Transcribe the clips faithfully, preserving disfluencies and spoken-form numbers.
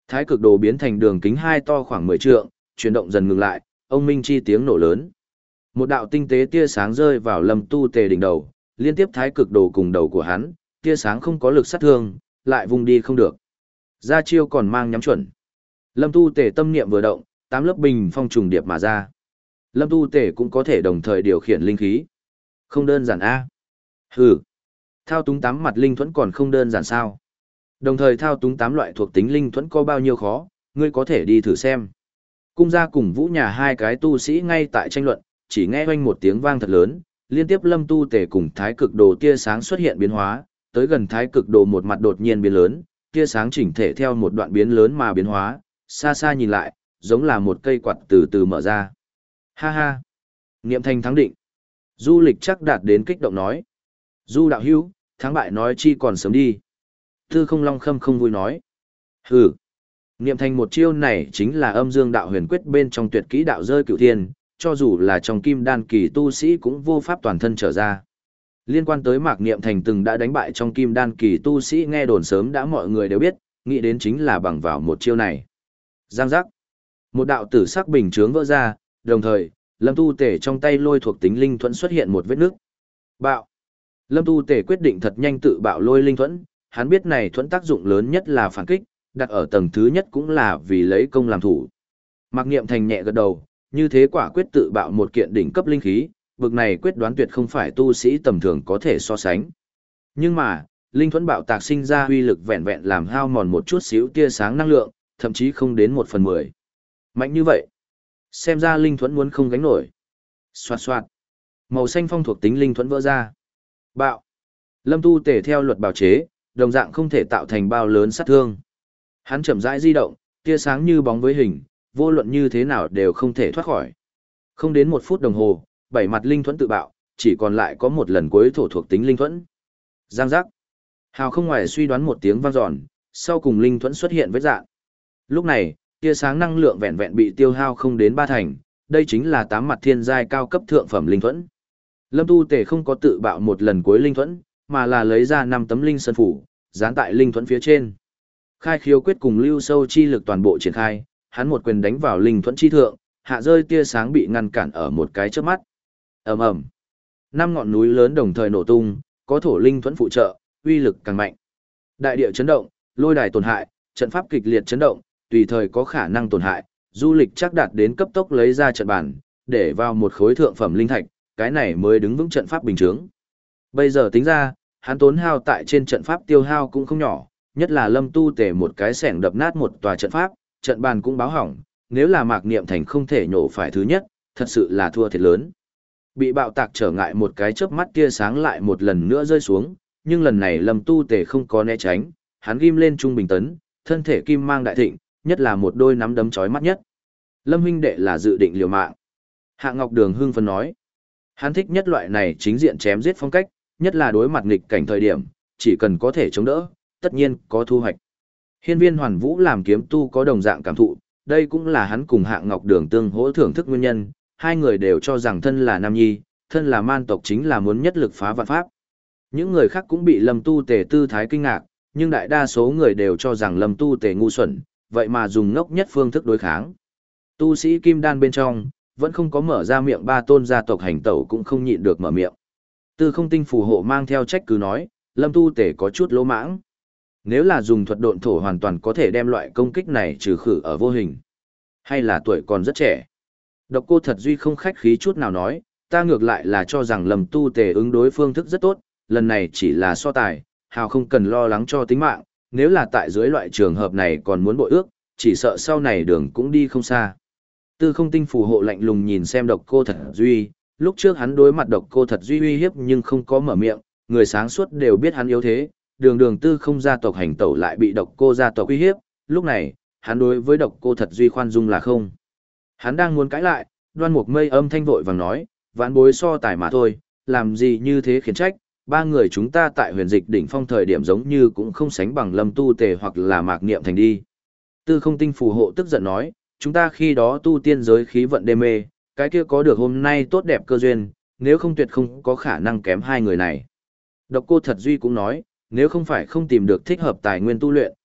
Thái cực đồ biến thành đường kính hai to khoảng mười trượng, chuyển động dần ngừng lại, ông minh chi tiếng nổ lớn. Một đạo tinh tế tia sáng rơi vào Lâm Tu Tề đỉnh đầu, liên tiếp thái cực đồ cùng đầu của hắn, tia sáng không có lực sát thương, lại vùng đi không được. Ra chiêu còn mang nhắm chuẩn. Lâm Tu Tề tâm niệm vừa động, tám lớp bình phong trùng điệp mà ra. Lâm Tu Tề cũng có thể đồng thời điều khiển linh khí. Không đơn giản a. Hừ. Thao túng tám mặt linh thuẫn còn không đơn giản sao? Đồng thời thao túng tám loại thuộc tính linh thuẫn có bao nhiêu khó, ngươi có thể đi thử xem. Cung gia cùng Vũ nhà hai cái tu sĩ ngay tại tranh luận, chỉ nghe oanh một tiếng vang thật lớn, liên tiếp Lâm Tu Tề cùng thái cực đồ tia sáng xuất hiện biến hóa, tới gần thái cực đồ một mặt đột nhiên biến lớn, tia sáng chỉnh thể theo một đoạn biến lớn mà biến hóa, xa xa nhìn lại, giống là một cây quạt từ từ mở ra. Ha ha! Niệm thành thắng định. Du Lịch chắc đạt đến kích động nói. Du đạo hữu, thắng bại nói chi còn sớm đi. Tư không long khâm không vui nói. Hừ! Niệm thành một chiêu này chính là âm dương đạo huyền quyết bên trong tuyệt kỹ đạo rơi cửu thiên, cho dù là trong kim đan kỳ tu sĩ cũng vô pháp toàn thân trở ra. Liên quan tới Mạc Niệm Thành từng đã đánh bại trong kim đan kỳ tu sĩ nghe đồn sớm đã mọi người đều biết, nghĩ đến chính là bằng vào một chiêu này. Giang giác. Một đạo tử sắc bình chướng vỡ ra, đồng thời, Lâm Tu Tể trong tay lôi thuộc tính linh thuẫn xuất hiện một vết nước. Bạo. Lâm Tu Tể quyết định thật nhanh tự bạo lôi linh thuẫn, hắn biết này thuẫn tác dụng lớn nhất là phản kích, đặt ở tầng thứ nhất cũng là vì lấy công làm thủ. Mạc Niệm Thành nhẹ gật đầu, như thế quả quyết tự bạo một kiện đỉnh cấp linh khí, bực này quyết đoán tuyệt không phải tu sĩ tầm thường có thể so sánh. Nhưng mà, linh thuẫn bạo tạc sinh ra uy lực vẹn vẹn làm hao mòn một chút xíu tia sáng năng lượng, thậm chí không đến một phần mười. Mạnh như vậy, xem ra linh thuẫn muốn không gánh nổi. Xoạt xoạt, màu xanh phong thuộc tính linh thuẫn vỡ ra. Bạo. Lâm Tu Tể theo luật bào chế, đồng dạng không thể tạo thành bao lớn sát thương. Hắn chậm rãi di động, tia sáng như bóng với hình, vô luận như thế nào đều không thể thoát khỏi. Không đến một phút đồng hồ, bảy mặt linh thuẫn tự bạo, chỉ còn lại có một lần cuối thổ thuộc tính linh thuẫn. Giang giác. Hào không ngoài suy đoán một tiếng vang dọn, sau cùng linh thuẫn xuất hiện vết dạng. Lúc này, tia sáng năng lượng vẹn vẹn bị tiêu hao không đến ba thành, đây chính là tám mặt thiên giai cao cấp thượng phẩm linh thuẫn. Lâm Tu Tể không có tự bạo một lần cuối linh thuẫn, mà là lấy ra năm tấm linh sơn phủ, dán tại linh thuẫn phía trên. Khai khiếu quyết cùng lưu sâu chi lực toàn bộ triển khai, hắn một quyền đánh vào linh thuẫn chi thượng, hạ rơi tia sáng bị ngăn cản ở một cái chớp mắt. Ầm ầm. Năm ngọn núi lớn đồng thời nổ tung, có thổ linh thuẫn phụ trợ, uy lực càng mạnh. Đại địa chấn động, lôi đài tổn hại, trận pháp kịch liệt chấn động, tùy thời có khả năng tổn hại, Du Lịch chắc đạt đến cấp tốc lấy ra trận bàn, để vào một khối thượng phẩm linh thạch, cái này mới đứng vững trận pháp bình chướng. Bây giờ tính ra, hắn tốn hao tại trên trận pháp tiêu hao cũng không nhỏ, nhất là Lâm Tu Tể một cái xẻng đập nát một tòa trận pháp, trận bàn cũng báo hỏng, nếu là Mạc Niệm Thành không thể nhổ phải thứ nhất, thật sự là thua thiệt lớn. Bị bạo tạc trở ngại một cái chớp mắt tia sáng lại một lần nữa rơi xuống, nhưng lần này Lâm Tu Tể không có né tránh, hắn ghim lên trung bình tấn, thân thể kim mang đại thịnh, nhất là một đôi nắm đấm chói mắt nhất. Lâm huynh đệ là dự định liều mạng. Hạ Ngọc Đường hưng phấn nói. Hắn thích nhất loại này chính diện chém giết phong cách, nhất là đối mặt nghịch cảnh thời điểm, chỉ cần có thể chống đỡ, tất nhiên có thu hoạch. Hiên Viên Hoàn Vũ làm kiếm tu có đồng dạng cảm thụ, đây cũng là hắn cùng Hạ Ngọc Đường tương hỗ thưởng thức nguyên nhân, hai người đều cho rằng thân là nam nhi, thân là man tộc chính là muốn nhất lực phá vạn pháp. Những người khác cũng bị Lâm Tu Tể tư thái kinh ngạc, nhưng đại đa số người đều cho rằng Lâm Tu Tể ngu xuẩn, vậy mà dùng ngốc nhất phương thức đối kháng. Tu sĩ kim đan bên trong, vẫn không có mở ra miệng ba tôn gia tộc hành tẩu cũng không nhịn được mở miệng. Tư Không Tinh phù hộ mang theo trách cứ nói, Lâm Tu Tể có chút lỗ mãng. Nếu là dùng thuật độn thổ hoàn toàn có thể đem loại công kích này trừ khử ở vô hình. Hay là tuổi còn rất trẻ. Độc Cô Thật Duy không khách khí chút nào nói, ta ngược lại là cho rằng Lâm Tu Tể ứng đối phương thức rất tốt, lần này chỉ là so tài, hào không cần lo lắng cho tính mạng, nếu là tại dưới loại trường hợp này còn muốn bội ước, chỉ sợ sau này đường cũng đi không xa. Tư Không Tinh phù hộ lạnh lùng nhìn xem Độc Cô Thật Duy, lúc trước hắn đối mặt Độc Cô Thật Duy uy hiếp nhưng không có mở miệng, người sáng suốt đều biết hắn yếu thế, đường đường Tư Không gia tộc hành tẩu lại bị Độc Cô gia tộc uy hiếp, lúc này, hắn đối với Độc Cô Thật Duy khoan dung là không. Hắn đang muốn cãi lại, Đoan Mục Mây âm thanh vội vàng nói, vãn bối so tài mà thôi, làm gì như thế khiển trách, ba người chúng ta tại huyền dịch đỉnh phong thời điểm giống như cũng không sánh bằng Lâm Tu Tể hoặc là Mạc Niệm Thành đi. Tư Không Tinh phù hộ tức giận nói, chúng ta khi đó tu tiên giới khí vận đê mê, cái kia có được hôm nay tốt đẹp cơ duyên, nếu không tuyệt không có khả năng kém hai người này. Độc Cô Thật Duy cũng nói, nếu không phải không tìm được thích hợp tài nguyên tu luyện,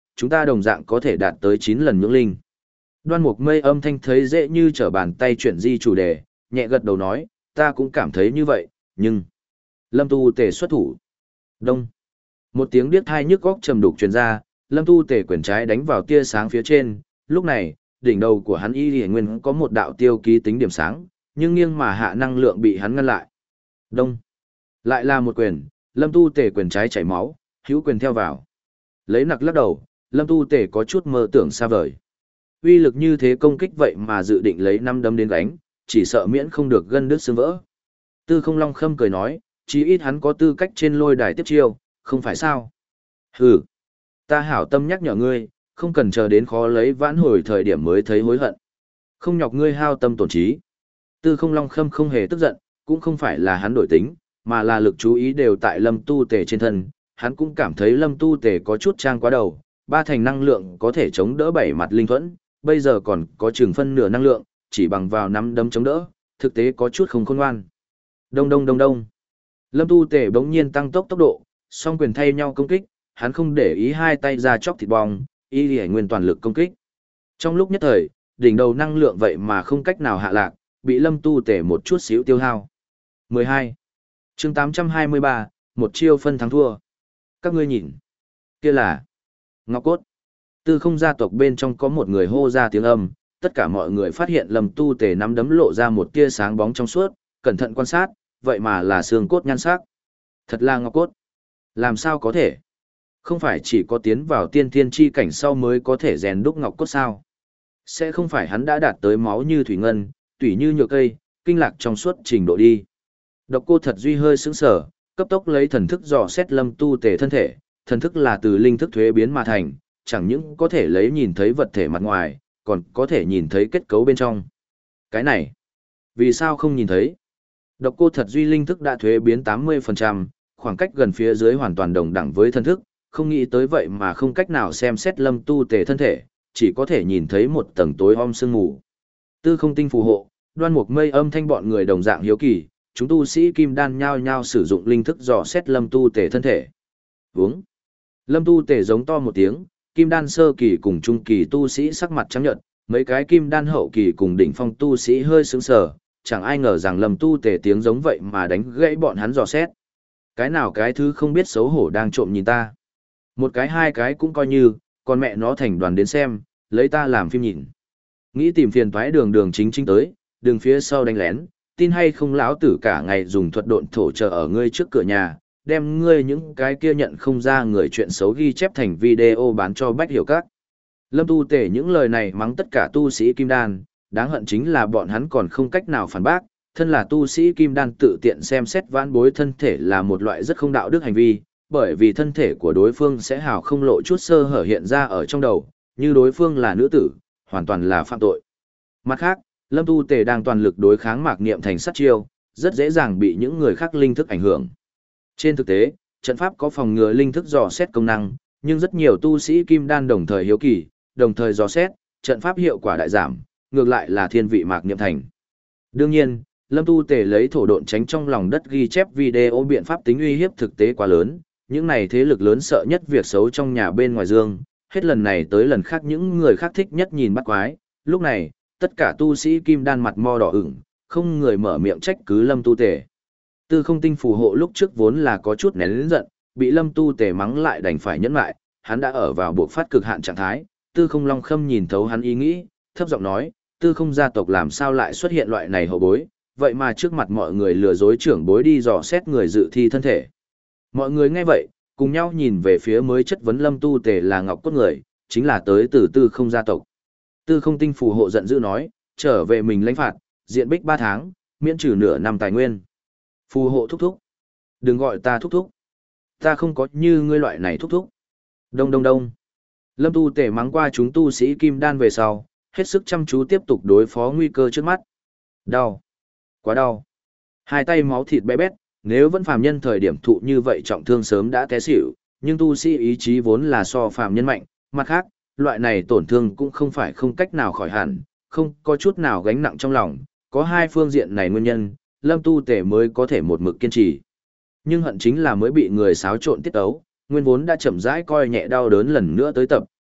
chúng ta đồng dạng có thể đạt tới chín lần nhưỡng linh. Đoan Mục Mây âm thanh thấy dễ như trở bàn tay chuyển di chủ đề, nhẹ gật đầu nói, ta cũng cảm thấy như vậy, nhưng... Lâm Tu Tề xuất thủ. Đông. Một tiếng điếc tai nhức óc trầm đục truyền ra, Lâm Tu Tề quyền trái đánh vào tia sáng phía trên, lúc này, đỉnh đầu của hắn y liễu nguyên có một đạo tiêu ký tính điểm sáng, nhưng nghiêng mà hạ năng lượng bị hắn ngăn lại. Đông. Lại là một quyền, Lâm Tu Tề quyền trái chảy máu, hữu quyền theo vào. Lấy nặc lắc đầu, Lâm Tu Tề có chút mơ tưởng xa vời. Uy lực như thế công kích vậy mà dự định lấy năm đấm đến đánh, chỉ sợ miễn không được gân đứt xương vỡ. Tư Không Long khâm cười nói, chí ít hắn có tư cách trên lôi đài tiếp chiêu, không phải sao? Hừ, ta hảo tâm nhắc nhở ngươi, không cần chờ đến khó lấy vãn hồi thời điểm mới thấy hối hận. Không nhọc ngươi hao tâm tổn trí. Tư Không Long khâm không hề tức giận, cũng không phải là hắn đổi tính, mà là lực chú ý đều tại Lâm Tu Tề trên thân. Hắn cũng cảm thấy Lâm Tu Tề có chút trang quá đầu, ba thành năng lượng có thể chống đỡ bảy mặt linh thuẫn, bây giờ còn có chừng phân nửa năng lượng, chỉ bằng vào năm đấm chống đỡ, thực tế có chút không khôn ngoan. Đông đông đông đông. Lâm Tu Tề bỗng nhiên tăng tốc tốc độ, song quyền thay nhau công kích, hắn không để ý hai tay ra chóc thịt bong, y liễu nguyên toàn lực công kích. Trong lúc nhất thời, đỉnh đầu năng lượng vậy mà không cách nào hạ lạc, bị Lâm Tu Tề một chút xíu tiêu hao. mười hai. Chương tám trăm hai mươi ba, một chiêu phân thắng thua. Các ngươi nhìn, kia là Ngọc Cốt. Tư Không gia tộc bên trong có một người hô ra tiếng âm, tất cả mọi người phát hiện Lâm Tu Tề nắm đấm lộ ra một tia sáng bóng trong suốt, cẩn thận quan sát, vậy mà là xương cốt nhan sắc. Thật là ngọc cốt. Làm sao có thể? Không phải chỉ có tiến vào tiên thiên chi cảnh sau mới có thể rèn đúc ngọc cốt sao? Sẽ không phải hắn đã đạt tới máu như thủy ngân, tủy như nhựa cây, kinh lạc trong suốt trình độ đi. Độc Cô Thật Duy hơi sững sờ, cấp tốc lấy thần thức dò xét Lâm Tu Tề thân thể, thần thức là từ linh thức thuế biến mà thành, chẳng những có thể lấy nhìn thấy vật thể mặt ngoài, còn có thể nhìn thấy kết cấu bên trong. Cái này, vì sao không nhìn thấy? Độc Cô Thật Duy linh thức đã thuế biến tám mươi phần trăm, khoảng cách gần phía dưới hoàn toàn đồng đẳng với thân thức, không nghĩ tới vậy mà không cách nào xem xét Lâm Tu Tề thân thể, chỉ có thể nhìn thấy một tầng tối om sương mù. Tư Không Tinh phù hộ, Đoan Mục Mây âm thanh bọn người đồng dạng hiếu kỳ, chúng tu sĩ kim đan nhao nhao sử dụng linh thức dò xét Lâm Tu Tề thân thể. Vướng. Lâm Tu Tề giống to một tiếng, kim đan sơ kỳ cùng trung kỳ tu sĩ sắc mặt trắng nhợt, mấy cái kim đan hậu kỳ cùng đỉnh phong tu sĩ hơi sững sờ, chẳng ai ngờ rằng Lâm Tu Tề tiếng giống vậy mà đánh gãy bọn hắn dò xét. Cái nào cái thứ không biết xấu hổ đang trộm nhìn ta. Một cái hai cái cũng coi như, còn mẹ nó thành đoàn đến xem, lấy ta làm phim nhìn. Nghĩ tìm phiền toái đường đường chính chính tới, đường phía sau đánh lén, tin hay không lão tử cả ngày dùng thuật độn thổ chờ ở ngươi trước cửa nhà, đem ngươi những cái kia nhận không ra người chuyện xấu ghi chép thành video bán cho Bách Hiểu Các. Lâm Tu Tề những lời này mắng tất cả tu sĩ kim đan, đáng hận chính là bọn hắn còn không cách nào phản bác, thân là tu sĩ kim đan tự tiện xem xét vãn bối thân thể là một loại rất không đạo đức hành vi, bởi vì thân thể của đối phương sẽ hào không lộ chút sơ hở hiện ra ở trong đầu, như đối phương là nữ tử, hoàn toàn là phạm tội. Mặt khác, Lâm Tu Tề đang toàn lực đối kháng Mạc Niệm Thành sát chiêu, rất dễ dàng bị những người khác linh thức ảnh hưởng. Trên thực tế, trận pháp có phòng ngừa linh thức dò xét công năng, nhưng rất nhiều tu sĩ kim đan đồng thời hiếu kỳ, đồng thời dò xét, trận pháp hiệu quả đại giảm, ngược lại là thiên vị Mạc Niệm Thành. Đương nhiên, Lâm Tu Tề lấy thổ độn tránh trong lòng đất ghi chép video biện pháp tính uy hiếp thực tế quá lớn, những này thế lực lớn sợ nhất việc xấu trong nhà bên ngoài dương, hết lần này tới lần khác những người khác thích nhất nhìn bắt quái, lúc này, tất cả tu sĩ kim đan mặt mo đỏ ửng, không người mở miệng trách cứ Lâm Tu Tề. Tư Không Tinh phù hộ lúc trước vốn là có chút nén giận, bị Lâm Tu Tề mắng lại đành phải nhẫn lại, hắn đã ở vào buộc phát cực hạn trạng thái, Tư Không Long Khâm nhìn thấu hắn ý nghĩ, thấp giọng nói, Tư Không gia tộc làm sao lại xuất hiện loại này hậu bối, vậy mà trước mặt mọi người lừa dối trưởng bối đi dò xét người dự thi thân thể. Mọi người nghe vậy, cùng nhau nhìn về phía mới chất vấn Lâm Tu Tề là ngọc cốt người, chính là tới từ Tư Không gia tộc. Tư Không Tinh phù hộ giận dữ nói, trở về mình lãnh phạt, diện bích ba tháng, miễn trừ nửa năm tài nguyên. Phù hộ thúc thúc. Đừng gọi ta thúc thúc. Ta không có như ngươi loại này thúc thúc. Đông đông đông. Lâm Tu Tề mắng qua chúng tu sĩ kim đan về sau, hết sức chăm chú tiếp tục đối phó nguy cơ trước mắt. Đau. Quá đau. Hai tay máu thịt bé bét, nếu vẫn phàm nhân thời điểm thụ như vậy trọng thương sớm đã té xỉu, nhưng tu sĩ ý chí vốn là so phàm nhân mạnh, mặt khác, loại này tổn thương cũng không phải không cách nào khỏi hẳn, không có chút nào gánh nặng trong lòng, có hai phương diện này nguyên nhân, Lâm Tu Tề mới có thể một mực kiên trì. Nhưng hận chính là mới bị người xáo trộn tiết tấu, nguyên vốn đã chậm rãi coi nhẹ đau đớn lần nữa tới tập,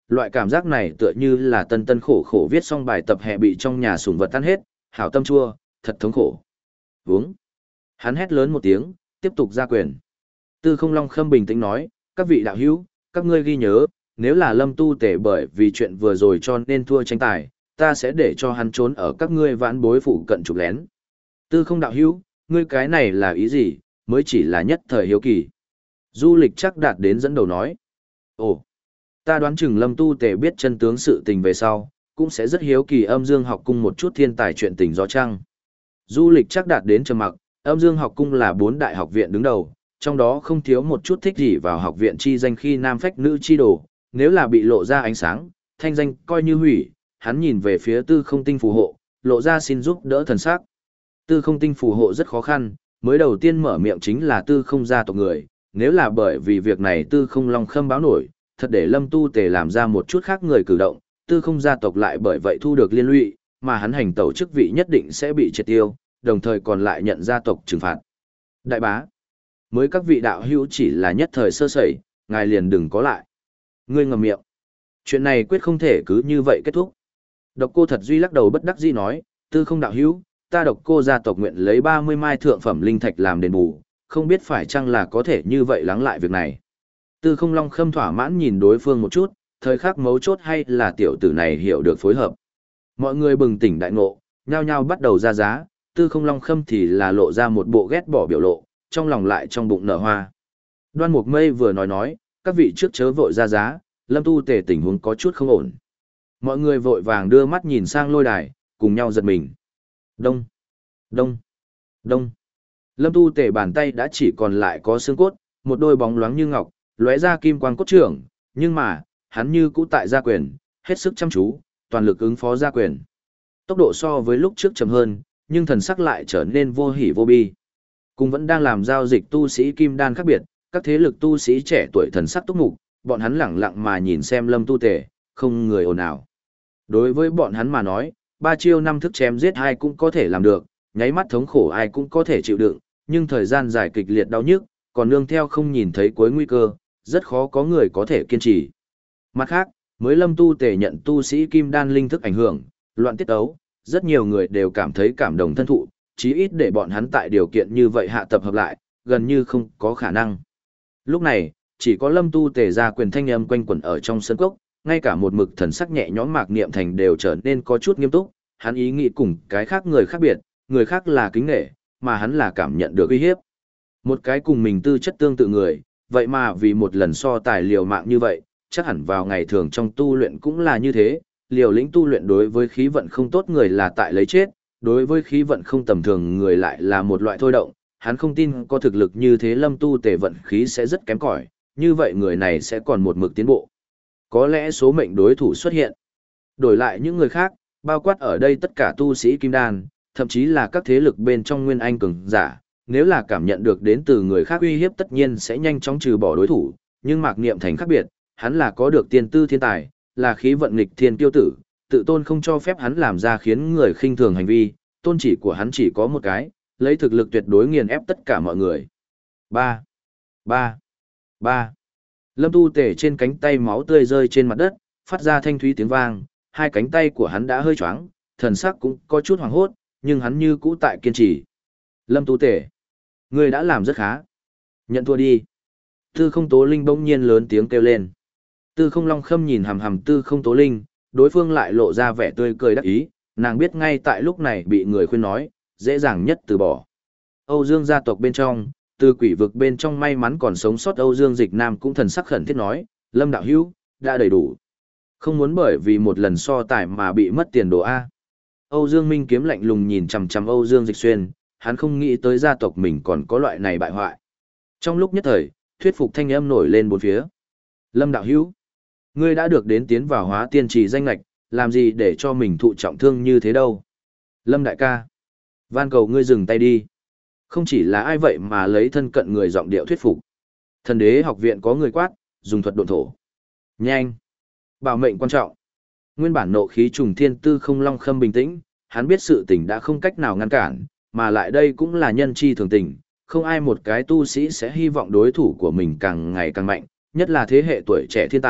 loại cảm giác này tựa như là tân tân khổ khổ viết xong bài tập hè bị trong nhà sủng vật tan hết, hảo tâm chua, thật thống khổ. Vướng. Hắn hét lớn một tiếng, tiếp tục ra quyền. Tư Không Long Khâm bình tĩnh nói, các vị đạo hữu, các ngươi ghi nhớ, nếu là Lâm Tu Tể bởi vì chuyện vừa rồi cho nên thua tranh tài, ta sẽ để cho hắn trốn ở các ngươi vãn bối phụ cận chụp lén. Tư Không đạo hữu, ngươi cái này là ý gì, mới chỉ là nhất thời hiếu kỳ. Du Lịch chắc đạt đến dẫn đầu nói. Ồ, ta đoán chừng Lâm Tu Tể biết chân tướng sự tình về sau, cũng sẽ rất hiếu kỳ Âm Dương học cung một chút thiên tài chuyện tình gió trăng. Du Lịch chắc đạt đến trầm mặc, Âm Dương học cung là bốn đại học viện đứng đầu, trong đó không thiếu một chút thích gì vào học viện chi danh khi nam phách nữ chi đồ, nếu là bị lộ ra ánh sáng, thanh danh coi như hủy, hắn nhìn về phía Tư Không Tinh phù hộ, lộ ra xin giúp đỡ thần sắc. Tư Không Tinh phù hộ rất khó khăn, mới đầu tiên mở miệng chính là Tư Không gia tộc người, nếu là bởi vì việc này Tư Không Long Khâm báo nổi, thật để Lâm Tu Tề làm ra một chút khác người cử động, Tư Không gia tộc lại bởi vậy thu được liên lụy, mà hắn hành tẩu chức vị nhất định sẽ bị triệt tiêu, đồng thời còn lại nhận gia tộc trừng phạt. Đại bá, mới các vị đạo hữu chỉ là nhất thời sơ sẩy, ngài liền đừng có lại. Ngươi ngậm miệng. Chuyện này quyết không thể cứ như vậy kết thúc. Độc Cô Thật Duy lắc đầu bất đắc dĩ nói, Tư Không đạo hữu, ta Độc Cô gia tộc nguyện lấy ba mươi mai thượng phẩm linh thạch làm đền bù, không biết phải chăng là có thể như vậy lắng lại việc này. Tư Không Long Khâm thỏa mãn nhìn đối phương một chút, thời khắc mấu chốt hay là tiểu tử này hiểu được phối hợp. Mọi người bừng tỉnh đại ngộ, nhao nhao bắt đầu ra giá, Tư Không Long Khâm thì là lộ ra một bộ ghét bỏ biểu lộ, trong lòng lại trong bụng nở hoa. Đoan Mục Mây vừa nói nói, các vị trước chớ vội ra giá, Lâm Tu Tề tình huống có chút không ổn. Mọi người vội vàng đưa mắt nhìn sang lôi đài, cùng nhau giật mình. Đông, đông, đông. Lâm Tu Tề bàn tay đã chỉ còn lại có xương cốt, một đôi bóng loáng như ngọc, lóe ra kim quang cốt trưởng, nhưng mà, hắn như cũ tại gia quyền, hết sức chăm chú, toàn lực ứng phó gia quyền. Tốc độ so với lúc trước chậm hơn, nhưng thần sắc lại trở nên vô hỉ vô bi. Cùng vẫn đang làm giao dịch tu sĩ kim đan khác biệt, các thế lực tu sĩ trẻ tuổi thần sắc túc mục, bọn hắn lẳng lặng mà nhìn xem Lâm Tu Tề, không người ồn ào. Đối với bọn hắn mà nói, ba chiêu năm thức chém giết ai cũng có thể làm được, nháy mắt thống khổ ai cũng có thể chịu đựng, nhưng thời gian dài kịch liệt đau nhức, còn nương theo không nhìn thấy cuối nguy cơ, rất khó có người có thể kiên trì. Mặt khác, mới Lâm Tu Tề nhận tu sĩ kim đan linh thức ảnh hưởng, loạn tiết ấu, rất nhiều người đều cảm thấy cảm động thân thụ, chí ít để bọn hắn tại điều kiện như vậy hạ tập hợp lại, gần như không có khả năng. Lúc này, chỉ có Lâm Tu Tề ra quyền thanh âm quanh quẩn ở trong sân cốc, ngay cả một mực thần sắc nhẹ nhõm Mạc Niệm Thành đều trở nên có chút nghiêm túc, hắn ý nghĩ cùng cái khác người khác biệt, người khác là kính nể, mà hắn là cảm nhận được uy hiếp. Một cái cùng mình tư chất tương tự người, vậy mà vì một lần so tài liều mạng như vậy, chắc hẳn vào ngày thường trong tu luyện cũng là như thế, liều lĩnh tu luyện đối với khí vận không tốt người là tại lấy chết, đối với khí vận không tầm thường người lại là một loại thôi động, hắn không tin có thực lực như thế Lâm Tu Tề vận khí sẽ rất kém cỏi, như vậy người này sẽ còn một mực tiến bộ. Có lẽ số mệnh đối thủ xuất hiện. Đổi lại những người khác, bao quát ở đây tất cả tu sĩ kim đan, thậm chí là các thế lực bên trong nguyên anh cường giả, nếu là cảm nhận được đến từ người khác uy hiếp tất nhiên sẽ nhanh chóng trừ bỏ đối thủ, nhưng Mạc Niệm Thành khác biệt, hắn là có được tiên tư thiên tài, là khí vận nghịch thiên kiêu tử, tự tôn không cho phép hắn làm ra khiến người khinh thường hành vi, tôn chỉ của hắn chỉ có một cái, lấy thực lực tuyệt đối nghiền ép tất cả mọi người. Ba, ba, ba. Lâm Tu Tề trên cánh tay máu tươi rơi trên mặt đất, phát ra thanh thúy tiếng vang, hai cánh tay của hắn đã hơi choáng, thần sắc cũng có chút hoảng hốt, nhưng hắn như cũ tại kiên trì. Lâm Tu Tề, ngươi đã làm rất khá. Nhận thua đi. Tư Không Tố Linh bỗng nhiên lớn tiếng kêu lên. Tư Không Long Khâm nhìn hằm hằm Tư Không Tố Linh, đối phương lại lộ ra vẻ tươi cười đắc ý, nàng biết ngay tại lúc này bị người khuyên nói, dễ dàng nhất từ bỏ. Âu Dương gia tộc bên trong, từ quỷ vực bên trong may mắn còn sống sót Âu Dương Dịch Nam cũng thần sắc khẩn thiết nói, Lâm đạo hữu, đã đầy đủ. Không muốn bởi vì một lần so tài mà bị mất tiền đồ A. Âu Dương Minh kiếm lạnh lùng nhìn chằm chằm Âu Dương Dịch Xuyên, hắn không nghĩ tới gia tộc mình còn có loại này bại hoại. Trong lúc nhất thời, thuyết phục thanh âm nổi lên bốn phía. Lâm đạo hữu, ngươi đã được đến tiến vào hóa tiên trì danh lạch, làm gì để cho mình thụ trọng thương như thế đâu. Lâm đại ca, van cầu ngươi dừng tay đi. Không chỉ là ai vậy mà lấy thân cận người giọng điệu thuyết phục. Thần đế học viện có người quát, dùng thuật độn thổ. Nhanh! Bảo mệnh quan trọng. Nguyên bản nộ khí trùng thiên Tư Không Long Khâm bình tĩnh, hắn biết sự tình đã không cách nào ngăn cản, mà lại đây cũng là nhân chi thường tình, không ai một cái tu sĩ sẽ hy vọng đối thủ của mình càng ngày càng mạnh, nhất là thế hệ tuổi trẻ thiên tài,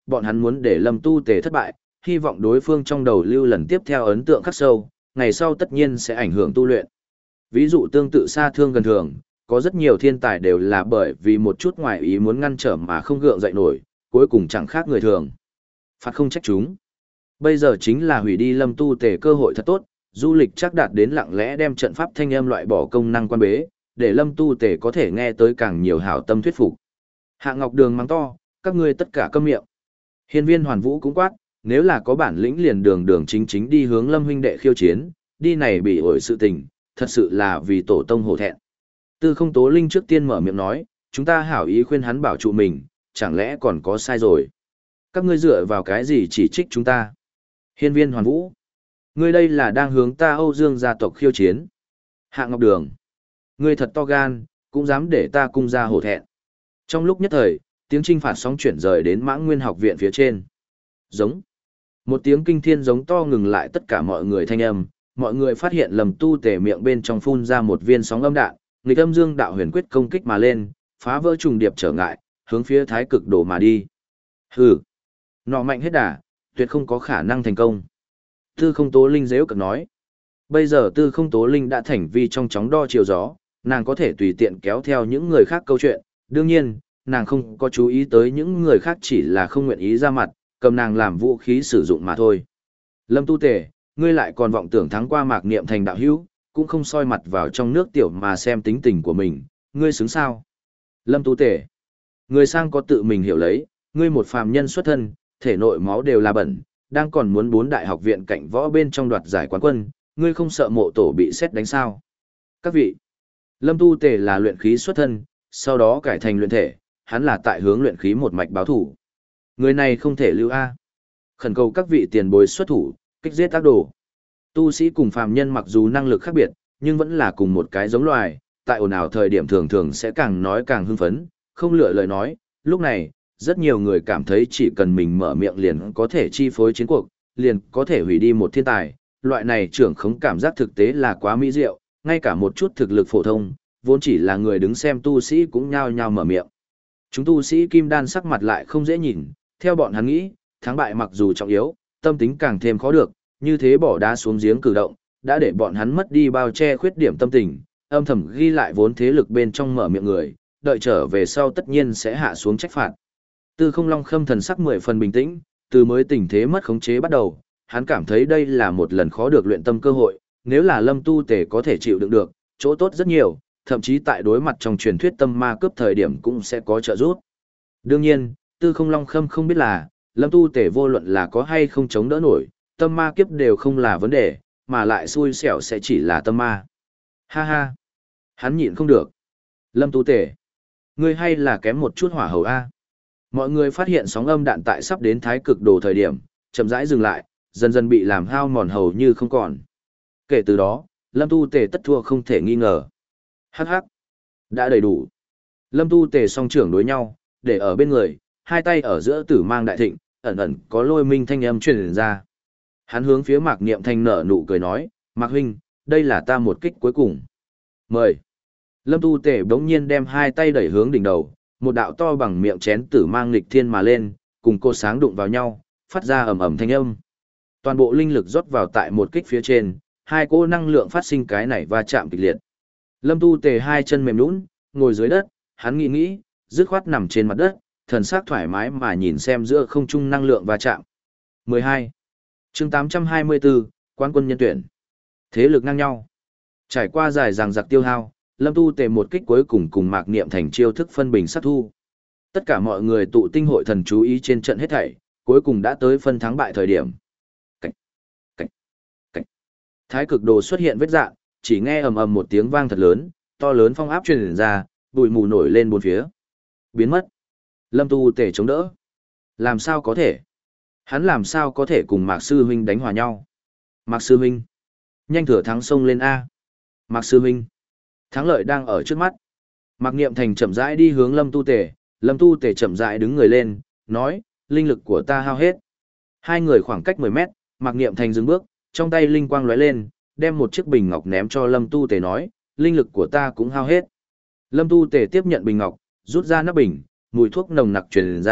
bọn hắn muốn để Lâm Tu Tề thất bại, hy vọng đối phương trong đầu lưu lần tiếp theo ấn tượng khắc sâu, ngày sau tất nhiên sẽ ảnh hưởng tu luyện. Ví dụ tương tự xa thương gần thường, có rất nhiều thiên tài đều là bởi vì một chút ngoại ý muốn ngăn trở mà không gượng dậy nổi, cuối cùng chẳng khác người thường. Phạt không trách chúng. Bây giờ chính là hủy đi Lâm Tu Tề cơ hội thật tốt, du lịch chắc đạt đến lặng lẽ đem trận pháp thanh âm loại bỏ công năng quan bế, để Lâm Tu Tề có thể nghe tới càng nhiều hảo tâm thuyết phục. Hạ Ngọc Đường mắng to, các ngươi tất cả câm miệng. Hiên Viên Hoàn Vũ cũng quát, nếu là có bản lĩnh liền đường đường chính chính đi hướng Lâm huynh đệ khiêu chiến, đi này bị ổi sự tình, thật sự là vì tổ tông hổ thẹn. Tư Không Tố Linh trước tiên mở miệng nói, chúng ta hảo ý khuyên hắn bảo trụ mình, chẳng lẽ còn có sai rồi. Các ngươi dựa vào cái gì chỉ trích chúng ta? Hiên Viên Hoàn Vũ, ngươi đây là đang hướng ta Âu Dương gia tộc khiêu chiến. Hạ Ngọc Đường, ngươi thật to gan, cũng dám để ta cung ra hổ thẹn. Trong lúc nhất thời, tiếng chinh phạt sóng chuyển rời đến Mãng Nguyên học viện phía trên. Giống. Một tiếng kinh thiên giống to ngừng lại tất cả mọi người thanh âm, mọi người phát hiện Lâm Tu Tề miệng bên trong phun ra một viên sóng âm đạn, nghịch âm dương đạo huyền quyết công kích mà lên, phá vỡ trùng điệp trở ngại, hướng phía thái cực đổ mà đi. Hừ, nọ mạnh hết đà, tuyệt không có khả năng thành công. Tư Không Tố Linh dễu cợt nói. Bây giờ Tư Không Tố Linh đã thành vi trong chóng đo chiều gió, nàng có thể tùy tiện kéo theo những người khác câu chuyện, đương nhiên, nàng không có chú ý tới những người khác chỉ là không nguyện ý ra mặt, cầm nàng làm vũ khí sử dụng mà thôi. Lâm Tu Tề, ngươi lại còn vọng tưởng thắng qua Mạc Niệm Thành đạo hữu, cũng không soi mặt vào trong nước tiểu mà xem tính tình của mình, ngươi xứng sao? Lâm Tu Tề, ngươi sang có tự mình hiểu lấy, ngươi một phàm nhân xuất thân, thể nội máu đều là bẩn, đang còn muốn bốn đại học viện cạnh võ bên trong đoạt giải quán quân, ngươi không sợ mộ tổ bị xét đánh sao? Các vị, Lâm Tu Tề là luyện khí xuất thân, sau đó cải thành luyện thể, hắn là tại hướng luyện khí một mạch báo thủ. Người này không thể lưu a. Khẩn cầu các vị tiền bối xuất thủ, kích giết ác đồ. Tu sĩ cùng phàm nhân mặc dù năng lực khác biệt, nhưng vẫn là cùng một cái giống loài, tại ồn ào thời điểm thường thường sẽ càng nói càng hưng phấn, không lựa lời nói. Lúc này, rất nhiều người cảm thấy chỉ cần mình mở miệng liền có thể chi phối chiến cuộc, liền có thể hủy đi một thiên tài. Loại này trưởng khống cảm giác thực tế là quá mỹ diệu, ngay cả một chút thực lực phổ thông, vốn chỉ là người đứng xem tu sĩ cũng nhao nhao mở miệng. Chúng tu sĩ kim đan sắc mặt lại không dễ nhìn, theo bọn hắn nghĩ, thắng bại mặc dù trọng yếu, tâm tính càng thêm khó được, như thế bỏ đá xuống giếng cử động, đã để bọn hắn mất đi bao che khuyết điểm tâm tình, âm thầm ghi lại vốn thế lực bên trong mở miệng người, đợi trở về sau tất nhiên sẽ hạ xuống trách phạt. Tư Không Long Khâm thần sắc mười phần bình tĩnh, từ mới tình thế mất khống chế bắt đầu, hắn cảm thấy đây là một lần khó được luyện tâm cơ hội, nếu là Lâm Tu Tề có thể chịu đựng được, chỗ tốt rất nhiều, thậm chí tại đối mặt trong truyền thuyết tâm ma cướp thời điểm cũng sẽ có trợ giúp. Đương nhiên, Tư Không Long Khâm không biết là, Lâm Tu Tề vô luận là có hay không chống đỡ nổi, tâm ma kiếp đều không là vấn đề, mà lại xui xẻo sẽ chỉ là tâm ma. Ha ha, hắn nhịn không được. Lâm Tu Tề, ngươi hay là kém một chút hỏa hầu a. Mọi người phát hiện sóng âm đạn tại sắp đến thái cực đồ thời điểm, chậm rãi dừng lại, dần dần bị làm hao mòn hầu như không còn. Kể từ đó, Lâm Tu Tề tất thua không thể nghi ngờ. Hắc hắc, đã đầy đủ. Lâm Tu Tề song trưởng đối nhau, để ở bên người, hai tay ở giữa tử mang đại thịnh, ẩn ẩn có lôi minh thanh âm truyền ra. Hắn hướng phía Mạc Niệm Thanh nở nụ cười nói, Mạc huynh, đây là ta một kích cuối cùng. Mời. Lâm Tu Tề bỗng nhiên đem hai tay đẩy hướng đỉnh đầu, một đạo to bằng miệng chén tử mang nghịch thiên mà lên, cùng cột sáng đụng vào nhau, phát ra ầm ầm thanh âm. Toàn bộ linh lực rót vào tại một kích phía trên, hai cỗ năng lượng phát sinh cái này va chạm kịch liệt. Lâm Tu Tề hai chân mềm nhũn, ngồi dưới đất, hắn nghĩ nghĩ, dứt khoát nằm trên mặt đất, thần sắc thoải mái mà nhìn xem giữa không trung năng lượng va chạm. mười hai. Chương tám trăm hai mươi bốn, Quán quân nhân tuyển. Thế lực ngang nhau. Trải qua dài dằng dặc tiêu hao, Lâm Tu Tề một kích cuối cùng cùng Mạc Niệm Thành chiêu thức phân bình sát thu. Tất cả mọi người tụ tinh hội thần chú ý trên trận hết thảy, cuối cùng đã tới phân thắng bại thời điểm. Cảnh, cảnh, cảnh. Thái cực đồ xuất hiện vết rạn, chỉ nghe ầm ầm một tiếng vang thật lớn, to lớn phong áp truyền ra, bụi mù nổi lên bốn phía. Biến mất. Lâm Tu Tề chống đỡ. Làm sao có thể? Hắn làm sao có thể cùng Mạc Sư Huynh đánh hòa nhau? Mạc Sư Huynh. Nhanh thửa thắng sông lên A. Mạc Sư Huynh. Thắng lợi đang ở trước mắt. Mạc Niệm Thành chậm rãi đi hướng Lâm Tu Tề. Lâm Tu Tề chậm rãi đứng người lên, nói, linh lực của ta hao hết. Hai người khoảng cách mười mét, Mạc Niệm Thành dừng bước, trong tay linh quang lóe lên, đem một chiếc bình ngọc ném cho Lâm Tu Tề nói, linh lực của ta cũng hao hết. Lâm Tu Tề tiếp nhận bình ngọc, rút ra nắp bình, mùi thuốc nồng nặc truyền ra,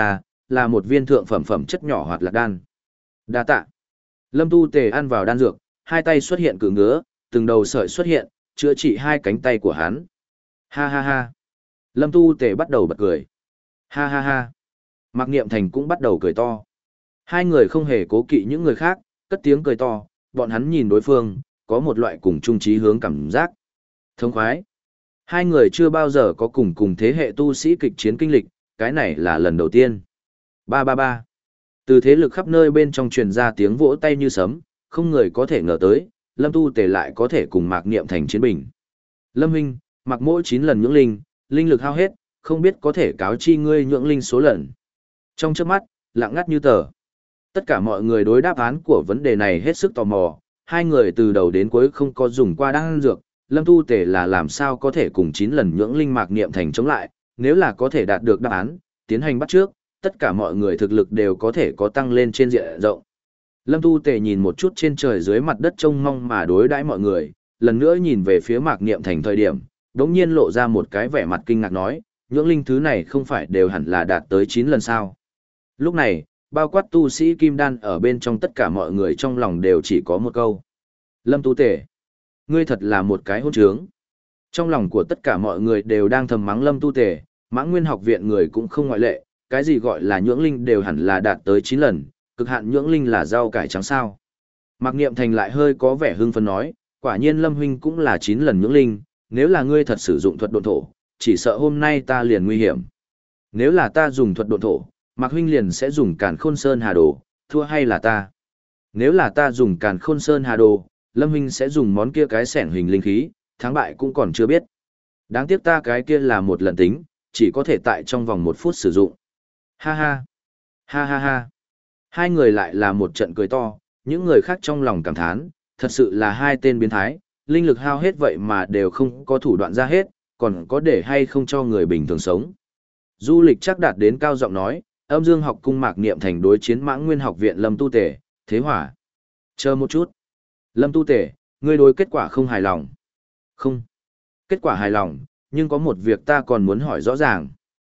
là một viên thượng phẩm phẩm chất nhỏ hoạt lạc đan. Đa tạ. Lâm Tu Tề ăn vào đan dược, hai tay xuất hiện cự ngứa, từng đầu sợi xuất hiện, chữa trị hai cánh tay của hắn. Ha ha ha. Lâm Tu Tề bắt đầu bật cười. Ha ha ha. Mạc Niệm Thành cũng bắt đầu cười to. Hai người không hề cố kỵ những người khác, cất tiếng cười to, bọn hắn nhìn đối phương, có một loại cùng chung chí hướng cảm giác. Thông khoái. Hai người chưa bao giờ có cùng cùng thế hệ tu sĩ kịch chiến kinh lịch, cái này là lần đầu tiên. Ba ba ba. Từ thế lực khắp nơi bên trong truyền ra tiếng vỗ tay như sấm, không người có thể ngờ tới, Lâm Tu Tề lại có thể cùng Mạc Niệm Thành chiến bình. Lâm huynh, Mạc mỗi chín lần nhưỡng linh, linh lực hao hết, không biết có thể cáo chi ngươi nhưỡng linh số lần. Trong chớp mắt, lặng ngắt như tờ. Tất cả mọi người đối đáp án của vấn đề này hết sức tò mò, hai người từ đầu đến cuối không có dùng qua đan dược, Lâm Tu Tề là làm sao có thể cùng chín lần nhưỡng linh Mạc Niệm Thành chống lại, nếu là có thể đạt được đáp án, tiến hành bắt trước, tất cả mọi người thực lực đều có thể có tăng lên trên diện rộng. Lâm Tu Tề nhìn một chút trên trời dưới mặt đất trông mong mà đối đãi mọi người, lần nữa nhìn về phía Mạc Niệm Thành thời điểm, đống nhiên lộ ra một cái vẻ mặt kinh ngạc nói, nhưỡng linh thứ này không phải đều hẳn là đạt tới chín lần sao. Lúc này, bao quát tu sĩ kim đan ở bên trong tất cả mọi người trong lòng đều chỉ có một câu. Lâm Tu Tề, ngươi thật là một cái hôn trướng. Trong lòng của tất cả mọi người đều đang thầm mắng Lâm Tu Tề, Mãng Nguyên học viện người cũng không ngoại lệ, cái gì gọi là nhưỡng linh đều hẳn là đạt tới chín lần, cực hạn nhưỡng linh là rau cải trắng sao. Mạc Niệm Thành lại hơi có vẻ hưng phấn nói, quả nhiên Lâm huynh cũng là chín lần nhưỡng linh, nếu là ngươi thật sử dụng thuật độn thổ, chỉ sợ hôm nay ta liền nguy hiểm. Nếu là ta dùng thuật độn thổ, Mạc huynh liền sẽ dùng Càn Khôn Sơn Hà Đồ, thua hay là ta? Nếu là ta dùng Càn Khôn Sơn Hà Đồ, Lâm huynh sẽ dùng món kia cái xẻng hình linh khí, thắng bại cũng còn chưa biết. Đáng tiếc ta cái kia là một lần tính, chỉ có thể tại trong vòng một phút sử dụng. Ha ha, ha ha ha. Hai người lại là một trận cười to, những người khác trong lòng cảm thán, thật sự là hai tên biến thái, linh lực hao hết vậy mà đều không có thủ đoạn ra hết, còn có để hay không cho người bình thường sống. Du Lịch chắc đạt đến cao giọng nói, Âm Dương học cung Mạc Niệm Thành đối chiến Mãng Nguyên học viện Lâm Tu Tề, thế hỏa. Chờ một chút. Lâm Tu Tề, ngươi đối kết quả không hài lòng. Không. Kết quả hài lòng, nhưng có một việc ta còn muốn hỏi rõ ràng.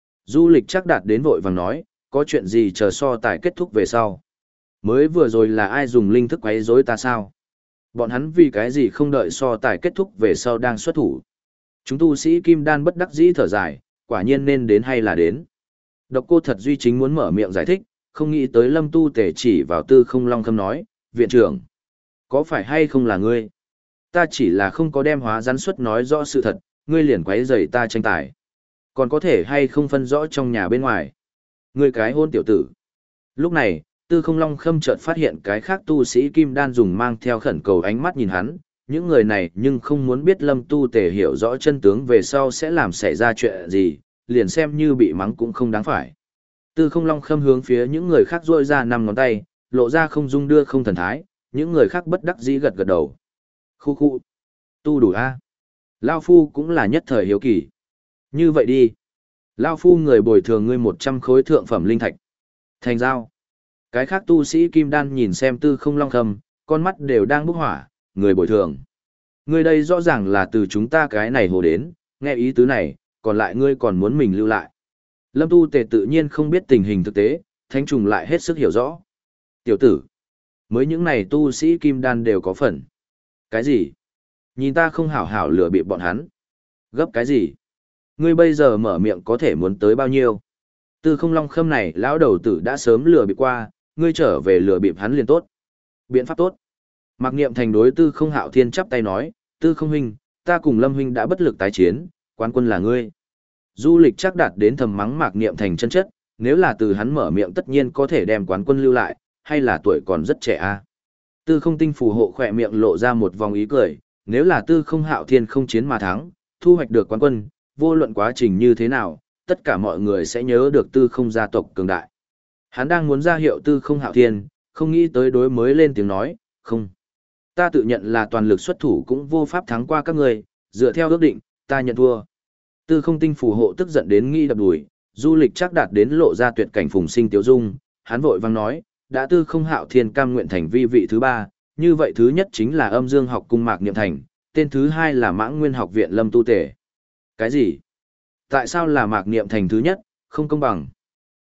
Du Lịch chắc đạt đến vội vàng nói, có chuyện gì chờ so tài kết thúc về sau. Mới vừa rồi là ai dùng linh thức quấy rối ta sao? Bọn hắn vì cái gì không đợi so tài kết thúc về sau đang xuất thủ. Chúng tu sĩ kim đan bất đắc dĩ thở dài, quả nhiên nên đến hay là đến. Độc Cô Thật Duy chính muốn mở miệng giải thích, không nghĩ tới Lâm Tu Tề chỉ vào Tư Không Long Khâm nói, viện trưởng, có phải hay không là ngươi? Ta chỉ là không có đem hóa rắn xuất nói rõ sự thật, ngươi liền quấy rầy ta tranh tài. Còn có thể hay không phân rõ trong nhà bên ngoài? Ngươi cái hôn tiểu tử. Lúc này, Tư Không Long Khâm chợt phát hiện cái khác tu sĩ kim đan dùng mang theo khẩn cầu ánh mắt nhìn hắn, những người này nhưng không muốn biết Lâm Tu Tề hiểu rõ chân tướng về sau sẽ làm xảy ra chuyện gì, liền xem như bị mắng cũng không đáng phải. Tư Không Long Khâm hướng phía những người khác duỗi ra năm ngón tay, lộ ra không dung đưa không thần thái, những người khác bất đắc dĩ gật gật đầu. Khu khu. Tu đủ a. Lao Phu cũng là nhất thời hiếu kỳ. Như vậy đi. Lao Phu người bồi thường ngươi một trăm khối thượng phẩm linh thạch. Thành giao. Cái khác tu sĩ kim đan nhìn xem Tư Không Long Khâm, con mắt đều đang bốc hỏa, người bồi thường. Ngươi đây rõ ràng là từ chúng ta cái này hồ đến, nghe ý tứ này, còn lại ngươi còn muốn mình lưu lại. Lâm Tu Tề tự nhiên không biết tình hình thực tế, Thánh Trùng lại hết sức hiểu rõ. Tiểu tử, mới những này tu sĩ kim đan đều có phần. Cái gì? Nhìn ta không hảo hảo lừa bịp bọn hắn. Gấp cái gì? Ngươi bây giờ mở miệng có thể muốn tới bao nhiêu? Tư Không Long Khâm này lão đầu tử đã sớm lừa bịp qua, ngươi trở về lừa bịp hắn liền tốt. Biện pháp tốt. Mạc Niệm Thành đối Tư Không Hạo Thiên chắp tay nói, Tư Không huynh, ta cùng Lâm huynh đã bất lực tái chiến, quán quân là ngươi. Du Lịch chắc đạt đến thầm mắng Mạc Niệm Thành chân chất, nếu là từ hắn mở miệng tất nhiên có thể đem quán quân lưu lại, hay là tuổi còn rất trẻ a. À? Tư Không Tinh phù hộ khỏe miệng lộ ra một vòng ý cười, nếu là Tư Không Hạo Thiên không chiến mà thắng, thu hoạch được quán quân, vô luận quá trình như thế nào, tất cả mọi người sẽ nhớ được Tư Không gia tộc cường đại. Hắn đang muốn ra hiệu Tư Không Hạo Thiên, không nghĩ tới đối mới lên tiếng nói, không. Ta tự nhận là toàn lực xuất thủ cũng vô pháp thắng qua các người, dựa theo ước định, ta nhận thua. Tư Không Tinh phù hộ tức giận đến nghi đập đùi, Du Lịch chắc đạt đến lộ ra tuyệt cảnh phùng sinh tiếu dung, hắn vội vang nói, đã Tư Không Hạo Thiên cam nguyện thành vi vị thứ ba, như vậy thứ nhất chính là Âm Dương học cung Mạc Niệm Thành, tên thứ hai là Mãng Nguyên học viện Lâm Tu Tề. Cái gì? Tại sao là Mạc Niệm Thành thứ nhất, không công bằng?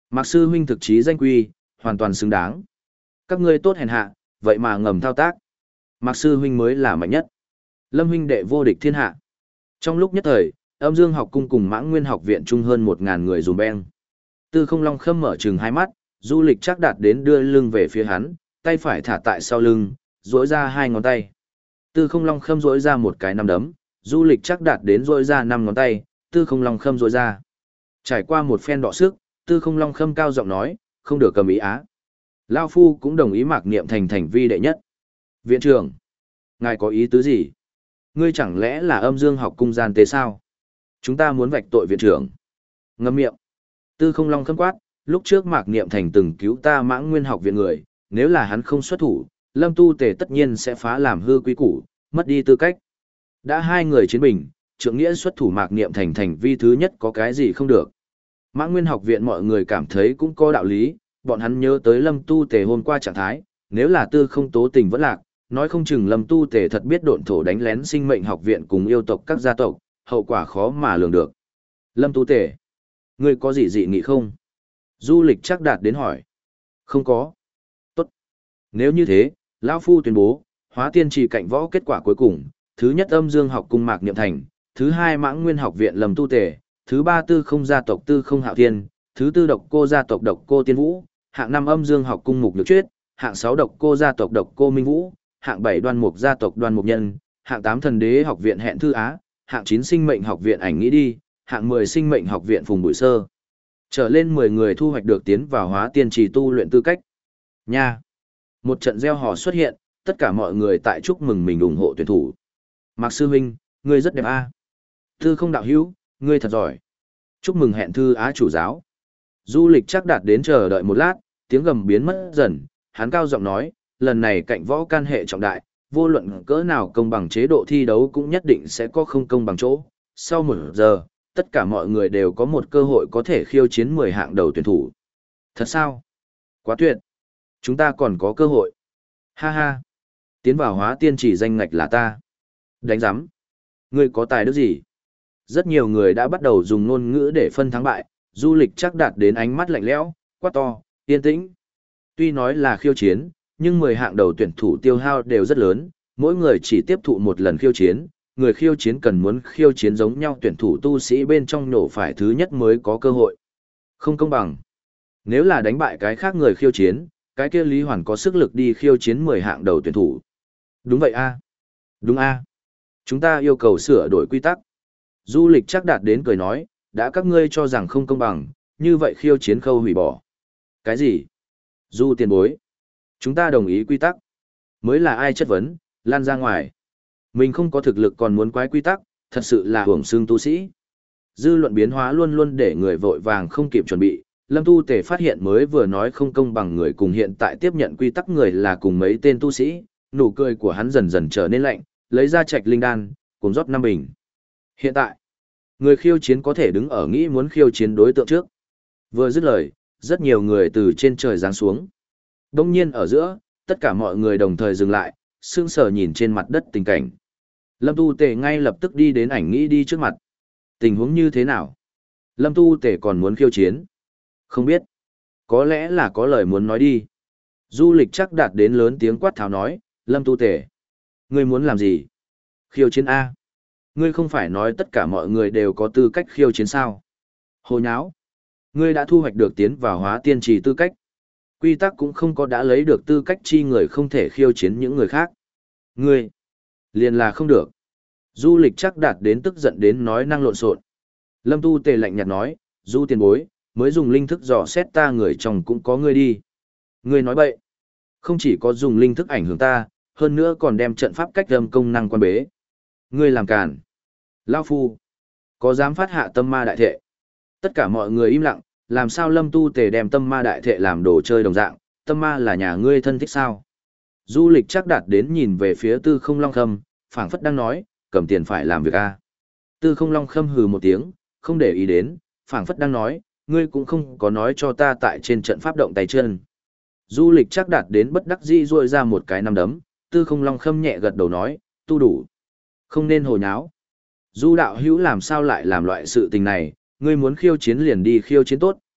Mạc sư huynh thực chí danh quy, hoàn toàn xứng đáng. Các ngươi tốt hèn hạ, vậy mà ngầm thao tác. Mạc sư huynh mới là mạnh nhất. Lâm huynh đệ vô địch thiên hạ. Trong lúc nhất thời, Âm Dương học cung cùng Mãng Nguyên học viện chung hơn một ngàn người dùm beng. Tư Không Long Khâm mở trừng hai mắt, Du Lịch chắc đạt đến đưa lưng về phía hắn, tay phải thả tại sau lưng, duỗi ra hai ngón tay. Tư Không Long Khâm duỗi ra một cái nắm đấm, Du Lịch chắc đạt đến duỗi ra năm ngón tay, Tư Không Long Khâm duỗi ra. Trải qua một phen đọ sức, Tư Không Long Khâm cao giọng nói, không được cầm ý á. Lao Phu cũng đồng ý Mạc Niệm thành thành vi đệ nhất. Viện trưởng, ngài có ý tứ gì? Ngươi chẳng lẽ là Âm Dương học cung gian tế sao? Chúng ta muốn vạch tội viện trưởng. Ngâm miệng. Tư Không Long Khâm quát, lúc trước Mạc Niệm thành từng cứu ta Mãng Nguyên học viện người, nếu là hắn không xuất thủ, Lâm Tu Tề tất nhiên sẽ phá làm hư quý củ, mất đi tư cách. Đã hai người chiến bình, trượng nghĩa xuất thủ Mạc Niệm thành thành vi thứ nhất có cái gì không được. Mãng Nguyên học viện mọi người cảm thấy cũng có đạo lý, bọn hắn nhớ tới Lâm Tu Tề hôm qua trạng thái, nếu là Tư Không tố tình vẫn lạc, nói không chừng Lâm Tu Tề thật biết độn thổ đánh lén sinh mệnh học viện cùng yêu tộc các gia tộc, hậu quả khó mà lường được. Lâm Tu Tề, ngươi có gì dị nghị không? Du Lịch chắc đạt đến hỏi. Không có. Tốt. Nếu như thế, lão Phu tuyên bố, Hóa Tiên Trì cạnh võ kết quả cuối cùng, thứ nhất Âm Dương học cung Mạc Niệm thành, thứ hai Mãng Nguyên học viện Lâm Tu Tề, thứ ba Tư Không gia tộc Tư Không Hạo Thiên, thứ tư Độc Cô gia tộc Độc Cô Tiên Vũ, hạng năm Âm Dương học cung Mục Nhược Chuyết, hạng sáu Độc Cô gia tộc Độc Cô Minh Vũ, hạng bảy Đoan Mục gia tộc Đoan Mục Nhân, hạng tám Thần Đế học viện Hẹn Thư Á, hạng chín Sinh mệnh học viện Ảnh Nghĩ Đi, hạng mười Sinh mệnh học viện Phùng Bụi Sơ. Trở lên mười người thu hoạch được tiến vào Hóa Tiên Trì tu luyện tư cách. Nha. Một trận gieo hò xuất hiện, tất cả mọi người tại chúc mừng mình ủng hộ tuyển thủ. Mạc sư huynh, ngươi rất đẹp a. Tư Không đạo hữu, ngươi thật giỏi. Chúc mừng Hẹn Thư Á chủ giáo. Du Lịch chắc đạt đến chờ đợi một lát, tiếng gầm biến mất dần, hắn cao giọng nói, lần này cạnh võ can hệ trọng đại, vô luận cỡ nào công bằng chế độ thi đấu cũng nhất định sẽ có không công bằng chỗ. Sau một giờ, tất cả mọi người đều có một cơ hội có thể khiêu chiến mười hạng đầu tuyển thủ. Thật sao? Quá tuyệt. Chúng ta còn có cơ hội. Ha ha. Tiến vào Hóa Tiên Trì danh ngạch là ta. Đánh giám. Ngươi có tài đức gì? Rất nhiều người đã bắt đầu dùng ngôn ngữ để phân thắng bại, Du Lịch chắc đạt đến ánh mắt lạnh lẽo, quát to, yên tĩnh. Tuy nói là khiêu chiến, nhưng mười hạng đầu tuyển thủ tiêu hao đều rất lớn, mỗi người chỉ tiếp thụ một lần khiêu chiến, người khiêu chiến cần muốn khiêu chiến giống nhau tuyển thủ tu sĩ bên trong nổ phải thứ nhất mới có cơ hội. Không công bằng. Nếu là đánh bại cái khác người khiêu chiến, cái kia Lý Hoàn có sức lực đi khiêu chiến mười hạng đầu tuyển thủ. Đúng vậy a. Đúng a. Chúng ta yêu cầu sửa đổi quy tắc. Du Lịch chắc đạt đến cười nói, đã các ngươi cho rằng không công bằng, như vậy khiêu chiến khâu hủy bỏ. Cái gì? Du tiền bối. Chúng ta đồng ý quy tắc. Mới là ai chất vấn, lan ra ngoài. Mình không có thực lực còn muốn quái quy tắc, thật sự là hưởng xương tu sĩ. Dư luận biến hóa luôn luôn để người vội vàng không kịp chuẩn bị. Lâm Tu Tề phát hiện mới vừa nói không công bằng người cùng hiện tại tiếp nhận quy tắc người là cùng mấy tên tu sĩ, nụ cười của hắn dần dần trở nên lạnh, lấy ra trạch linh đan, cùng rót năm bình. Hiện tại, người khiêu chiến có thể đứng ở nghĩ muốn khiêu chiến đối tượng trước. Vừa dứt lời, rất nhiều người từ trên trời giáng xuống. Đông nhiên ở giữa, tất cả mọi người đồng thời dừng lại, sững sờ nhìn trên mặt đất tình cảnh. Lâm Tu Tề ngay lập tức đi đến Ảnh Nghĩ Đi trước mặt. Tình huống như thế nào? Lâm Tu Tề còn muốn khiêu chiến? Không biết. Có lẽ là có lời muốn nói đi. Du Lịch chắc đạt đến lớn tiếng quát tháo nói, Lâm Tu Tề. Ngươi muốn làm gì? Khiêu chiến A. Ngươi không phải nói tất cả mọi người đều có tư cách khiêu chiến sao? Hồ nháo. Ngươi đã thu hoạch được tiến vào Hóa Tiên Trì tư cách. Quy tắc cũng không có đã lấy được tư cách chi người không thể khiêu chiến những người khác. Ngươi. Liền là không được. Du Lịch chắc đạt đến tức giận đến nói năng lộn xộn. Lâm Tu Tề lạnh nhạt nói, Du tiền bối, mới dùng linh thức dò xét ta người chồng cũng có ngươi đi. Ngươi nói bậy. Không chỉ có dùng linh thức ảnh hưởng ta, hơn nữa còn đem trận pháp cách âm công năng quan bế. Ngươi làm càn. Lao Phu. Có dám phát hạ tâm ma đại thệ? Tất cả mọi người im lặng, làm sao Lâm Tu Tề đem tâm ma đại thệ làm đồ chơi đồng dạng, tâm ma là nhà ngươi thân thích sao? Du Lịch chắc đạt đến nhìn về phía Tư Không Long Khâm, phảng phất đang nói, cầm tiền phải làm việc a. Tư Không Long Khâm hừ một tiếng, không để ý đến, phảng phất đang nói, ngươi cũng không có nói cho ta tại trên trận pháp động tay chân. Du Lịch chắc đạt đến bất đắc dĩ duỗi ra một cái nắm đấm, Tư Không Long Khâm nhẹ gật đầu nói, tu đủ. Không nên hồ nháo. Du đạo hữu làm sao lại làm loại sự tình này, ngươi muốn khiêu chiến liền đi khiêu chiến tốt,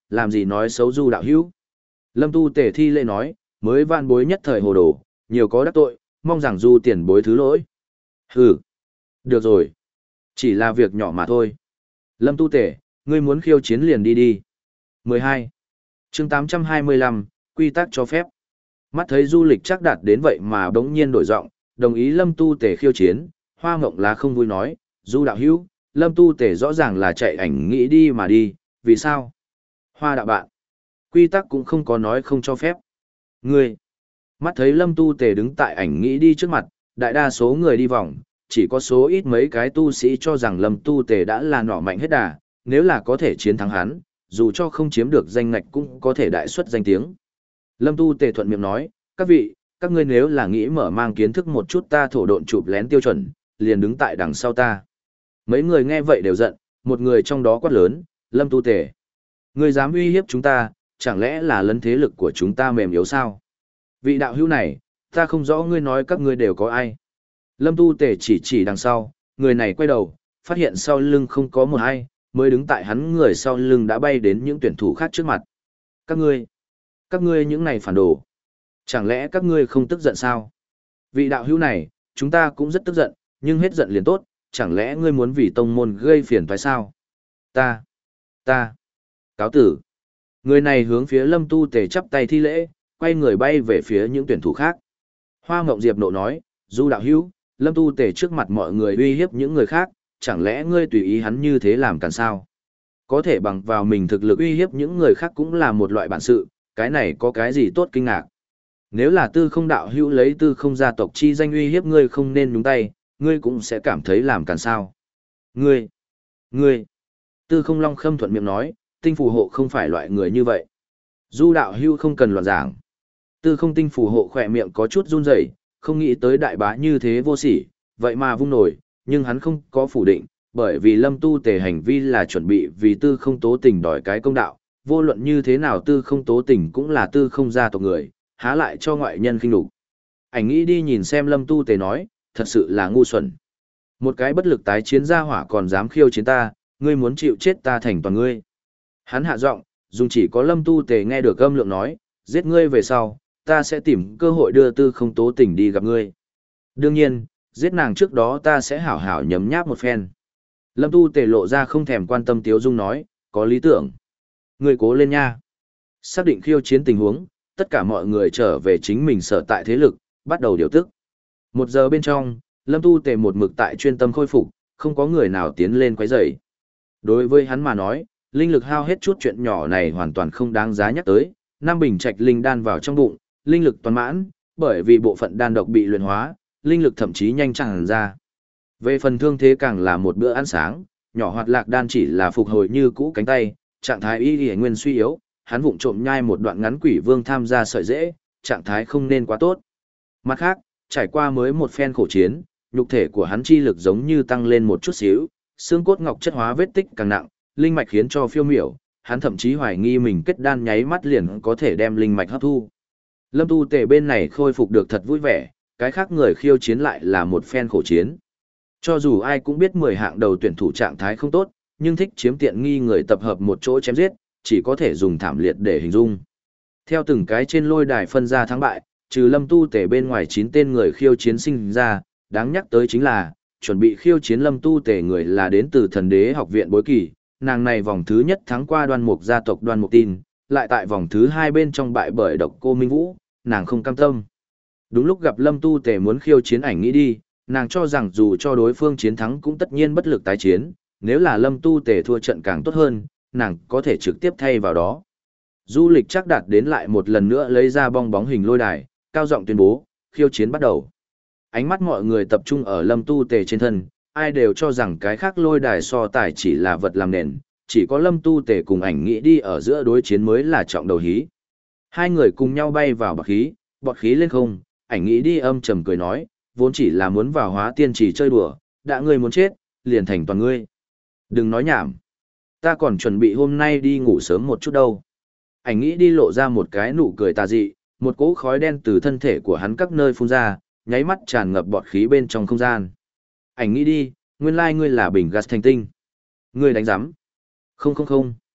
làm gì nói xấu Du đạo hữu. Lâm Tu Tề thi lễ nói, mới van bối nhất thời hồ đồ, nhiều có đắc tội, mong rằng Du tiền bối thứ lỗi. Hừ, được rồi. Chỉ là việc nhỏ mà thôi. Lâm Tu Tề, ngươi muốn khiêu chiến liền đi đi. mười hai. Chương tám trăm hai mươi lăm, quy tắc cho phép. Mắt thấy Du Lịch chắc đạt đến vậy mà bỗng nhiên đổi giọng, đồng ý Lâm Tu Tề khiêu chiến, Hoa Ngộng là không vui nói, Du đạo hữu, Lâm Tu Tề rõ ràng là chạy ảnh nghĩ đi mà đi, vì sao? Hoa đạo bạn, quy tắc cũng không có nói không cho phép. Ngươi, mắt thấy Lâm Tu Tề đứng tại ảnh nghĩ đi trước mặt, đại đa số người đi vòng, chỉ có số ít mấy cái tu sĩ cho rằng Lâm Tu Tề đã là nỏ mạnh hết đà, nếu là có thể chiến thắng hắn, dù cho không chiếm được danh ngạch cũng có thể đại xuất danh tiếng. Lâm Tu Tề thuận miệng nói, các vị, các ngươi nếu là nghĩ mở mang kiến thức một chút ta thổ độn chụp lén tiêu chuẩn, liền đứng tại đằng sau ta. Mấy người nghe vậy đều giận, một người trong đó quát lớn, Lâm Tu Tề, ngươi dám uy hiếp chúng ta, chẳng lẽ là lấn thế lực của chúng ta mềm yếu sao? Vị đạo hữu này, ta không rõ ngươi nói các ngươi đều có ai. Lâm Tu Tề chỉ chỉ đằng sau, người này quay đầu, phát hiện sau lưng không có một ai, mới đứng tại hắn người sau lưng đã bay đến những tuyển thủ khác trước mặt. Các ngươi, các ngươi những này phản đồ. Chẳng lẽ các ngươi không tức giận sao? Vị đạo hữu này, chúng ta cũng rất tức giận, nhưng hết giận liền tốt, chẳng lẽ ngươi muốn vì tông môn gây phiền phải sao? Ta, ta, cáo tử. Người này hướng phía Lâm Tu Tề chắp tay thi lễ, quay người bay về phía những tuyển thủ khác. Hoa Ngộng Diệp nộ nói, Du đạo hữu, Lâm Tu Tề trước mặt mọi người uy hiếp những người khác, chẳng lẽ ngươi tùy ý hắn như thế làm càn sao? Có thể bằng vào mình thực lực uy hiếp những người khác cũng là một loại bản sự, cái này có cái gì tốt kinh ngạc. Nếu là tư không đạo hữu lấy tư không gia tộc chi danh uy hiếp ngươi không nên nhúng tay, ngươi cũng sẽ cảm thấy làm càn sao. Ngươi, ngươi, tư không long khâm thuận miệng nói, tinh phù hộ không phải loại người như vậy. Du đạo hữu không cần loạn giảng. Tư không tinh phù hộ khỏe miệng có chút run rẩy, không nghĩ tới đại bá như thế vô sỉ, vậy mà vung nổi, nhưng hắn không có phủ định, bởi vì Lâm Tu Tề hành vi là chuẩn bị vì tư không tố tình đòi cái công đạo, vô luận như thế nào tư không tố tình cũng là tư không gia tộc người, há lại cho ngoại nhân khinh đục. Ảnh nghĩ đi nhìn xem Lâm Tu Tề nói, thật sự là ngu xuẩn. Một cái bất lực tái chiến gia hỏa còn dám khiêu chiến ta, ngươi muốn chịu chết ta thành toàn ngươi. Hắn hạ giọng, dùng chỉ có Lâm Tu Tề nghe được âm lượng nói, giết ngươi về sau, ta sẽ tìm cơ hội đưa tư không tố tình đi gặp ngươi. Đương nhiên, giết nàng trước đó ta sẽ hảo hảo nhấm nháp một phen. Lâm Tu Tề lộ ra không thèm quan tâm Tiếu Dung nói, có lý tưởng. Ngươi cố lên nha. Xác định khiêu chiến tình huống, tất cả mọi người trở về chính mình sở tại thế lực, bắt đầu điều tức. Một giờ bên trong, Lâm Tu Tề một mực tại chuyên tâm khôi phục, không có người nào tiến lên quấy rầy. Đối với hắn mà nói, linh lực hao hết chút chuyện nhỏ này hoàn toàn không đáng giá nhắc tới, năm bình trạch linh đan vào trong bụng, linh lực toàn mãn, bởi vì bộ phận đan độc bị luyện hóa, linh lực thậm chí nhanh tràn ra. Về phần thương thế càng là một bữa ăn sáng, nhỏ hoạt lạc đan chỉ là phục hồi như cũ cánh tay, trạng thái y y nguyên suy yếu, hắn vụng trộm nhai một đoạn ngắn quỷ vương tham gia sợi dễ, trạng thái không nên quá tốt. Mặt khác, trải qua mới một phen khổ chiến, nhục thể của hắn chi lực giống như tăng lên một chút xíu, xương cốt ngọc chất hóa vết tích càng nặng, linh mạch khiến cho phiêu miểu, hắn thậm chí hoài nghi mình kết đan nháy mắt liền có thể đem linh mạch hấp thu. Lâm Tu Tề bên này khôi phục được thật vui vẻ, cái khác người khiêu chiến lại là một phen khổ chiến. Cho dù ai cũng biết mười hạng đầu tuyển thủ trạng thái không tốt, nhưng thích chiếm tiện nghi người tập hợp một chỗ chém giết, chỉ có thể dùng thảm liệt để hình dung. Theo từng cái trên lôi đài phân ra thắng bại, trừ Lâm Tu Tề bên ngoài chín tên người khiêu chiến sinh ra, đáng nhắc tới chính là, chuẩn bị khiêu chiến Lâm Tu Tề người là đến từ Thần Đế học viện Bối Kỳ, nàng này vòng thứ nhất thắng qua Đoan Mục gia tộc Đoan Mục Tin, lại tại vòng thứ hai bên trong bại bởi Độc Cô Minh Vũ, nàng không cam tâm. Đúng lúc gặp Lâm Tu Tề muốn khiêu chiến ảnh nghĩ đi, nàng cho rằng dù cho đối phương chiến thắng cũng tất nhiên bất lực tái chiến, nếu là Lâm Tu Tề thua trận càng tốt hơn, nàng có thể trực tiếp thay vào đó. Du Lịch chắc đạt đến lại một lần nữa lấy ra bong bóng hình lôi đài, cao giọng tuyên bố, khiêu chiến bắt đầu. Ánh mắt mọi người tập trung ở Lâm Tu Tề trên thân, ai đều cho rằng cái khác lôi đài so tài chỉ là vật làm nền, chỉ có Lâm Tu Tề cùng ảnh nghĩ đi ở giữa đối chiến mới là trọng đầu hí. Hai người cùng nhau bay vào bọt khí, bọt khí lên không, ảnh nghĩ đi âm trầm cười nói, vốn chỉ là muốn vào hóa tiên chỉ chơi đùa, đã ngươi muốn chết, liền thành toàn ngươi. Đừng nói nhảm. Ta còn chuẩn bị hôm nay đi ngủ sớm một chút đâu. Ảnh nghĩ đi lộ ra một cái nụ cười tà dị, một cỗ khói đen từ thân thể của hắn các nơi phun ra, nháy mắt tràn ngập bọt khí bên trong không gian. Ảnh nghĩ đi, nguyên lai ngươi là bình gas thành tinh. Ngươi đánh giám. Không không không.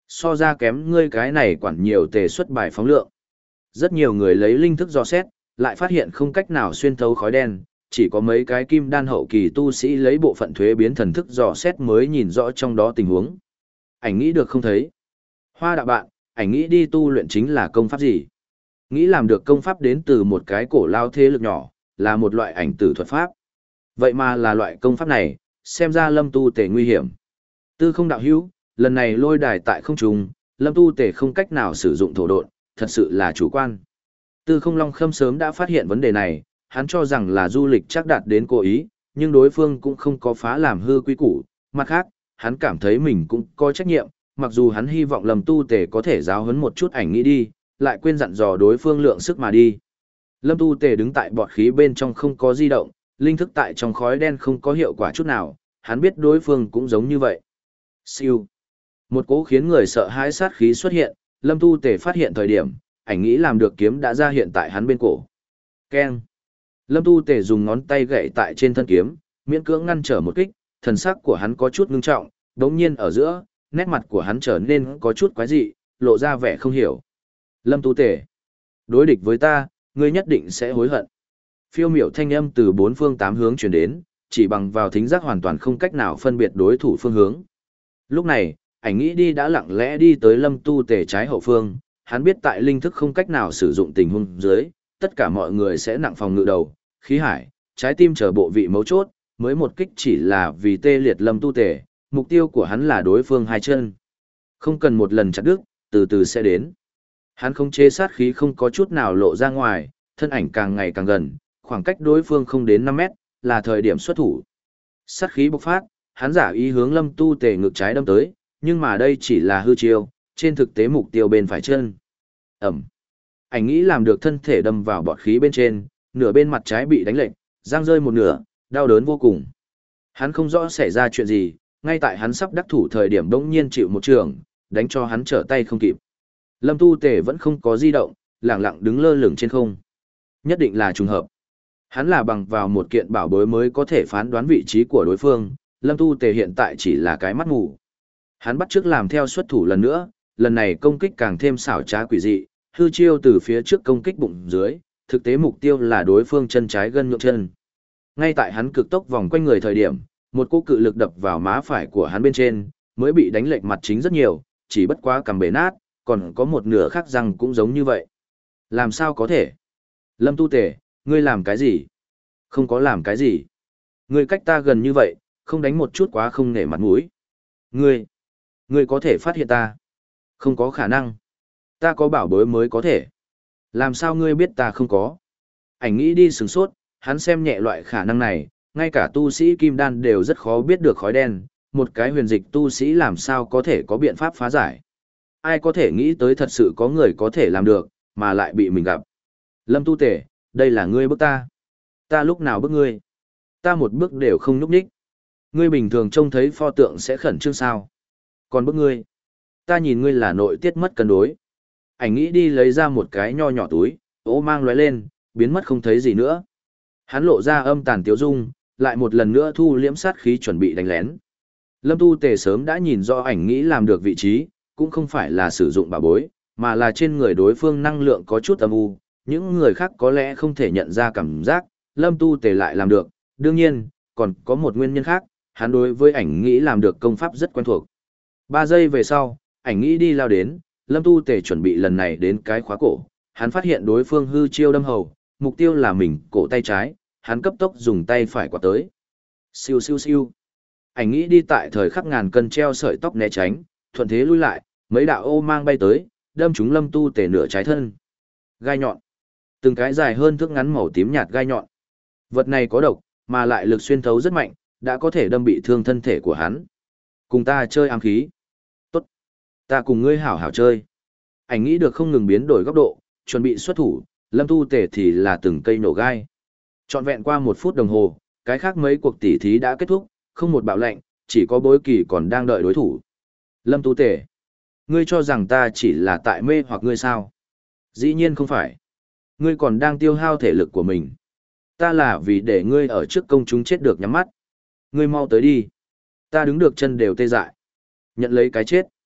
So ra kém ngươi cái này quản nhiều tề xuất bài phóng lượng. Rất nhiều người lấy linh thức dò xét, lại phát hiện không cách nào xuyên thấu khói đen, chỉ có mấy cái kim đan hậu kỳ tu sĩ lấy bộ phận thuế biến thần thức dò xét mới nhìn rõ trong đó tình huống. Ảnh nghĩ được không thấy. Hoa đạo bạn, ảnh nghĩ đi tu luyện chính là công pháp gì? Nghĩ làm được công pháp đến từ một cái cổ lao thế lực nhỏ, là một loại ảnh tử thuật pháp. Vậy mà là loại công pháp này, xem ra Lâm Tu Tề nguy hiểm. Tư không đạo hữu, lần này lôi đài tại không trung, Lâm Tu Tề không cách nào sử dụng thổ độn, thật sự là chủ quan. Tư không Long Khâm sớm đã phát hiện vấn đề này, hắn cho rằng là du lịch chắc đạt đến cố ý, nhưng đối phương cũng không có phá làm hư quy củ. Mặt khác, hắn cảm thấy mình cũng có trách nhiệm, mặc dù hắn hy vọng Lâm Tu Tề có thể giáo huấn một chút ảnh nghĩ đi, lại quên dặn dò đối phương lượng sức mà đi. Lâm Tu Tề đứng tại bọt khí bên trong không có di động, linh thức tại trong khói đen không có hiệu quả chút nào, hắn biết đối phương cũng giống như vậy. Siêu. Một cỗ khiến người sợ hãi sát khí xuất hiện, Lâm Tu Tề phát hiện thời điểm, ảnh nghĩ làm được kiếm đã ra hiện tại hắn bên cổ. Keng. Lâm Tu Tề dùng ngón tay gậy tại trên thân kiếm, miễn cưỡng ngăn trở một kích, thần sắc của hắn có chút ngưng trọng, đống nhiên ở giữa, nét mặt của hắn trở nên có chút quái dị, lộ ra vẻ không hiểu. Lâm Tu Tề, đối địch với ta, ngươi nhất định sẽ hối hận. Phiêu miểu thanh âm từ bốn phương tám hướng truyền đến, chỉ bằng vào thính giác hoàn toàn không cách nào phân biệt đối thủ phương hướng. Lúc này, ảnh nghĩ đi đã lặng lẽ đi tới Lâm Tu Tề trái hậu phương, hắn biết tại linh thức không cách nào sử dụng tình huống dưới, tất cả mọi người sẽ nặng phòng ngự đầu, khí hải, trái tim chờ bộ vị mấu chốt, mới một kích chỉ là vì tê liệt Lâm Tu Tề, mục tiêu của hắn là đối phương hai chân. Không cần một lần chặt đứt, từ từ sẽ đến. Hắn không chế sát khí không có chút nào lộ ra ngoài, thân ảnh càng ngày càng gần, khoảng cách đối phương không đến năm mét, là thời điểm xuất thủ. Sát khí bộc phát, hắn giả ý hướng Lâm Tu Tề ngực trái đâm tới, nhưng mà đây chỉ là hư chiêu, trên thực tế mục tiêu bên phải chân. Ẩm. Ảnh nghĩ làm được thân thể đâm vào bọt khí bên trên, nửa bên mặt trái bị đánh lệch, giang rơi một nửa, đau đớn vô cùng. Hắn không rõ xảy ra chuyện gì, ngay tại hắn sắp đắc thủ thời điểm bỗng nhiên chịu một trường, đánh cho hắn trở tay không kịp. Lâm Tu Tề vẫn không có di động, lặng lặng đứng lơ lửng trên không. Nhất định là trùng hợp. Hắn là bằng vào một kiện bảo bối mới có thể phán đoán vị trí của đối phương, Lâm Tu Tề hiện tại chỉ là cái mắt mù. Hắn bắt chước làm theo xuất thủ lần nữa, lần này công kích càng thêm xảo trá quỷ dị, hư chiêu từ phía trước công kích bụng dưới, thực tế mục tiêu là đối phương chân trái gân nhượng chân. Ngay tại hắn cực tốc vòng quanh người thời điểm, một cú cự lực đập vào má phải của hắn bên trên, mới bị đánh lệch mặt chính rất nhiều, chỉ bất quá cầm bể nát, còn có một nửa khác răng cũng giống như vậy. Làm sao có thể? Lâm Tu Tề, ngươi làm cái gì? Không có làm cái gì. Ngươi cách ta gần như vậy, không đánh một chút quá không nể mặt mũi. Ngươi, ngươi có thể phát hiện ta? Không có khả năng. Ta có bảo bối mới có thể. Làm sao ngươi biết ta không có? Ảnh nghĩ đi sừng sốt, hắn xem nhẹ loại khả năng này, ngay cả tu sĩ kim đan đều rất khó biết được khói đen, một cái huyền dịch tu sĩ làm sao có thể có biện pháp phá giải. Ai có thể nghĩ tới thật sự có người có thể làm được, mà lại bị mình gặp. Lâm Tu Tề, đây là ngươi bức ta. Ta lúc nào bức ngươi? Ta một bước đều không nhúc nhích. Ngươi bình thường trông thấy pho tượng sẽ khẩn trương sao? Còn bức ngươi? Ta nhìn ngươi là nội tiết mất cân đối. Ảnh nghĩ đi lấy ra một cái nho nhỏ túi, ố mang lóe lên, biến mất không thấy gì nữa. Hắn lộ ra âm tàn tiếu dung, lại một lần nữa thu liễm sát khí chuẩn bị đánh lén. Lâm Tu Tề sớm đã nhìn rõ ảnh nghĩ làm được vị trí, cũng không phải là sử dụng bảo bối, mà là trên người đối phương năng lượng có chút âm u, những người khác có lẽ không thể nhận ra cảm giác, Lâm Tu Tề lại làm được, đương nhiên, còn có một nguyên nhân khác, hắn đối với ảnh nghĩ làm được công pháp rất quen thuộc. Ba giây về sau, ảnh nghĩ đi lao đến, Lâm Tu Tề chuẩn bị lần này đến cái khóa cổ, hắn phát hiện đối phương hư chiêu đâm hầu, mục tiêu là mình, cổ tay trái, hắn cấp tốc dùng tay phải quạt tới. Siêu siêu siêu. Ảnh nghĩ đi tại thời khắc ngàn cân treo sợi tóc né tránh, thuận thế lui lại, mấy đạo ô mang bay tới, đâm trúng Lâm Tu Tề nửa trái thân. Gai nhọn. Từng cái dài hơn thước ngắn màu tím nhạt gai nhọn. Vật này có độc, mà lại lực xuyên thấu rất mạnh, đã có thể đâm bị thương thân thể của hắn. Cùng ta chơi ám khí. Tốt. Ta cùng ngươi hảo hảo chơi. Ảnh nghĩ được không ngừng biến đổi góc độ, chuẩn bị xuất thủ, Lâm Tu Tề thì là từng cây nổ gai. Trọn vẹn qua một phút đồng hồ, cái khác mấy cuộc tỉ thí đã kết thúc, không một bạo lệnh, chỉ có bối kỳ còn đang đợi đối thủ. Lâm Tu Tề, ngươi cho rằng ta chỉ là tại mê hoặc ngươi sao? Dĩ nhiên không phải. Ngươi còn đang tiêu hao thể lực của mình. Ta là vì để ngươi ở trước công chúng chết được nhắm mắt. Ngươi mau tới đi. Ta đứng được chân đều tê dại. Nhận lấy cái chết.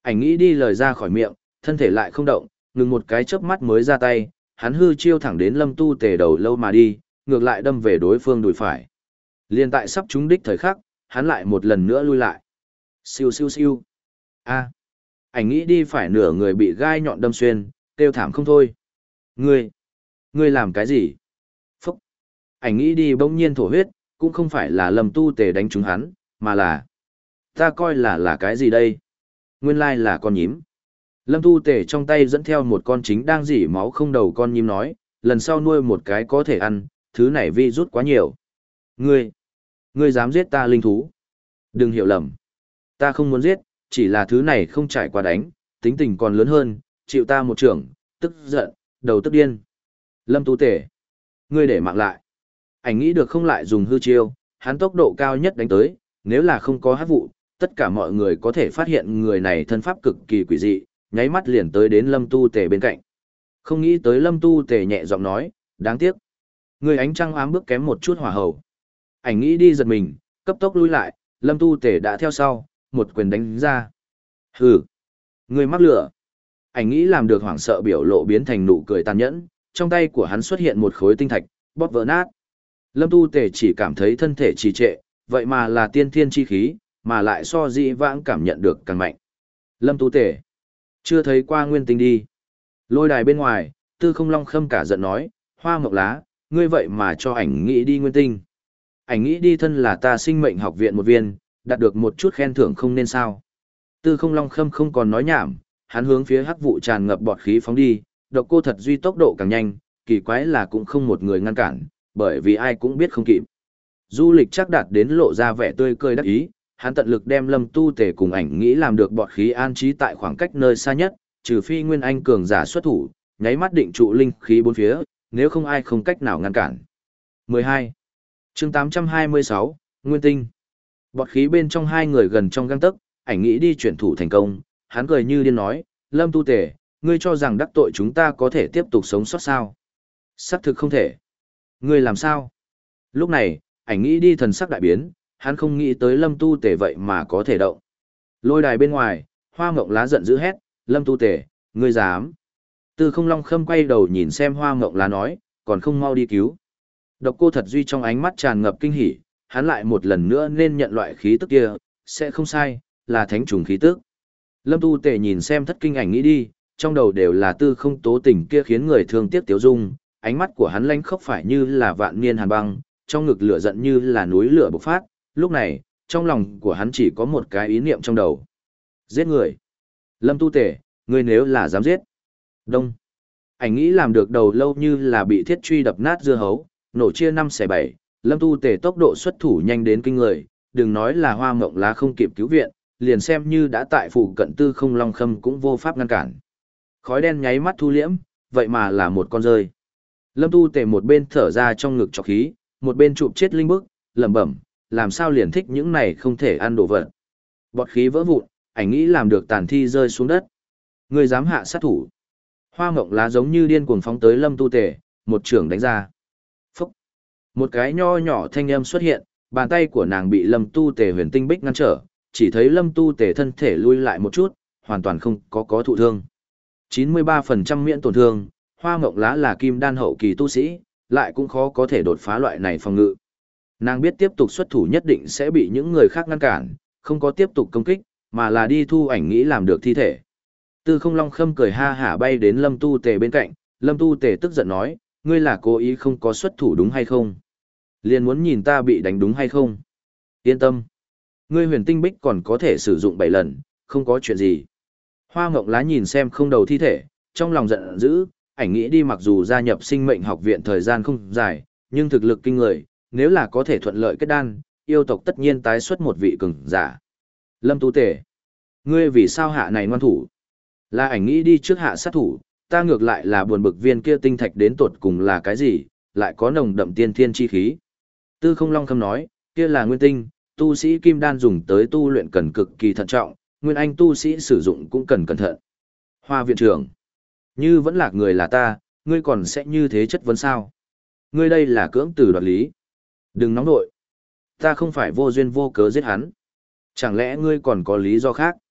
Ảnh nghĩ đi lời ra khỏi miệng, thân thể lại không động, ngừng một cái chớp mắt mới ra tay, hắn hư chiêu thẳng đến Lâm Tu Tề đầu lâu mà đi, ngược lại đâm về đối phương đùi phải. Liên tại sắp trúng đích thời khắc, hắn lại một lần nữa lui lại. Siêu siêu siêu. A. Ảnh nghĩ đi phải nửa người bị gai nhọn đâm xuyên, kêu thảm không thôi. Ngươi, ngươi làm cái gì? Phúc. Ảnh nghĩ đi bỗng nhiên thổ huyết, cũng không phải là Lâm Tu Tề đánh trúng hắn, mà là ta coi là là cái gì đây? Nguyên lai là con nhím. Lâm Tu Tề trong tay dẫn theo một con chính đang rỉ máu không đầu con nhím nói, lần sau nuôi một cái có thể ăn, thứ này vi rút quá nhiều. Ngươi, ngươi dám giết ta linh thú? Đừng hiểu lầm. Ta không muốn giết, chỉ là thứ này không trải qua đánh, tính tình còn lớn hơn, chịu ta một trưởng, tức giận, đầu tức điên. Lâm Tu Tề, ngươi để mạng lại. Ảnh nghĩ được không lại dùng hư chiêu, hắn tốc độ cao nhất đánh tới, nếu là không có hát vụ, tất cả mọi người có thể phát hiện người này thân pháp cực kỳ quỷ dị, nháy mắt liền tới đến Lâm Tu Tề bên cạnh. Không nghĩ tới Lâm Tu Tề nhẹ giọng nói, đáng tiếc. Người ánh trăng ám bước kém một chút hỏa hầu. Ảnh nghĩ đi giật mình, cấp tốc lui lại, Lâm Tu Tề đã theo sau, một quyền đánh ra. Hừ, người mắc lửa. Ảnh nghĩ làm được hoảng sợ biểu lộ biến thành nụ cười tàn nhẫn, trong tay của hắn xuất hiện một khối tinh thạch, bóp vỡ nát. Lâm Tu Tề chỉ cảm thấy thân thể trì trệ, vậy mà là tiên thiên chi khí, mà lại so dị vãng cảm nhận được càng mạnh. Lâm Tu Tề, chưa thấy qua nguyên tinh đi. Lôi đài bên ngoài, Tư Không Long Khâm cả giận nói, Hoa Mộc Lá, ngươi vậy mà cho ảnh nghĩ đi nguyên tinh. Ảnh nghĩ đi thân là ta sinh mệnh học viện một viên, đạt được một chút khen thưởng không nên sao. Tư Không Long Khâm không còn nói nhảm, hắn hướng phía hắc vụ tràn ngập bọt khí phóng đi, Độc Cô Thật Duy tốc độ càng nhanh, kỳ quái là cũng không một người ngăn cản, bởi vì ai cũng biết không kịp. Du Lịch chắc đạt đến lộ ra vẻ tươi cười đắc ý, hắn tận lực đem Lâm Tu Tề cùng ảnh nghĩ làm được bọt khí an trí tại khoảng cách nơi xa nhất, trừ phi Nguyên Anh cường giả xuất thủ, nháy mắt định trụ linh khí bốn phía, nếu không ai không cách nào ngăn cản. mười hai. Chương tám trăm hai mươi sáu, Nguyên Tinh. Bọt khí bên trong hai người gần trong gang tấc, ảnh nghĩ đi chuyển thủ thành công, hắn cười như điên nói, Lâm Tu Tề, ngươi cho rằng đắc tội chúng ta có thể tiếp tục sống sót sao? Xác thực không thể. Ngươi làm sao? Lúc này, ảnh nghĩ đi thần sắc đại biến, hắn không nghĩ tới Lâm Tu Tề vậy mà có thể động. Lôi đài bên ngoài, Hoa Ngộng Lá giận dữ hét, Lâm Tu Tề, ngươi dám. Tư Không Long Khâm quay đầu nhìn xem Hoa Ngộng Lá nói, còn không mau đi cứu. Độc Cô Thật Duy trong ánh mắt tràn ngập kinh hỉ, hắn lại một lần nữa nên nhận loại khí tức kia, sẽ không sai, là thánh trùng khí tức. Lâm Tu Tề nhìn xem thất kinh ảnh nghĩ đi, trong đầu đều là tư không tố tình kia khiến người thương tiếc tiếu dung, ánh mắt của hắn lanh khốc phải như là vạn niên hàn băng, trong ngực lửa giận như là núi lửa bộc phát, lúc này, trong lòng của hắn chỉ có một cái ý niệm trong đầu. Giết người. Lâm Tu Tề, ngươi nếu là dám giết. Đông. Ảnh nghĩ làm được đầu lâu như là bị thiết truy đập nát dưa hấu, nổ chia năm xẻ bảy, Lâm Tu Tề tốc độ xuất thủ nhanh đến kinh người, đừng nói là Hoa Mộng Lá không kịp cứu viện, liền xem như đã tại phụ cận Tư Không Long Khâm cũng vô pháp ngăn cản. Khói đen nháy mắt thu liễm, vậy mà là một con rơi. Lâm Tu Tề một bên thở ra trong ngực trọc khí, một bên chụp chết linh bức, lẩm bẩm, làm sao liền thích những này không thể ăn đồ vật. Bọt khí vỡ vụn, ảnh nghĩ làm được tàn thi rơi xuống đất. Người dám hạ sát thủ. Hoa Ngộng Lá giống như điên cuồng phóng tới Lâm Tu Tề, một trường đánh ra. Phúc. Một cái nho nhỏ thanh âm xuất hiện, bàn tay của nàng bị Lâm Tu Tề huyền tinh bích ngăn trở, chỉ thấy Lâm Tu Tề thân thể lui lại một chút, hoàn toàn không có có thụ thương. chín mươi ba phần trăm miễn tổn thương, Hoa Ngộng Lá là kim đan hậu kỳ tu sĩ, lại cũng khó có thể đột phá loại này phòng ngự. Nàng biết tiếp tục xuất thủ nhất định sẽ bị những người khác ngăn cản, không có tiếp tục công kích, mà là đi thu ảnh nghĩ làm được thi thể. Tư Không Long Khâm cười ha hả bay đến Lâm Tu Tề bên cạnh, Lâm Tu Tề tức giận nói, ngươi là cố ý không có xuất thủ đúng hay không? Liền muốn nhìn ta bị đánh đúng hay không? Yên tâm. Ngươi huyền tinh bích còn có thể sử dụng bảy lần, không có chuyện gì. Hoa Ngộng Lá nhìn xem không đầu thi thể, trong lòng giận dữ, ảnh nghĩ đi mặc dù gia nhập sinh mệnh học viện thời gian không dài, nhưng thực lực kinh người, nếu là có thể thuận lợi kết đan, yêu tộc tất nhiên tái xuất một vị cường giả. Lâm Tu Tề, ngươi vì sao hạ này ngoan thủ? Là ảnh nghĩ đi trước hạ sát thủ, ta ngược lại là buồn bực viên kia tinh thạch đến tột cùng là cái gì, lại có nồng đậm tiên thiên chi khí. Tư Không Long Khâm nói, kia là nguyên tinh, tu sĩ kim đan dùng tới tu luyện cần cực kỳ thận trọng, nguyên anh tu sĩ sử dụng cũng cần cẩn thận. Hoa viện trưởng, như vẫn lạc người là ta, ngươi còn sẽ như thế chất vấn sao? Ngươi đây là cưỡng từ đoạt lý. Đừng nóng nội. Ta không phải vô duyên vô cớ giết hắn. Chẳng lẽ ngươi còn có lý do khác?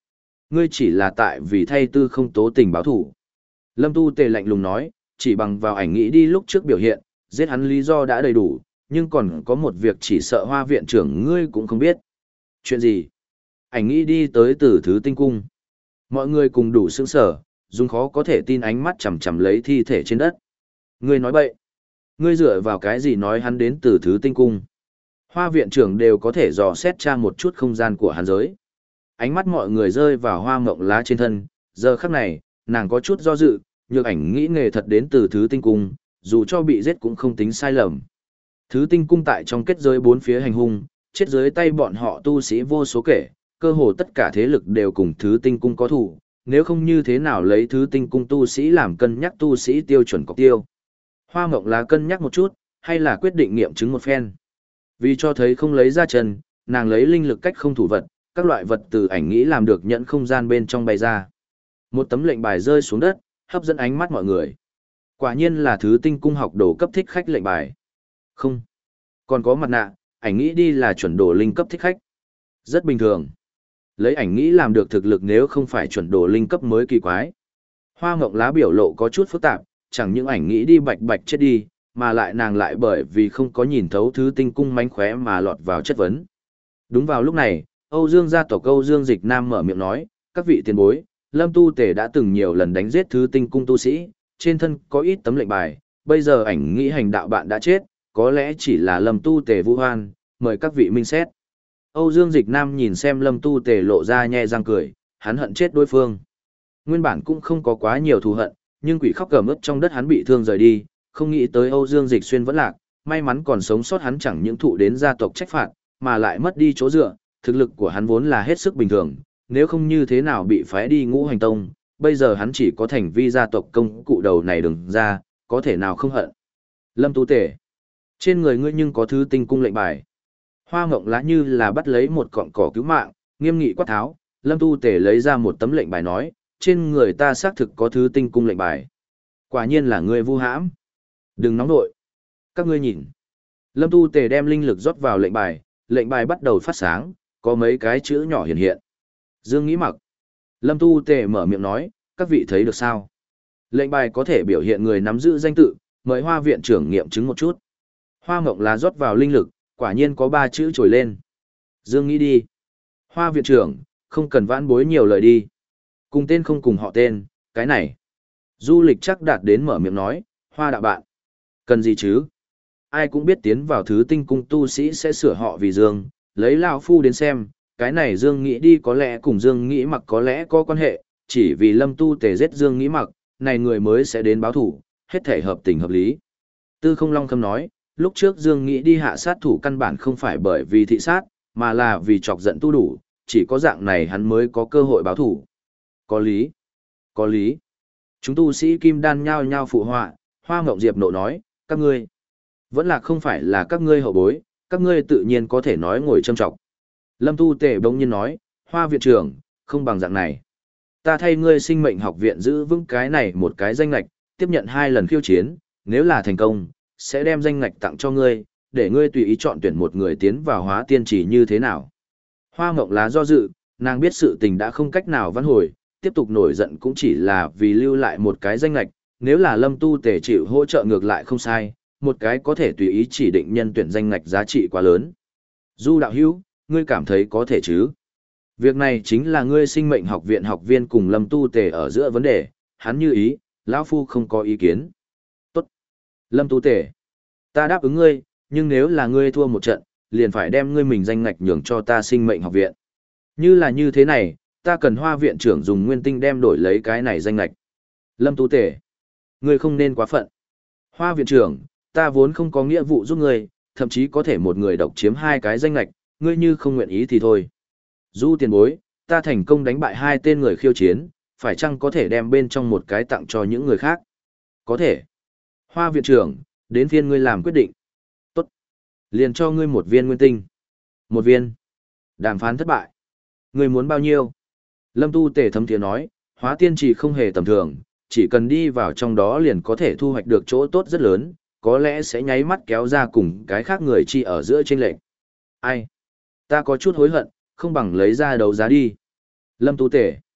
Ngươi chỉ là tại vì thay tư không tố tình báo thủ. Lâm Tu Tề lạnh lùng nói, chỉ bằng vào ảnh nghĩ đi lúc trước biểu hiện, giết hắn lý do đã đầy đủ, nhưng còn có một việc chỉ sợ Hoa viện trưởng ngươi cũng không biết. Chuyện gì? Ảnh nghĩ đi tới Tử Thứ Tinh Cung. Mọi người cùng đủ sững sờ, dùng khó có thể tin ánh mắt chằm chằm lấy thi thể trên đất. Ngươi nói bậy. Ngươi dựa vào cái gì nói hắn đến Tử Thứ Tinh Cung? Hoa viện trưởng đều có thể dò xét tra một chút không gian của hắn giới. Ánh mắt mọi người rơi vào Hoa Ngộng Lá trên thân, giờ khắc này, nàng có chút do dự, nhược ảnh nghĩ nghề thật đến từ Thứ Tinh Cung, dù cho bị giết cũng không tính sai lầm. Thứ Tinh Cung tại trong kết giới bốn phía hành hung, chết dưới tay bọn họ tu sĩ vô số kể, cơ hồ tất cả thế lực đều cùng Thứ Tinh Cung có thủ, nếu không như thế nào lấy Thứ Tinh Cung tu sĩ làm cân nhắc tu sĩ tiêu chuẩn cọc tiêu. Hoa Ngộng Lá cân nhắc một chút, hay là quyết định nghiệm chứng một phen. Vì cho thấy không lấy ra chân, nàng lấy linh lực cách không thủ vật, các loại vật từ ảnh nghĩ làm được nhận không gian bên trong bay ra. Một tấm lệnh bài rơi xuống đất, hấp dẫn ánh mắt mọi người. Quả nhiên là Thứ Tinh Cung học đồ cấp thích khách lệnh bài. Không. Còn có mặt nạ, ảnh nghĩ đi là chuẩn đồ linh cấp thích khách. Rất bình thường. Lấy ảnh nghĩ làm được thực lực nếu không phải chuẩn đồ linh cấp mới kỳ quái. Hoa Ngộng Lá biểu lộ có chút phức tạp, chẳng những ảnh nghĩ đi bạch bạch chết đi, mà lại nàng lại bởi vì không có nhìn thấu Thứ Tinh Cung mánh khóe mà lọt vào chất vấn. Đúng vào lúc này, Âu Dương gia tộc Âu Dương Dịch Nam mở miệng nói, các vị tiền bối, Lâm Tu Tề đã từng nhiều lần đánh giết Thứ Tinh Cung tu sĩ, trên thân có ít tấm lệnh bài, bây giờ ảnh nghĩ hành đạo bạn đã chết, có lẽ chỉ là Lâm Tu Tề vu hoan, mời các vị minh xét. Âu Dương Dịch Nam nhìn xem Lâm Tu Tề lộ ra nhe răng cười, hắn hận chết đối phương. Nguyên bản cũng không có quá nhiều thù hận, nhưng quỷ khóc cờm ướt trong đất hắn bị thương rời đi, không nghĩ tới Âu Dương Dịch Xuyên vẫn lạc, may mắn còn sống sót hắn chẳng những thụ đến gia tộc trách phạt, mà lại mất đi chỗ dựa, thực lực của hắn vốn là hết sức bình thường, nếu không như thế nào bị phái đi Ngũ Hành Tông, bây giờ hắn chỉ có thành vi gia tộc công cụ đầu này đừng ra, có thể nào không hận. Lâm Tu Tề, trên người ngươi nhưng có Thứ Tinh Cung lệnh bài. Hoa Ngộng Lá như là bắt lấy một cọng cỏ cứu mạng, nghiêm nghị quát tháo, Lâm Tu Tề lấy ra một tấm lệnh bài nói, trên người ta xác thực có Thứ Tinh Cung lệnh bài. Quả nhiên là ngươi vu hãm. Đừng nóng nội. Các ngươi nhìn. Lâm Tu Tề đem linh lực rót vào lệnh bài, lệnh bài bắt đầu phát sáng, có mấy cái chữ nhỏ hiện hiện. Dương Nghĩ Mặc. Lâm Tu Tề mở miệng nói, các vị thấy được sao? Lệnh bài có thể biểu hiện người nắm giữ danh tự, mời Hoa viện trưởng nghiệm chứng một chút. Hoa Ngộng Lá rót vào linh lực, quả nhiên có ba chữ trồi lên. Dương Nghĩ đi. Hoa viện trưởng, không cần vãn bối nhiều lời đi. Cùng tên không cùng họ tên, cái này. Du Lịch chắc đạt đến mở miệng nói, Hoa đạo bạn. Cần gì chứ? Ai cũng biết tiến vào Thứ Tinh Cung tu sĩ sẽ sửa họ vì Dương, lấy lão phu đến xem, cái này Dương Nghĩ đi có lẽ cùng Dương Nghĩ Mặc có lẽ có quan hệ, chỉ vì Lâm Tu Tề giết Dương Nghĩ Mặc, này người mới sẽ đến báo thủ, hết thể hợp tình hợp lý. Tư Không Long Khâm nói, lúc trước Dương Nghĩ đi hạ sát thủ căn bản không phải bởi vì thị sát, mà là vì chọc giận tu đủ, chỉ có dạng này hắn mới có cơ hội báo thủ. Có lý. Có lý. Chúng tu sĩ kim đan nhao nhao phụ họa, Hoa Ngộng Diệp nộ nói, các ngươi, vẫn là không phải là các ngươi hậu bối, các ngươi tự nhiên có thể nói ngồi châm trọng. Lâm Tu Tề bỗng nhiên nói, Hoa viện trưởng, không bằng dạng này. Ta thay ngươi sinh mệnh học viện giữ vững cái này một cái danh lạch, tiếp nhận hai lần khiêu chiến, nếu là thành công, sẽ đem danh ngạch tặng cho ngươi, để ngươi tùy ý chọn tuyển một người tiến vào Hóa Tiên Chỉ như thế nào. Hoa Ngộng Lá do dự, nàng biết sự tình đã không cách nào vãn hồi, tiếp tục nổi giận cũng chỉ là vì lưu lại một cái danh ngạch, nếu là Lâm Tu Tề chịu hỗ trợ ngược lại không sai, một cái có thể tùy ý chỉ định nhân tuyển danh ngạch giá trị quá lớn. Du đạo hữu, ngươi cảm thấy có thể chứ? Việc này chính là ngươi sinh mệnh học viện học viên cùng Lâm Tu Tề ở giữa vấn đề, hắn như ý, lão phu không có ý kiến. Tốt. Lâm Tu Tề, ta đáp ứng ngươi, nhưng nếu là ngươi thua một trận, liền phải đem ngươi mình danh ngạch nhường cho ta sinh mệnh học viện. Như là như thế này, ta cần Hoa viện trưởng dùng nguyên tinh đem đổi lấy cái này danh ngạch. Lâm Tu Tề, ngươi không nên quá phận. Hoa viện trưởng, ta vốn không có nghĩa vụ giúp ngươi, thậm chí có thể một người độc chiếm hai cái danh ngạch, ngươi như không nguyện ý thì thôi. Du tiền bối, ta thành công đánh bại hai tên người khiêu chiến, phải chăng có thể đem bên trong một cái tặng cho những người khác? Có thể. Hoa viện trưởng, đến phiên ngươi làm quyết định. Tốt. Liền cho ngươi một viên nguyên tinh. Một viên. Đàm phán thất bại. Ngươi muốn bao nhiêu? Lâm Tu Tề thấm thiế nói, Hóa Tiên Chỉ không hề tầm thường, chỉ cần đi vào trong đó liền có thể thu hoạch được chỗ tốt rất lớn, có lẽ sẽ nháy mắt kéo ra cùng cái khác người chi ở giữa chênh lệch. Ai? Ta có chút hối hận, không bằng lấy ra đấu giá đi. Lâm Tu Tề,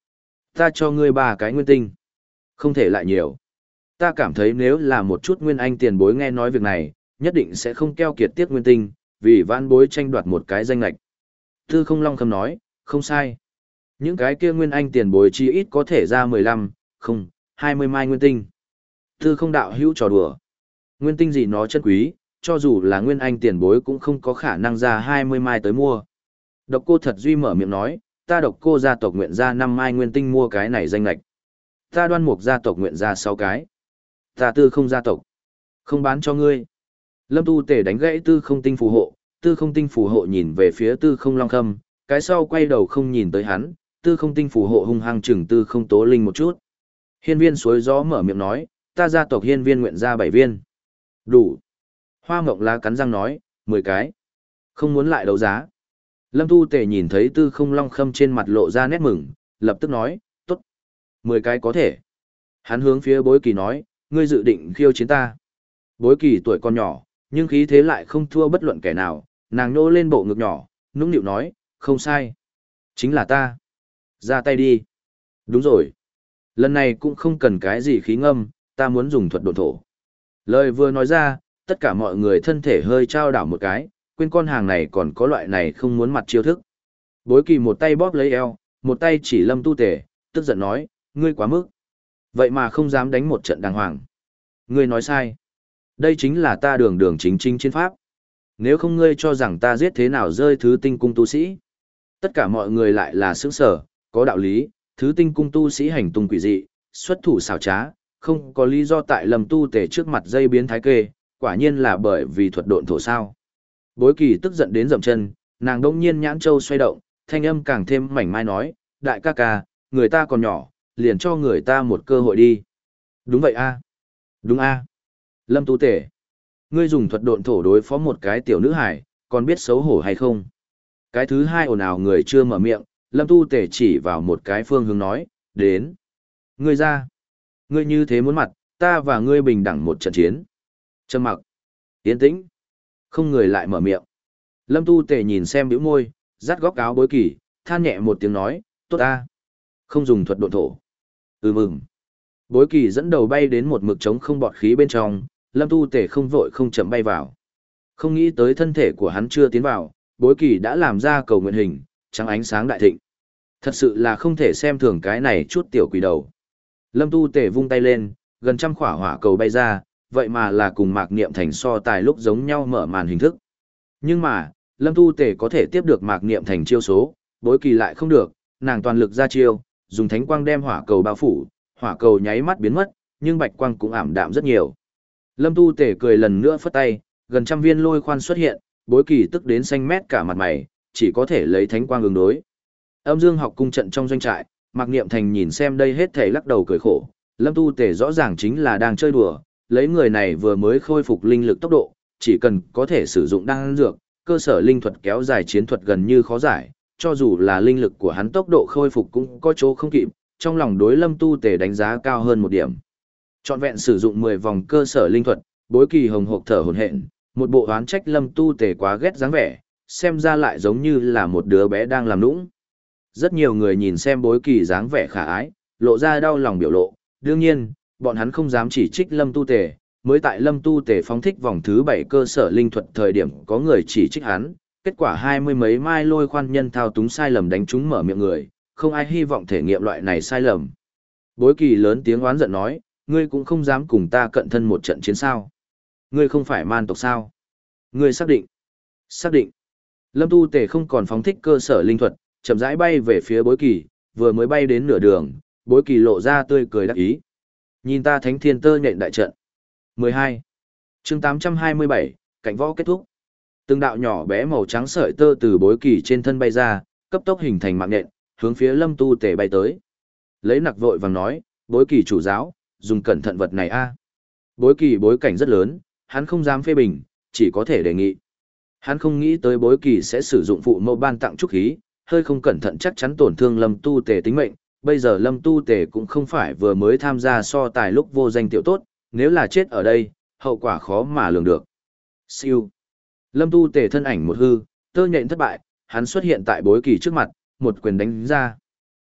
Ta cho ngươi ba cái nguyên tinh. Không thể lại nhiều. Ta cảm thấy nếu là một chút nguyên anh tiền bối nghe nói việc này, nhất định sẽ không keo kiệt tiếc nguyên tinh, vì vãn bối tranh đoạt một cái danh lệch. Tư không long khâm nói, không sai. Những cái kia nguyên anh tiền bối chi ít có thể ra mười lăm, không, hai mươi mai nguyên tinh. Tư không đạo hữu trò đùa. Nguyên tinh gì nó chân quý, cho dù là nguyên anh tiền bối cũng không có khả năng ra hai mươi mai tới mua. Độc cô thật duy mở miệng nói, ta độc cô gia tộc nguyện ra năm mai nguyên tinh mua cái này danh lệch. Ta đoan mục gia tộc nguyện ra sáu cái. Ta tư không gia tộc. Không bán cho ngươi. Lâm tu tể đánh gãy tư không tinh phù hộ, tư không tinh phù hộ nhìn về phía tư không long khâm, cái sau quay đầu không nhìn tới hắn, tư không tinh phù hộ hung hăng chừng tư không tố linh một chút. Hiên viên suối gió mở miệng nói, ta gia tộc hiên viên nguyện ra bảy viên. Đủ. Hoa mộng lá cắn răng nói, mười cái. Không muốn lại đấu giá. Lâm tu tể nhìn thấy tư không long khâm trên mặt lộ ra nét mừng, lập tức nói, tốt. Mười cái có thể. Hắn hướng phía bối kỳ nói, ngươi dự định khiêu chiến ta. Bối kỳ tuổi còn nhỏ, nhưng khí thế lại không thua bất luận kẻ nào, nàng nô lên bộ ngực nhỏ, nũng nịu nói, không sai. Chính là ta. Ra tay đi. Đúng rồi. Lần này cũng không cần cái gì khí ngâm, ta muốn dùng thuật độn thổ. Lời vừa nói ra, tất cả mọi người thân thể hơi trao đảo một cái, quên con hàng này còn có loại này không muốn mặt chiêu thức. Bối kỳ một tay bóp lấy eo, một tay chỉ lâm tu tể, tức giận nói, ngươi quá mức. Vậy mà không dám đánh một trận đàng hoàng. Ngươi nói sai. Đây chính là ta đường đường chính chính chiến pháp. Nếu không ngươi cho rằng ta giết thế nào rơi thứ tinh cung tu sĩ. Tất cả mọi người lại là sướng sở, có đạo lý, thứ tinh cung tu sĩ hành tung quỷ dị, xuất thủ xảo trá, không có lý do tại lầm tu tể trước mặt dây biến thái kê, quả nhiên là bởi vì thuật độn thổ sao. Bối kỳ tức giận đến dậm chân, nàng đông nhiên nhãn châu xoay động, thanh âm càng thêm mảnh mai nói, đại ca ca, người ta còn nhỏ, liền cho người ta một cơ hội đi. Đúng vậy a, Đúng a. Lâm tu tể, ngươi dùng thuật độn thổ đối phó một cái tiểu nữ hải, còn biết xấu hổ hay không? Cái thứ hai ồn ào người chưa mở miệng, Lâm tu tể chỉ vào một cái phương hướng nói, đến. Ngươi ra. Ngươi như thế muốn mặt, ta và ngươi bình đẳng một trận chiến. Trầm mặc. Yên tĩnh. Không người lại mở miệng. Lâm tu tể nhìn xem bĩu môi, dắt góc áo bối kỳ, than nhẹ một tiếng nói, tốt ta. Không dùng thuật độn thổ. Ừ mừng. Bối kỳ dẫn đầu bay đến một mực trống không bọt khí bên trong, lâm tu tể không vội không chậm bay vào. Không nghĩ tới thân thể của hắn chưa tiến vào, bối kỳ đã làm ra cầu nguyện hình, trắng ánh sáng đại thịnh. Thật sự là không thể xem thường cái này chút tiểu quỷ đầu. Lâm tu tể vung tay lên, gần trăm khỏa hỏa cầu bay ra, vậy mà là cùng mạc niệm thành so tài lúc giống nhau mở màn hình thức. Nhưng mà, lâm tu tể có thể tiếp được mạc niệm thành chiêu số, bối kỳ lại không được, nàng toàn lực ra chiêu, dùng thánh quang đem hỏa cầu bao phủ, hỏa cầu nháy mắt biến mất, nhưng bạch quang cũng ảm đạm rất nhiều. Lâm tu tể cười lần nữa phất tay, gần trăm viên lôi khoan xuất hiện, bối kỳ tức đến xanh mét cả mặt mày, chỉ có thể lấy thánh quang ứng đối. Âm dương học cung trận trong doanh trại, mạc niệm thành nhìn xem đây hết thảy lắc đầu cười khổ, lâm tu tể rõ ràng chính là đang chơi đùa, lấy người này vừa mới khôi phục linh lực tốc độ, chỉ cần có thể sử dụng đan dược, cơ sở linh thuật kéo dài chiến thuật gần như khó giải, cho dù là linh lực của hắn tốc độ khôi phục cũng có chỗ không kịp, trong lòng đối lâm tu tể đánh giá cao hơn một điểm. Trọn vẹn sử dụng mười vòng cơ sở linh thuật, bối kỳ hồng hộc thở hổn hển, một bộ oán trách lâm tu tể quá ghét dáng vẻ, xem ra lại giống như là một đứa bé đang làm nũng. Rất nhiều người nhìn xem bối kỳ dáng vẻ khả ái, lộ ra đau lòng biểu lộ, đương nhiên, bọn hắn không dám chỉ trích lâm tu tể, mới tại lâm tu tể phóng thích vòng thứ bảy cơ sở linh thuật thời điểm có người chỉ trích hắn, kết quả hai mươi mấy mai lôi khoan nhân thao túng sai lầm đánh trúng mở miệng người, không ai hy vọng thể nghiệm loại này sai lầm. Bối kỳ lớn tiếng oán giận nói, ngươi cũng không dám cùng ta cận thân một trận chiến sao. Ngươi không phải man tộc sao. Ngươi xác định. Xác định. Lâm tu tể không còn phóng thích cơ sở linh thuật, chậm rãi bay về phía bối kỳ, vừa mới bay đến nửa đường, bối kỳ lộ ra tươi cười đắc ý. Nhìn ta thánh thiên tơ nhện đại trận. mười hai. chương tám trăm hai mươi bảy, cảnh võ kết thúc. Từng đạo nhỏ bé màu trắng sợi tơ từ bối kỳ trên thân bay ra, cấp tốc hình thành mạng nhện, hướng phía lâm tu tể bay tới. Lấy nặc vội vàng nói, bối kỳ chủ giáo, dùng cẩn thận vật này a. Bối kỳ bối cảnh rất lớn, hắn không dám phê bình, chỉ có thể đề nghị. Hắn không nghĩ tới bối kỳ sẽ sử dụng phụ mẫu ban tặng trúc khí, hơi không cẩn thận chắc chắn tổn thương lâm tu tể tính mệnh. Bây giờ lâm tu tể cũng không phải vừa mới tham gia so tài lúc vô danh tiểu tốt, nếu là chết ở đây, hậu quả khó mà lường được. Siêu. Lâm tu tể thân ảnh một hư, tơ nhện thất bại, hắn xuất hiện tại bối kỳ trước mặt, một quyền đánh ra.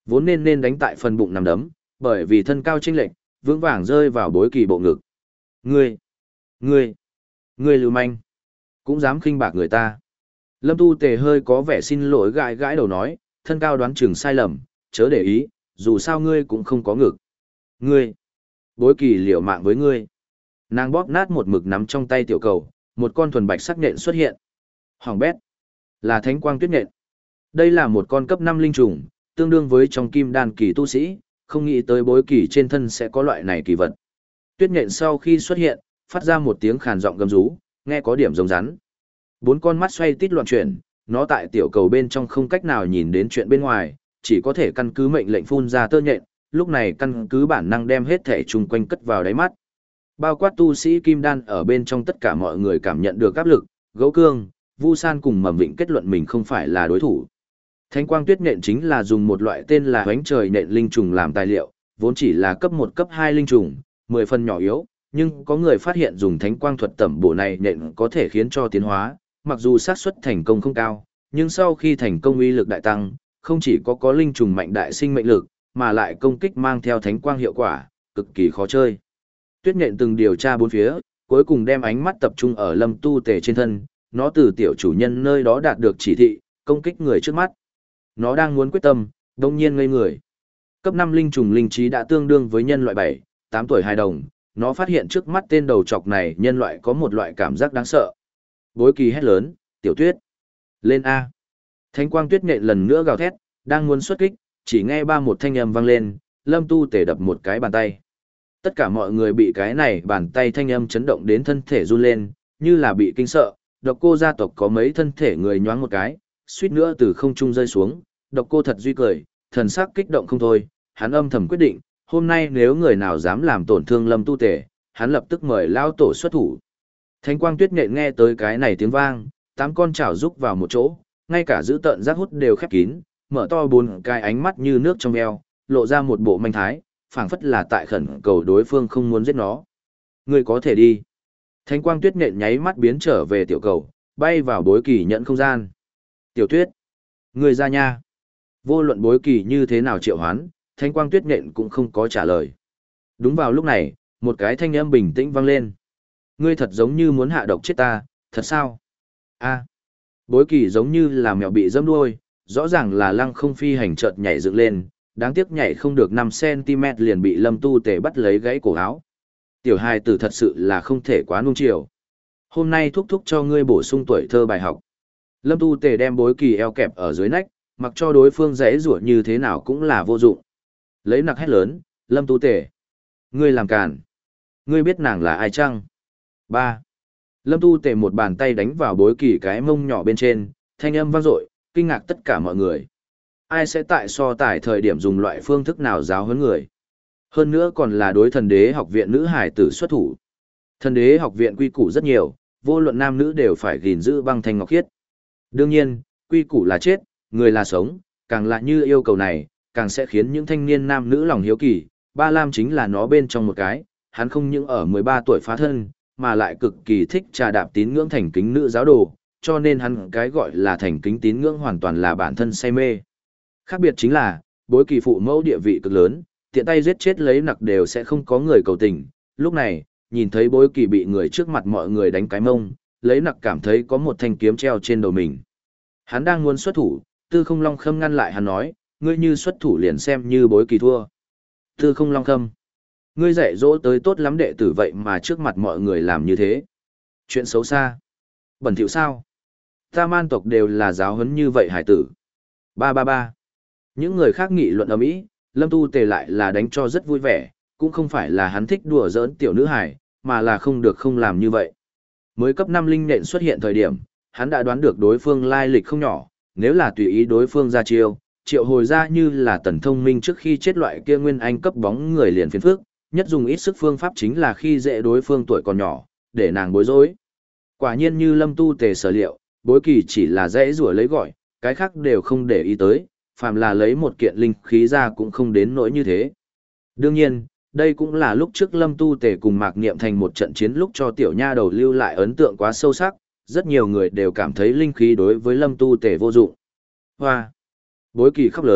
Vốn nên nên đánh tại phần bụng nằm đấm, bởi vì thân cao chênh lệch, vững vàng rơi vào bối kỳ bộ ngực. Ngươi, ngươi, ngươi lưu manh, cũng dám khinh bạc người ta. Lâm Tu Tề hơi có vẻ xin lỗi gãi gãi đầu nói, thân cao đoán chừng sai lầm, chớ để ý, dù sao ngươi cũng không có ngực. Ngươi, bối kỳ liều mạng với ngươi. Nàng bóp nát một mực nắm trong tay tiểu cầu, một con thuần bạch sắc nhện xuất hiện. Hoàng bét, là thánh quang tuyết nhện. Đây là một con cấp năm linh trùng, tương đương với trong kim đan kỳ tu sĩ, không nghĩ tới bối kỳ trên thân sẽ có loại này kỳ vật. Tuyết nhện sau khi xuất hiện, phát ra một tiếng khàn giọng gầm rú, nghe có điểm giống rắn. Bốn con mắt xoay tít loạn chuyển, nó tại tiểu cầu bên trong không cách nào nhìn đến chuyện bên ngoài, chỉ có thể căn cứ mệnh lệnh phun ra tơ nhện, lúc này căn cứ bản năng đem hết thể chung quanh cất vào đáy mắt. Bao quát tu sĩ kim đan ở bên trong tất cả mọi người cảm nhận được áp lực, Gấu Cương, Vu San cùng Mầm Vịnh kết luận mình không phải là đối thủ. Thánh quang tuyết nhện chính là dùng một loại tên là hoánh trời nhện linh trùng làm tài liệu, vốn chỉ là cấp một cấp hai linh trùng, mười phần nhỏ yếu, nhưng có người phát hiện dùng thánh quang thuật tẩm bổ này nhện có thể khiến cho tiến hóa, mặc dù xác suất thành công không cao, nhưng sau khi thành công uy lực đại tăng, không chỉ có có linh trùng mạnh đại sinh mệnh lực, mà lại công kích mang theo thánh quang hiệu quả, cực kỳ khó chơi. Tuyết nhện từng điều tra bốn phía, cuối cùng đem ánh mắt tập trung ở Lâm Tu Tề trên thân, nó từ tiểu chủ nhân nơi đó đạt được chỉ thị, công kích người trước mắt. Nó đang muốn quyết tâm, đông nhiên ngây người. Cấp năm linh trùng linh trí đã tương đương với nhân loại bảy, tám tuổi hài đồng, nó phát hiện trước mắt tên đầu trọc này nhân loại có một loại cảm giác đáng sợ. Bối kỳ hét lớn, tiểu tuyết, lên A. Thánh quang tuyết nện lần nữa gào thét, đang muốn xuất kích, chỉ nghe ba một thanh âm vang lên, Lâm Tu Tề đập một cái bàn tay. Tất cả mọi người bị cái này bàn tay thanh âm chấn động đến thân thể run lên, như là bị kinh sợ, độc cô gia tộc có mấy thân thể người nhoáng một cái, suýt nữa từ không trung rơi xuống, độc cô thật duy cười, thần sắc kích động không thôi, hắn âm thầm quyết định, hôm nay nếu người nào dám làm tổn thương Lâm Tu Tề, hắn lập tức mời lao tổ xuất thủ. Thánh quang tuyết nhện nghe tới cái này tiếng vang, tám con chảo rúc vào một chỗ, ngay cả giữ tợn giác hút đều khép kín, mở to bốn cái ánh mắt như nước trong eo, lộ ra một bộ manh thái, phảng phất là tại khẩn cầu đối phương không muốn giết nó. Người có thể đi. Thánh quang tuyết nhện nháy mắt biến trở về tiểu cầu, bay vào bối kỳ nhận không gian. Tiểu tuyết, người ra nha. Vô luận bối kỳ như thế nào triệu hoán, thánh quang tuyết nhện cũng không có trả lời. Đúng vào lúc này, một cái thanh âm bình tĩnh vang lên. Ngươi thật giống như muốn hạ độc chết ta, thật sao? A. Bối kỳ giống như là mèo bị dẫm đuôi, rõ ràng là lăng không phi hành chợt nhảy dựng lên, đáng tiếc nhảy không được năm xăng ti mét liền bị Lâm Tu Tề bắt lấy gãy cổ áo. Tiểu hài tử thật sự là không thể quá nuông chiều. Hôm nay thúc thúc cho ngươi bổ sung tuổi thơ bài học. Lâm Tu Tề đem bối kỳ eo kẹp ở dưới nách, mặc cho đối phương giãy giụa như thế nào cũng là vô dụng. Lấy nặc hét lớn, Lâm Tu Tề, ngươi làm càn. Ngươi biết nàng là ai chăng? Ba. Lâm Tu Tề một bàn tay đánh vào bối kỳ cái mông nhỏ bên trên, thanh âm vang dội, kinh ngạc tất cả mọi người. Ai sẽ tại so tài thời điểm dùng loại phương thức nào giáo huấn người? Hơn nữa còn là đối thần đế học viện nữ hải tử xuất thủ. Thần đế học viện quy củ rất nhiều, vô luận nam nữ đều phải gìn giữ băng thanh ngọc khiết. Đương nhiên, quy củ là chết, người là sống, càng là như yêu cầu này, càng sẽ khiến những thanh niên nam nữ lòng hiếu kỳ. Ba Lam chính là nó bên trong một cái, hắn không những ở mười ba tuổi phá thân, mà lại cực kỳ thích trà đạp tín ngưỡng thành kính nữ giáo đồ, cho nên hắn cái gọi là thành kính tín ngưỡng hoàn toàn là bản thân say mê. Khác biệt chính là, bối kỳ phụ mẫu địa vị cực lớn, tiện tay giết chết lấy nặc đều sẽ không có người cầu tình. Lúc này, nhìn thấy bối kỳ bị người trước mặt mọi người đánh cái mông, lấy nặc cảm thấy có một thanh kiếm treo trên đầu mình. Hắn đang muốn xuất thủ, Tư Không Long Khâm ngăn lại hắn nói, ngươi như xuất thủ liền xem như bối kỳ thua. Tư Không Long Khâm, ngươi dạy dỗ tới tốt lắm đệ tử vậy mà trước mặt mọi người làm như thế. Chuyện xấu xa. Bẩn thỉu sao? Ta man tộc đều là giáo huấn như vậy hải tử. Ba ba ba. Những người khác nghị luận ầm ĩ, Lâm Tu Tề lại là đánh cho rất vui vẻ, cũng không phải là hắn thích đùa giỡn tiểu nữ hải, mà là không được không làm như vậy. Mới cấp năm linh nện xuất hiện thời điểm, hắn đã đoán được đối phương lai lịch không nhỏ, nếu là tùy ý đối phương ra chiêu, triệu hồi ra như là Tần Thông Minh trước khi chết loại kia nguyên anh cấp bóng người liền phiền phức, nhất dùng ít sức phương pháp chính là khi dễ đối phương tuổi còn nhỏ, để nàng bối rối. Quả nhiên như Lâm Tu Tề sở liệu, bối kỳ chỉ là dễ rủa lấy gọi, cái khác đều không để ý tới, phàm là lấy một kiện linh khí ra cũng không đến nỗi như thế. Đương nhiên, đây cũng là lúc trước Lâm Tu Tề cùng Mạc Niệm thành một trận chiến lúc cho tiểu nha đầu lưu lại ấn tượng quá sâu sắc, rất nhiều người đều cảm thấy linh khí đối với Lâm Tu Tề vô dụng. Hoa! Bối kỳ khóc lớn,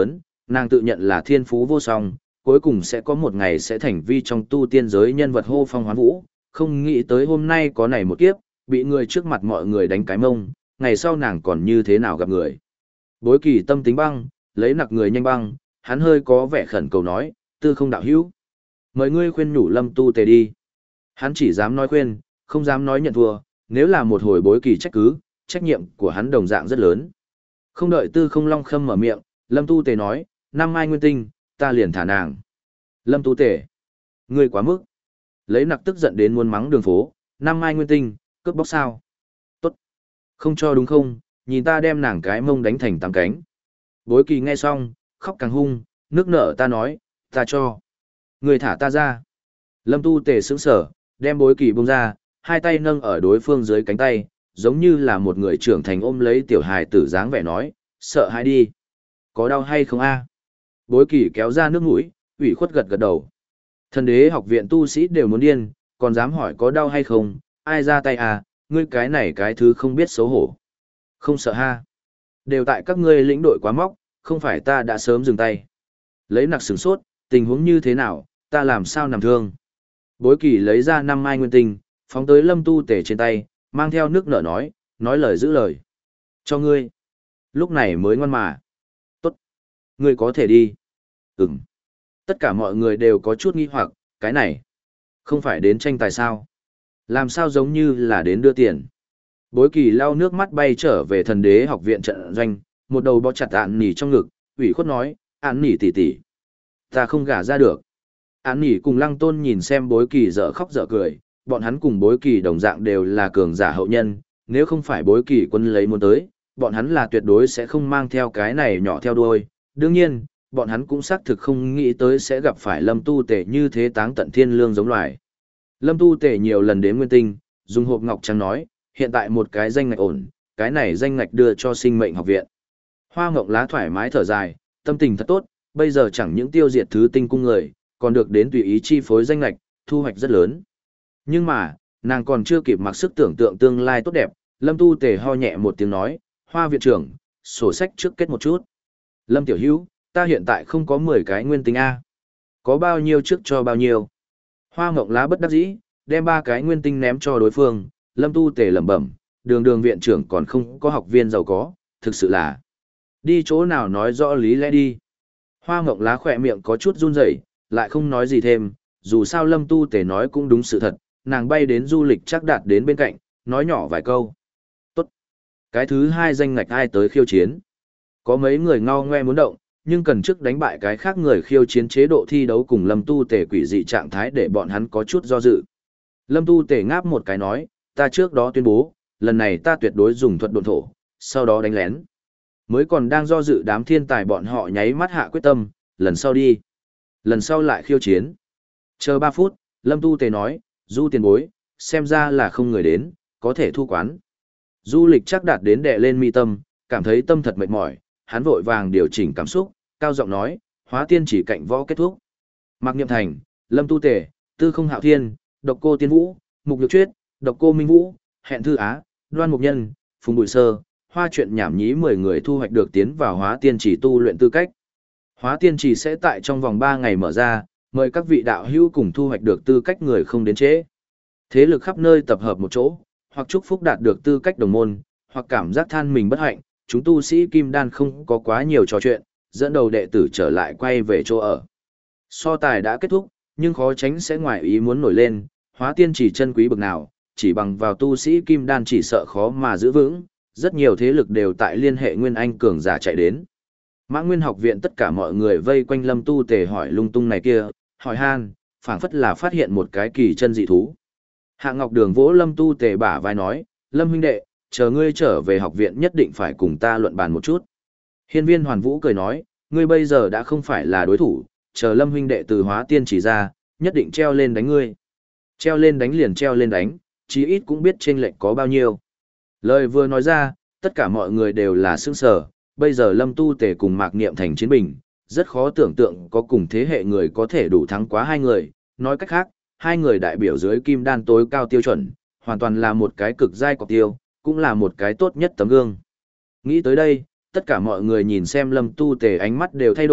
Nàng tự nhận là thiên phú vô song, cuối cùng sẽ có một ngày sẽ thành vi trong tu tiên giới nhân vật hô phong hoán vũ, không nghĩ tới hôm nay có này một kiếp, bị người trước mặt mọi người đánh cái mông, ngày sau nàng còn như thế nào gặp người. Bối kỳ tâm tính băng, lấy nặc người nhanh băng, hắn hơi có vẻ khẩn cầu nói, tư không đạo hữu. Mời ngươi khuyên nhủ lâm tu tề đi. Hắn chỉ dám nói khuyên, không dám nói nhận thua, nếu là một hồi bối kỳ trách cứ, trách nhiệm của hắn đồng dạng rất lớn. Không đợi tư không long khâm mở miệng, lâm tu tề nói, năm mai nguyên tinh, ta liền thả nàng. Lâm tu tề, ngươi quá mức. Lấy nặc tức giận đến muốn mắng đường phố, năm mai nguyên tinh, cướp bóc sao. Tốt. Không cho đúng không, nhìn ta đem nàng cái mông đánh thành tám cánh. Bối kỳ nghe xong, khóc càng hung, nước nở ta nói, ta cho. Người thả ta ra. Lâm tu tề sững sở, đem bối kỳ bông ra, hai tay nâng ở đối phương dưới cánh tay, giống như là một người trưởng thành ôm lấy tiểu hài tử dáng vẻ nói, sợ hãi đi. Có đau hay không a? Bối kỳ kéo ra nước mũi, ủy khuất gật gật đầu. Thần đế học viện tu sĩ đều muốn điên, còn dám hỏi có đau hay không, ai ra tay à, ngươi cái này cái thứ không biết xấu hổ. Không sợ ha. Đều tại các ngươi lĩnh đội quá móc, không phải ta đã sớm dừng tay. Lấy nặc sửng sốt, tình huống như thế nào, ta làm sao nằm thương. Bối kỳ lấy ra năm mai nguyên tinh, phóng tới lâm tu tể trên tay, mang theo nước nở nói, nói lời giữ lời. Cho ngươi. Lúc này mới ngoan mà. Tốt. Ngươi có thể đi. Ừm. Tất cả mọi người đều có chút nghi hoặc, cái này. Không phải đến tranh tài sao. Làm sao giống như là đến đưa tiền. Bối kỳ lau nước mắt bay trở về thần đế học viện trận doanh, một đầu bó chặt ạn nỉ trong ngực, ủy khuất nói, ạn nỉ tỉ tỉ. Ta không gả ra được. Ạn nỉ cùng lăng tôn nhìn xem bối kỳ dở khóc dở cười, bọn hắn cùng bối kỳ đồng dạng đều là cường giả hậu nhân, nếu không phải bối kỳ quân lấy muốn tới, bọn hắn là tuyệt đối sẽ không mang theo cái này nhỏ theo đuôi. Đương nhiên, bọn hắn cũng xác thực không nghĩ tới sẽ gặp phải lâm tu tể như thế táng tận thiên lương giống loài. Lâm tu tể nhiều lần đến nguyên tinh, dùng hộp ngọc trắng nói, hiện tại một cái danh ngạch ổn, cái này danh ngạch đưa cho sinh mệnh học viện. Hoa ngọc lá thoải mái thở dài, tâm tình thật tốt, bây giờ chẳng những tiêu diệt thứ tinh cung người, còn được đến tùy ý chi phối danh ngạch, thu hoạch rất lớn. Nhưng mà, nàng còn chưa kịp mặc sức tưởng tượng tương lai tốt đẹp, Lâm tu tề ho nhẹ một tiếng nói, Hoa viện trưởng, sổ sách trước kết một chút. Lâm tiểu hữu, ta hiện tại không có mười cái nguyên tinh A. Có bao nhiêu trước cho bao nhiêu. Hoa ngọc lá bất đắc dĩ, đem ba cái nguyên tinh ném cho đối phương, Lâm tu tề lẩm bẩm, đường đường viện trưởng còn không có học viên giàu có, thực sự là. Đi chỗ nào nói rõ lý lẽ đi. Hoa ngọc lá khỏe miệng có chút run rẩy, lại không nói gì thêm, dù sao Lâm tu tề nói cũng đúng sự thật, nàng bay đến du lịch chắc đạt đến bên cạnh, nói nhỏ vài câu. Tốt. Cái thứ hai danh ngạch ai tới khiêu chiến. Có mấy người ngao ngoe muốn động, nhưng cần trước đánh bại cái khác người khiêu chiến chế độ thi đấu cùng Lâm tu tề quỷ dị trạng thái để bọn hắn có chút do dự. Lâm tu tề ngáp một cái nói, ta trước đó tuyên bố, lần này ta tuyệt đối dùng thuật độn thổ, sau đó đánh lén. Mới còn đang do dự đám thiên tài bọn họ nháy mắt hạ quyết tâm, lần sau đi. Lần sau lại khiêu chiến. Chờ ba phút, Lâm tu tề nói, du tiền bối, xem ra là không người đến, có thể thu quán. Du lịch chắc đạt đến đệ lên mi tâm, cảm thấy tâm thật mệt mỏi, hắn vội vàng điều chỉnh cảm xúc, cao giọng nói, hóa tiên chỉ cạnh võ kết thúc. Mạc Niệm Thành, Lâm tu tề, Tư Không Hạo Thiên, Độc Cô Tiên Vũ, Mục Nhược Chuyết, Độc Cô Minh Vũ, Hẹn Thư Á, Đoan Mục Nhân, Phùng Bụi Sơ, Hoa Chuyện Nhảm Nhí mười người thu hoạch được tiến vào hóa tiên chỉ tu luyện tư cách. Hóa tiên chỉ sẽ tại trong vòng ba ngày mở ra, mời các vị đạo hữu cùng thu hoạch được tư cách người không đến trễ. Thế lực khắp nơi tập hợp một chỗ, hoặc chúc phúc đạt được tư cách đồng môn, hoặc cảm giác than mình bất hạnh, chúng tu sĩ kim đan không có quá nhiều trò chuyện, dẫn đầu đệ tử trở lại quay về chỗ ở. So tài đã kết thúc, nhưng khó tránh sẽ ngoài ý muốn nổi lên, hóa tiên chỉ chân quý bực nào, chỉ bằng vào tu sĩ kim đan chỉ sợ khó mà giữ vững, rất nhiều thế lực đều tại liên hệ Nguyên Anh cường giả chạy đến. Mã Nguyên học viện tất cả mọi người vây quanh Lâm tu tề hỏi lung tung này kia, hỏi han, phảng phất là phát hiện một cái kỳ chân dị thú. Hạ Ngọc Đường vỗ Lâm tu tề bả vai nói, Lâm huynh đệ, chờ ngươi trở về học viện nhất định phải cùng ta luận bàn một chút. Hiên Viên Hoàn Vũ cười nói, ngươi bây giờ đã không phải là đối thủ, chờ Lâm huynh đệ từ hóa tiên chỉ ra, nhất định treo lên đánh ngươi. Treo lên đánh liền treo lên đánh, chí ít cũng biết chênh lệch có bao nhiêu. Lời vừa nói ra, tất cả mọi người đều là sững sờ, bây giờ Lâm tu tề cùng Mạc Niệm Thành chiến bình, rất khó tưởng tượng có cùng thế hệ người có thể đủ thắng quá hai người, nói cách khác, hai người đại biểu dưới kim đan tối cao tiêu chuẩn, hoàn toàn là một cái cực giai cọc tiêu, cũng là một cái tốt nhất tấm gương. Nghĩ tới đây, tất cả mọi người nhìn xem Lâm tu tề ánh mắt đều thay đổi,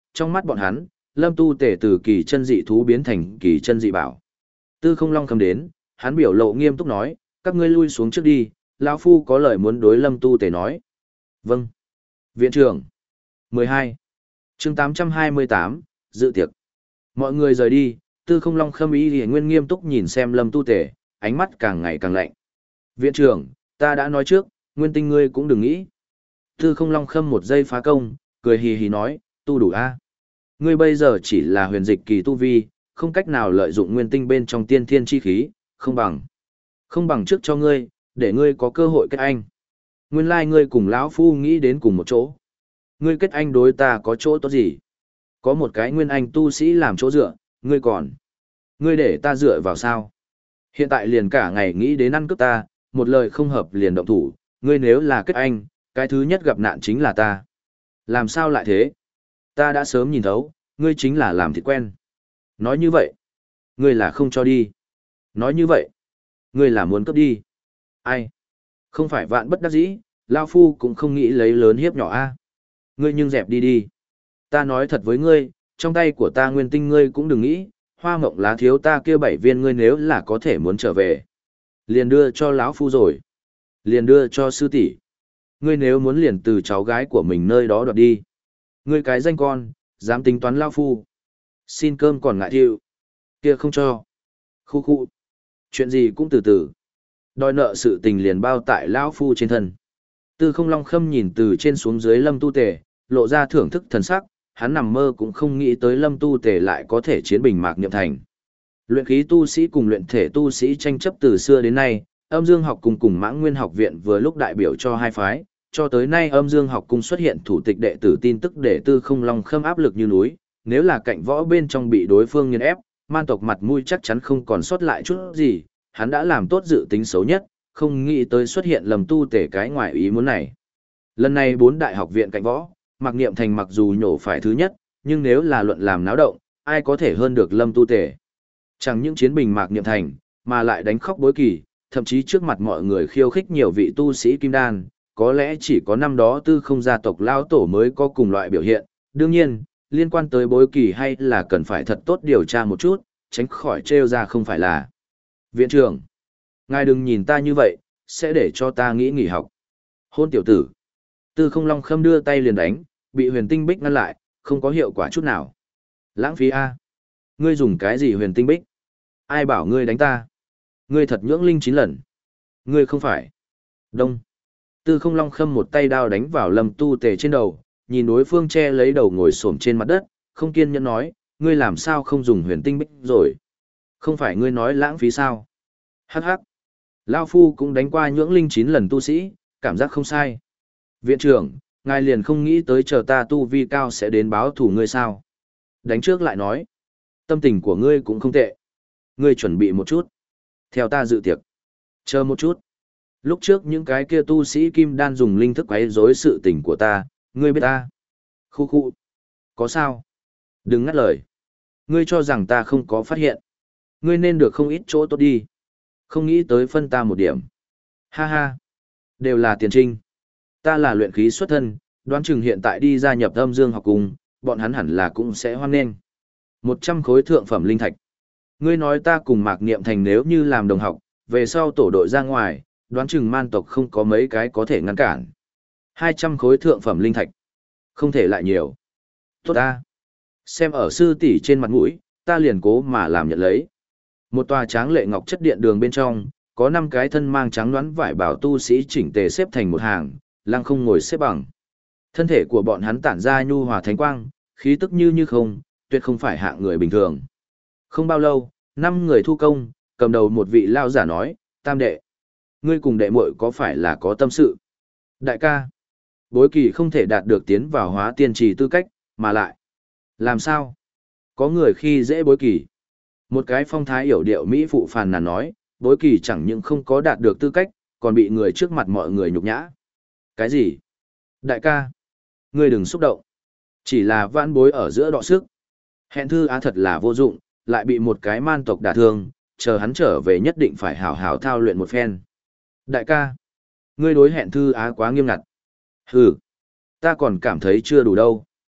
trong mắt bọn hắn, Lâm Tu Tể từ kỳ chân dị thú biến thành kỳ chân dị bảo. Tư Không Long Khâm đến, hắn biểu lộ nghiêm túc nói, các ngươi lui xuống trước đi, lão phu có lời muốn đối Lâm Tu Tể nói. Vâng. Viện trưởng. mười hai. Chương tám trăm hai mươi tám, dự tiệc. Mọi người rời đi, Tư Không Long Khâm ý thì nguyên nghiêm túc nhìn xem Lâm Tu Tể, ánh mắt càng ngày càng lạnh. Viện trưởng, ta đã nói trước, Nguyên Tinh ngươi cũng đừng nghĩ. Tư Không Long Khâm một giây phá công, cười hì hì nói, tu đủ a. Ngươi bây giờ chỉ là huyền dịch kỳ tu vi, không cách nào lợi dụng nguyên tinh bên trong tiên thiên chi khí, không bằng. Không bằng trước cho ngươi, để ngươi có cơ hội kết anh. Nguyên lai ngươi cùng lão phu nghĩ đến cùng một chỗ. Ngươi kết anh đối ta có chỗ tốt gì? Có một cái nguyên anh tu sĩ làm chỗ dựa, ngươi còn. Ngươi để ta dựa vào sao? Hiện tại liền cả ngày nghĩ đến ăn cướp ta, một lời không hợp liền động thủ, ngươi nếu là kết anh, cái thứ nhất gặp nạn chính là ta. Làm sao lại thế? Ta đã sớm nhìn thấu, ngươi chính là làm thịt quen. Nói như vậy, ngươi là không cho đi. Nói như vậy, ngươi là muốn cướp đi. Ai? Không phải vạn bất đắc dĩ, Lao Phu cũng không nghĩ lấy lớn hiếp nhỏ a. Ngươi nhưng dẹp đi đi. Ta nói thật với ngươi, trong tay của ta nguyên tinh ngươi cũng đừng nghĩ, hoa mộng lá thiếu ta kia bảy viên ngươi nếu là có thể muốn trở về. Liền đưa cho lão Phu rồi. Liền đưa cho sư tỷ. Ngươi nếu muốn liền từ cháu gái của mình nơi đó đoạt đi. Ngươi cái danh con, dám tính toán Lao Phu. Xin cơm còn ngại thiệu. Kia không cho. Khu khu. Chuyện gì cũng từ từ. Đòi nợ sự tình liền bao tại Lão Phu trên thân. Tư Không Long Khâm nhìn từ trên xuống dưới Lâm Tu Tề, lộ ra thưởng thức thần sắc, hắn nằm mơ cũng không nghĩ tới Lâm Tu Tề lại có thể chiến bình Mạc Niệm Thành. Luyện khí tu sĩ cùng luyện thể tu sĩ tranh chấp từ xưa đến nay, Âm Dương học cùng cùng Mãng Nguyên học viện vừa lúc đại biểu cho hai phái, cho tới nay Âm Dương học cung xuất hiện thủ tịch đệ tử tin tức để Tư Không Long Khâm áp lực như núi, nếu là cạnh võ bên trong bị đối phương nghiền ép, man tộc mặt mũi chắc chắn không còn sót lại chút gì, hắn đã làm tốt dự tính xấu nhất, không nghĩ tới xuất hiện Lâm Tu Tể cái ngoài ý muốn này. Lần này bốn đại học viện cạnh võ, Mạc Niệm Thành mặc dù nhổ phải thứ nhất, nhưng nếu là luận làm náo động, ai có thể hơn được Lâm Tu Tể. Chẳng những chiến bình Mạc Niệm Thành, mà lại đánh khóc Bối Kỳ, thậm chí trước mặt mọi người khiêu khích nhiều vị tu sĩ kim đan, có lẽ chỉ có năm đó Tư Không gia tộc lão tổ mới có cùng loại biểu hiện. Đương nhiên, liên quan tới Bối Kỳ hay là cần phải thật tốt điều tra một chút, tránh khỏi trêu ra không phải là. Viện trưởng, ngài đừng nhìn ta như vậy, sẽ để cho ta nghĩ nghỉ học. Hôn tiểu tử. Tư Không Long Khâm đưa tay liền đánh, bị Huyền Tinh Bích ngăn lại, không có hiệu quả chút nào. Lãng phí a. Ngươi dùng cái gì Huyền Tinh Bích? Ai bảo ngươi đánh ta? Ngươi thật nhưỡng linh chín lần. Ngươi không phải. Đông. Tư Không Long Khâm một tay đao đánh vào Lâm Tu Tề trên đầu, nhìn đối phương che lấy đầu ngồi xổm trên mặt đất, không kiên nhẫn nói, ngươi làm sao không dùng Huyền Tinh Bích rồi? Không phải ngươi nói lãng phí sao? Hắc hắc. Lao Phu cũng đánh qua nhưỡng linh chín lần tu sĩ, cảm giác không sai. Viện trưởng, ngài liền không nghĩ tới chờ ta tu vi cao sẽ đến báo thủ ngươi sao? Đánh trước lại nói. Tâm tình của ngươi cũng không tệ. Ngươi chuẩn bị một chút. Theo ta dự tiệc. Chờ một chút. Lúc trước những cái kia tu sĩ kim đan dùng linh thức quấy rối sự tình của ta, ngươi biết ta. Khu khu. Có sao? Đừng ngắt lời. Ngươi cho rằng ta không có phát hiện. Ngươi nên được không ít chỗ tốt đi. Không nghĩ tới phân ta một điểm. Ha ha. Đều là tiền trinh. Ta là luyện khí xuất thân, đoán chừng hiện tại đi gia nhập Âm Dương học cùng, bọn hắn hẳn là cũng sẽ hoan nghênh. Một trăm khối thượng phẩm linh thạch. Ngươi nói ta cùng Mạc Niệm Thành nếu như làm đồng học, về sau tổ đội ra ngoài, đoán chừng man tộc không có mấy cái có thể ngăn cản. Hai trăm khối thượng phẩm linh thạch. Không thể lại nhiều. Tốt ta. Xem ở sư tỷ trên mặt mũi, ta liền cố mà làm nhận lấy. Một tòa tráng lệ ngọc chất điện đường bên trong, có năm cái thân mang trắng đoán vải bảo tu sĩ chỉnh tề xếp thành một hàng, lăng không ngồi xếp bằng. Thân thể của bọn hắn tản ra nhu hòa thánh quang, khí tức như như không, tuyệt không phải hạng người bình thường. Không bao lâu, năm người thu công, cầm đầu một vị lao giả nói, tam đệ. Ngươi cùng đệ muội có phải là có tâm sự? Đại ca, Bối Kỳ không thể đạt được tiến vào hóa tiên trì tư cách, mà lại. Làm sao? Có người khi dễ Bối Kỳ. Một cái phong thái hiểu điệu Mỹ phụ phàn nàn nói, Bối Kỳ chẳng những không có đạt được tư cách, còn bị người trước mặt mọi người nhục nhã. Cái gì? Đại ca, ngươi đừng xúc động. Chỉ là vãn bối ở giữa đọ sức. Hẹn thư á thật là vô dụng, lại bị một cái man tộc đả thương, chờ hắn trở về nhất định phải hảo hảo thao luyện một phen. Đại ca, ngươi đối hẹn thư á quá nghiêm ngặt. Hừ, ta còn cảm thấy chưa đủ đâu.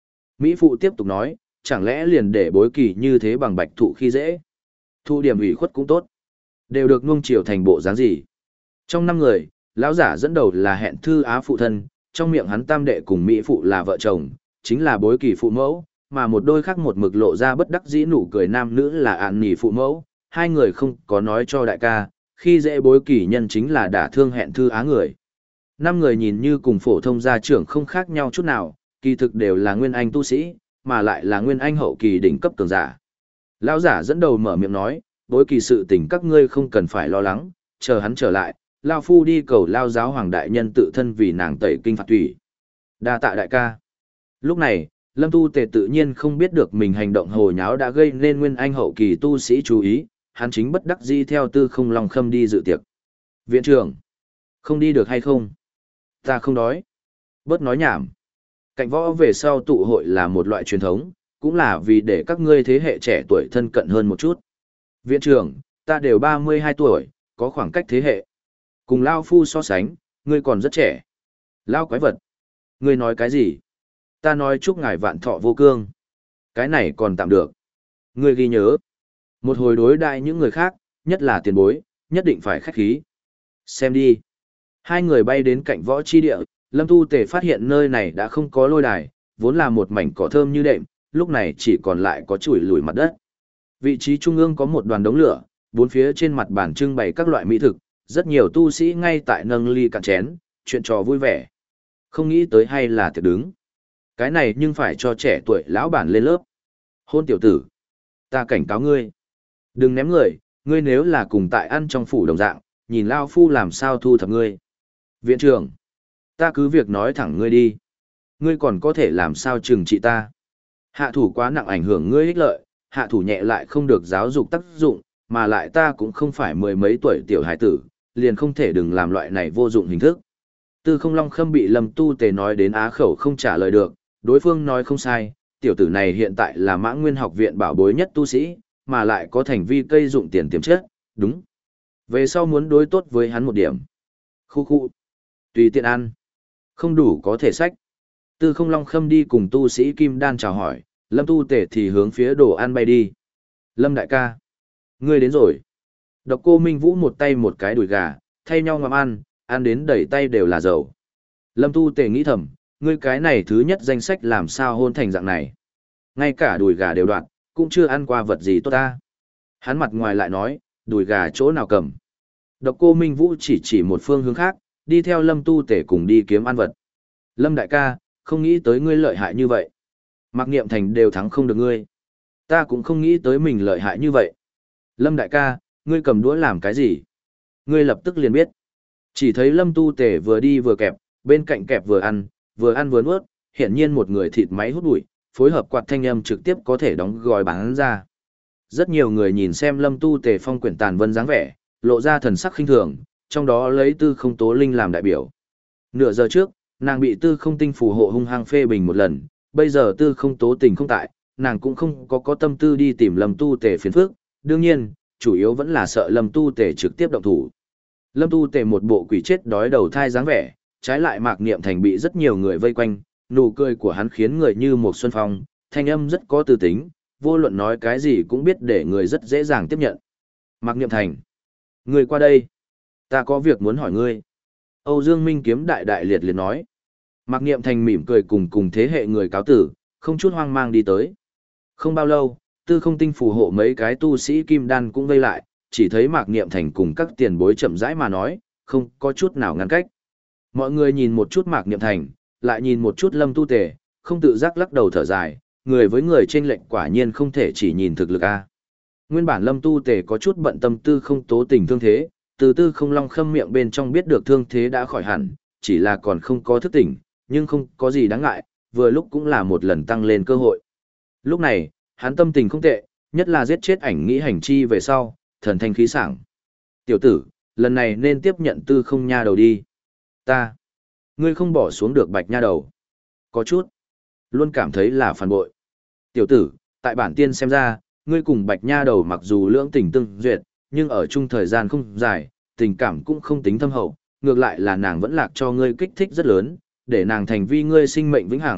Mỹ phụ tiếp tục nói, chẳng lẽ liền để bối kỳ như thế bằng bạch thụ khi dễ. Thụ điểm ủy khuất cũng tốt. Đều được nuông chiều thành bộ dáng gì. Trong năm người, lão giả dẫn đầu là Hẹn Thư Á phụ thân, trong miệng hắn tam đệ cùng Mỹ phụ là vợ chồng, chính là bối kỳ phụ mẫu, mà một đôi khác một mực lộ ra bất đắc dĩ nụ cười nam nữ là Ản Nỉ phụ mẫu, hai người không có nói cho đại ca, khi dễ bối kỳ nhân chính là đả thương Hẹn Thư Á người. Năm người nhìn như cùng phổ thông gia trưởng không khác nhau chút nào, kỳ thực đều là nguyên anh tu sĩ, mà lại là nguyên anh hậu kỳ đỉnh cấp cường giả. Lão giả dẫn đầu mở miệng nói, bối kỳ sự tình các ngươi không cần phải lo lắng, chờ hắn trở lại, Lao Phu đi cầu Lao giáo hoàng đại nhân tự thân vì nàng tẩy kinh phạt thủy. Đa tạ đại ca. Lúc này, Lâm Tu Tề tự nhiên không biết được mình hành động hồ nháo đã gây nên nguyên anh hậu kỳ tu sĩ chú ý, hắn chính bất đắc dĩ theo Tư Không Long Khâm đi dự tiệc. Viện trưởng, không đi được hay không? Ta không đói. Bớt nói nhảm. Cạnh võ về sau tụ hội là một loại truyền thống, cũng là vì để các ngươi thế hệ trẻ tuổi thân cận hơn một chút. Viện trưởng, ta đều ba mươi hai tuổi, có khoảng cách thế hệ. Cùng Lao Phu so sánh, ngươi còn rất trẻ. Lao quái vật. Ngươi nói cái gì? Ta nói chúc ngài vạn thọ vô cương. Cái này còn tạm được. Ngươi ghi nhớ. Một hồi đối đại những người khác, nhất là tiền bối, nhất định phải khách khí. Xem đi. Hai người bay đến cạnh võ chi địa, Lâm Tu Tề phát hiện nơi này đã không có lôi đài, vốn là một mảnh cỏ thơm như đệm, lúc này chỉ còn lại có chùi lùi mặt đất. Vị trí trung ương có một đoàn đống lửa, bốn phía trên mặt bàn trưng bày các loại mỹ thực, rất nhiều tu sĩ ngay tại nâng ly cạn chén, chuyện trò vui vẻ. Không nghĩ tới hay là tiệc đứng. Cái này nhưng phải cho trẻ tuổi lão bản lên lớp. Hôn tiểu tử, ta cảnh cáo ngươi. Đừng ném người, ngươi nếu là cùng tại ăn trong phủ đồng dạng, nhìn Lao Phu làm sao thu thập ngươi. Viện trưởng, ta cứ việc nói thẳng ngươi đi. Ngươi còn có thể làm sao trừng trị ta. Hạ thủ quá nặng ảnh hưởng ngươi ích lợi, hạ thủ nhẹ lại không được giáo dục tác dụng, mà lại ta cũng không phải mười mấy tuổi tiểu hải tử, liền không thể đừng làm loại này vô dụng hình thức. Tư Không Long Khâm bị Lâm Tu Tề nói đến á khẩu không trả lời được, đối phương nói không sai, tiểu tử này hiện tại là Mã Nguyên học viện bảo bối nhất tu sĩ, mà lại có thành vi cây dụng tiền tiềm chất, đúng. Về sau muốn đối tốt với hắn một điểm. Khu khu. Tùy tiện ăn. Không đủ có thể sách. Tư Không Long Khâm đi cùng tu sĩ Kim Đan chào hỏi, Lâm Tu Tề thì hướng phía đồ ăn bay đi. Lâm đại ca. Ngươi đến rồi. Độc Cô Minh Vũ một tay một cái đùi gà, thay nhau ngậm ăn, ăn đến đầy tay đều là dầu. Lâm Tu Tề nghĩ thầm, ngươi cái này thứ nhất danh sách làm sao hôn thành dạng này. Ngay cả đùi gà đều đoạn, cũng chưa ăn qua vật gì tốt ta. Hắn mặt ngoài lại nói, đùi gà chỗ nào cầm. Độc Cô Minh Vũ chỉ chỉ một phương hướng khác, đi theo Lâm Tu Tề cùng đi kiếm ăn vật. Lâm đại ca, không nghĩ tới ngươi lợi hại như vậy. Mạc Niệm Thành đều thắng không được ngươi. Ta cũng không nghĩ tới mình lợi hại như vậy. Lâm đại ca, ngươi cầm đũa làm cái gì? Ngươi lập tức liền biết. Chỉ thấy Lâm Tu Tề vừa đi vừa kẹp, bên cạnh kẹp vừa ăn, vừa ăn vừa nuốt, hiển nhiên một người thịt máy hút bụi, phối hợp quạt thanh âm trực tiếp có thể đóng gói bán ra. Rất nhiều người nhìn xem Lâm Tu Tề phong quyển tàn vân dáng vẻ, lộ ra thần sắc khinh thường, trong đó lấy Tư Không Tố Linh làm đại biểu. Nửa giờ trước, nàng bị Tư Không Tinh phù hộ hung hăng phê bình một lần, bây giờ Tư Không Tố Tình không tại, nàng cũng không có có tâm tư đi tìm Lâm Tu Tề phiền phức, đương nhiên, chủ yếu vẫn là sợ Lâm Tu Tề trực tiếp động thủ. Lâm Tu Tề một bộ quỷ chết đói đầu thai dáng vẻ, trái lại Mạc Niệm Thành bị rất nhiều người vây quanh, nụ cười của hắn khiến người như một xuân phong, thanh âm rất có tư tính, vô luận nói cái gì cũng biết để người rất dễ dàng tiếp nhận. Mạc Niệm Thành, người qua đây, ta có việc muốn hỏi ngươi. Âu Dương Minh kiếm đại đại liệt liệt nói. Mạc Niệm Thành mỉm cười cùng cùng thế hệ người cáo tử, không chút hoang mang đi tới. Không bao lâu, Tư Không Tinh phù hộ mấy cái tu sĩ kim đan cũng vây lại, chỉ thấy Mạc Niệm Thành cùng các tiền bối chậm rãi mà nói, không có chút nào ngăn cách. Mọi người nhìn một chút Mạc Niệm Thành, lại nhìn một chút Lâm Tu Tề, không tự giác lắc đầu thở dài, người với người chênh lệch quả nhiên không thể chỉ nhìn thực lực a. Nguyên bản Lâm Tu Tề có chút bận tâm Tư Không Tố Tình thương thế, từ Tư Không Long Khâm miệng bên trong biết được thương thế đã khỏi hẳn, chỉ là còn không có thức tỉnh, nhưng không có gì đáng ngại, vừa lúc cũng là một lần tăng lên cơ hội. Lúc này, hắn tâm tình không tệ, nhất là giết chết ảnh nghĩ hành chi về sau, thần thanh khí sảng. Tiểu tử, lần này nên tiếp nhận Tư Không nha đầu đi. Ta, ngươi không bỏ xuống được Bạch nha đầu. Có chút, luôn cảm thấy là phản bội. Tiểu tử, tại bản tiên xem ra, ngươi cùng Bạch nha đầu mặc dù lưỡng tình tương duyệt, nhưng ở chung thời gian không dài, tình cảm cũng không tính thâm hậu, ngược lại là nàng vẫn lạc cho ngươi kích thích rất lớn, để nàng thành vi ngươi sinh mệnh vĩnh hằng,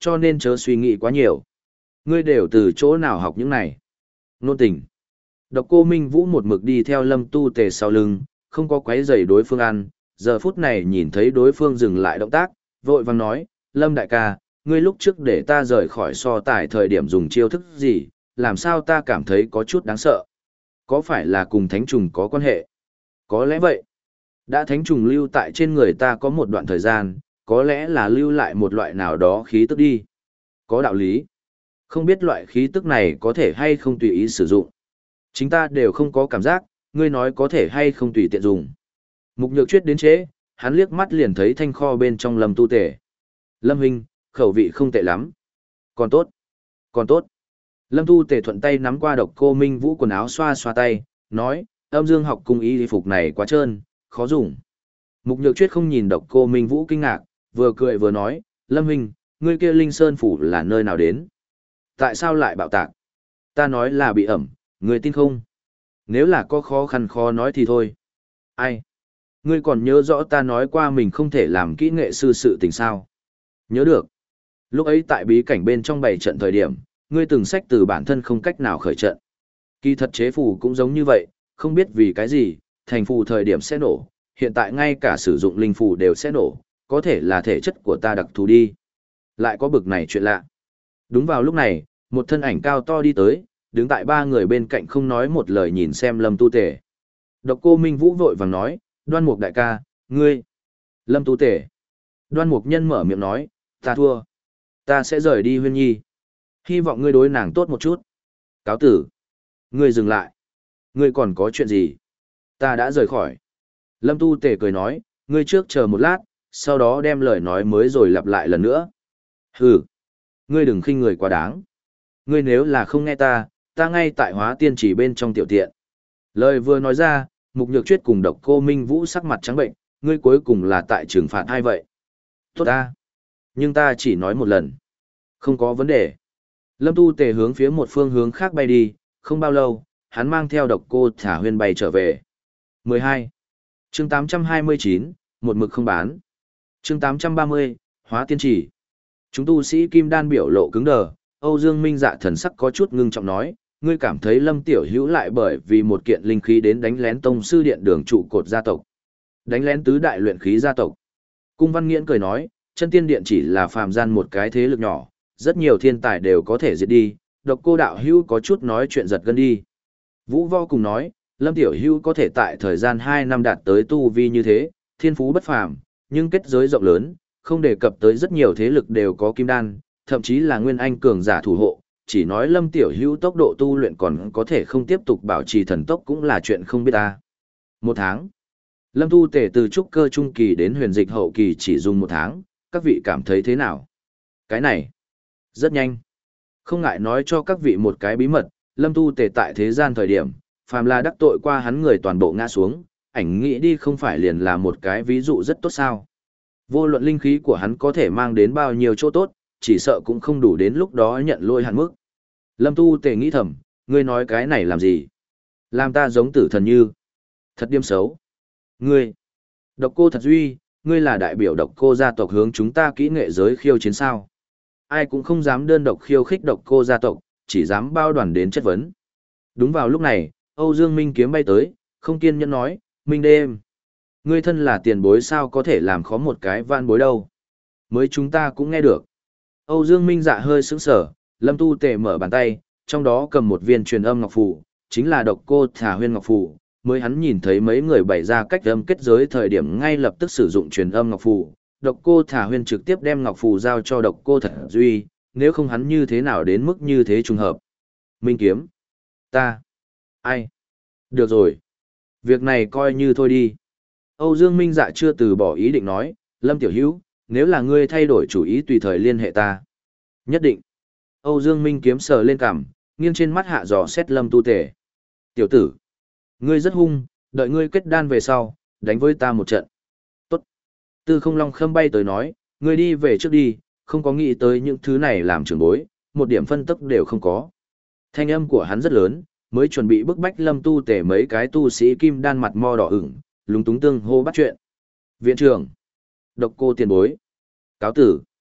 cho nên chớ suy nghĩ quá nhiều. Ngươi đều từ chỗ nào học những này? Nôn tình. Độc Cô Minh Vũ một mực đi theo Lâm Tu Tề sau lưng, không có quấy rầy đối phương ăn, giờ phút này nhìn thấy đối phương dừng lại động tác, vội vàng nói, Lâm đại ca, ngươi lúc trước để ta rời khỏi so tài thời điểm dùng chiêu thức gì, làm sao ta cảm thấy có chút đáng sợ. Có phải là cùng thánh trùng có quan hệ? Có lẽ vậy. Đã thánh trùng lưu tại trên người ta có một đoạn thời gian, có lẽ là lưu lại một loại nào đó khí tức đi. Có đạo lý. Không biết loại khí tức này có thể hay không tùy ý sử dụng. Chính ta đều không có cảm giác, ngươi nói có thể hay không tùy tiện dùng. Mục Nhược Chuyết đến trễ, hắn liếc mắt liền thấy thanh kho bên trong Lâm Tu Tề. Lâm huynh, khẩu vị không tệ lắm. Còn tốt. Còn tốt. Lâm Tu Tề thuận tay nắm qua Độc Cô Minh Vũ quần áo xoa xoa tay, nói, âm dương học cung y phục này quá trơn, khó dùng. Mục Nhược Chuyết không nhìn Độc Cô Minh Vũ kinh ngạc, vừa cười vừa nói, Lâm huynh, ngươi kia Linh Sơn phủ là nơi nào đến? Tại sao lại bạo tạc? Ta nói là bị ẩm, ngươi tin không? Nếu là có khó khăn khó nói thì thôi. Ai? Ngươi còn nhớ rõ ta nói qua mình không thể làm kỹ nghệ sư sự tình sao? Nhớ được. Lúc ấy tại bí cảnh bên trong bảy trận thời điểm, ngươi từng sách từ bản thân không cách nào khởi trận. Kỳ thật chế phù cũng giống như vậy, không biết vì cái gì, thành phù thời điểm sẽ nổ, hiện tại ngay cả sử dụng linh phù đều sẽ nổ, có thể là thể chất của ta đặc thù đi. Lại có bực này chuyện lạ. Đúng vào lúc này, một thân ảnh cao to đi tới, đứng tại ba người bên cạnh không nói một lời nhìn xem Lâm Tu Tề. Độc Cô Minh Vũ vội vàng nói, Đoan Mục đại ca, ngươi. Lâm Tu Tề. Đoan Mục Nhân mở miệng nói, ta thua. Ta sẽ rời đi Huyên Nhi. Hy vọng ngươi đối nàng tốt một chút. Cáo tử. Ngươi dừng lại. Ngươi còn có chuyện gì? Ta đã rời khỏi. Lâm Tu Tề cười nói, ngươi trước chờ một lát, sau đó đem lời nói mới rồi lặp lại lần nữa. Hừ. Ngươi đừng khinh người quá đáng. Ngươi nếu là không nghe ta, ta ngay tại Hóa Tiên Chỉ bên trong tiểu tiện. Lời vừa nói ra, Mục Nhược Chuyết cùng Độc Cô Minh Vũ sắc mặt trắng bệnh, ngươi cuối cùng là tại trừng phạt ai vậy? Tốt ta. Nhưng ta chỉ nói một lần. Không có vấn đề. Lâm Tu Tề hướng phía một phương hướng khác bay đi, không bao lâu, hắn mang theo Độc Cô Thả Huyên bay trở về. mười hai. Chương tám trăm hai mươi chín, một mực không bán. Chương tám trăm ba mươi, Hóa Tiên Chỉ. Chúng tu sĩ Kim Đan biểu lộ cứng đờ, Âu Dương Minh Dạ thần sắc có chút ngưng trọng nói, ngươi cảm thấy Lâm Tiểu Hữu lại bởi vì một kiện linh khí đến đánh lén tông sư điện đường trụ cột gia tộc. Đánh lén tứ đại luyện khí gia tộc. Cung Văn Nghiễn cười nói, chân tiên điện chỉ là phàm gian một cái thế lực nhỏ, rất nhiều thiên tài đều có thể diệt đi, Độc Cô đạo hữu có chút nói chuyện giật gân đi. Vũ Vo cùng nói, Lâm Tiểu Hữu có thể tại thời gian hai năm đạt tới tu vi như thế, thiên phú bất phàm, nhưng kết giới rộng lớn, không đề cập tới rất nhiều thế lực đều có kim đan, thậm chí là nguyên anh cường giả thủ hộ, chỉ nói Lâm Tiểu Hữu tốc độ tu luyện còn có thể không tiếp tục bảo trì thần tốc cũng là chuyện không biết ta. Một tháng. Lâm Tu Tề từ trúc cơ trung kỳ đến huyền dịch hậu kỳ chỉ dùng một tháng, các vị cảm thấy thế nào? Cái này, rất nhanh. Không ngại nói cho các vị một cái bí mật, Lâm Tu Tề tại thế gian thời điểm, phàm là đắc tội qua hắn người toàn bộ ngã xuống, ảnh nghĩ đi không phải liền là một cái ví dụ rất tốt sao. Vô luận linh khí của hắn có thể mang đến bao nhiêu chỗ tốt, chỉ sợ cũng không đủ đến lúc đó nhận lôi hạn mức. Lâm Tu Tề nghĩ thầm, ngươi nói cái này làm gì? Làm ta giống tử thần như. Thật điềm xấu. Ngươi, Độc Cô Thật Duy, ngươi là đại biểu Độc Cô gia tộc hướng chúng ta kỹ nghệ giới khiêu chiến sao? Ai cũng không dám đơn độc khiêu khích Độc Cô gia tộc, chỉ dám bao đoàn đến chất vấn. Đúng vào lúc này, Âu Dương Minh kiếm bay tới, không kiên nhẫn nói, Minh đêm. Ngươi thân là tiền bối sao có thể làm khó một cái van bối đâu. Mới chúng ta cũng nghe được. Âu Dương Minh dạ hơi sững sờ, Lâm Tu Tề mở bàn tay, trong đó cầm một viên truyền âm ngọc phù, chính là Độc Cô Thả Huyên ngọc phù. Mới hắn nhìn thấy mấy người bày ra cách âm kết giới thời điểm ngay lập tức sử dụng truyền âm ngọc phù, Độc Cô Thả Huyên trực tiếp đem ngọc phù giao cho Độc Cô Thật Duy, nếu không hắn như thế nào đến mức như thế trùng hợp. Minh kiếm. Ta. Ai. Được rồi. Việc này coi như thôi đi. Âu Dương Minh dạ chưa từ bỏ ý định nói, Lâm Tiểu Hữu, nếu là ngươi thay đổi chủ ý tùy thời liên hệ ta. Nhất định. Âu Dương Minh kiếm sờ lên cằm, nghiêng trên mắt hạ dò xét Lâm Tu Tề. Tiểu tử. Ngươi rất hung, đợi ngươi kết đan về sau, đánh với ta một trận. Tốt. Tư Không Long khâm bay tới nói, ngươi đi về trước đi, không có nghĩ tới những thứ này làm trưởng bối, một điểm phân tức đều không có. Thanh âm của hắn rất lớn, mới chuẩn bị bức bách Lâm Tu Tề mấy cái tu sĩ kim đan mặt mo đỏ ửng, lúng túng tương hô bắt chuyện. Viện trưởng. Độc Cô tiền bối. Cáo tử.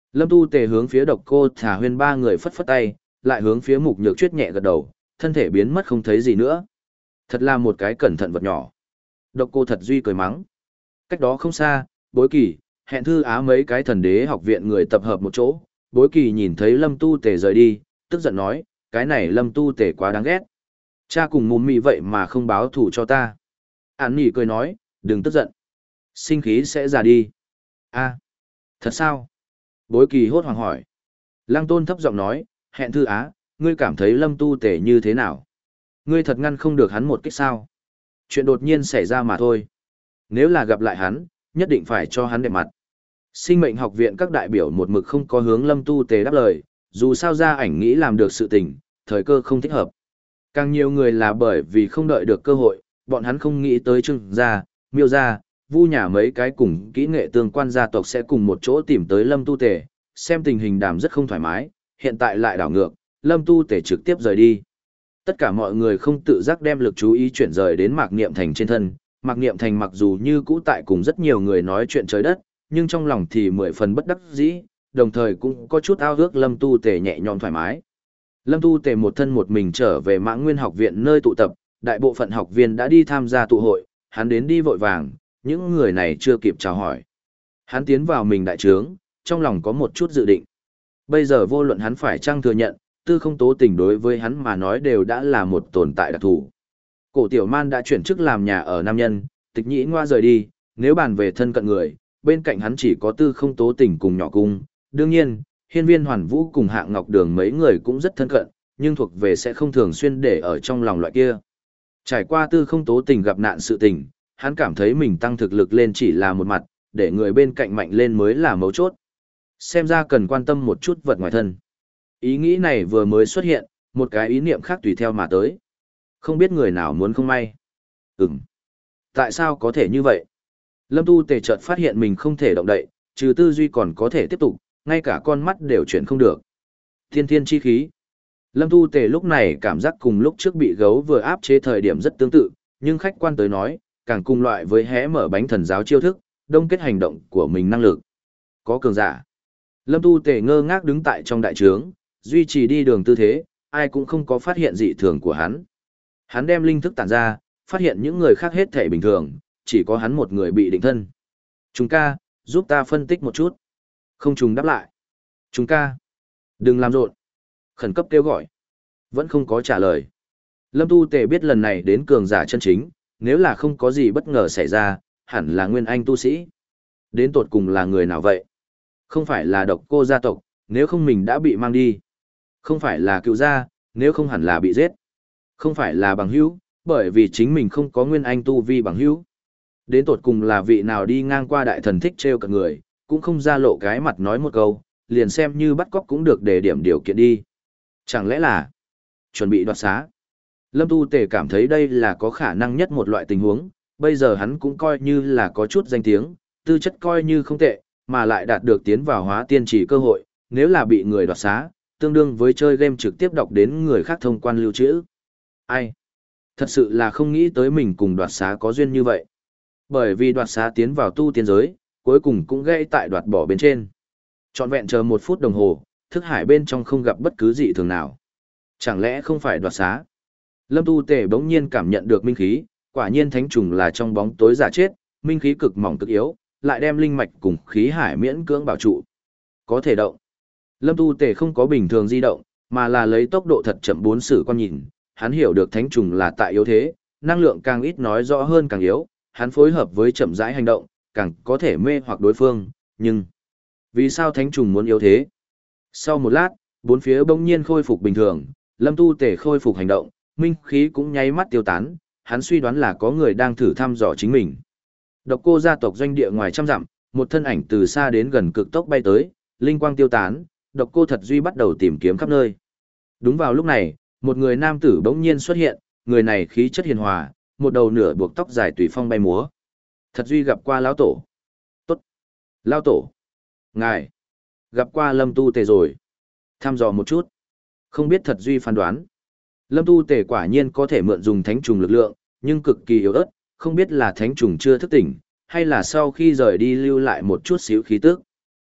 Lâm Tu Tề hướng phía Độc Cô Thả Huyên ba người phất phất tay, lại hướng phía Mục Nhược Chuyết nhẹ gật đầu, thân thể biến mất không thấy gì nữa. Thật là một cái cẩn thận vật nhỏ. Độc Cô Thật Duy cười mắng. Cách đó không xa, Bối Kỳ, Hẹn Thư Á mấy cái thần đế học viện người tập hợp một chỗ, Bối Kỳ nhìn thấy Lâm Tu Tề rời đi, tức giận nói, cái này Lâm Tu Tề quá đáng ghét. Cha cùng mùm mị vậy mà không báo thù cho ta. Án Nỉ cười nói, đừng tức giận. Sinh khí sẽ già đi. A, thật sao? Bối Kỳ hốt hoảng hỏi. Lăng Tôn thấp giọng nói, Hẹn Thư Á, ngươi cảm thấy Lâm Tu Tề như thế nào? Ngươi thật ngăn không được hắn một kích sao? Chuyện đột nhiên xảy ra mà thôi. Nếu là gặp lại hắn, nhất định phải cho hắn đẹp mặt. Sinh mệnh học viện các đại biểu một mực không có hướng Lâm Tu Tề đáp lời, dù sao ra ảnh nghĩ làm được sự tình, thời cơ không thích hợp. Càng nhiều người là bởi vì không đợi được cơ hội, bọn hắn không nghĩ tới Trương gia, Miêu gia, Vu nhà mấy cái cùng kỹ nghệ tương quan gia tộc sẽ cùng một chỗ tìm tới Lâm Tu Tề, xem tình hình đàm rất không thoải mái, hiện tại lại đảo ngược, Lâm Tu Tề trực tiếp rời đi. Tất cả mọi người không tự giác đem lực chú ý chuyển rời đến Mạc Niệm Thành trên thân, Mạc Niệm Thành mặc dù như cũ tại cùng rất nhiều người nói chuyện trời đất, nhưng trong lòng thì mười phần bất đắc dĩ, đồng thời cũng có chút ao ước Lâm Tu Tề nhẹ nhõm thoải mái. Lâm Tu Tề một thân một mình trở về Mã Nguyên học viện nơi tụ tập, đại bộ phận học viên đã đi tham gia tụ hội, hắn đến đi vội vàng, những người này chưa kịp chào hỏi. Hắn tiến vào mình đại trướng, trong lòng có một chút dự định. Bây giờ vô luận hắn phải chăng thừa nhận, Tư Không Tố Tình đối với hắn mà nói đều đã là một tồn tại đặc thù. Cổ Tiểu Man đã chuyển chức làm nhà ở nam nhân, Tịch Nhĩ Ngoa rời đi, nếu bàn về thân cận người, bên cạnh hắn chỉ có Tư Không Tố Tình cùng Nhỏ Cung. Đương nhiên, Hiên Viên Hoàn Vũ cùng Hạng Ngọc Đường mấy người cũng rất thân cận, nhưng thuộc về sẽ không thường xuyên để ở trong lòng loại kia. Trải qua Tư Không Tố Tình gặp nạn sự tình, hắn cảm thấy mình tăng thực lực lên chỉ là một mặt, để người bên cạnh mạnh lên mới là mấu chốt. Xem ra cần quan tâm một chút vật ngoài thân. Ý nghĩ này vừa mới xuất hiện, một cái ý niệm khác tùy theo mà tới. Không biết người nào muốn không may. Ừm. Tại sao có thể như vậy? Lâm Tu Tề chợt phát hiện mình không thể động đậy, trừ tư duy còn có thể tiếp tục, ngay cả con mắt đều chuyển không được. Thiên thiên chi khí. Lâm Tu Tề lúc này cảm giác cùng lúc trước bị gấu vừa áp chế thời điểm rất tương tự, nhưng khách quan tới nói, càng cùng loại với hé mở bánh thần giáo chiêu thức, đông kết hành động của mình năng lực. Có cường giả. Lâm Tu Tề ngơ ngác đứng tại trong đại trướng, duy trì đi đường tư thế, ai cũng không có phát hiện dị thường của hắn. Hắn đem linh thức tản ra, phát hiện những người khác hết thể bình thường, chỉ có hắn một người bị định thân. Chúng ca, giúp ta phân tích một chút. Không trùng đáp lại. Chúng ca, đừng làm rộn. Khẩn cấp kêu gọi. Vẫn không có trả lời. Lâm Tu Tề biết lần này đến cường giả chân chính, nếu là không có gì bất ngờ xảy ra, hẳn là nguyên anh tu sĩ. Đến tột cùng là người nào vậy? Không phải là Độc Cô gia tộc, nếu không mình đã bị mang đi. Không phải là cựu gia, nếu không hẳn là bị giết. Không phải là bằng hữu, bởi vì chính mình không có nguyên anh tu vi bằng hữu. Đến tột cùng là vị nào đi ngang qua đại thần thích trêu cả người, cũng không ra lộ cái mặt nói một câu, liền xem như bắt cóc cũng được để điểm điều kiện đi. Chẳng lẽ là chuẩn bị đoạt xá? Lâm Tu Tề cảm thấy đây là có khả năng nhất một loại tình huống, bây giờ hắn cũng coi như là có chút danh tiếng, tư chất coi như không tệ, mà lại đạt được tiến vào hóa tiên chỉ cơ hội, nếu là bị người đoạt xá, tương đương với chơi game trực tiếp đọc đến người khác thông quan lưu trữ. Ai? Thật sự là không nghĩ tới mình cùng đoạt xá có duyên như vậy. Bởi vì đoạt xá tiến vào tu tiên giới, cuối cùng cũng gây tại đoạt bỏ bên trên. Trọn vẹn chờ một phút đồng hồ, thức hải bên trong không gặp bất cứ gì thường nào. Chẳng lẽ không phải đoạt xá? Lâm Tu Tề bỗng nhiên cảm nhận được minh khí, quả nhiên thánh trùng là trong bóng tối giả chết, minh khí cực mỏng cực yếu, lại đem linh mạch cùng khí hải miễn cưỡng bảo trụ. Có thể động. Lâm Tu Tề không có bình thường di động, mà là lấy tốc độ thật chậm bốn sử quan nhìn, hắn hiểu được thánh trùng là tại yếu thế, năng lượng càng ít nói rõ hơn càng yếu, hắn phối hợp với chậm rãi hành động, càng có thể mê hoặc đối phương, nhưng vì sao thánh trùng muốn yếu thế? Sau một lát, bốn phía bỗng nhiên khôi phục bình thường, Lâm Tu Tề khôi phục hành động, minh khí cũng nháy mắt tiêu tán, hắn suy đoán là có người đang thử thăm dò chính mình. Độc Cô gia tộc doanh địa ngoài trăm dặm, một thân ảnh từ xa đến gần cực tốc bay tới, linh quang tiêu tán, Độc Cô Thật Duy bắt đầu tìm kiếm khắp nơi. Đúng vào lúc này, một người nam tử bỗng nhiên xuất hiện, người này khí chất hiền hòa, một đầu nửa buộc tóc dài tùy phong bay múa. Thật Duy gặp qua lão tổ. Tốt. Lão tổ. Ngài. Gặp qua Lâm Tu Tề rồi. Thăm dò một chút. Không biết Thật Duy phán đoán. Lâm Tu Tề quả nhiên có thể mượn dùng thánh trùng lực lượng, nhưng cực kỳ yếu ớt, không biết là thánh trùng chưa thức tỉnh, hay là sau khi rời đi lưu lại một chút xíu khí tức.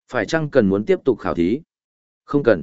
Phải chăng cần muốn tiếp tục khảo thí? Không cần.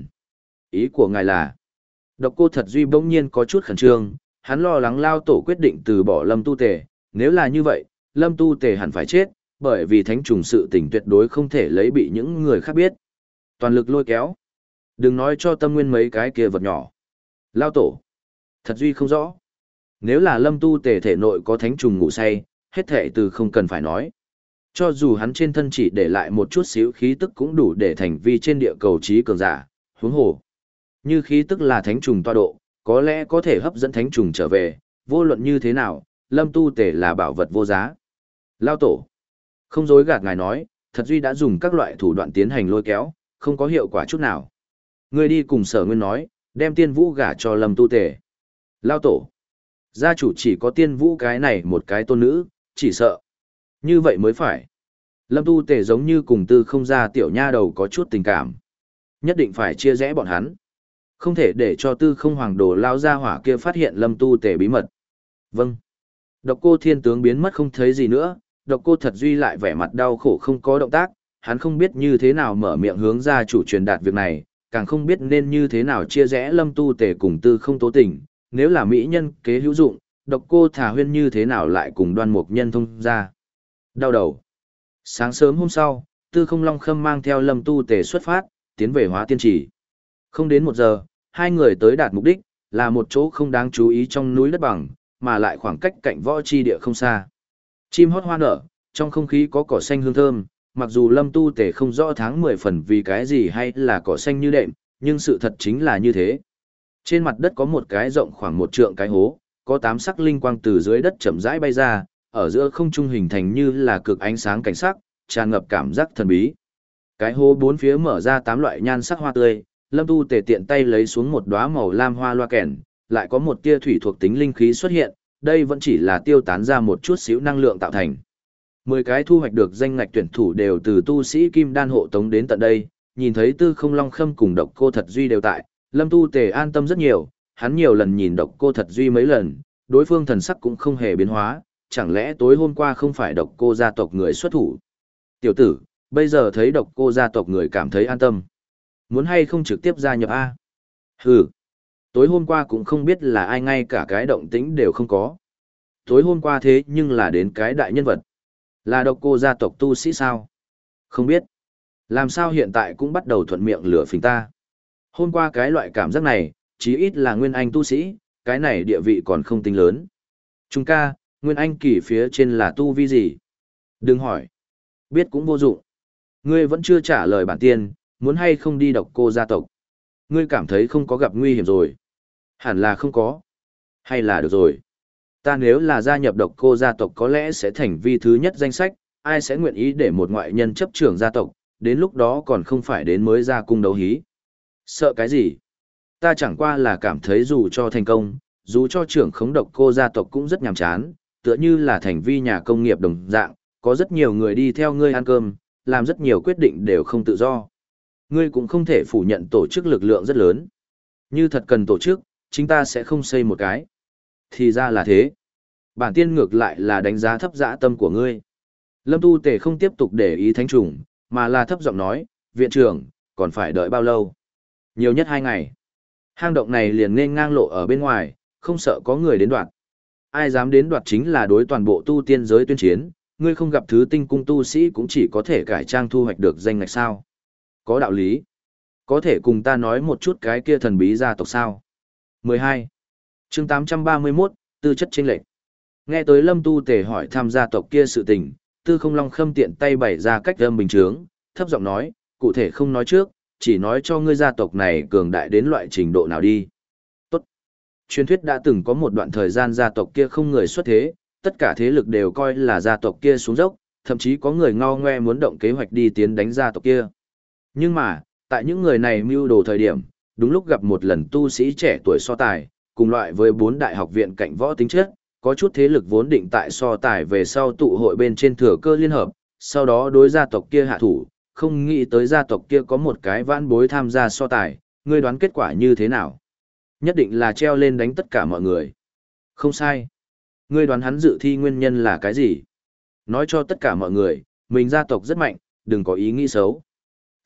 Ý của ngài là, Độc Cô Thật Duy bỗng nhiên có chút khẩn trương, hắn lo lắng Lao Tổ quyết định từ bỏ Lâm Tu Tề, nếu là như vậy, Lâm Tu Tề hẳn phải chết, bởi vì thánh trùng sự tình tuyệt đối không thể lấy bị những người khác biết. Toàn lực lôi kéo. Đừng nói cho Tâm Nguyên mấy cái kia vật nhỏ. Lao Tổ. Thật Duy không rõ. Nếu là Lâm Tu Tề thể nội có thánh trùng ngủ say, hết thệ từ không cần phải nói. Cho dù hắn trên thân chỉ để lại một chút xíu khí tức cũng đủ để thành vi trên địa cầu trí cường giả, huống hồ. Như khí tức là thánh trùng toa độ, có lẽ có thể hấp dẫn thánh trùng trở về, vô luận như thế nào, Lâm Tu Tề là bảo vật vô giá. Lao Tổ. Không dối gạt ngài nói, Thật Duy đã dùng các loại thủ đoạn tiến hành lôi kéo, không có hiệu quả chút nào. Người đi cùng Sở Nguyên nói, đem Tiên Vũ gả cho Lâm Tu Tề. Lao Tổ. Gia chủ chỉ có Tiên Vũ cái này một cái tôn nữ, chỉ sợ. Như vậy mới phải. Lâm Tu Tề giống như cùng Tư Không Gia tiểu nha đầu có chút tình cảm. Nhất định phải chia rẽ bọn hắn. Không thể để cho Tư Không Hoàng Đồ lao ra hỏa kia phát hiện Lâm Tu Tề bí mật. Vâng. Độc Cô Thiên Tướng biến mất không thấy gì nữa, Độc Cô Thật Duy lại vẻ mặt đau khổ không có động tác, hắn không biết như thế nào mở miệng hướng gia chủ truyền đạt việc này, càng không biết nên như thế nào chia rẽ Lâm Tu Tề cùng Tư Không Tố Tình, nếu là mỹ nhân kế hữu dụng, Độc Cô Thả Huyên như thế nào lại cùng Đoan Mục Nhân thông ra. Đau đầu. Sáng sớm hôm sau, Tư Không Long Khâm mang theo Lâm Tu Tề xuất phát, tiến về Hóa Tiên Trì. Không đến một giờ, hai người tới đạt mục đích, là một chỗ không đáng chú ý trong núi đất bằng, mà lại khoảng cách cạnh võ chi địa không xa. Chim hót hoa nở, trong không khí có cỏ xanh hương thơm, mặc dù Lâm Tu Tề không rõ tháng mười phần vì cái gì hay là cỏ xanh như đệm, nhưng sự thật chính là như thế. Trên mặt đất có một cái rộng khoảng một trượng cái hố, có tám sắc linh quang từ dưới đất chậm rãi bay ra, ở giữa không trung hình thành như là cực ánh sáng cảnh sắc, tràn ngập cảm giác thần bí. Cái hố bốn phía mở ra tám loại nhan sắc hoa tươi, Lâm Tu Tề tiện tay lấy xuống một đóa màu lam hoa loa kèn, lại có một tia thủy thuộc tính linh khí xuất hiện, đây vẫn chỉ là tiêu tán ra một chút xíu năng lượng tạo thành. Mười cái thu hoạch được danh ngạch tuyển thủ đều từ tu sĩ kim đan hộ tống đến tận đây, nhìn thấy Tư Không Long Khâm cùng Độc Cô Thật Duy đều tại, Lâm Tu Tề an tâm rất nhiều, hắn nhiều lần nhìn Độc Cô Thật Duy mấy lần, đối phương thần sắc cũng không hề biến hóa, chẳng lẽ tối hôm qua không phải Độc Cô gia tộc người xuất thủ. Tiểu tử, bây giờ thấy Độc Cô gia tộc người cảm thấy an tâm. Muốn hay không trực tiếp gia nhập A? Hừ, tối hôm qua cũng không biết là ai, ngay cả cái động tĩnh đều không có. Tối hôm qua thế nhưng là đến cái đại nhân vật. Là Độc Cô gia tộc tu sĩ sao? Không biết. Làm sao hiện tại cũng bắt đầu thuận miệng lửa phình ta. Hôm qua cái loại cảm giác này, chí ít là nguyên anh tu sĩ, cái này địa vị còn không tính lớn. Trung ca, nguyên anh kỳ phía trên là tu vi gì? Đừng hỏi. Biết cũng vô dụng. Ngươi vẫn chưa trả lời bản tiên, muốn hay không đi Độc Cô gia tộc. Ngươi cảm thấy không có gặp nguy hiểm rồi. Hẳn là không có. Hay là được rồi. Ta nếu là gia nhập Độc Cô gia tộc có lẽ sẽ thành vi thứ nhất danh sách, ai sẽ nguyện ý để một ngoại nhân chấp trưởng gia tộc, đến lúc đó còn không phải đến mới ra cung đấu hí. Sợ cái gì? Ta chẳng qua là cảm thấy dù cho thành công, dù cho trưởng khống Độc Cô gia tộc cũng rất nhàm chán, tựa như là thành vi nhà công nghiệp đồng dạng, có rất nhiều người đi theo ngươi ăn cơm, làm rất nhiều quyết định đều không tự do. Ngươi cũng không thể phủ nhận tổ chức lực lượng rất lớn. Như thật cần tổ chức, chúng ta sẽ không xây một cái. Thì ra là thế. Bản tiên ngược lại là đánh giá thấp dã tâm của ngươi. Lâm Tu Tề không tiếp tục để ý thánh trùng, mà là thấp giọng nói, viện trưởng, còn phải đợi bao lâu? Nhiều nhất hai ngày. Hang động này liền nên ngang lộ ở bên ngoài, không sợ có người đến đoạt. Ai dám đến đoạt chính là đối toàn bộ tu tiên giới tuyên chiến, ngươi không gặp thứ tinh cung tu sĩ cũng chỉ có thể cải trang thu hoạch được danh ngạch sao. Có đạo lý. Có thể cùng ta nói một chút cái kia thần bí gia tộc sao? mười hai. Chương tám trăm ba mươi mốt, tư chất chênh lệch. Nghe tới Lâm Tu Tề hỏi thăm gia tộc kia sự tình, Tư Không Long Khâm tiện tay bày ra cách âm bình chướng, thấp giọng nói, cụ thể không nói trước, chỉ nói cho ngươi gia tộc này cường đại đến loại trình độ nào đi. Tốt. Truyền thuyết đã từng có một đoạn thời gian gia tộc kia không người xuất thế, tất cả thế lực đều coi là gia tộc kia xuống dốc, thậm chí có người ngao ngoe muốn động kế hoạch đi tiến đánh gia tộc kia. Nhưng mà, tại những người này mưu đồ thời điểm, đúng lúc gặp một lần tu sĩ trẻ tuổi so tài, cùng loại với bốn đại học viện cạnh võ tính chất, có chút thế lực vốn định tại so tài về sau tụ hội bên trên thừa cơ liên hợp, sau đó đối gia tộc kia hạ thủ, không nghĩ tới gia tộc kia có một cái vãn bối tham gia so tài, ngươi đoán kết quả như thế nào? Nhất định là treo lên đánh tất cả mọi người. Không sai. Ngươi đoán hắn dự thi nguyên nhân là cái gì? Nói cho tất cả mọi người, mình gia tộc rất mạnh, đừng có ý nghĩ xấu.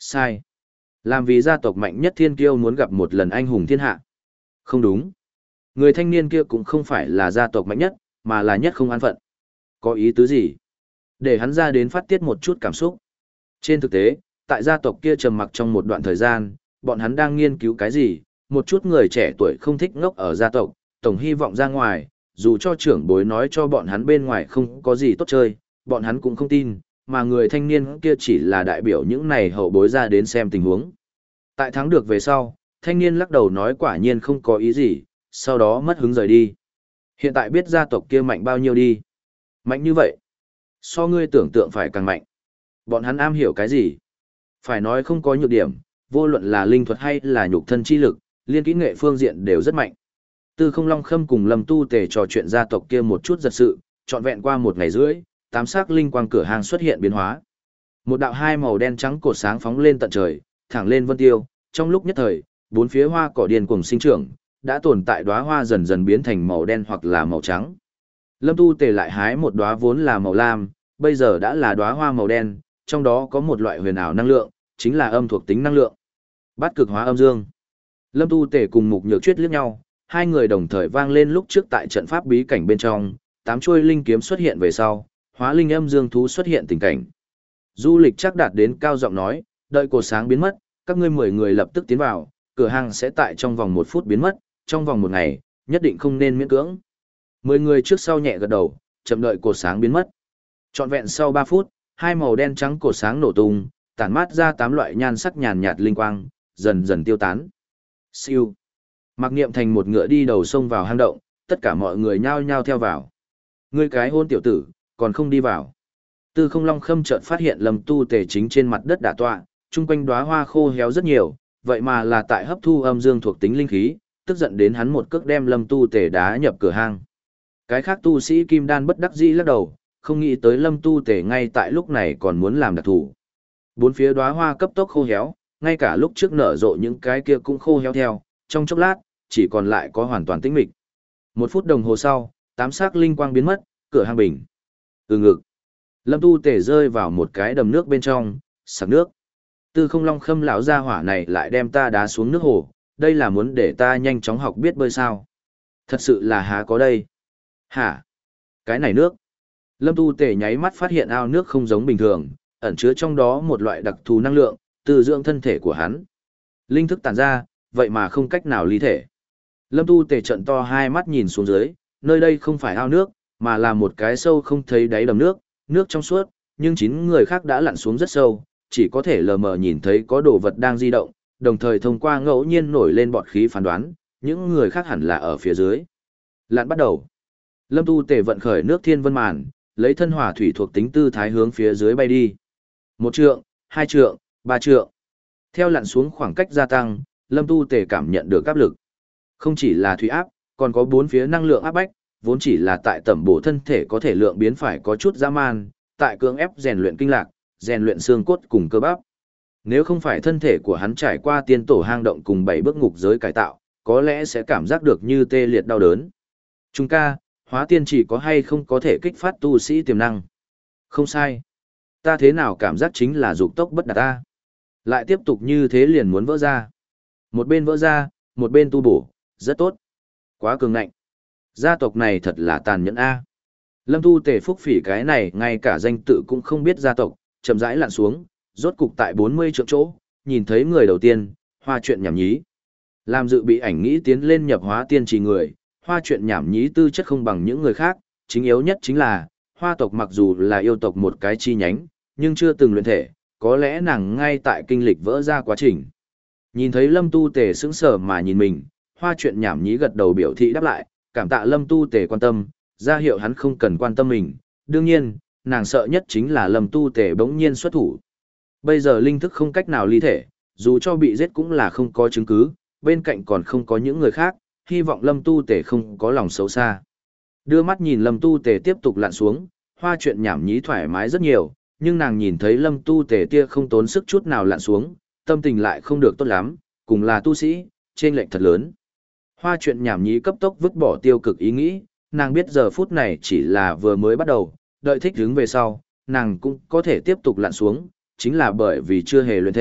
Sai. Làm vì gia tộc mạnh nhất thiên kiêu muốn gặp một lần anh hùng thiên hạ. Không đúng. Người thanh niên kia cũng không phải là gia tộc mạnh nhất, mà là nhất không an phận. Có ý tứ gì? Để hắn ra đến phát tiết một chút cảm xúc. Trên thực tế, tại gia tộc kia trầm mặc trong một đoạn thời gian, bọn hắn đang nghiên cứu cái gì, một chút người trẻ tuổi không thích ngốc ở gia tộc, tổng hy vọng ra ngoài, dù cho trưởng bối nói cho bọn hắn bên ngoài không có gì tốt chơi, bọn hắn cũng không tin, mà người thanh niên kia chỉ là đại biểu những này hậu bối ra đến xem tình huống. Tại thắng được về sau, thanh niên lắc đầu nói quả nhiên không có ý gì, sau đó mất hứng rời đi. Hiện tại biết gia tộc kia mạnh bao nhiêu đi. Mạnh như vậy. So ngươi tưởng tượng phải càng mạnh. Bọn hắn am hiểu cái gì? Phải nói không có nhược điểm, vô luận là linh thuật hay là nhục thân chi lực, liên kỹ nghệ phương diện đều rất mạnh. Tư Không Long Khâm cùng Lâm Tu Tề trò chuyện gia tộc kia một chút giật sự, trọn vẹn qua một ngày rưỡi, tám sắc linh quang cửa hàng xuất hiện biến hóa. Một đạo hai màu đen trắng cột sáng phóng lên tận trời, thẳng lên vân tiêu, trong lúc nhất thời, bốn phía hoa cỏ điên cuồng sinh trưởng, đã tồn tại đóa hoa dần dần biến thành màu đen hoặc là màu trắng. Lâm Tu Tề lại hái một đóa vốn là màu lam, bây giờ đã là đóa hoa màu đen, trong đó có một loại huyền ảo năng lượng, chính là âm thuộc tính năng lượng. Bát cực hóa âm dương. Lâm Tu Tề cùng Mục Nhược Chuyết liếc nhau, hai người đồng thời vang lên lúc trước tại trận pháp bí cảnh bên trong, tám chuôi linh kiếm xuất hiện về sau, hóa linh âm dương thú xuất hiện tình cảnh. Du Lịch chắc đạt đến cao giọng nói, đợi cột sáng biến mất, các ngươi mười người lập tức tiến vào, cửa hàng sẽ tại trong vòng một phút biến mất, trong vòng một ngày, nhất định không nên miễn cưỡng. Mười người trước sau nhẹ gật đầu, chậm đợi cột sáng biến mất. Trọn vẹn sau ba phút, hai màu đen trắng cột sáng nổ tung, tản mát ra tám loại nhan sắc nhàn nhạt linh quang, dần dần tiêu tán. Siêu. Mặc Niệm thành một ngựa đi đầu sông vào hang động, tất cả mọi người nhao nhao theo vào. Ngươi cái hôn tiểu tử, còn không đi vào. Tư Không Long Khâm chợt phát hiện Lâm Tu Tề chính trên mặt đất đả tọa, chung quanh đóa hoa khô héo rất nhiều, vậy mà là tại hấp thu âm dương thuộc tính linh khí, tức giận đến hắn một cước đem Lâm Tu Tề đá nhập cửa hang. Cái khác tu sĩ kim đan bất đắc dĩ lắc đầu, không nghĩ tới Lâm Tu Tề ngay tại lúc này còn muốn làm đặc thủ. Bốn phía đóa hoa cấp tốc khô héo, ngay cả lúc trước nở rộ những cái kia cũng khô héo theo, trong chốc lát, chỉ còn lại có hoàn toàn tĩnh mịch. Một phút đồng hồ sau, tám sắc linh quang biến mất, cửa hang bình. Từ ngực. Lâm Tu Tề rơi vào một cái đầm nước bên trong, sặc nước. Tư Không Long Khâm lão gia hỏa này lại đem ta đá xuống nước hồ, đây là muốn để ta nhanh chóng học biết bơi sao? Thật sự là há có đây. Hả? Cái này nước. Lâm Tu Tề nháy mắt phát hiện ao nước không giống bình thường, ẩn chứa trong đó một loại đặc thù năng lượng, từ dưỡng thân thể của hắn. Linh thức tản ra, vậy mà không cách nào ly thể. Lâm Tu Tề trợn to hai mắt nhìn xuống dưới, nơi đây không phải ao nước, mà là một cái sâu không thấy đáy đầm nước, nước trong suốt, nhưng chín người khác đã lặn xuống rất sâu, chỉ có thể lờ mờ nhìn thấy có đồ vật đang di động, đồng thời thông qua ngẫu nhiên nổi lên bọt khí phán đoán, những người khác hẳn là ở phía dưới. Lặn bắt đầu. Lâm Tu Tề vận khởi nước thiên vân màn, lấy thân hỏa thủy thuộc tính tư thái hướng phía dưới bay đi. Một trượng, hai trượng, ba trượng. Theo lặn xuống khoảng cách gia tăng, Lâm Tu Tề cảm nhận được áp lực. Không chỉ là thủy áp, còn có bốn phía năng lượng áp bách, vốn chỉ là tại tẩm bổ thân thể có thể lượng biến phải có chút dã man, tại cưỡng ép rèn luyện kinh lạc, rèn luyện xương cốt cùng cơ bắp. Nếu không phải thân thể của hắn trải qua tiên tổ hang động cùng bảy bước ngục giới cải tạo, có lẽ sẽ cảm giác được như tê liệt đau đớn. Chúng ca, hóa tiên chỉ có hay không có thể kích phát tu sĩ tiềm năng. Không sai. Ta thế nào cảm giác chính là dục tốc bất đạt ta. Lại tiếp tục như thế liền muốn vỡ ra. Một bên vỡ ra, một bên tu bổ, rất tốt. Quá cường ngạnh. Gia tộc này thật là tàn nhẫn a. Lâm Tu Tề phúc phỉ cái này ngay cả danh tự cũng không biết gia tộc, chậm rãi lặn xuống, rốt cục tại bốn mươi trượng chỗ, nhìn thấy người đầu tiên, Hoa Chuyện Nhảm Nhí. Làm dự bị ảnh nghĩ tiến lên nhập hóa tiên trì người, Hoa Chuyện Nhảm Nhí tư chất không bằng những người khác, chính yếu nhất chính là, Hoa tộc mặc dù là yêu tộc một cái chi nhánh, nhưng chưa từng luyện thể, có lẽ nàng ngay tại kinh lịch vỡ ra quá trình. Nhìn thấy Lâm Tu Tề sững sờ mà nhìn mình, Hoa Chuyện Nhảm Nhí gật đầu biểu thị đáp lại, cảm tạ Lâm Tu Tề quan tâm, ra hiệu hắn không cần quan tâm mình. Đương nhiên, nàng sợ nhất chính là Lâm Tu Tề bỗng nhiên xuất thủ. Bây giờ linh thức không cách nào ly thể, dù cho bị giết cũng là không có chứng cứ, bên cạnh còn không có những người khác, hy vọng Lâm Tu Tề không có lòng xấu xa. Đưa mắt nhìn Lâm Tu Tề tiếp tục lặn xuống, Hoa Chuyện Nhảm Nhí thoải mái rất nhiều, nhưng nàng nhìn thấy Lâm Tu Tề tia không tốn sức chút nào lặn xuống, tâm tình lại không được tốt lắm, cùng là tu sĩ, chênh lệch thật lớn. Hoa Chuyện Nhảm Nhí cấp tốc vứt bỏ tiêu cực ý nghĩ, nàng biết giờ phút này chỉ là vừa mới bắt đầu, đợi thích ứng về sau, nàng cũng có thể tiếp tục lặn xuống, chính là bởi vì chưa hề luyện thể,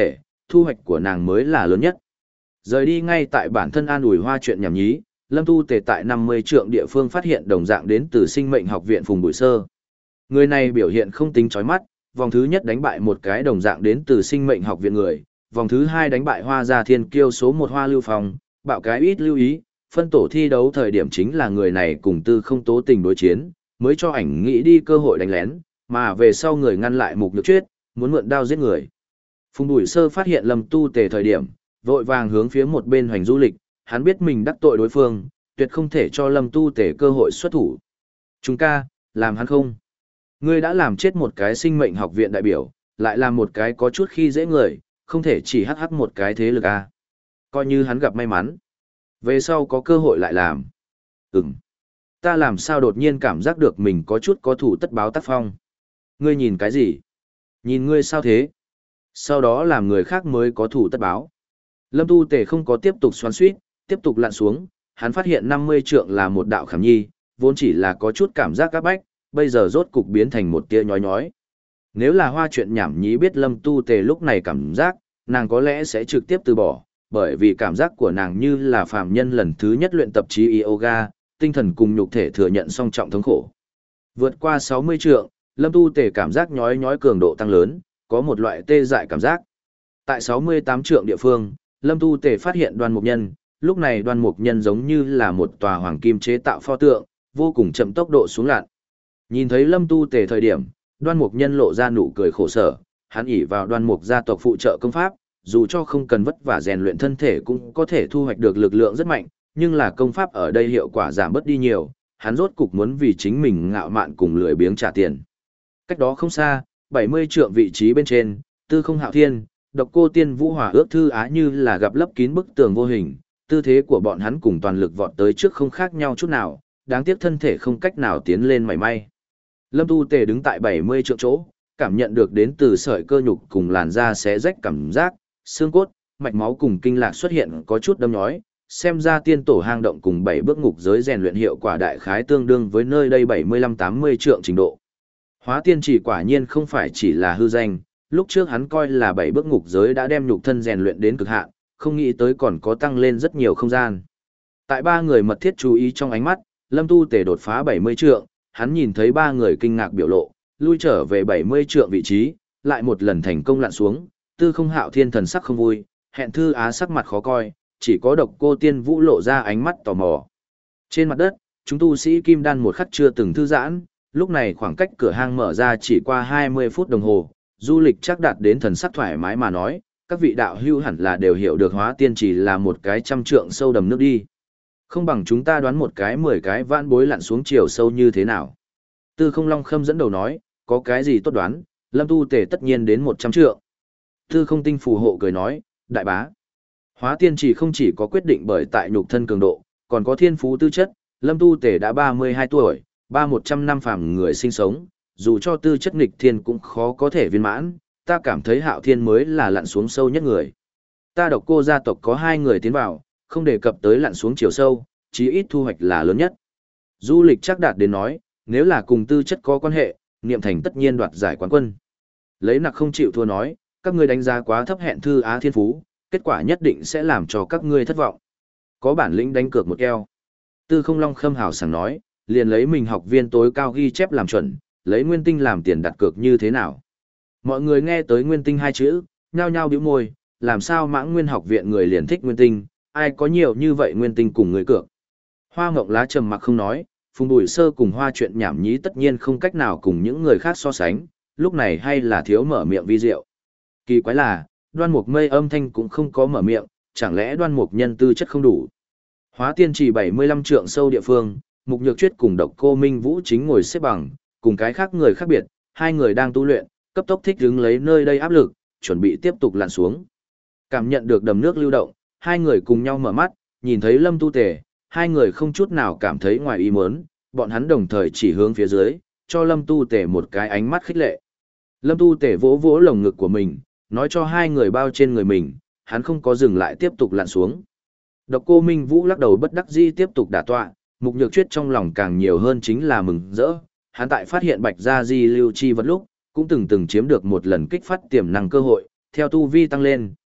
thu hoạch của nàng mới là lớn nhất. Rời đi ngay tại bản thân an ủi Hoa chuyện nhảm nhí, Lâm Tu Tề tại năm mươi trượng địa phương phát hiện đồng dạng đến từ Sinh Mệnh Học viện Phùng Bụi Sơ. Người này biểu hiện không tính chói mắt, vòng thứ nhất đánh bại một cái đồng dạng đến từ Sinh Mệnh Học viện người, vòng thứ hai đánh bại Hoa Gia Thiên Kiêu số một Hoa Lưu Phong, bạo cái ít lưu ý, phân tổ thi đấu thời điểm chính là người này cùng Tư Không tố tình đối chiến, mới cho ảnh nghĩ đi cơ hội đánh lén, mà về sau người ngăn lại Mục Nhược Chuyết, muốn mượn đao giết người. Phùng Bụi Sơ phát hiện Lâm Tu Tề thời điểm, vội vàng hướng phía một bên hoành du lịch, hắn biết mình đắc tội đối phương, tuyệt không thể cho Lâm Tu Tề cơ hội xuất thủ. Chúng ca, làm hắn không? Ngươi đã làm chết một cái Sinh Mệnh Học viện đại biểu, lại làm một cái có chút khi dễ người, không thể chỉ hắc hắc một cái thế lực a. Coi như hắn gặp may mắn. Về sau có cơ hội lại làm. Ừm. Ta làm sao đột nhiên cảm giác được mình có chút có thủ tất báo tác phong. Ngươi nhìn cái gì? Nhìn ngươi sao thế? Sau đó làm người khác mới có thủ tất báo. Lâm Tu Tề không có tiếp tục xoắn xuýt, tiếp tục lặn xuống, hắn phát hiện năm mươi trượng là một đạo khảm nhi, vốn chỉ là có chút cảm giác các bách, bây giờ rốt cục biến thành một tia nhói nhói. Nếu là Hoa chuyện nhảm nhí biết Lâm Tu Tề lúc này cảm giác, nàng có lẽ sẽ trực tiếp từ bỏ, bởi vì cảm giác của nàng như là phàm nhân lần thứ nhất luyện tập trí yoga, tinh thần cùng nhục thể thừa nhận song trọng thống khổ. Vượt qua sáu mươi trượng, Lâm Tu Tề cảm giác nhói nhói cường độ tăng lớn, có một loại tê dại cảm giác. Tại sáu mươi tám trượng địa phương, Lâm Tu Tề phát hiện Đoan Mục Nhân, lúc này Đoan Mục Nhân giống như là một tòa hoàng kim chế tạo pho tượng, vô cùng chậm tốc độ xuống lặn. Nhìn thấy Lâm Tu Tề thời điểm, Đoan Mục Nhân lộ ra nụ cười khổ sở, hắn ỷ vào Đoan Mục gia tộc phụ trợ công pháp, dù cho không cần vất vả rèn luyện thân thể cũng có thể thu hoạch được lực lượng rất mạnh, nhưng là công pháp ở đây hiệu quả giảm bớt đi nhiều, hắn rốt cục muốn vì chính mình ngạo mạn cùng lười biếng trả tiền. Cách đó không xa, bảy mươi trượng vị trí bên trên, Tư Không Hạo Thiên, Độc Cô Tiên Vũ Hòa ước thư á như là gặp lấp kín bức tường vô hình, tư thế của bọn hắn cùng toàn lực vọt tới trước không khác nhau chút nào, đáng tiếc thân thể không cách nào tiến lên mảy may. Lâm Tu Tề đứng tại bảy mươi trượng chỗ, cảm nhận được đến từ sợi cơ nhục cùng làn da xé rách cảm giác, xương cốt, mạch máu cùng kinh lạc xuất hiện có chút đâm nhói, xem ra tiên tổ hang động cùng bảy bước ngục giới rèn luyện hiệu quả đại khái tương đương với nơi đây bảy mươi lăm tám mươi trượng trình độ. Hóa tiên chỉ quả nhiên không phải chỉ là hư danh, lúc trước hắn coi là bảy bước ngục giới đã đem nhục thân rèn luyện đến cực hạn, không nghĩ tới còn có tăng lên rất nhiều không gian. Tại ba người mật thiết chú ý trong ánh mắt, Lâm Tu Tề đột phá bảy mươi trượng, hắn nhìn thấy ba người kinh ngạc biểu lộ, lui trở về bảy mươi trượng vị trí, lại một lần thành công lặn xuống, Tư Không Hạo Thiên thần sắc không vui, Hẹn Thư Á sắc mặt khó coi, chỉ có Độc Cô Tiên Vũ lộ ra ánh mắt tò mò. Trên mặt đất, chúng tu sĩ kim đan một khắc chưa từng thư giãn, lúc này khoảng cách cửa hang mở ra chỉ qua hai mươi phút đồng hồ, du lịch chắc đạt đến thần sắc thoải mái mà nói, các vị đạo hữu hẳn là đều hiểu được hóa tiên chỉ là một cái trăm trượng sâu đầm nước đi. Không bằng chúng ta đoán một cái mười cái vãn bối lặn xuống chiều sâu như thế nào. Tư Không Long Khâm dẫn đầu nói, có cái gì tốt đoán, Lâm Tu Tề tất nhiên đến một trăm trượng. Tư Không Tinh phù hộ cười nói, đại bá. Hóa tiên chỉ không chỉ có quyết định bởi tại nhục thân cường độ, còn có thiên phú tư chất, Lâm Tu Tề đã ba mươi hai tuổi, ba một trăm năm phàm người sinh sống, dù cho tư chất nghịch thiên cũng khó có thể viên mãn, ta cảm thấy Hạo Thiên mới là lặn xuống sâu nhất người. Ta Độc Cô gia tộc có hai người tiến vào, không đề cập tới lặn xuống chiều sâu, chí ít thu hoạch là lớn nhất. Du lịch chắc đạt đến nói, nếu là cùng tư chất có quan hệ, Niệm Thành tất nhiên đoạt giải quán quân. Lấy Nặc không chịu thua nói, các ngươi đánh giá quá thấp Hẹn Thư Á thiên phú, kết quả nhất định sẽ làm cho các ngươi thất vọng. Có bản lĩnh đánh cược một eo. Tư Không Long Khâm hào sảng nói, liền lấy mình học viên tối cao ghi chép làm chuẩn, lấy nguyên tinh làm tiền đặt cược như thế nào. Mọi người nghe tới nguyên tinh hai chữ, nhao nhao bĩu môi, làm sao Mãng Nguyên học viện người liền thích nguyên tinh, ai có nhiều như vậy nguyên tinh cùng người cược. Hoa Ngọc Lá trầm mặc không nói, Phùng Bụi Sơ cùng Hoa chuyện nhảm nhí tất nhiên không cách nào cùng những người khác so sánh, lúc này hay là thiếu mở miệng vi diệu. Kỳ quái là, Đoan Mục Mây âm thanh cũng không có mở miệng, chẳng lẽ Đoan Mục Nhân tư chất không đủ. Hóa tiên chỉ bảy mươi lăm trượng sâu địa phương, Mục Nhược Chuyết cùng Độc Cô Minh Vũ chính ngồi xếp bằng, cùng cái khác người khác biệt, hai người đang tu luyện, cấp tốc thích ứng lấy nơi đây áp lực, chuẩn bị tiếp tục lặn xuống. Cảm nhận được đầm nước lưu động, hai người cùng nhau mở mắt, nhìn thấy Lâm Tu Tề, hai người không chút nào cảm thấy ngoài ý muốn, bọn hắn đồng thời chỉ hướng phía dưới, cho Lâm Tu Tề một cái ánh mắt khích lệ. Lâm Tu Tề vỗ vỗ lồng ngực của mình, nói cho hai người bao trên người mình, hắn không có dừng lại tiếp tục lặn xuống. Độc Cô Minh Vũ lắc đầu bất đắc dĩ tiếp tục đả tọa, Mục Nhược Chuyết trong lòng càng nhiều hơn chính là mừng rỡ, hắn tại phát hiện Bạch Gia Di lưu chi vật lúc, cũng từng từng chiếm được một lần kích phát tiềm năng cơ hội, theo tu vi tăng lên,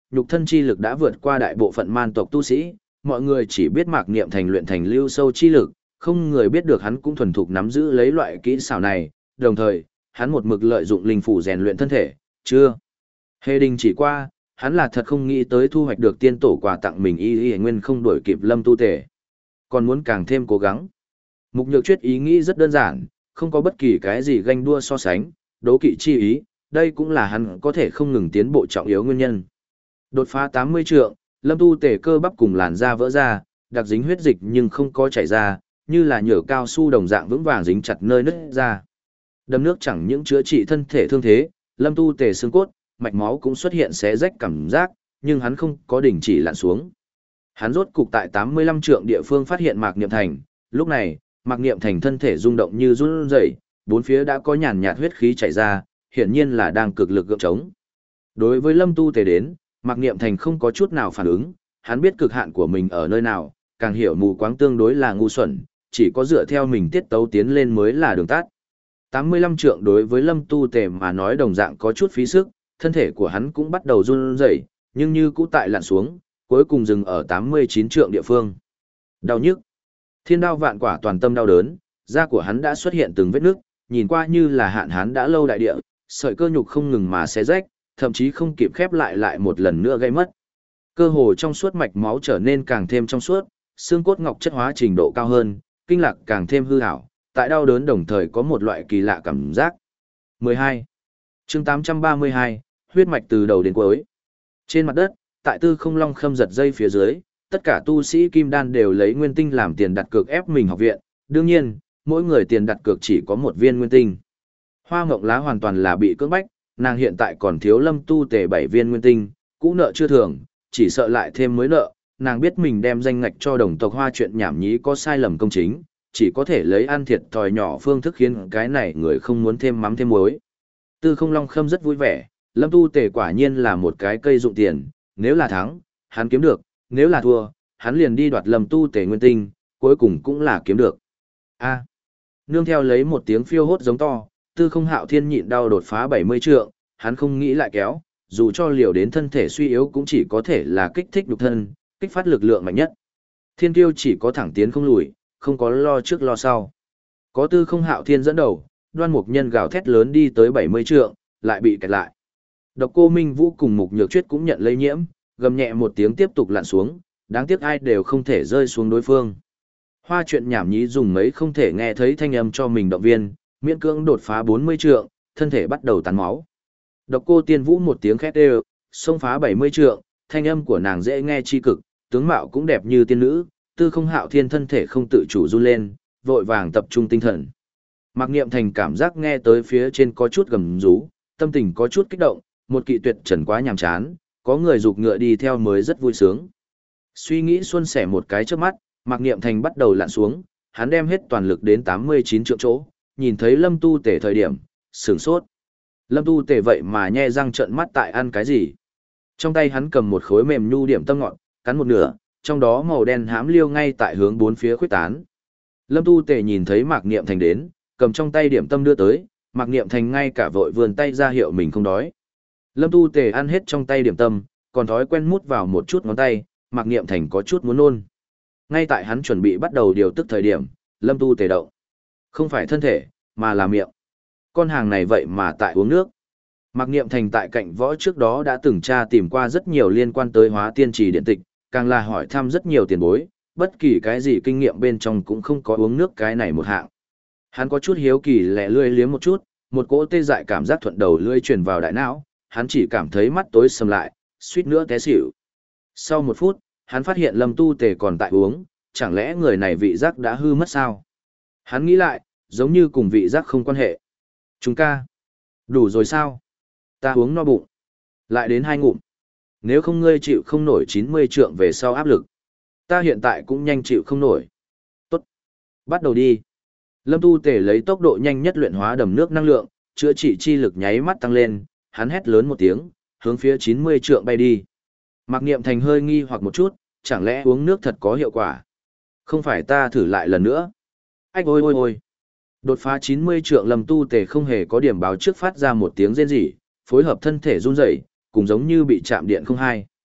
nhục thân chi lực đã vượt qua đại bộ phận man tộc tu sĩ, mọi người chỉ biết Mạc Niệm Thành luyện thành lưu sâu chi lực, không người biết được hắn cũng thuần thục nắm giữ lấy loại kỹ xảo này, đồng thời, hắn một mực lợi dụng linh phủ rèn luyện thân thể, chưa hề đình chỉ qua, hắn là thật không nghĩ tới thu hoạch được tiên tổ quà tặng mình y y nguyên không đuổi kịp Lâm Tu Tề, còn muốn càng thêm cố gắng. Mục Nhược Chuyết ý nghĩ rất đơn giản, không có bất kỳ cái gì ganh đua so sánh, đố kỵ chi ý, đây cũng là hắn có thể không ngừng tiến bộ trọng yếu nguyên nhân. Đột phá tám mươi trượng, Lâm Tu Tề cơ bắp cùng làn da vỡ ra, đặc dính huyết dịch nhưng không có chảy ra, như là nhựa cao su đồng dạng vững vàng dính chặt nơi nứt ra. Đầm nước chẳng những chữa trị thân thể thương thế, Lâm Tu Tề xương cốt, mạch máu cũng xuất hiện xé rách cảm giác, nhưng hắn không có đình chỉ lặn xuống. Hắn rốt cục tại tám mươi lăm trượng địa phương phát hiện Mạc Niệm Thành, lúc này, Mạc Niệm Thành thân thể rung động như run rẩy, bốn phía đã có nhàn nhạt huyết khí chảy ra, hiển nhiên là đang cực lực gượng chống. Đối với Lâm Tu Tề đến, Mạc Niệm Thành không có chút nào phản ứng, hắn biết cực hạn của mình ở nơi nào, càng hiểu mù quáng tương đối là ngu xuẩn, chỉ có dựa theo mình tiết tấu tiến lên mới là đường tắt. tám mươi lăm trượng đối với Lâm Tu Tề mà nói đồng dạng có chút phí sức, thân thể của hắn cũng bắt đầu run rẩy, nhưng như cũ tại lặn xuống, cuối cùng dừng ở tám mươi chín trượng địa phương. Đau nhức. Thiên đao vạn quả toàn tâm đau đớn, da của hắn đã xuất hiện từng vết nứt, nhìn qua như là hạn hán đã lâu đại địa, sợi cơ nhục không ngừng mà xé rách, thậm chí không kịp khép lại lại một lần nữa gây mất. Cơ hồ trong suốt mạch máu trở nên càng thêm trong suốt, xương cốt ngọc chất hóa trình độ cao hơn, kinh lạc càng thêm hư ảo, tại đau đớn đồng thời có một loại kỳ lạ cảm giác. mười hai. Chương tám trăm ba mươi hai, huyết mạch từ đầu đến cuối. Trên mặt đất, tại Tư Không Long Khâm giật dây phía dưới, tất cả tu sĩ kim đan đều lấy nguyên tinh làm tiền đặt cược ép mình học viện, đương nhiên, mỗi người tiền đặt cược chỉ có một viên nguyên tinh. Hoa Ngộng Lá hoàn toàn là bị cưỡng bách, nàng hiện tại còn thiếu Lâm Tu Tề bảy viên nguyên tinh, cũ nợ chưa thường, chỉ sợ lại thêm mới nợ, nàng biết mình đem danh ngạch cho đồng tộc Hoa chuyện nhảm nhí có sai lầm công chính, chỉ có thể lấy ăn thiệt thòi nhỏ phương thức khiến cái này người không muốn thêm mắm thêm muối. Tư Không Long Khâm rất vui vẻ, Lâm Tu Tề quả nhiên là một cái cây dụng tiền, nếu là thắng, hắn kiếm được, nếu là thua, hắn liền đi đoạt Lâm Tu Tề nguyên tinh, cuối cùng cũng là kiếm được. A. Nương theo lấy một tiếng phiêu hốt giống to, Tư Không Hạo Thiên nhịn đau đột phá bảy mươi trượng, hắn không nghĩ lại kéo, dù cho liều đến thân thể suy yếu cũng chỉ có thể là kích thích nhục thân, kích phát lực lượng mạnh nhất. Thiên Kiêu chỉ có thẳng tiến không lùi, không có lo trước lo sau. Có Tư Không Hạo Thiên dẫn đầu, Đoan Mục Nhân gào thét lớn đi tới bảy mươi trượng, lại bị kẹt lại. Độc Cô Minh Vũ cùng Mục Nhược Chuyết cũng nhận lây nhiễm, gầm nhẹ một tiếng tiếp tục lặn xuống, đáng tiếc ai đều không thể rơi xuống đối phương. Hoa chuyện nhảm nhí dùng mấy không thể nghe thấy thanh âm cho mình động viên, miễn cưỡng đột phá bốn mươi trượng, thân thể bắt đầu tán máu. Độc Cô Tiên Vũ một tiếng khét đều, xông phá bảy mươi trượng, thanh âm của nàng dễ nghe chi cực, tướng mạo cũng đẹp như tiên nữ, Tư Không Hạo Thiên thân thể không tự chủ run lên, vội vàng tập trung tinh thần. Mạc Niệm Thành cảm giác nghe tới phía trên có chút gầm rú, tâm tình có chút kích động, một kỵ tuyệt trần quá nhàm chán, có người giục ngựa đi theo mới rất vui sướng. Suy nghĩ suôn sẻ một cái trước mắt, Mạc Niệm Thành bắt đầu lặn xuống, hắn đem hết toàn lực đến tám mươi chín trượng chỗ, nhìn thấy Lâm Tu Tề thời điểm, sửng sốt. Lâm Tu Tề vậy mà nhe răng trợn mắt tại ăn cái gì? Trong tay hắn cầm một khối mềm nhu điểm tâm ngọt, cắn một nửa, trong đó màu đen hám liêu ngay tại hướng bốn phía khuếch tán. Lâm Tu Tề nhìn thấy Mạc Niệm Thành đến, cầm trong tay điểm tâm đưa tới, Mạc Niệm Thành ngay cả vội vươn tay ra hiệu mình không đói. Lâm Tu Tề ăn hết trong tay điểm tâm, còn thói quen mút vào một chút ngón tay, Mạc Niệm Thành có chút muốn nôn. Ngay tại hắn chuẩn bị bắt đầu điều tức thời điểm, Lâm Tu Tề động. Không phải thân thể, mà là miệng. Con hàng này vậy mà tại uống nước. Mạc Niệm Thành tại cạnh võ trước đó đã từng tra tìm qua rất nhiều liên quan tới hóa tiên trì điện tịch, càng là hỏi thăm rất nhiều tiền bối, bất kỳ cái gì kinh nghiệm bên trong cũng không có uống nước cái này một hạng. Hắn có chút hiếu kỳ lẹ lươi liếm một chút, một cỗ tê dại cảm giác thuận đầu lưỡi truyền vào đại não, hắn chỉ cảm thấy mắt tối sầm lại, suýt nữa té xỉu. Sau một phút, hắn phát hiện Lâm Tu Tề còn tại uống, chẳng lẽ người này vị giác đã hư mất sao? Hắn nghĩ lại, giống như cùng vị giác không quan hệ. Chúng ca, đủ rồi sao? Ta uống no bụng. Lại đến hai ngụm. Nếu không ngươi chịu không nổi chín mươi trượng về sau áp lực. Ta hiện tại cũng nhanh chịu không nổi. Tốt. Bắt đầu đi. Lâm Tu Tề lấy tốc độ nhanh nhất luyện hóa đầm nước năng lượng, chữa trị chi lực nháy mắt tăng lên, hắn hét lớn một tiếng, hướng phía chín mươi trượng bay đi. Mạc Niệm Thành hơi nghi hoặc một chút, chẳng lẽ uống nước thật có hiệu quả? Không phải ta thử lại lần nữa. Ách ôi ôi ôi. Đột phá chín mươi trượng Lâm Tu Tề không hề có điểm báo trước phát ra một tiếng rên rỉ, phối hợp thân thể run rẩy, cùng giống như bị chạm điện không hai.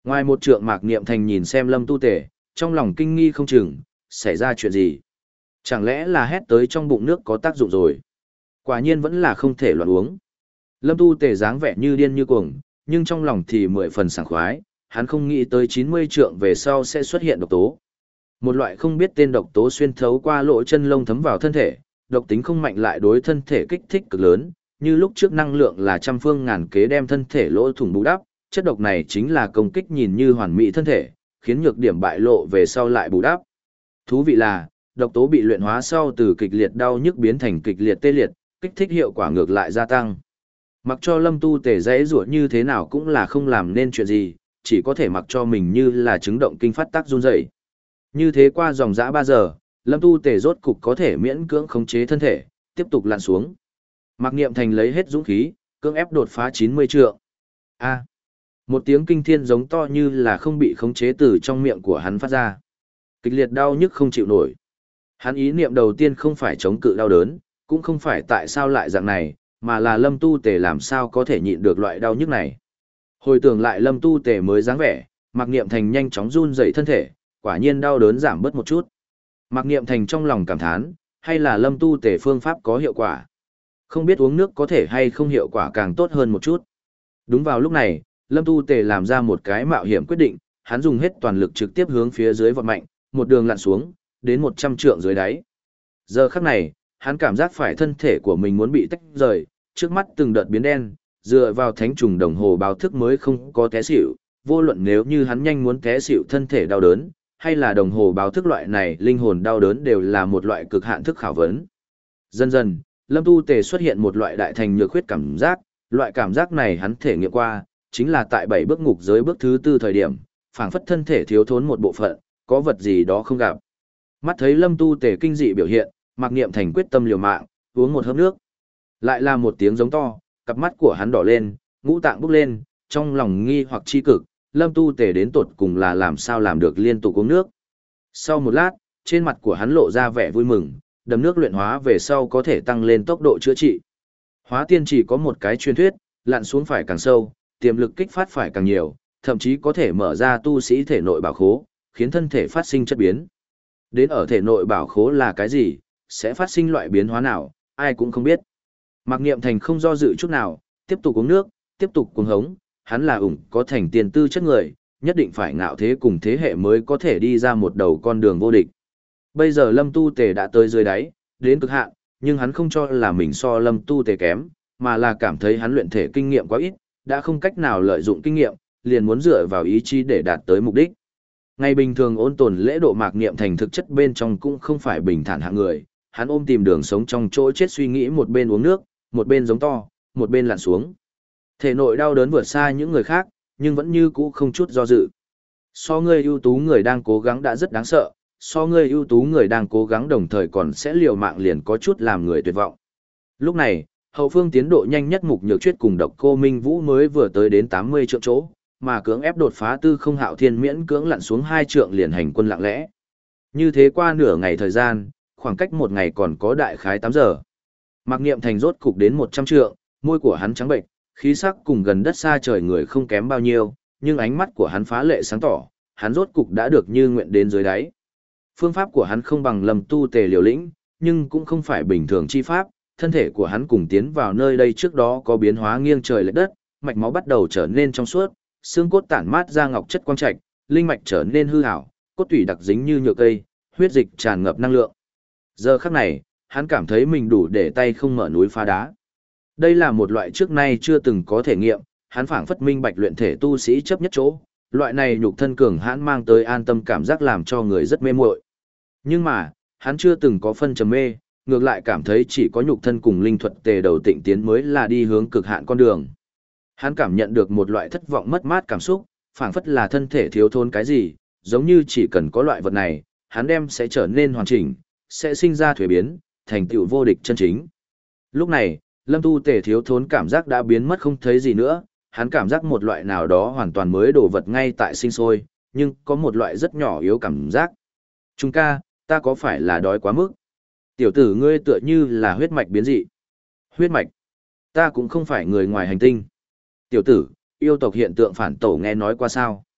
Ngoài một trượng Mạc Niệm Thành nhìn xem Lâm Tu Tề, trong lòng kinh nghi không chừng, xảy ra chuyện gì? Chẳng lẽ là hét tới trong bụng nước có tác dụng rồi? Quả nhiên vẫn là không thể loạn uống. Lâm Tu Tề dáng vẻ như điên như cuồng, nhưng trong lòng thì mười phần sảng khoái, hắn không nghĩ tới chín mươi trượng về sau sẽ xuất hiện độc tố. Một loại không biết tên độc tố xuyên thấu qua lỗ chân lông thấm vào thân thể, độc tính không mạnh lại đối thân thể kích thích cực lớn, như lúc trước năng lượng là trăm phương ngàn kế đem thân thể lỗ thủng bù đắp, chất độc này chính là công kích nhìn như hoàn mỹ thân thể, khiến nhược điểm bại lộ về sau lại bù đắp. Thú vị là, độc tố bị luyện hóa sau từ kịch liệt đau nhức biến thành kịch liệt tê liệt, kích thích hiệu quả ngược lại gia tăng. Mặc cho Lâm Tu Tề dễ rủa như thế nào cũng là không làm nên chuyện gì, chỉ có thể mặc cho mình như là chứng động kinh phát tác run rẩy. Như thế qua dòng dã ba giờ, Lâm Tu Tề rốt cục có thể miễn cưỡng khống chế thân thể, tiếp tục lặn xuống. Mạc Niệm Thành lấy hết dũng khí, cưỡng ép đột phá chín mươi trượng. A! Một tiếng kinh thiên giống to như là không bị khống chế từ trong miệng của hắn phát ra. Kịch liệt đau nhức không chịu nổi. Hắn ý niệm đầu tiên không phải chống cự đau đớn, cũng không phải tại sao lại dạng này, mà là Lâm Tu Tề làm sao có thể nhịn được loại đau nhức này. Hồi tưởng lại Lâm Tu Tề mới dáng vẻ, Mạc Niệm Thành nhanh chóng run dậy thân thể, quả nhiên đau đớn giảm bớt một chút. Mạc Niệm Thành trong lòng cảm thán, hay là Lâm Tu Tề phương pháp có hiệu quả. Không biết uống nước có thể hay không hiệu quả càng tốt hơn một chút. Đúng vào lúc này, Lâm Tu Tề làm ra một cái mạo hiểm quyết định, hắn dùng hết toàn lực trực tiếp hướng phía dưới vọt mạnh, một đường lặn xuống, đến một trăm trượng dưới đáy. Giờ khắc này, hắn cảm giác phải thân thể của mình muốn bị tách rời, trước mắt từng đợt biến đen, dựa vào thánh trùng đồng hồ báo thức mới không có té xỉu, vô luận nếu như hắn nhanh muốn té xỉu thân thể đau đớn, hay là đồng hồ báo thức loại này linh hồn đau đớn đều là một loại cực hạn thức khảo vấn. Dần dần, Lâm Tu Tề xuất hiện một loại đại thành nhược khuyết cảm giác, loại cảm giác này hắn thể nghiệm qua, chính là tại bảy bước ngục giới bước thứ tư thời điểm, phảng phất thân thể thiếu thốn một bộ phận, có vật gì đó không gặp. Mắt thấy Lâm Tu Tề kinh dị biểu hiện, Mạc Niệm Thành quyết tâm liều mạng, uống một hớp nước. Lại là một tiếng giống to, cặp mắt của hắn đỏ lên, ngũ tạng bốc lên, trong lòng nghi hoặc chi cực, Lâm Tu Tề đến tột cùng là làm sao làm được liên tục uống nước. Sau một lát, trên mặt của hắn lộ ra vẻ vui mừng, đầm nước luyện hóa về sau có thể tăng lên tốc độ chữa trị. Hóa tiên chỉ có một cái truyền thuyết, lặn xuống phải càng sâu, tiềm lực kích phát phải càng nhiều, thậm chí có thể mở ra tu sĩ thể nội bảo khố, khiến thân thể phát sinh chất biến. Đến ở thể nội bảo khố là cái gì, sẽ phát sinh loại biến hóa nào, ai cũng không biết. Mạc Niệm Thành không do dự chút nào, tiếp tục uống nước, tiếp tục cuồng hống, hắn là ủng có thành tiền tư chất người, nhất định phải ngạo thế cùng thế hệ mới có thể đi ra một đầu con đường vô địch. Bây giờ Lâm Tu Tề đã tới dưới đáy, đến cực hạn, nhưng hắn không cho là mình so Lâm Tu Tề kém, mà là cảm thấy hắn luyện thể kinh nghiệm quá ít, đã không cách nào lợi dụng kinh nghiệm, liền muốn dựa vào ý chí để đạt tới mục đích. Ngày bình thường ôn tồn lễ độ Mạc Niệm Thành thực chất bên trong cũng không phải bình thản hạng người, hắn ôm tìm đường sống trong chỗ chết suy nghĩ, một bên uống nước, một bên giống to, một bên lặn xuống. Thể nội đau đớn vượt xa những người khác, nhưng vẫn như cũ không chút do dự. So ngươi ưu tú người đang cố gắng đã rất đáng sợ, so ngươi ưu tú người đang cố gắng đồng thời còn sẽ liều mạng liền có chút làm người tuyệt vọng. Lúc này, hậu phương tiến độ nhanh nhất Mục Nhược Chuyết cùng Độc Cô Minh Vũ mới vừa tới đến tám mươi trượng chỗ, mà cưỡng ép đột phá Tư Không Hạo Thiên miễn cưỡng lặn xuống hai trượng liền hành quân lặng lẽ. Như thế qua nửa ngày thời gian, khoảng cách một ngày còn có đại khái tám giờ. Mạc Niệm Thành rốt cục đến một trăm trượng, môi của hắn trắng bệnh, khí sắc cùng gần đất xa trời người không kém bao nhiêu, nhưng ánh mắt của hắn phá lệ sáng tỏ, hắn rốt cục đã được như nguyện đến dưới đáy. Phương pháp của hắn không bằng Lâm Tu Tề liều lĩnh, nhưng cũng không phải bình thường chi pháp, thân thể của hắn cùng tiến vào nơi đây trước đó có biến hóa nghiêng trời lệch đất, mạch máu bắt đầu trở nên trong suốt, xương cốt tản mát ra ngọc chất quang trạch, linh mạch trở nên hư ảo, cốt tủy đặc dính như nhựa cây, huyết dịch tràn ngập năng lượng. Giờ khắc này, hắn cảm thấy mình đủ để tay không mở núi phá đá. Đây là một loại trước nay chưa từng có thể nghiệm, hắn phảng phất minh bạch luyện thể tu sĩ chấp nhất chỗ, loại này nhục thân cường hãn mang tới an tâm cảm giác làm cho người rất mê muội. Nhưng mà, hắn chưa từng có phân trầm mê, ngược lại cảm thấy chỉ có nhục thân cùng linh thuật tề đầu tịnh tiến mới là đi hướng cực hạn con đường. Hắn cảm nhận được một loại thất vọng mất mát cảm xúc, phảng phất là thân thể thiếu thốn cái gì, giống như chỉ cần có loại vật này, hắn đem sẽ trở nên hoàn chỉnh, sẽ sinh ra thuế biến, thành tựu vô địch chân chính. Lúc này, Lâm Tu Tề thiếu thốn cảm giác đã biến mất không thấy gì nữa, hắn cảm giác một loại nào đó hoàn toàn mới đồ vật ngay tại sinh sôi, nhưng có một loại rất nhỏ yếu cảm giác. Trung ca, ta có phải là đói quá mức? Tiểu tử ngươi tựa như là huyết mạch biến dị. Huyết mạch? Ta cũng không phải người ngoài hành tinh. Tiểu tử, yêu tộc hiện tượng phản tổ nghe nói qua sao?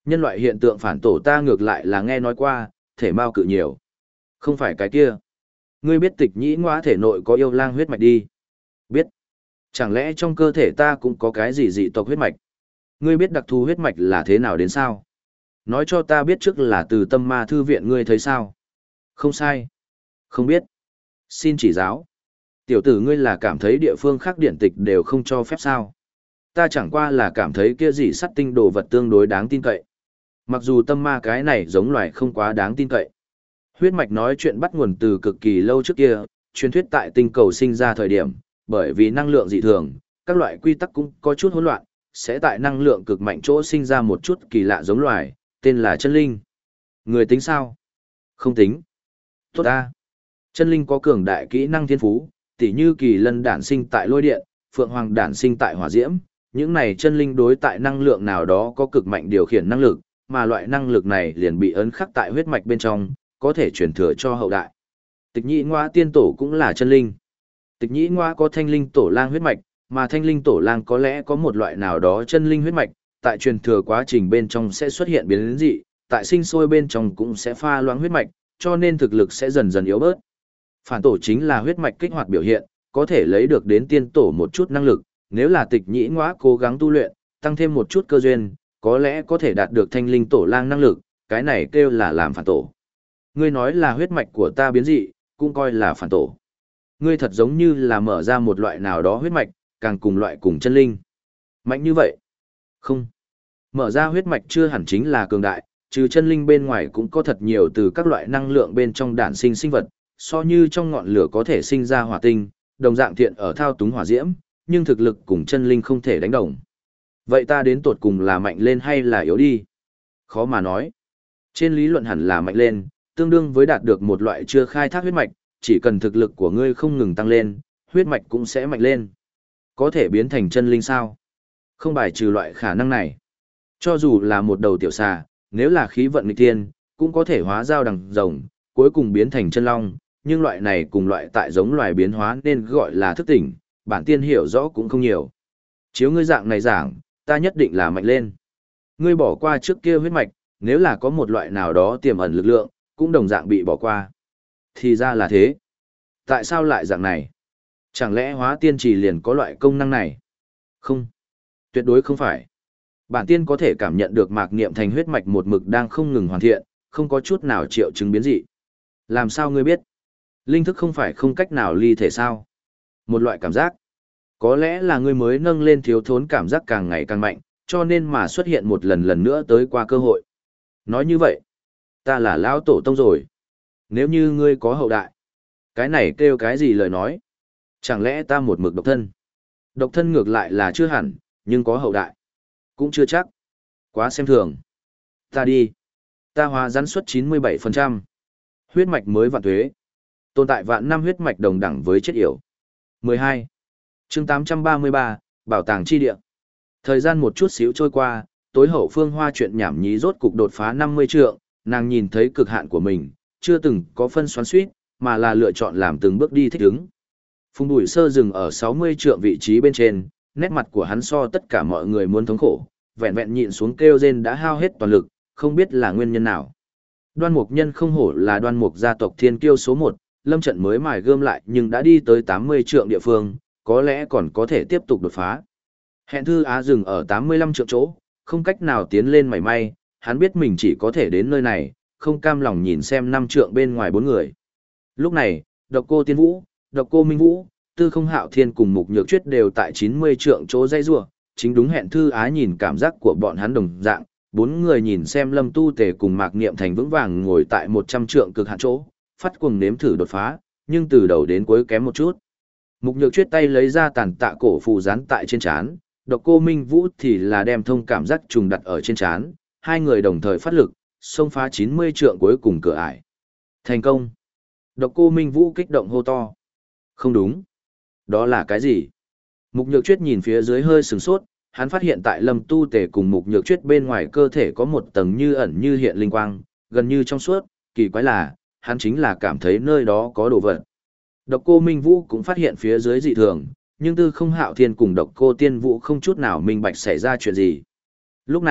Nhân loại hiện tượng phản tổ ta ngược lại là nghe nói qua, thể mao cự nhiều. Không phải cái kia. Ngươi biết tịch nhĩ ngoa thể nội có yêu lang huyết mạch đi. Biết. Chẳng lẽ trong cơ thể ta cũng có cái gì dị tộc huyết mạch? Ngươi biết đặc thù huyết mạch là thế nào đến sao? Nói cho ta biết trước là từ tâm ma thư viện ngươi thấy sao? Không sai. Không biết. Xin chỉ giáo. Tiểu tử ngươi là cảm thấy địa phương khác điển tịch đều không cho phép sao? Ta chẳng qua là cảm thấy kia gì sắt tinh đồ vật tương đối đáng tin cậy. Mặc dù tâm ma cái này giống loài không quá đáng tin cậy. Huyết mạch nói chuyện bắt nguồn từ cực kỳ lâu trước kia, truyền thuyết tại tinh cầu sinh ra thời điểm, bởi vì năng lượng dị thường, các loại quy tắc cũng có chút hỗn loạn, sẽ tại năng lượng cực mạnh chỗ sinh ra một chút kỳ lạ giống loài, tên là chân linh. Người tính sao? Không tính. Tốt ta. Chân linh có cường đại kỹ năng thiên phú, tỉ như kỳ lân đản sinh tại lôi điện, phượng hoàng đản sinh tại hỏa diễm, những này chân linh đối tại năng lượng nào đó có cực mạnh điều khiển năng lực, mà loại năng lực này liền bị ấn khắc tại huyết mạch bên trong, có thể truyền thừa cho hậu đại. Tịch nhĩ ngoa tiên tổ cũng là chân linh. Tịch nhĩ ngoa có thanh linh tổ lang huyết mạch, mà thanh linh tổ lang có lẽ có một loại nào đó chân linh huyết mạch, tại truyền thừa quá trình bên trong sẽ xuất hiện biến dị, tại sinh sôi bên trong cũng sẽ pha loãng huyết mạch, cho nên thực lực sẽ dần dần yếu bớt. Phản tổ chính là huyết mạch kích hoạt biểu hiện, có thể lấy được đến tiên tổ một chút năng lực, nếu là tịch nhĩ ngoa cố gắng tu luyện, tăng thêm một chút cơ duyên, có lẽ có thể đạt được thanh linh tổ lang năng lực, cái này kêu là làm phản tổ. Ngươi nói là huyết mạch của ta biến dị, cũng coi là phản tổ. Ngươi thật giống như là mở ra một loại nào đó huyết mạch, càng cùng loại cùng chân linh. Mạnh như vậy? Không. Mở ra huyết mạch chưa hẳn chính là cường đại, trừ chân linh bên ngoài cũng có thật nhiều từ các loại năng lượng bên trong đản sinh sinh vật, so như trong ngọn lửa có thể sinh ra hỏa tinh, đồng dạng thiện ở thao túng hỏa diễm, nhưng thực lực cùng chân linh không thể đánh đồng. Vậy ta đến tột cùng là mạnh lên hay là yếu đi? Khó mà nói. Trên lý luận hẳn là mạnh lên, tương đương với đạt được một loại chưa khai thác huyết mạch, chỉ cần thực lực của ngươi không ngừng tăng lên, huyết mạch cũng sẽ mạnh lên. Có thể biến thành chân linh sao? Không bài trừ loại khả năng này. Cho dù là một đầu tiểu xà, nếu là khí vận nghịch tiên, cũng có thể hóa dao đằng rồng, cuối cùng biến thành chân long, nhưng loại này cùng loại tại giống loài biến hóa nên gọi là thức tỉnh, bản tiên hiểu rõ cũng không nhiều. Chiếu ngươi dạng này giảng, ta nhất định là mạnh lên. Ngươi bỏ qua trước kia huyết mạch, nếu là có một loại nào đó tiềm ẩn lực lượng, cũng đồng dạng bị bỏ qua. Thì ra là thế. Tại sao lại dạng này? Chẳng lẽ hóa tiên chỉ liền có loại công năng này? Không. Tuyệt đối không phải. Bản tiên có thể cảm nhận được mạc niệm thành huyết mạch một mực đang không ngừng hoàn thiện, không có chút nào triệu chứng biến dị. Làm sao ngươi biết? Linh thức không phải không cách nào ly thể sao? Một loại cảm giác. Có lẽ là ngươi mới nâng lên thiếu thốn cảm giác càng ngày càng mạnh, cho nên mà xuất hiện một lần lần nữa tới qua cơ hội. Nói như vậy, ta là lão tổ tông rồi. Nếu như ngươi có hậu đại, cái này kêu cái gì lời nói? Chẳng lẽ ta một mực độc thân? Độc thân ngược lại là chưa hẳn, nhưng có hậu đại. Cũng chưa chắc. Quá xem thường. Ta đi. Ta hóa rắn suất chín mươi bảy phần trăm. Huyết mạch mới vạn thuế. Tồn tại vạn năm huyết mạch đồng đẳng với chết yểu. mười hai. Chương tám trăm ba mươi ba, Bảo tàng chi địa. Thời gian một chút xíu trôi qua, tối hậu phương hoa chuyện nhảm nhí rốt cục đột phá năm mươi trượng, nàng nhìn thấy cực hạn của mình, chưa từng có phân xoắn suýt, mà là lựa chọn làm từng bước đi thích ứng. Phùng Bùi Sơ dừng ở sáu mươi trượng vị trí bên trên, nét mặt của hắn so tất cả mọi người muốn thống khổ, vẹn vẹn nhịn xuống kêu rên đã hao hết toàn lực, không biết là nguyên nhân nào. Đoan Mục Nhân không hổ là Đoan Mục gia tộc thiên kiêu số một, lâm trận mới mài gươm lại nhưng đã đi tới tám mươi trượng địa phương, có lẽ còn có thể tiếp tục đột phá. Hẹn Thư Á dừng ở tám mươi lăm trượng chỗ, không cách nào tiến lên mảy may, hắn biết mình chỉ có thể đến nơi này, không cam lòng nhìn xem năm trượng bên ngoài bốn người. Lúc này, Độc Cô Tiên Vũ, Độc Cô Minh Vũ, Tư Không Hạo Thiên cùng Mục Nhược Chuyết đều tại chín mươi trượng chỗ dây rủa, chính đúng Hẹn Thư Á nhìn cảm giác của bọn hắn đồng dạng, bốn người nhìn xem Lâm Tu Tề cùng Mạc Niệm Thành vững vàng ngồi tại một trăm trượng cực hạn chỗ, phát cuồng nếm thử đột phá, nhưng từ đầu đến cuối kém một chút. Mục Nhược Chuyết tay lấy ra tàn tạ cổ phù dán tại trên trán, Độc Cô Minh Vũ thì là đem thông cảm giác trùng đặt ở trên trán, hai người đồng thời phát lực, xông phá chín mươi trượng cuối cùng cửa ải. Thành công. Độc Cô Minh Vũ kích động hô to. Không đúng. Đó là cái gì? Mục Nhược Chuyết nhìn phía dưới hơi sửng sốt, hắn phát hiện tại Lâm Tu Tề cùng Mục Nhược Chuyết bên ngoài cơ thể có một tầng như ẩn như hiện linh quang, gần như trong suốt, kỳ quái là, hắn chính là cảm thấy nơi đó có đồ vật. Độc Cô Minh Vũ cũng phát hiện phía dưới dị thường, nhưng Tư Không Hạo Thiên cùng Độc Cô Tiên Vũ không chút nào minh bạch xảy ra chuyện gì. Lúc này,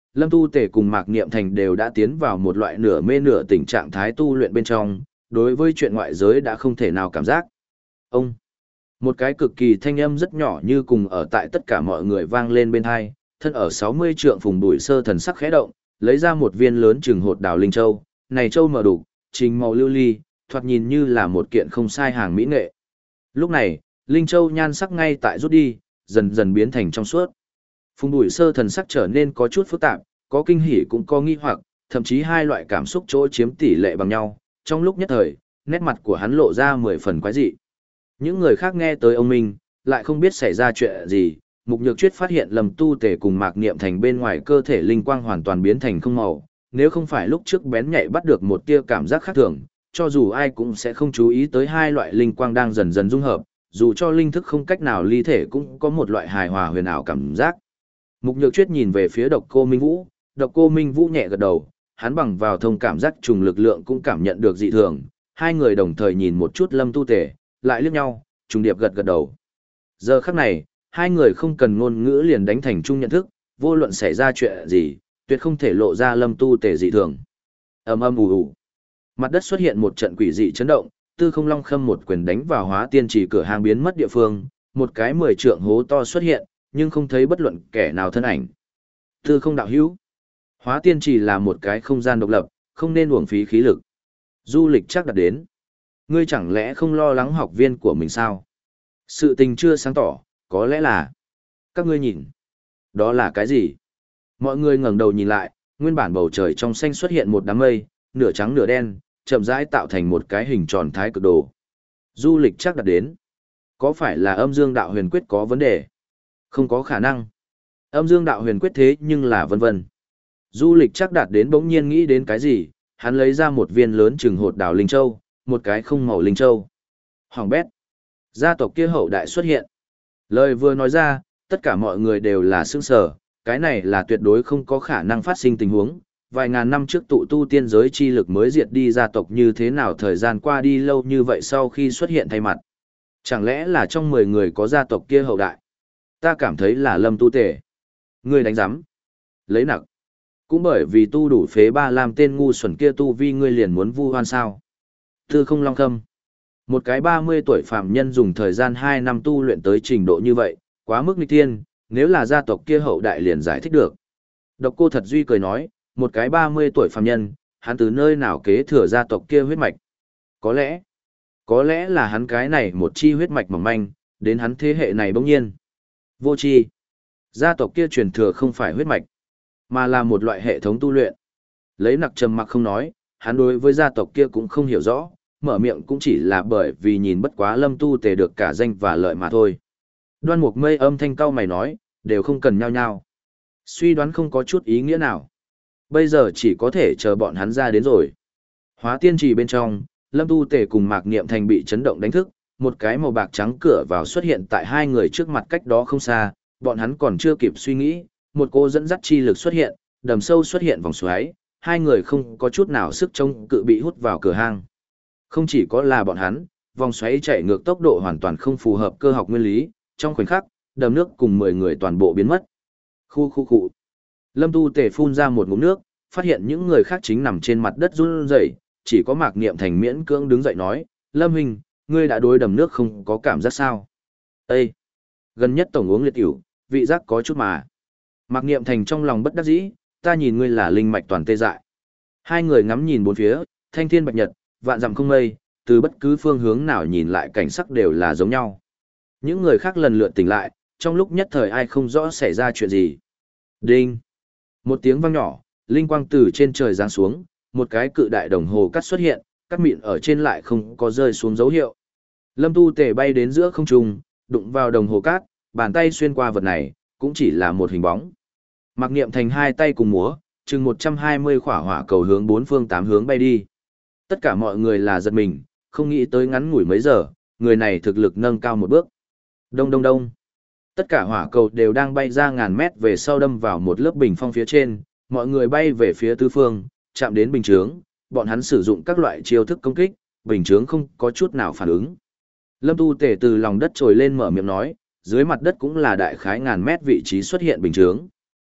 Lâm Tu Tề cùng Mạc Niệm Thành đều đã tiến vào một loại nửa mê nửa tỉnh trạng thái tu luyện bên trong, đối với chuyện ngoại giới đã không thể nào cảm giác. Ông, một cái cực kỳ thanh âm rất nhỏ như cùng ở tại tất cả mọi người vang lên bên hai, thân ở sáu mươi trượng Phùng Bùi Sơ thần sắc khẽ động, lấy ra một viên lớn chừng hột đào linh châu, này châu mở đủ, trình màu lưu ly, thoạt nhìn như là một kiện không sai hàng mỹ nghệ. Lúc này, linh châu nhan sắc ngay tại rút đi, dần dần biến thành trong suốt. Phùng Bùi Sơ thần sắc trở nên có chút phức tạp, có kinh hỉ cũng có nghi hoặc, thậm chí hai loại cảm xúc chỗ chiếm tỷ lệ bằng nhau, trong lúc nhất thời, nét mặt của hắn lộ ra mười phần quái dị. Những người khác nghe tới ông Minh, lại không biết xảy ra chuyện gì, Mục Nhược Chuyết phát hiện Lâm Tu Tề cùng Mạc Niệm Thành bên ngoài cơ thể linh quang hoàn toàn biến thành không màu, nếu không phải lúc trước bén nhạy bắt được một tia cảm giác khác thường, cho dù ai cũng sẽ không chú ý tới hai loại linh quang đang dần dần dung hợp, dù cho linh thức không cách nào ly thể cũng có một loại hài hòa huyền ảo cảm giác. Mục Nhược Chuyết nhìn về phía Độc Cô Minh Vũ, Độc Cô Minh Vũ nhẹ gật đầu, hắn bằng vào thông cảm giác trùng lực lượng cũng cảm nhận được dị thường, hai người đồng thời nhìn một chút Lâm Tu Tề, lại liếc nhau, trùng điệp gật gật đầu. Giờ khắc này, hai người không cần ngôn ngữ liền đánh thành chung nhận thức, vô luận xảy ra chuyện gì, tuyệt không thể lộ ra Lâm Tu Tề dị thường. Ầm ầm ù ù. Mặt đất xuất hiện một trận quỷ dị chấn động, Tư Không Long Khâm một quyền đánh vào Hóa Tiên Chỉ cửa hàng biến mất địa phương, một cái mười trượng hố to xuất hiện, nhưng không thấy bất luận kẻ nào thân ảnh. Tư Không đạo hữu. Hóa Tiên Chỉ là một cái không gian độc lập, không nên uổng phí khí lực. Du Lịch chắc đã đến. Ngươi chẳng lẽ không lo lắng học viên của mình sao? Sự tình chưa sáng tỏ, có lẽ là... Các ngươi nhìn. Đó là cái gì? Mọi người ngẩng đầu nhìn lại, nguyên bản bầu trời trong xanh xuất hiện một đám mây, nửa trắng nửa đen, chậm rãi tạo thành một cái hình tròn thái cực đồ. Du Lịch chắc đã đến. Có phải là âm dương đạo huyền quyết có vấn đề? Không có khả năng. Âm dương đạo huyền quyết thế nhưng là vân vân. Du Lịch chắc đạt đến bỗng nhiên nghĩ đến cái gì, hắn lấy ra một viên lớn chừng hột đào linh châu, một cái không màu linh châu. Hoàng bét. Gia tộc kia hậu đại xuất hiện. Lời vừa nói ra, tất cả mọi người đều là sững sờ, cái này là tuyệt đối không có khả năng phát sinh tình huống. Vài ngàn năm trước tụ tu tiên giới chi lực mới diệt đi gia tộc như thế nào thời gian qua đi lâu như vậy sau khi xuất hiện thay mặt. Chẳng lẽ là trong mười người có gia tộc kia hậu đại? Ta cảm thấy là Lâm Tu Tề. Ngươi đánh giám. Lấy nặng. Cũng bởi vì tu đủ phế ba làm tên ngu xuẩn kia tu vi ngươi liền muốn vu hoan sao. Tư Không Long Khâm. Một cái ba mươi tuổi phạm nhân dùng thời gian hai năm tu luyện tới trình độ như vậy, quá mức nghịch tiên, nếu là gia tộc kia hậu đại liền giải thích được. Độc Cô Thật Duy cười nói, một cái ba mươi tuổi phạm nhân, hắn từ nơi nào kế thừa gia tộc kia huyết mạch? Có lẽ, có lẽ là hắn cái này một chi huyết mạch mỏng manh, đến hắn thế hệ này bỗng nhiên. Vô tri. Gia tộc kia truyền thừa không phải huyết mạch, mà là một loại hệ thống tu luyện. Lấy nặc trầm mặc không nói, hắn đối với gia tộc kia cũng không hiểu rõ, mở miệng cũng chỉ là bởi vì nhìn bất quá Lâm Tu Tề được cả danh và lợi mà thôi. Đoan Mục Mây âm thanh cau mày nói, đều không cần nhao nhao. Suy đoán không có chút ý nghĩa nào. Bây giờ chỉ có thể chờ bọn hắn ra đến rồi. Hóa Tiên Trì bên trong, Lâm Tu Tề cùng Mạc Niệm Thành bị chấn động đánh thức, một cái màu bạc trắng cửa vào xuất hiện tại hai người trước mặt cách đó không xa, bọn hắn còn chưa kịp suy nghĩ, một cô dẫn dắt chi lực xuất hiện, đầm sâu xuất hiện vòng xoáy, hai người không có chút nào sức chống cự bị hút vào cửa hang. Không chỉ có là bọn hắn, vòng xoáy chạy ngược tốc độ hoàn toàn không phù hợp cơ học nguyên lý, trong khoảnh khắc, đầm nước cùng mười người toàn bộ biến mất. Khu khu khu. Lâm Tu Tề phun ra một ngụm nước, phát hiện những người khác chính nằm trên mặt đất run rẩy, chỉ có Mạc Niệm Thành miễn cưỡng đứng dậy nói, Lâm Hình, ngươi đã đối đầm nước không có cảm giác sao? Ê! Gần nhất tổng uống liệt ỉu, vị giác có chút mà. Mạc Niệm Thành trong lòng bất đắc dĩ, ta nhìn ngươi là linh mạch toàn tê dại. Hai người ngắm nhìn bốn phía, thanh thiên bạch nhật, vạn dặm không mây, từ bất cứ phương hướng nào nhìn lại cảnh sắc đều là giống nhau. Những người khác lần lượt tỉnh lại, trong lúc nhất thời ai không rõ xảy ra chuyện gì. Đinh! Một tiếng vang nhỏ, linh quang từ trên trời giáng xuống, một cái cự đại đồng hồ cắt xuất hiện, cắt mịn ở trên lại không có rơi xuống dấu hiệu. Lâm Tu Tề bay đến giữa không trung, đụng vào đồng hồ cát, bàn tay xuyên qua vật này, cũng chỉ là một hình bóng. Mạc Niệm Thành hai tay cùng múa, chừng một trăm hai mươi khỏa hỏa cầu hướng bốn phương tám hướng bay đi. Tất cả mọi người là giật mình, không nghĩ tới ngắn ngủi mấy giờ, người này thực lực nâng cao một bước. Đông đông đông. Tất cả hỏa cầu đều đang bay ra ngàn mét về sau đâm vào một lớp bình phong phía trên, mọi người bay về phía tứ phương, chạm đến bình chướng, bọn hắn sử dụng các loại chiêu thức công kích, bình chướng không có chút nào phản ứng. Lâm Tu Tề từ lòng đất trồi lên mở miệng nói, dưới mặt đất cũng là đại khái ngàn mét vị trí xuất hiện bình chướng.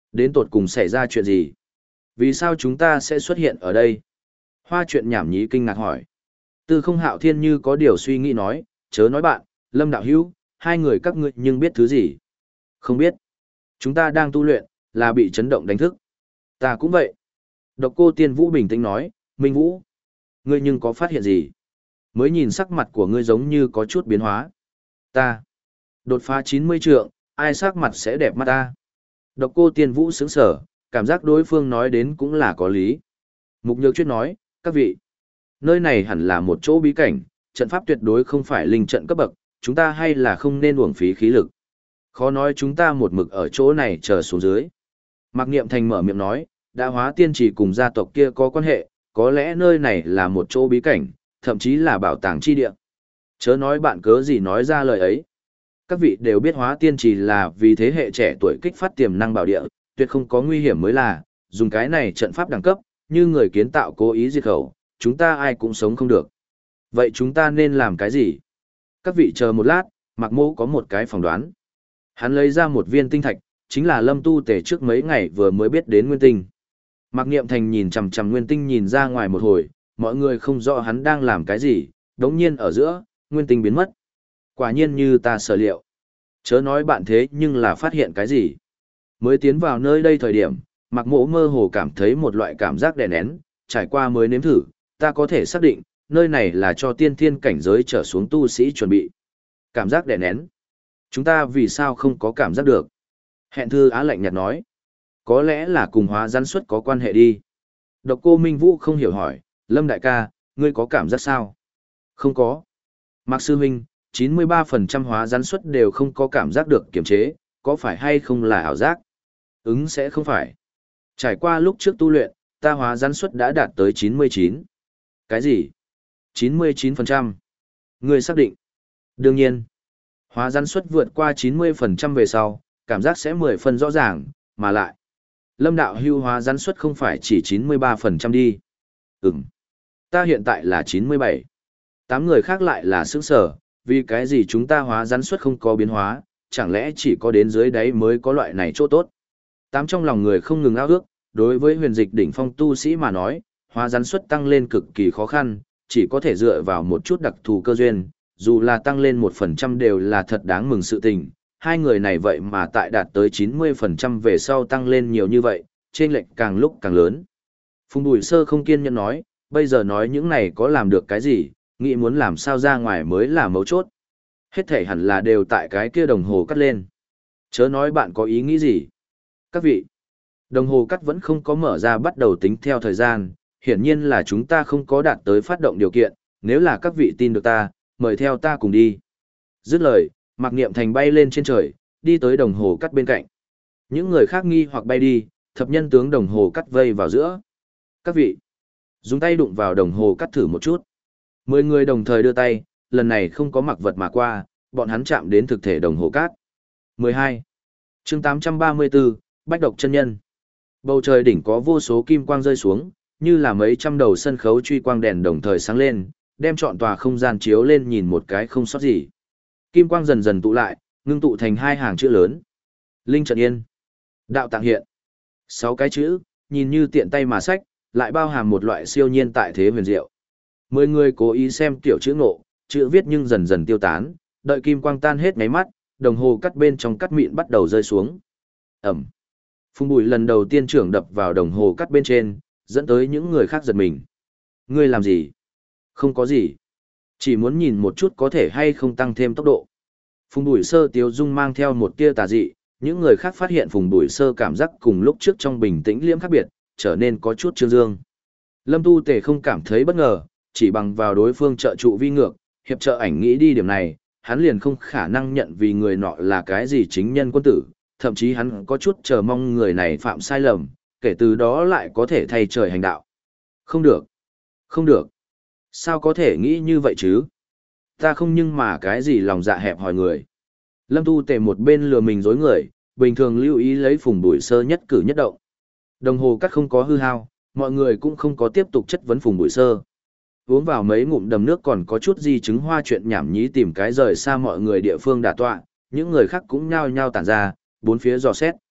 Đến tột cùng xảy ra chuyện gì? Vì sao chúng ta sẽ xuất hiện ở đây? Hoa chuyện nhảm nhí kinh ngạc hỏi. Tư không hạo thiên như có điều suy nghĩ nói, chớ nói bạn, Lâm đạo hữu, hai người các ngươi nhưng biết thứ gì? Không biết. Chúng ta đang tu luyện, là bị chấn động đánh thức. Ta cũng vậy. Độc cô Tiên Vũ bình tĩnh nói, Minh Vũ, ngươi nhưng có phát hiện gì? Mới nhìn sắc mặt của ngươi giống như có chút biến hóa. Ta. Đột phá chín mươi trượng, ai sắc mặt sẽ đẹp mắt ta? Độc cô Tiên Vũ sững sở, cảm giác đối phương nói đến cũng là có lý. Mục Nhược Chuyết nói, các vị, nơi này hẳn là một chỗ bí cảnh, trận pháp tuyệt đối không phải linh trận cấp bậc, chúng ta hay là không nên uổng phí khí lực. Khó nói chúng ta một mực ở chỗ này chờ xuống dưới. Mạc Niệm Thành mở miệng nói, đã hóa tiên chỉ cùng gia tộc kia có quan hệ, có lẽ nơi này là một chỗ bí cảnh, thậm chí là bảo tàng chi địa. Chớ nói bạn cớ gì nói ra lời ấy. Các vị đều biết hóa tiên chỉ là vì thế hệ trẻ tuổi kích phát tiềm năng bảo địa, tuyệt không có nguy hiểm mới là, dùng cái này trận pháp đẳng cấp, như người kiến tạo cố ý diệt khẩu, chúng ta ai cũng sống không được. Vậy chúng ta nên làm cái gì? Các vị chờ một lát, Mạc Mô có một cái phỏng đoán. Hắn lấy ra một viên tinh thạch, chính là Lâm Tu Tề trước mấy ngày vừa mới biết đến nguyên tinh. Mạc Niệm Thành nhìn chằm chằm nguyên tinh nhìn ra ngoài một hồi, mọi người không rõ hắn đang làm cái gì, đống nhiên ở giữa, nguyên tinh biến mất. Quả nhiên như ta sở liệu. Chớ nói bạn thế nhưng là phát hiện cái gì. Mới tiến vào nơi đây thời điểm, Mạc Mỗ mơ hồ cảm thấy một loại cảm giác đè nén, trải qua mới nếm thử, ta có thể xác định, nơi này là cho tiên thiên cảnh giới trở xuống tu sĩ chuẩn bị. Cảm giác đè nén. Chúng ta vì sao không có cảm giác được? Hẹn Thư Á lạnh nhạt nói. Có lẽ là cùng hóa rắn suất có quan hệ đi. Độc Cô Minh Vũ không hiểu hỏi, Lâm đại ca, ngươi có cảm giác sao? Không có. Mạc Sư Huynh, chín mươi ba phần trăm hóa rắn suất đều không có cảm giác được kiềm chế, có phải hay không là ảo giác? Ứng sẽ không phải. Trải qua lúc trước tu luyện, ta hóa rắn suất đã đạt tới chín mươi chín. Cái gì? chín mươi chín phần trăm. Ngươi xác định? Đương nhiên. Hóa rắn suất vượt qua chín mươi phần trăm về sau, cảm giác sẽ mười phần rõ ràng, mà lại. Lâm đạo hưu hóa rắn suất không phải chỉ chín mươi ba phần trăm đi. Ừm. Ta hiện tại là chín mươi bảy. Tám người khác lại là sững sở, vì cái gì chúng ta hóa rắn suất không có biến hóa, chẳng lẽ chỉ có đến dưới đáy mới có loại này chỗ tốt. Tám trong lòng người không ngừng ao ước, đối với huyền dịch đỉnh phong tu sĩ mà nói, hóa rắn suất tăng lên cực kỳ khó khăn, chỉ có thể dựa vào một chút đặc thù cơ duyên, dù là tăng lên một phần trăm đều là thật đáng mừng sự tình. Hai người này vậy mà tại đạt tới chín mươi phần trăm về sau tăng lên nhiều như vậy, chênh lệch càng lúc càng lớn. Phùng Bùi Sơ không kiên nhẫn nói, bây giờ nói những này có làm được cái gì, nghĩ muốn làm sao ra ngoài mới là mấu chốt. Hết thể hẳn là đều tại cái kia đồng hồ cắt lên. Chớ nói bạn có ý nghĩ gì. Các vị, đồng hồ cắt vẫn không có mở ra bắt đầu tính theo thời gian, hiển nhiên là chúng ta không có đạt tới phát động điều kiện, nếu là các vị tin được ta, mời theo ta cùng đi. Dứt lời, Mạc Niệm Thành bay lên trên trời, đi tới đồng hồ cắt bên cạnh. Những người khác nghi hoặc bay đi, thập nhân tướng đồng hồ cắt vây vào giữa. Các vị, dùng tay đụng vào đồng hồ cắt thử một chút. Mười người đồng thời đưa tay, lần này không có mặc vật mà qua, bọn hắn chạm đến thực thể đồng hồ cát. mười hai. Chương tám trăm ba mươi tư, Bách độc chân nhân. Bầu trời đỉnh có vô số kim quang rơi xuống, như là mấy trăm đầu sân khấu truy quang đèn đồng thời sáng lên, đem trọn tòa không gian chiếu lên nhìn một cái không sót gì. Kim quang dần dần tụ lại, ngưng tụ thành hai hàng chữ lớn. Linh trận yên. Đạo tạng hiện. Sáu cái chữ, nhìn như tiện tay mà sách, lại bao hàm một loại siêu nhiên tại thế huyền diệu. Mười người cố ý xem tiểu chữ ngộ, chữ viết nhưng dần dần tiêu tán, đợi kim quang tan hết ngáy mắt, đồng hồ cắt bên trong cắt mịn bắt đầu rơi xuống. Ẩm. Phùng Bụi lần đầu tiên trưởng đập vào đồng hồ cắt bên trên, dẫn tới những người khác giật mình. Ngươi làm gì? Không có gì. Chỉ muốn nhìn một chút có thể hay không tăng thêm tốc độ. Phùng Bụi Sơ Tiếu Dung mang theo một tia tà dị, những người khác phát hiện Phùng Bụi Sơ cảm giác cùng lúc trước trong bình tĩnh liễm khác biệt, trở nên có chút trương dương. Lâm Tu Tề không cảm thấy bất ngờ, chỉ bằng vào đối phương trợ trụ vi ngược, hiệp trợ ảnh nghĩ đi điểm này, hắn liền không khả năng nhận vì người nọ là cái gì chính nhân quân tử, thậm chí hắn có chút chờ mong người này phạm sai lầm, kể từ đó lại có thể thay trời hành đạo. Không được, không được. Sao có thể nghĩ như vậy chứ? Ta không nhưng mà cái gì lòng dạ hẹp hòi người. Lâm Tu Tề một bên lừa mình dối người, bình thường lưu ý lấy Phùng Bụi Sơ nhất cử nhất động. Đồng hồ cắt không có hư hao, mọi người cũng không có tiếp tục chất vấn Phùng Bụi Sơ. Uống vào mấy ngụm đầm nước còn có chút di chứng hoa chuyện nhảm nhí tìm cái rời xa mọi người địa phương đả tọa, những người khác cũng nhao nhao tản ra, bốn phía dò xét.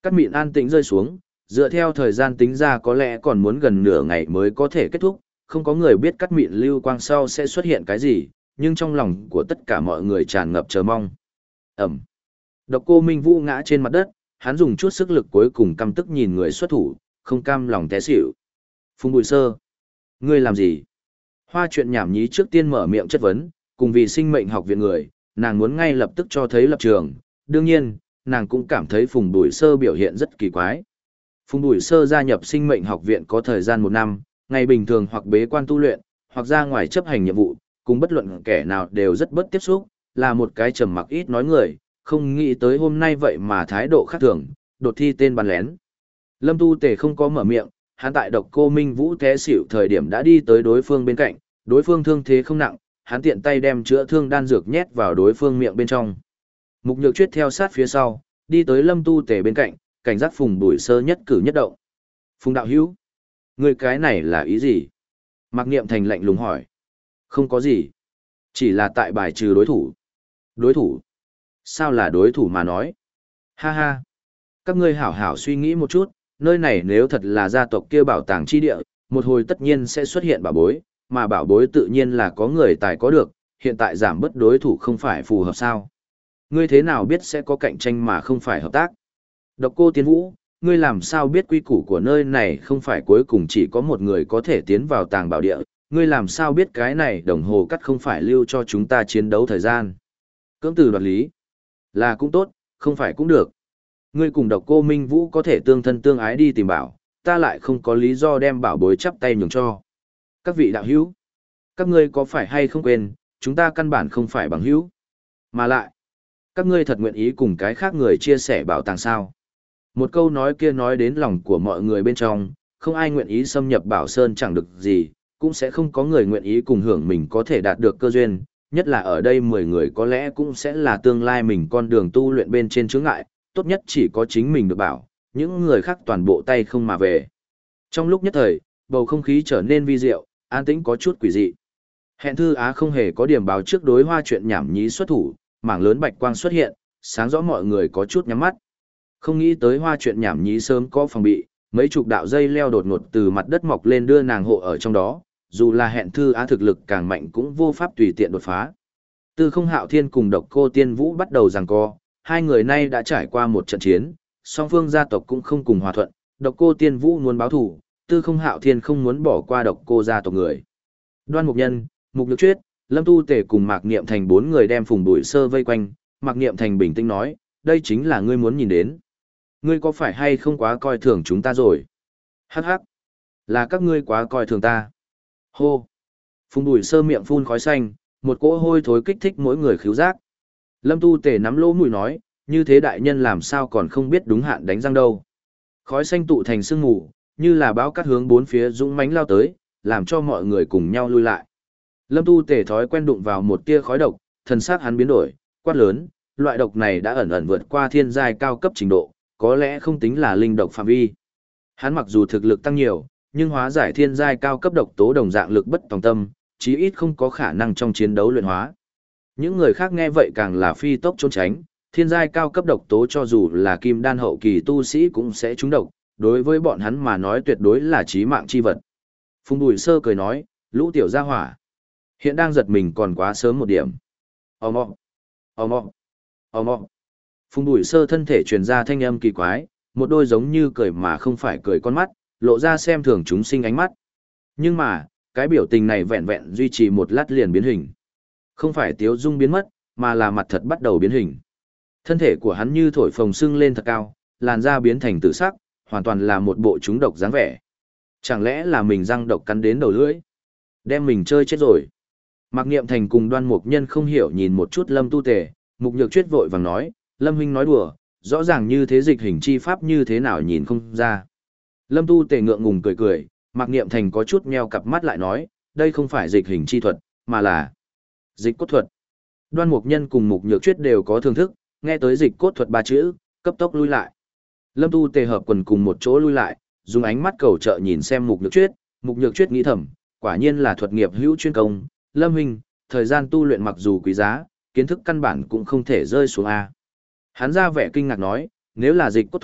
Cát mịn an tĩnh rơi xuống, dựa theo thời gian tính ra có lẽ còn muốn gần nửa ngày mới có thể kết thúc, không có người biết cát mịn lưu quang sau sẽ xuất hiện cái gì, nhưng trong lòng của tất cả mọi người tràn ngập chờ mong. Ẩm. Độc Cô Minh Vũ ngã trên mặt đất, hắn dùng chút sức lực cuối cùng căm tức nhìn người xuất thủ, không cam lòng té xỉu. Phùng Bùi Sơ, ngươi làm gì? Hoa chuyện nhảm nhí trước tiên mở miệng chất vấn, cùng vì sinh mệnh học viện người, nàng muốn ngay lập tức cho thấy lập trường, đương nhiên, nàng cũng cảm thấy Phùng Bùi Sơ biểu hiện rất kỳ quái. Phùng Bùi Sơ gia nhập sinh mệnh học viện có thời gian một năm, ngày bình thường hoặc bế quan tu luyện, hoặc ra ngoài chấp hành nhiệm vụ, cùng bất luận kẻ nào đều rất bất tiếp xúc, là một cái trầm mặc ít nói người, không nghĩ tới hôm nay vậy mà thái độ khác thường, đột thi tên bắn lén. Lâm Tu Tề không có mở miệng, hắn tại Độc Cô Minh Vũ té xỉu thời điểm đã đi tới đối phương bên cạnh, đối phương thương thế không nặng, hắn tiện tay đem chữa thương đan dược nhét vào đối phương miệng bên trong. Mục Nhược Chuyết theo sát phía sau, đi tới Lâm Tu Tề bên cạnh, cảnh giác Phùng Bùi Sơ nhất cử nhất động. Phùng đạo hữu, người cái này là ý gì? Mạc Niệm Thành lạnh lùng hỏi. Không có gì, chỉ là tại bài trừ đối thủ. Đối thủ? Sao là đối thủ mà nói? Ha ha, các ngươi hảo hảo suy nghĩ một chút, nơi này nếu thật là gia tộc kia bảo tàng chi địa, một hồi tất nhiên sẽ xuất hiện bảo bối, mà bảo bối tự nhiên là có người tài có được, hiện tại giảm bớt đối thủ không phải phù hợp sao? Ngươi thế nào biết sẽ có cạnh tranh mà không phải hợp tác? Độc Cô Tiên Vũ, ngươi làm sao biết quy củ của nơi này không phải cuối cùng chỉ có một người có thể tiến vào tàng bảo địa, ngươi làm sao biết cái này đồng hồ cắt không phải lưu cho chúng ta chiến đấu thời gian? Cưỡng từ đoạt lý, là cũng tốt, không phải cũng được. Ngươi cùng Độc Cô Minh Vũ có thể tương thân tương ái đi tìm bảo, ta lại không có lý do đem bảo bối chắp tay nhường cho. Các vị đạo hữu, các ngươi có phải hay không quên, chúng ta căn bản không phải bằng hữu. Mà lại, các ngươi thật nguyện ý cùng cái khác người chia sẻ bảo tàng sao? Một câu nói kia nói đến lòng của mọi người bên trong, không ai nguyện ý xâm nhập Bảo Sơn chẳng được gì, cũng sẽ không có người nguyện ý cùng hưởng mình có thể đạt được cơ duyên, nhất là ở đây mười người có lẽ cũng sẽ là tương lai mình con đường tu luyện bên trên chướng ngại, tốt nhất chỉ có chính mình được bảo, những người khác toàn bộ tay không mà về. Trong lúc nhất thời, bầu không khí trở nên vi diệu, an tĩnh có chút quỷ dị. Hẹn Thư Á không hề có điểm báo trước đối Hoa chuyện nhảm nhí xuất thủ, mảng lớn bạch quang xuất hiện, sáng rõ mọi người có chút nhắm mắt. Không nghĩ tới Hoa chuyện nhảm nhí sớm có phòng bị, mấy chục đạo dây leo đột ngột từ mặt đất mọc lên đưa nàng hộ ở trong đó, dù là Hẹn Thư Á thực lực càng mạnh cũng vô pháp tùy tiện đột phá. Tư Không Hạo Thiên cùng Độc Cô Tiên Vũ bắt đầu giằng co, hai người nay đã trải qua một trận chiến, song phương gia tộc cũng không cùng hòa thuận, Độc Cô Tiên Vũ muốn báo thù, Tư Không Hạo Thiên không muốn bỏ qua Độc Cô gia tộc người. Đoan Mục Nhân, Mục Nhược Chuyết, Lâm Tu Tể cùng Mạc Niệm Thành bốn người đem Phùng Bùi Sơ vây quanh, Mạc Niệm Thành bình tĩnh nói, đây chính là ngươi muốn nhìn đến. Ngươi có phải hay không quá coi thường chúng ta rồi? Hắc hắc, là các ngươi quá coi thường ta. Hô. Phùng Bùi Sơ miệng phun khói xanh, một cỗ hôi thối kích thích mỗi người khứu giác. Lâm Tu Tể nắm lỗ mũi nói, như thế đại nhân làm sao còn không biết đúng hạn đánh răng đâu. Khói xanh tụ thành sương mù, như là bão cát hướng bốn phía dũng mãnh lao tới, làm cho mọi người cùng nhau lui lại. Lâm Tu Tể thói quen đụng vào một tia khói độc, thần sắc hắn biến đổi, quát lớn, loại độc này đã ẩn ẩn vượt qua thiên giai cao cấp trình độ, có lẽ không tính là linh độc phạm vi. Hắn mặc dù thực lực tăng nhiều, nhưng hóa giải thiên giai cao cấp độc tố đồng dạng lực bất tòng tâm, chí ít không có khả năng trong chiến đấu luyện hóa. Những người khác nghe vậy càng là phi tốc trốn tránh, thiên giai cao cấp độc tố cho dù là kim đan hậu kỳ tu sĩ cũng sẽ trúng độc, đối với bọn hắn mà nói tuyệt đối là chí mạng chi vật. Phùng Bùi Sơ cười nói, lũ tiểu gia hỏa, hiện đang giật mình còn quá sớm một điểm. Ồm ồm, ồm ồm, ồm ồm. Phùng Bùi Sơ thân thể truyền ra thanh âm kỳ quái, một đôi giống như cười mà không phải cười con mắt, lộ ra xem thường chúng sinh ánh mắt. Nhưng mà, cái biểu tình này vẹn vẹn duy trì một lát liền biến hình. Không phải tiếu dung biến mất, mà là mặt thật bắt đầu biến hình. Thân thể của hắn như thổi phồng sưng lên thật cao, làn da biến thành tử sắc, hoàn toàn là một bộ trúng độc dáng vẻ. Chẳng lẽ là mình răng độc cắn đến đầu lưỡi? Đem mình chơi chết rồi. Mạc Niệm Thành cùng Đoan Mục Nhân không hiểu nhìn một chút Lâm Tu Tề, Mục Nhược Chuyết vội vàng nói, Lâm huynh nói đùa, rõ ràng như thế dịch hình chi pháp như thế nào nhìn không ra. Lâm Tu Tề ngượng ngùng cười cười, Mạc Niệm Thành có chút meo cặp mắt lại nói, đây không phải dịch hình chi thuật, mà là dịch cốt thuật. Đoan Mục Nhân cùng Mục Nhược Chuyết đều có thưởng thức, nghe tới dịch cốt thuật ba chữ, cấp tốc lui lại. Lâm Tu Tề hợp quần cùng một chỗ lui lại, dùng ánh mắt cầu trợ nhìn xem Mục Nhược Chuyết, Mục Nhược Chuyết nghĩ thầm, quả nhiên là thuật nghiệp hữu chuyên công, Lâm huynh, thời gian tu luyện mặc dù quý giá, kiến thức căn bản cũng không thể rơi xuống a. Hắn ra vẻ kinh ngạc nói, nếu là dịch cốt thuật,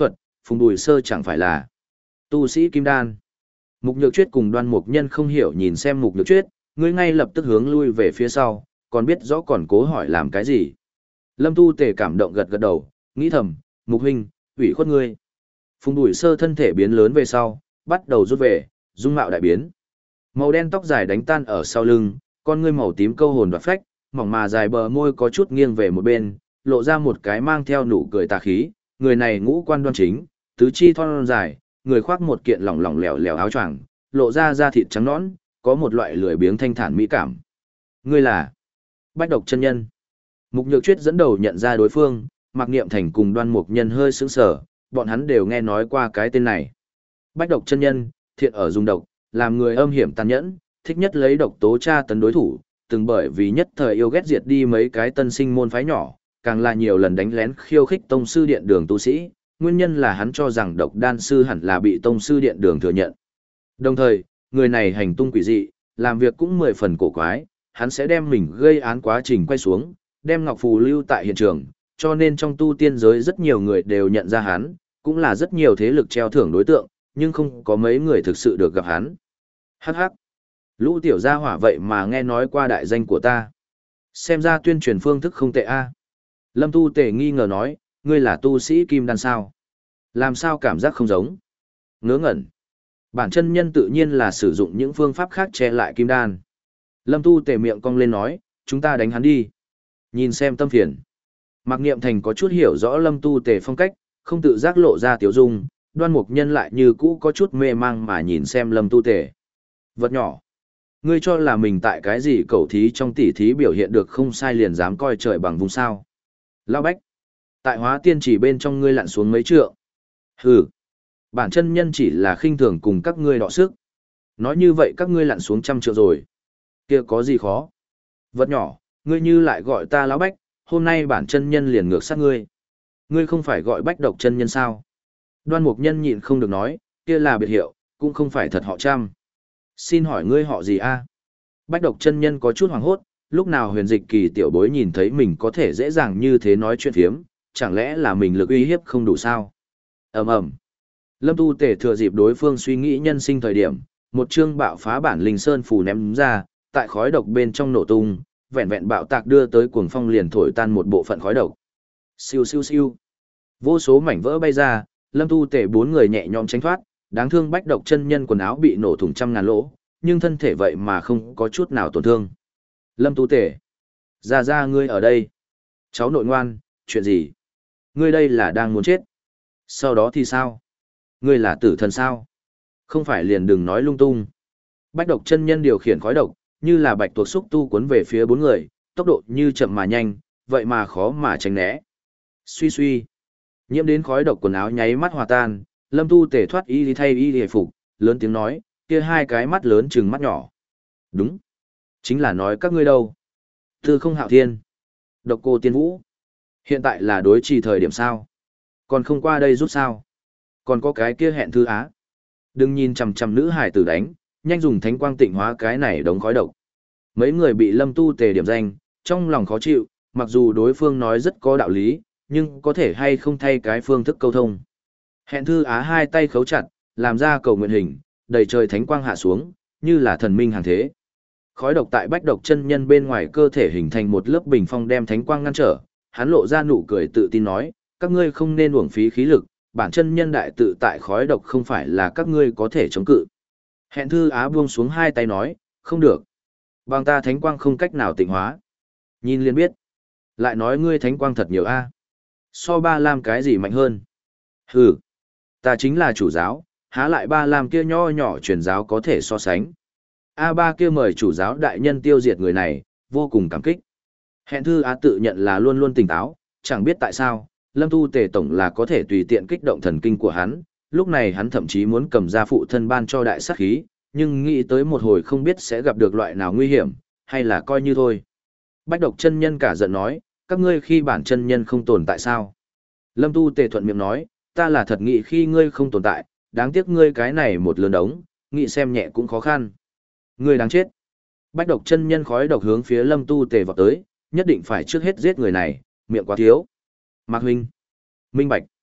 Phùng Bùi Sơ chẳng phải là tu sĩ kim đan. Mục Nhược Chuyết cùng Đoan Mục Nhân không hiểu nhìn xem Mục Nhược Chuyết, ngươi ngay lập tức hướng lui về phía sau, còn biết rõ còn cố hỏi làm cái gì. Lâm Tu Tề cảm động gật gật đầu, nghĩ thầm, Mục huynh, ủy khuất ngươi. Phùng Bùi Sơ thân thể biến lớn về sau, bắt đầu rút về, dung mạo đại biến. Màu đen tóc dài đánh tan ở sau lưng, con ngươi màu tím câu hồn đoạt phách, mỏng mà dài bờ môi có chút nghiêng về một bên, lộ ra một cái mang theo nụ cười tà khí, người này ngũ quan đoan chính, tứ chi thon dài, người khoác một kiện lỏng lỏng lẻo lẻo áo choàng, lộ ra da thịt trắng nõn, có một loại lười biếng thanh thản mỹ cảm. Ngươi là Bách Độc chân nhân. Mục Nhược Chuyết dẫn đầu nhận ra đối phương, Mạc Niệm Thành cùng Đoan Mục Nhân hơi sững sờ, bọn hắn đều nghe nói qua cái tên này. Bách Độc chân nhân, thiện ở dùng độc, làm người âm hiểm tàn nhẫn, thích nhất lấy độc tố tra tấn đối thủ, từng bởi vì nhất thời yêu ghét diệt đi mấy cái tân sinh môn phái nhỏ, càng là nhiều lần đánh lén khiêu khích tông sư điện đường tu sĩ, nguyên nhân là hắn cho rằng độc đan sư hẳn là bị tông sư điện đường thừa nhận. Đồng thời, người này hành tung quỷ dị, làm việc cũng mười phần cổ quái, hắn sẽ đem mình gây án quá trình quay xuống, đem ngọc phù lưu tại hiện trường, cho nên trong tu tiên giới rất nhiều người đều nhận ra hắn, cũng là rất nhiều thế lực treo thưởng đối tượng, nhưng không có mấy người thực sự được gặp hắn. Hắc hắc. Lũ tiểu gia hỏa vậy mà nghe nói qua đại danh của ta. Xem ra tuyên truyền phương thức không tệ a. Lâm Tu Tề nghi ngờ nói, ngươi là tu sĩ kim đan sao? Làm sao cảm giác không giống? Ngớ ngẩn. Bản chân nhân tự nhiên là sử dụng những phương pháp khác che lại kim đan. Lâm Tu Tề miệng cong lên nói, chúng ta đánh hắn đi. Nhìn xem tâm phiền. Mạc Niệm Thành có chút hiểu rõ Lâm Tu Tề phong cách, không tự giác lộ ra tiểu dung, Đoan Mục Nhân lại như cũ có chút mê mang mà nhìn xem Lâm Tu Tề. Vật nhỏ. Ngươi cho là mình tại cái gì cầu thí trong tỉ thí biểu hiện được không sai liền dám coi trời bằng vùng sao. Lao Bách. Tại Hóa Tiên chỉ bên trong ngươi lặn xuống mấy trượng. Hừ. Bản chân nhân chỉ là khinh thường cùng các ngươi đọ sức. Nói như vậy các ngươi lặn xuống trăm trượng rồi. Kia có gì khó. Vật nhỏ, ngươi như lại gọi ta Lão Bách, hôm nay bản chân nhân liền ngược sát ngươi. Ngươi không phải gọi Bách Độc chân nhân sao? Đoan Mục Nhân nhịn không được nói, kia là biệt hiệu, cũng không phải thật họ Trăm. Xin hỏi ngươi họ gì a? Bách Độc chân nhân có chút hoảng hốt, lúc nào Huyền Dịch Kỳ tiểu bối nhìn thấy mình có thể dễ dàng như thế nói chuyện phiếm, chẳng lẽ là mình lực uy hiếp không đủ sao? Ầm ầm. Lâm Tu Tề thừa dịp đối phương suy nghĩ nhân sinh thời điểm, một chương bạo phá bản linh sơn phù ném ra, tại khói độc bên trong nổ tung, vẹn vẹn bạo tạc đưa tới cuồng phong liền thổi tan một bộ phận khói độc. Siêu siêu siêu. Vô số mảnh vỡ bay ra, Lâm Tu Tề bốn người nhẹ nhõm tránh thoát, đáng thương Bách Độc chân nhân quần áo bị nổ thủng trăm ngàn lỗ, nhưng thân thể vậy mà không có chút nào tổn thương. Lâm Tu Tề, ra ra ngươi ở đây. Cháu nội ngoan, chuyện gì? Ngươi đây là đang muốn chết. Sau đó thì sao? Ngươi là tử thần sao? Không phải liền đừng nói lung tung. Bách Độc chân nhân điều khiển khói độc, như là bạch tuộc xúc tu cuốn về phía bốn người, tốc độ như chậm mà nhanh, vậy mà khó mà tránh né. Suy suy. Nhiễm đến khói độc quần áo nháy mắt hòa tan, Lâm Tu Tề thoát y đi thay y hề phục, lớn tiếng nói, kia hai cái mắt lớn chừng mắt nhỏ. Đúng. Chính là nói các ngươi đâu. Tư Không Hạo Thiên. Độc Cô Tiên Vũ. Hiện tại là đối trì thời điểm sao? Còn không qua đây giúp sao? Còn có cái kia Hẹn Thư Á. Đừng nhìn chằm chằm nữ hải tử đánh, nhanh dùng thánh quang tịnh hóa cái này đống khói độc. Mấy người bị Lâm Tu Tề điểm danh, trong lòng khó chịu, mặc dù đối phương nói rất có đạo lý, nhưng có thể hay không thay cái phương thức câu thông. Hẹn Thư Á hai tay khấu chặt, làm ra cầu nguyện hình, đầy trời thánh quang hạ xuống, như là thần minh hàng thế. Khói độc tại Bách Độc chân nhân bên ngoài cơ thể hình thành một lớp bình phong đem thánh quang ngăn trở, hắn lộ ra nụ cười tự tin nói, các ngươi không nên uổng phí khí lực, bản chân nhân đại tự tại khói độc không phải là các ngươi có thể chống cự. Hẹn Thư Á buông xuống hai tay nói, không được. Bằng ta thánh quang không cách nào tịnh hóa. Nhìn liền biết. Lại nói ngươi thánh quang thật nhiều a. So ba lam cái gì mạnh hơn? Hừ, ta chính là chủ giáo, há lại ba lam kia nho nhỏ truyền giáo có thể so sánh. A ba kia mời chủ giáo đại nhân tiêu diệt người này, vô cùng cảm kích. Hẹn Thư Á tự nhận là luôn luôn tỉnh táo, chẳng biết tại sao, Lâm Tu Tề tổng là có thể tùy tiện kích động thần kinh của hắn, lúc này hắn thậm chí muốn cầm ra phụ thân ban cho đại sát khí, nhưng nghĩ tới một hồi không biết sẽ gặp được loại nào nguy hiểm, hay là coi như thôi. Bách Độc chân nhân cả giận nói, các ngươi khi bản chân nhân không tồn tại sao? Lâm Tu Tề thuận miệng nói, ta là thật nghĩ khi ngươi không tồn tại, đáng tiếc ngươi cái này một lớn đống, nghĩ xem nhẹ cũng khó khăn. Ngươi đáng chết. Bách Độc chân nhân khói độc hướng phía Lâm Tu Tề vọt tới, nhất định phải trước hết giết người này, miệng quá thiếu. Mạc huynh. Minh bạch.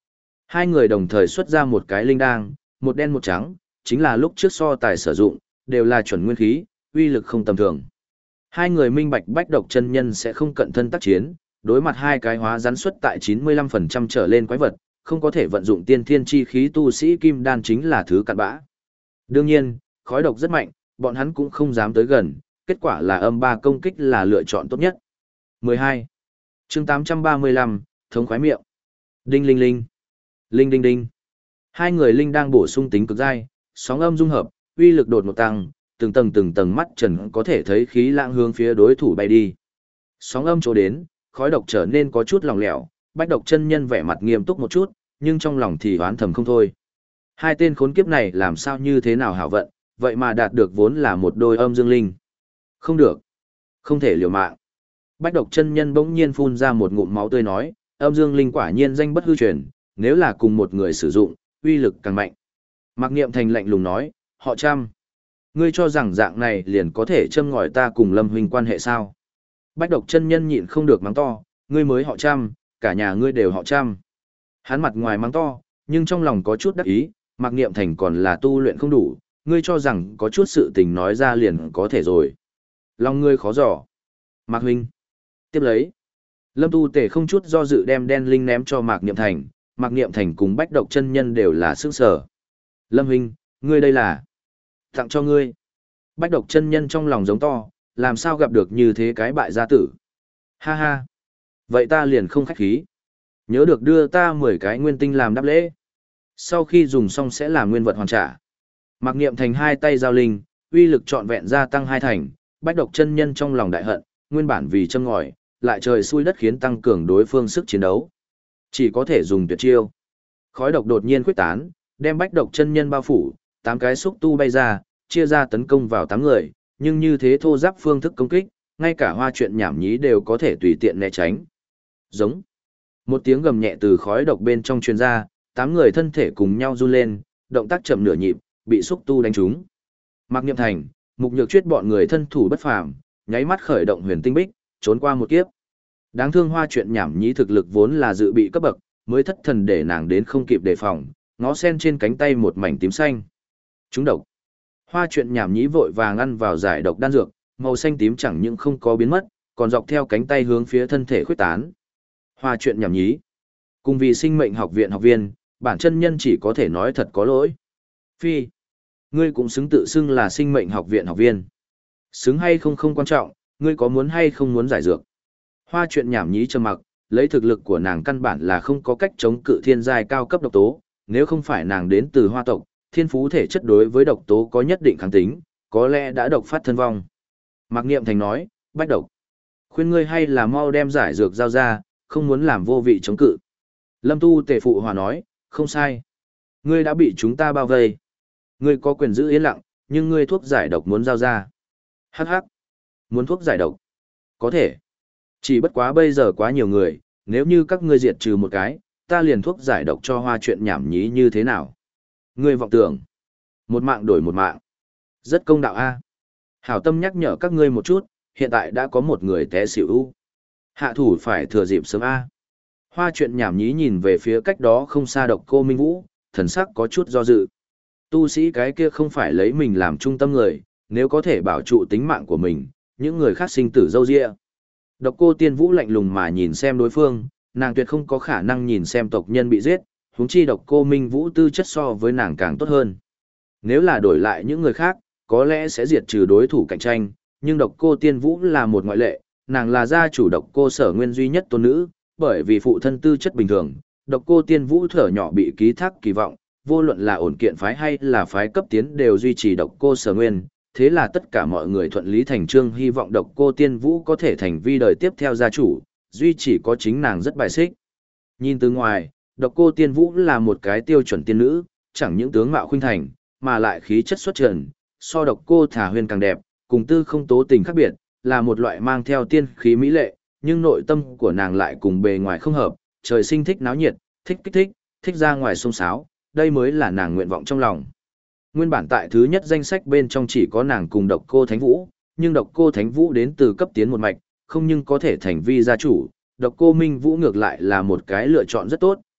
Hai người đồng thời xuất ra một cái linh đang, một đen một trắng, chính là lúc trước so tài sử dụng, đều là chuẩn nguyên khí, uy lực không tầm thường. Hai người minh bạch Bách Độc chân nhân sẽ không cận thân tác chiến, đối mặt hai cái hóa rắn xuất tại chín mươi lăm phần trăm trở lên quái vật, không có thể vận dụng tiên thiên chi khí tu sĩ kim đan chính là thứ cặn bã. Đương nhiên, khói độc rất mạnh, bọn hắn cũng không dám tới gần, kết quả là âm ba công kích là lựa chọn tốt nhất. mười hai. Chương tám trăm ba mươi lăm, thống khoái miệng. Đinh linh linh. Linh đinh đinh. Hai người linh đang bổ sung tính cực dai, sóng âm dung hợp, uy lực đột ngột tăng, từng tầng từng tầng mắt trần có thể thấy khí lãng hướng phía đối thủ bay đi. Sóng âm chỗ đến, khói độc trở nên có chút lỏng lẻo, Bách Độc chân nhân vẻ mặt nghiêm túc một chút, nhưng trong lòng thì oán thầm không thôi. Hai tên khốn kiếp này làm sao như thế nào hảo vận, vậy mà đạt được vốn là một đôi âm dương linh. Không được, không thể liều mạng. Bách Độc chân nhân bỗng nhiên phun ra một ngụm máu tươi nói, âm dương linh quả nhiên danh bất hư truyền, nếu là cùng một người sử dụng, uy lực càng mạnh. Mạc Niệm Thành lạnh lùng nói, họ Trăm, ngươi cho rằng dạng này liền có thể châm ngòi ta cùng Lâm huynh quan hệ sao? Bách Độc chân nhân nhịn không được mắng to, ngươi mới họ Trăm, cả nhà ngươi đều họ Trăm. Hắn mặt ngoài mắng to, nhưng trong lòng có chút đắc ý, Mạc Niệm Thành còn là tu luyện không đủ, ngươi cho rằng có chút sự tình nói ra liền có thể rồi. Lòng ngươi khó dò. Mạc huynh, tiếp lấy. Lâm Tu Tề không chút do dự đem đen linh ném cho Mạc Niệm Thành, Mạc Niệm Thành cùng Bách Độc chân nhân đều là sức sở. Lâm huynh, ngươi đây là tặng cho ngươi. Bách Độc chân nhân trong lòng giống to, làm sao gặp được như thế cái bại gia tử. Ha ha, vậy ta liền không khách khí. Nhớ được đưa ta mười cái nguyên tinh làm đáp lễ. Sau khi dùng xong sẽ làm nguyên vật hoàn trả. Mạc Niệm Thành hai tay giao linh, uy lực trọn vẹn gia tăng hai thành, Bách Độc chân nhân trong lòng đại hận, nguyên bản vì châm ngòi, lại trời xui đất khiến tăng cường đối phương sức chiến đấu. Chỉ có thể dùng tuyệt chiêu. Khói độc đột nhiên khuếch tán, đem Bách Độc chân nhân bao phủ, tám cái xúc tu bay ra, chia ra tấn công vào tám người, nhưng như thế thô giáp phương thức công kích, ngay cả Hoa Chuyện Nhảm Nhí đều có thể tùy tiện né tránh. Giống. Một tiếng gầm nhẹ từ khói độc bên trong truyền ra, tám người thân thể cùng nhau run lên, động tác chậm nửa nhịp, bị xúc tu đánh trúng. Mạc Niệm Thành, Mục Nhược Chuyết bọn người thân thủ bất phàm, nháy mắt khởi động Huyền Tinh Bích, trốn qua một kiếp. Đáng thương Hoa Chuyện Nhảm Nhí thực lực vốn là dự bị cấp bậc, mới thất thần để nàng đến không kịp đề phòng, ngó sen trên cánh tay một mảnh tím xanh. Trúng độc. Hoa Chuyện Nhảm Nhí vội vàng ăn vào giải độc đan dược, màu xanh tím chẳng những không có biến mất, còn dọc theo cánh tay hướng phía thân thể khuếch tán. Hoa Chuyện Nhảm Nhí. Cùng vì sinh mệnh học viện học viên, bản chân nhân chỉ có thể nói thật có lỗi. Phi. Ngươi cũng xứng tự xưng là sinh mệnh học viện học viên. Xứng hay không không quan trọng, ngươi có muốn hay không muốn giải dược. Hoa Chuyện Nhảm Nhí trầm mặc, lấy thực lực của nàng căn bản là không có cách chống cự thiên giai cao cấp độc tố, nếu không phải nàng đến từ Hoa tộc, thiên phú thể chất đối với độc tố có nhất định kháng tính, có lẽ đã độc phát thân vong. Mạc Niệm Thành nói, Bách Độc, khuyên ngươi hay là mau đem giải dược giao ra, không muốn làm vô vị chống cự. Lâm Tu Tề phụ hòa nói, không sai. Ngươi đã bị chúng ta bao vây. Ngươi có quyền giữ yên lặng, nhưng ngươi thuốc giải độc muốn giao ra. Hắc hắc. Muốn thuốc giải độc? Có thể. Chỉ bất quá bây giờ quá nhiều người, nếu như các ngươi diệt trừ một cái, ta liền thuốc giải độc cho Hoa Chuyện Nhảm Nhí như thế nào? Ngươi vọng tưởng. Một mạng đổi một mạng. Rất công đạo a. Hảo tâm nhắc nhở các ngươi một chút, hiện tại đã có một người té xỉu u. Hạ thủ phải thừa dịp sớm a. Hoa Chuyện Nhảm Nhí nhìn về phía cách đó không xa Độc Cô Minh Vũ, thần sắc có chút do dự. Tu sĩ cái kia không phải lấy mình làm trung tâm người, nếu có thể bảo trụ tính mạng của mình, những người khác sinh tử dâu dịa. Độc Cô Tiên Vũ lạnh lùng mà nhìn xem đối phương, nàng tuyệt không có khả năng nhìn xem tộc nhân bị giết, huống chi Độc Cô Minh Vũ tư chất so với nàng càng tốt hơn. Nếu là đổi lại những người khác, có lẽ sẽ diệt trừ đối thủ cạnh tranh, nhưng Độc Cô Tiên Vũ là một ngoại lệ, nàng là gia chủ Độc Cô Sở Nguyên duy nhất tôn nữ, bởi vì phụ thân tư chất bình thường, Độc Cô Tiên Vũ thở nhỏ bị ký thác kỳ vọng, vô luận là ổn kiện phái hay là phái cấp tiến đều duy trì Độc Cô Sở Nguyên, thế là tất cả mọi người thuận lý thành trương hy vọng Độc Cô Tiên Vũ có thể thành vi đời tiếp theo gia chủ, duy chỉ có chính nàng rất bài xích. Nhìn từ ngoài, Độc Cô Tiên Vũ là một cái tiêu chuẩn tiên nữ, chẳng những tướng mạo khuynh thành, mà lại khí chất xuất trần, so Độc Cô Thả Huyền càng đẹp, cùng Tư Không Tố Tình khác biệt, là một loại mang theo tiên khí mỹ lệ, nhưng nội tâm của nàng lại cùng bề ngoài không hợp, trời sinh thích náo nhiệt, thích kích thích, thích ra ngoài xông xáo, đây mới là nàng nguyện vọng trong lòng. Nguyên bản tại thứ nhất danh sách bên trong chỉ có nàng cùng Độc Cô Thánh Vũ, nhưng Độc Cô Thánh Vũ đến từ cấp tiến một mạch, không nhưng có thể thành vi gia chủ, Độc Cô Minh Vũ ngược lại là một cái lựa chọn rất tốt,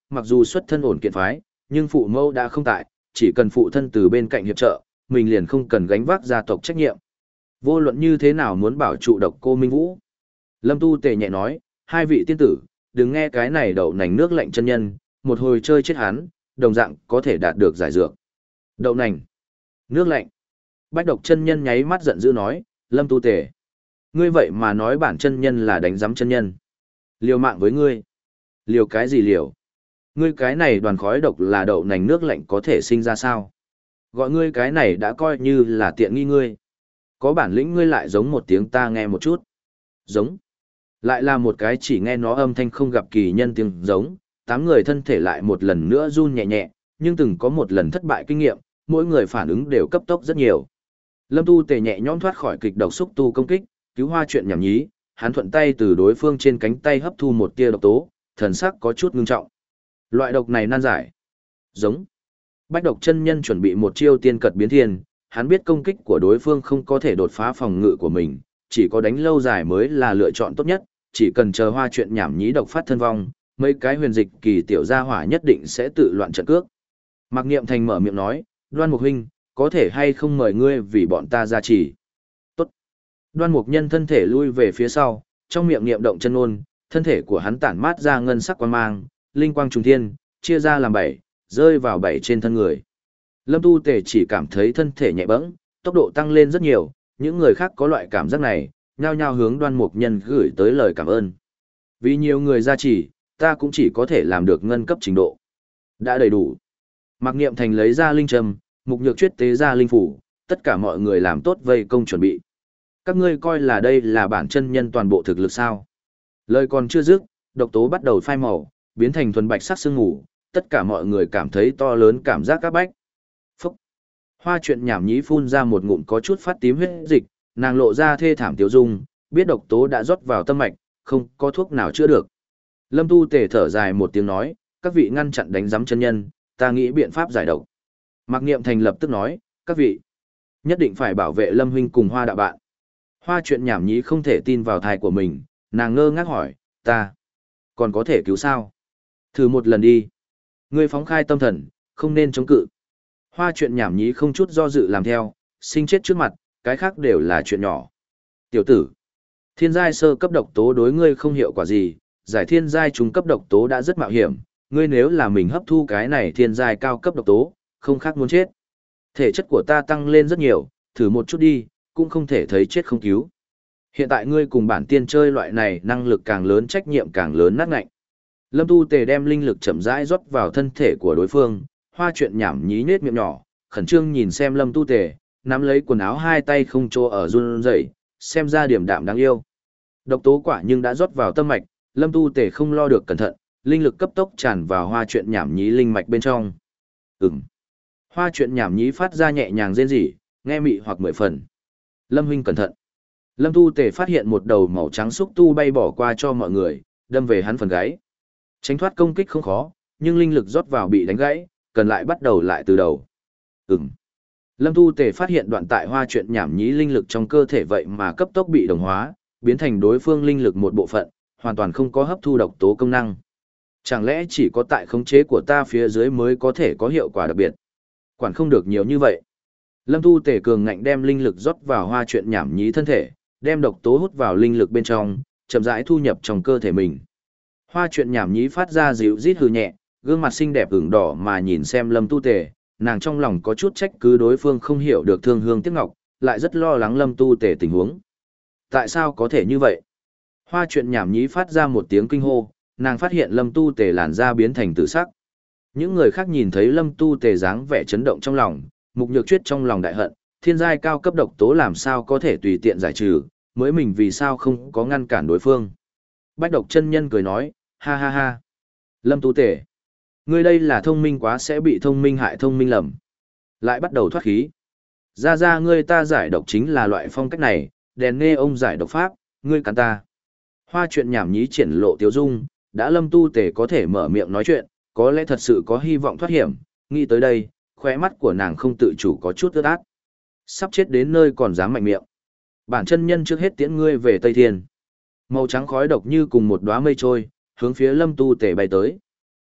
mặc dù xuất thân ổn kiện phái, nhưng phụ mẫu đã không tại, chỉ cần phụ thân từ bên cạnh hiệp trợ, mình liền không cần gánh vác gia tộc trách nhiệm. Vô luận như thế nào muốn bảo trụ độc cô Minh Vũ. Lâm Tu Tề nhẹ nói, hai vị tiên tử, đừng nghe cái này đậu nành nước lạnh chân nhân, một hồi chơi chết hắn, đồng dạng có thể đạt được giải dược. Đậu nành, nước lạnh. Bách độc chân nhân nháy mắt giận dữ nói, Lâm Tu Tề, ngươi vậy mà nói bản chân nhân là đánh giám chân nhân. Liều mạng với ngươi. Liều cái gì liều? Ngươi cái này đoàn khói độc là đậu nành nước lạnh có thể sinh ra sao? Gọi ngươi cái này đã coi như là tiện nghi ngươi. Có bản lĩnh ngươi lại giống một tiếng ta nghe một chút. Giống. Lại là một cái chỉ nghe nó âm thanh không gặp kỳ nhân tiếng giống, tám người thân thể lại một lần nữa run nhẹ nhẹ, nhưng từng có một lần thất bại kinh nghiệm, mỗi người phản ứng đều cấp tốc rất nhiều. Lâm Tu Tề nhẹ nhõm thoát khỏi kịch độc xúc tu công kích, cứu hoa chuyện nhảm nhí, hắn thuận tay từ đối phương trên cánh tay hấp thu một tia độc tố, thần sắc có chút ngưng trọng. Loại độc này nan giải. Giống. Bách độc chân nhân chuẩn bị một chiêu tiên cật biến thiên, hắn biết công kích của đối phương không có thể đột phá phòng ngự của mình, chỉ có đánh lâu dài mới là lựa chọn tốt nhất, chỉ cần chờ hoa chuyện nhảm nhí độc phát thân vong, mấy cái huyền dịch kỳ tiểu gia hỏa nhất định sẽ tự loạn trận cước. Mạc Niệm Thành mở miệng nói, Đoan Mục huynh, có thể hay không mời ngươi vì bọn ta gia trì. Tốt. Đoan Mục nhân thân thể lui về phía sau, trong miệng niệm động chân ngôn, thân thể của hắn tản mát ra ngân sắc quang mang, linh quang trùng thiên, chia ra làm bảy, rơi vào bảy trên thân người. Lâm Tu Tề chỉ cảm thấy thân thể nhẹ bẫng, tốc độ tăng lên rất nhiều, những người khác có loại cảm giác này, nhao nhao hướng Đoan Mục nhân gửi tới lời cảm ơn. Vì nhiều người gia trì, ta cũng chỉ có thể làm được ngân cấp trình độ. Đã đầy đủ. Mạc Niệm Thành lấy ra linh trầm, Mục Nhược Chuyết tế ra linh phủ, tất cả mọi người làm tốt vây công chuẩn bị. Các ngươi coi là đây là bản chân nhân toàn bộ thực lực sao? Lời còn chưa dứt, độc tố bắt đầu phai màu, biến thành thuần bạch sắc sương ngủ, tất cả mọi người cảm thấy to lớn cảm giác các bách. Phúc! Hoa chuyện nhảm nhí phun ra một ngụm có chút phát tím huyết dịch, nàng lộ ra thê thảm tiêu dung, biết độc tố đã rót vào tâm mạch, không có thuốc nào chữa được. Lâm Tu Tề thở dài một tiếng nói, các vị ngăn chặn đánh giám chân nhân, ta nghĩ biện pháp giải độc. Mạc Niệm Thành lập tức nói, các vị nhất định phải bảo vệ Lâm huynh cùng Hoa đạo bạn. Hoa chuyện nhảm nhí không thể tin vào thai của mình, nàng ngơ ngác hỏi, ta còn có thể cứu sao? Thử một lần đi. Ngươi phóng khai tâm thần, không nên chống cự. Hoa chuyện nhảm nhí không chút do dự làm theo, sinh chết trước mặt, cái khác đều là chuyện nhỏ. Tiểu tử, thiên giai sơ cấp độc tố đối ngươi không hiệu quả gì, giải thiên giai trung cấp độc tố đã rất mạo hiểm, ngươi nếu là mình hấp thu cái này thiên giai cao cấp độc tố, không khác muốn chết. Thể chất của ta tăng lên rất nhiều, thử một chút đi, cũng không thể thấy chết không cứu. Hiện tại ngươi cùng bản tiên chơi loại này năng lực càng lớn trách nhiệm càng lớn nát ngạnh. Lâm Tu Tề đem linh lực chậm rãi rót vào thân thể của đối phương, hoa chuyện nhảm nhí nết miệng nhỏ, khẩn trương nhìn xem Lâm Tu Tề, nắm lấy quần áo hai tay không chỗ ở run rẩy, xem ra điểm đạm đáng yêu. Độc tố quả nhưng đã rót vào tâm mạch, Lâm Tu Tề không lo được cẩn thận, linh lực cấp tốc tràn vào hoa chuyện nhảm nhí linh mạch bên trong. Ừm. Hoa chuyện nhảm nhí phát ra nhẹ nhàng rên rỉ, nghe mị hoặc mười phần. Lâm huynh cẩn thận. Lâm Tu Tề phát hiện một đầu màu trắng xúc tu bay bỏ qua cho mọi người, đâm về hắn phần gáy. Tránh thoát công kích không khó, nhưng linh lực rót vào bị đánh gãy, cần lại bắt đầu lại từ đầu. Ừm. Lâm Tu Tề phát hiện đoạn tại hoa chuyện nhảm nhí linh lực trong cơ thể vậy mà cấp tốc bị đồng hóa, biến thành đối phương linh lực một bộ phận, hoàn toàn không có hấp thu độc tố công năng. Chẳng lẽ chỉ có tại khống chế của ta phía dưới mới có thể có hiệu quả đặc biệt? Quản không được nhiều như vậy. Lâm Tu Tề cường ngạnh đem linh lực rót vào hoa chuyện nhảm nhí thân thể, đem độc tố hút vào linh lực bên trong, chậm rãi thu nhập trong cơ thể mình. Hoa chuyện nhảm nhí phát ra dịu rít hừ nhẹ, gương mặt xinh đẹp ửng đỏ mà nhìn xem Lâm Tu Tề, nàng trong lòng có chút trách cứ đối phương không hiểu được thương hương tiếc ngọc, lại rất lo lắng Lâm Tu Tề tình huống. Tại sao có thể như vậy? Hoa chuyện nhảm nhí phát ra một tiếng kinh hô, nàng phát hiện Lâm Tu Tề làn da biến thành tử sắc. Những người khác nhìn thấy Lâm Tu Tề dáng vẻ chấn động trong lòng, Mục Nhược Chuyết trong lòng đại hận, thiên giai cao cấp độc tố làm sao có thể tùy tiện giải trừ, mới mình vì sao không có ngăn cản đối phương. Bách độc chân nhân cười nói, ha ha ha. Lâm Tu Tề, ngươi đây là thông minh quá sẽ bị thông minh hại thông minh lầm. Lại bắt đầu thoát khí. Ra ra ngươi ta giải độc chính là loại phong cách này, đèn nghe ông giải độc pháp, ngươi cắn ta. Hoa chuyện nhảm nhí triển lộ tiếu dung, đã Lâm Tu Tề có thể mở miệng nói chuyện, có lẽ thật sự có hy vọng thoát hiểm, nghĩ tới đây, khóe mắt của nàng không tự chủ có chút ướt át. Sắp chết đến nơi còn dám mạnh miệng. Bản chân nhân trước hết tiễn ngươi về Tây Thiên. Màu trắng khói độc như cùng một đóa mây trôi, hướng phía Lâm Tu Tề bay tới.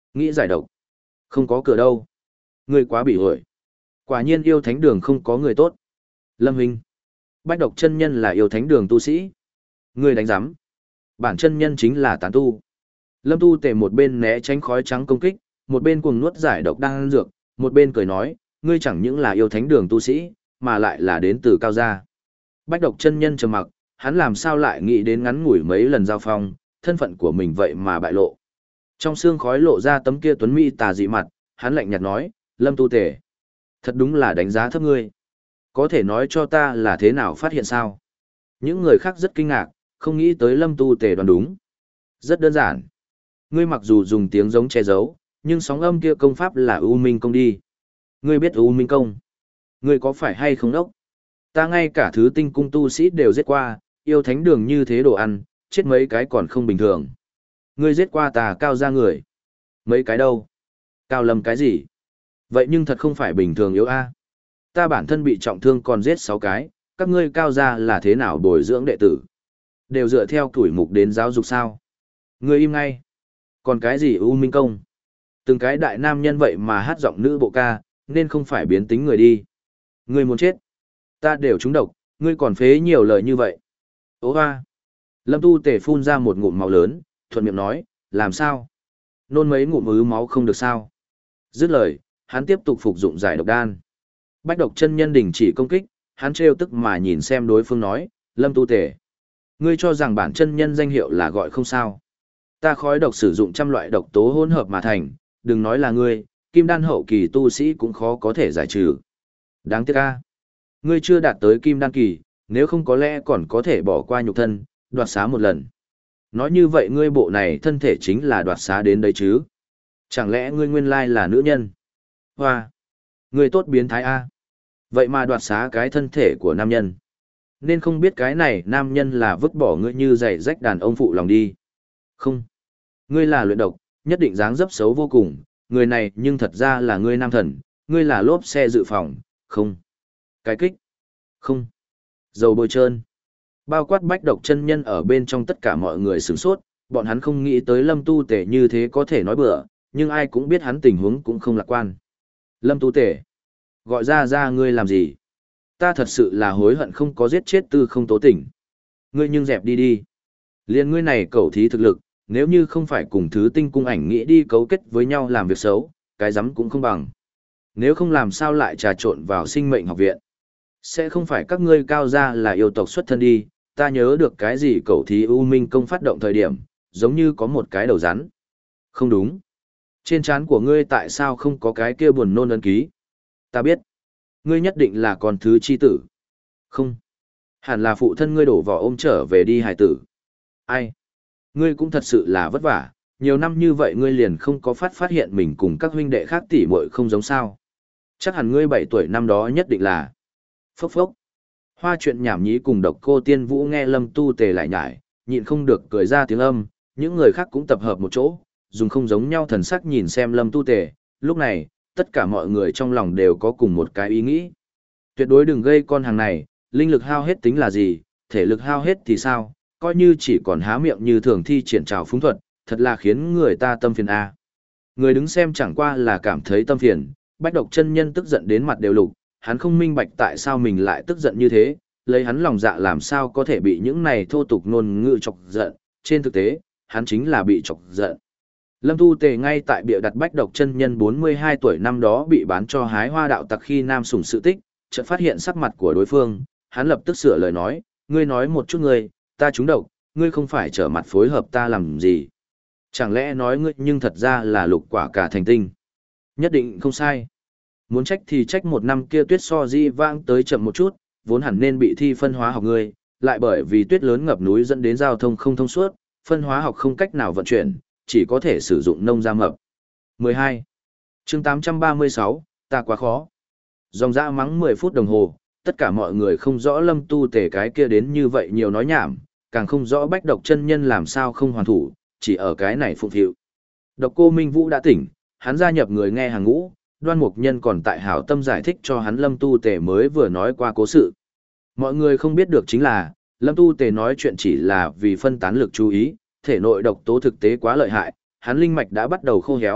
Nghĩ giải độc. Không có cửa đâu. Ngươi quá bị ổi. Quả nhiên yêu thánh đường không có người tốt. Lâm Huynh. Bách độc chân nhân là yêu thánh đường tu sĩ. Ngươi đánh giám. Bản chân nhân chính là tán tu. Lâm Tu Tề một bên né tránh khói trắng công kích, một bên cuồng nuốt giải độc đang ăn dược, một bên cười nói, ngươi chẳng những là yêu thánh đường tu sĩ, mà lại là đến từ cao gia. Bách độc chân nhân trầm mặc, hắn làm sao lại nghĩ đến ngắn ngủi mấy lần giao phong, thân phận của mình vậy mà bại lộ. Trong xương khói lộ ra tấm kia tuấn mỹ tà dị mặt, hắn lạnh nhạt nói, Lâm Tu Tề, thật đúng là đánh giá thấp ngươi. Có thể nói cho ta là thế nào phát hiện sao? Những người khác rất kinh ngạc, không nghĩ tới Lâm Tu Tề đoán đúng. Rất đơn giản. Ngươi mặc dù dùng tiếng giống che giấu, nhưng sóng âm kia công pháp là U Minh công đi. Ngươi biết U Minh công? Ngươi có phải hay không đốc? Ta ngay cả thứ tinh cung tu sĩ đều giết qua, yêu thánh đường như thế đồ ăn, chết mấy cái còn không bình thường. Ngươi giết qua ta cao ra người. Mấy cái đâu? Cao lầm cái gì? Vậy nhưng thật không phải bình thường yếu a. Ta bản thân bị trọng thương còn giết sáu cái, các ngươi cao ra là thế nào bồi dưỡng đệ tử? Đều dựa theo tuổi mục đến giáo dục sao? Ngươi im ngay. Còn cái gì U Minh công? Từng cái đại nam nhân vậy mà hát giọng nữ bộ ca, nên không phải biến tính người đi. Ngươi muốn chết. Ta đều trúng độc, ngươi còn phế nhiều lời như vậy. Ô hoa. Lâm Tu Tề phun ra một ngụm máu lớn, thuận miệng nói, làm sao? Nôn mấy ngụm ứ máu không được sao? Dứt lời, hắn tiếp tục phục dụng giải độc đan. Bách độc chân nhân đình chỉ công kích, hắn trêu tức mà nhìn xem đối phương nói, Lâm Tu Tề. Ngươi cho rằng bản chân nhân danh hiệu là gọi không sao. Ta khói độc sử dụng trăm loại độc tố hỗn hợp mà thành, đừng nói là ngươi, kim đan hậu kỳ tu sĩ cũng khó có thể giải trừ. Đáng tiếc a, ngươi chưa đạt tới kim đan kỳ, nếu không có lẽ còn có thể bỏ qua nhục thân, đoạt xá một lần. Nói như vậy ngươi bộ này thân thể chính là đoạt xá đến đấy chứ? Chẳng lẽ ngươi nguyên lai là nữ nhân? Hoa, ngươi tốt biến thái a. Vậy mà đoạt xá cái thân thể của nam nhân. Nên không biết cái này nam nhân là vứt bỏ ngươi như giày rách đàn ông phụ lòng đi. Không. Ngươi là luyện độc, nhất định dáng dấp xấu vô cùng, người này nhưng thật ra là ngươi nam thần, ngươi là lốp xe dự phòng, không. Cái kích. Không. Dầu bôi trơn. Bao quát bách độc chân nhân ở bên trong tất cả mọi người sửng sốt, bọn hắn không nghĩ tới Lâm Tu Tề như thế có thể nói bừa, nhưng ai cũng biết hắn tình huống cũng không lạc quan. Lâm Tu Tề. Gọi ra ra ngươi làm gì? Ta thật sự là hối hận không có giết chết tư không tố tỉnh. Ngươi nhưng dẹp đi đi. Liên ngươi này cẩu thí thực lực, nếu như không phải cùng thứ tinh cung ảnh nghĩ đi cấu kết với nhau làm việc xấu, cái rắm cũng không bằng. Nếu không làm sao lại trà trộn vào sinh mệnh học viện. Sẽ không phải các ngươi cao gia là yêu tộc xuất thân đi, ta nhớ được cái gì cẩu thí U Minh công phát động thời điểm, giống như có một cái đầu rắn. Không đúng. Trên trán của ngươi tại sao không có cái kia buồn nôn ấn ký? Ta biết. Ngươi nhất định là con thứ chi tử. Không. Hẳn là phụ thân ngươi đổ vỏ ôm trở về đi hài tử. Ai? Ngươi cũng thật sự là vất vả, nhiều năm như vậy ngươi liền không có phát phát hiện mình cùng các huynh đệ khác tỉ muội không giống sao. Chắc hẳn ngươi bảy tuổi năm đó nhất định là. Phốc phốc. Hoa chuyện nhảm nhí cùng độc cô Tiên Vũ nghe Lâm Tu Tề lại nhải, nhịn không được cười ra tiếng âm, những người khác cũng tập hợp một chỗ, dùng không giống nhau thần sắc nhìn xem Lâm Tu Tề, lúc này, tất cả mọi người trong lòng đều có cùng một cái ý nghĩ. Tuyệt đối đừng gây con hàng này, linh lực hao hết tính là gì, thể lực hao hết thì sao, coi như chỉ còn há miệng như thường thi triển trào phúng thuật, thật là khiến người ta tâm phiền a. Người đứng xem chẳng qua là cảm thấy tâm phiền, bách độc chân nhân tức giận đến mặt đều lục, hắn không minh bạch tại sao mình lại tức giận như thế, lấy hắn lòng dạ làm sao có thể bị những này thô tục ngôn ngữ chọc giận, trên thực tế, hắn chính là bị chọc giận. Lâm Tu Tề ngay tại bịa đặt bách độc chân nhân bốn mươi hai tuổi năm đó bị bán cho hái hoa đạo tặc khi nam sủng sự tích, chợt phát hiện sắc mặt của đối phương, hắn lập tức sửa lời nói, ngươi nói một chút ngươi, ta trúng độc, ngươi không phải trở mặt phối hợp ta làm gì. Chẳng lẽ nói ngươi nhưng thật ra là lục quả cả thành tinh. Nhất định không sai. Muốn trách thì trách một năm kia tuyết so di vãng tới chậm một chút, vốn hẳn nên bị thi phân hóa học ngươi, lại bởi vì tuyết lớn ngập núi dẫn đến giao thông không thông suốt, phân hóa học không cách nào vận chuyển, chỉ có thể sử dụng nông gia mập. mười hai. Chương tám trăm ba mươi sáu, ta quá khó. Dòng dã mắng mười phút đồng hồ, tất cả mọi người không rõ Lâm Tu Tề cái kia đến như vậy nhiều nói nhảm, càng không rõ bách độc chân nhân làm sao không hoàn thủ, chỉ ở cái này phụng phịu. Độc cô Minh Vũ đã tỉnh, hắn gia nhập người nghe hàng ngũ, Đoan Mục Nhân còn tại hảo tâm giải thích cho hắn Lâm Tu Tề mới vừa nói qua cố sự. Mọi người không biết được chính là, Lâm Tu Tề nói chuyện chỉ là vì phân tán lực chú ý, thể nội độc tố thực tế quá lợi hại, hắn linh mạch đã bắt đầu khô héo,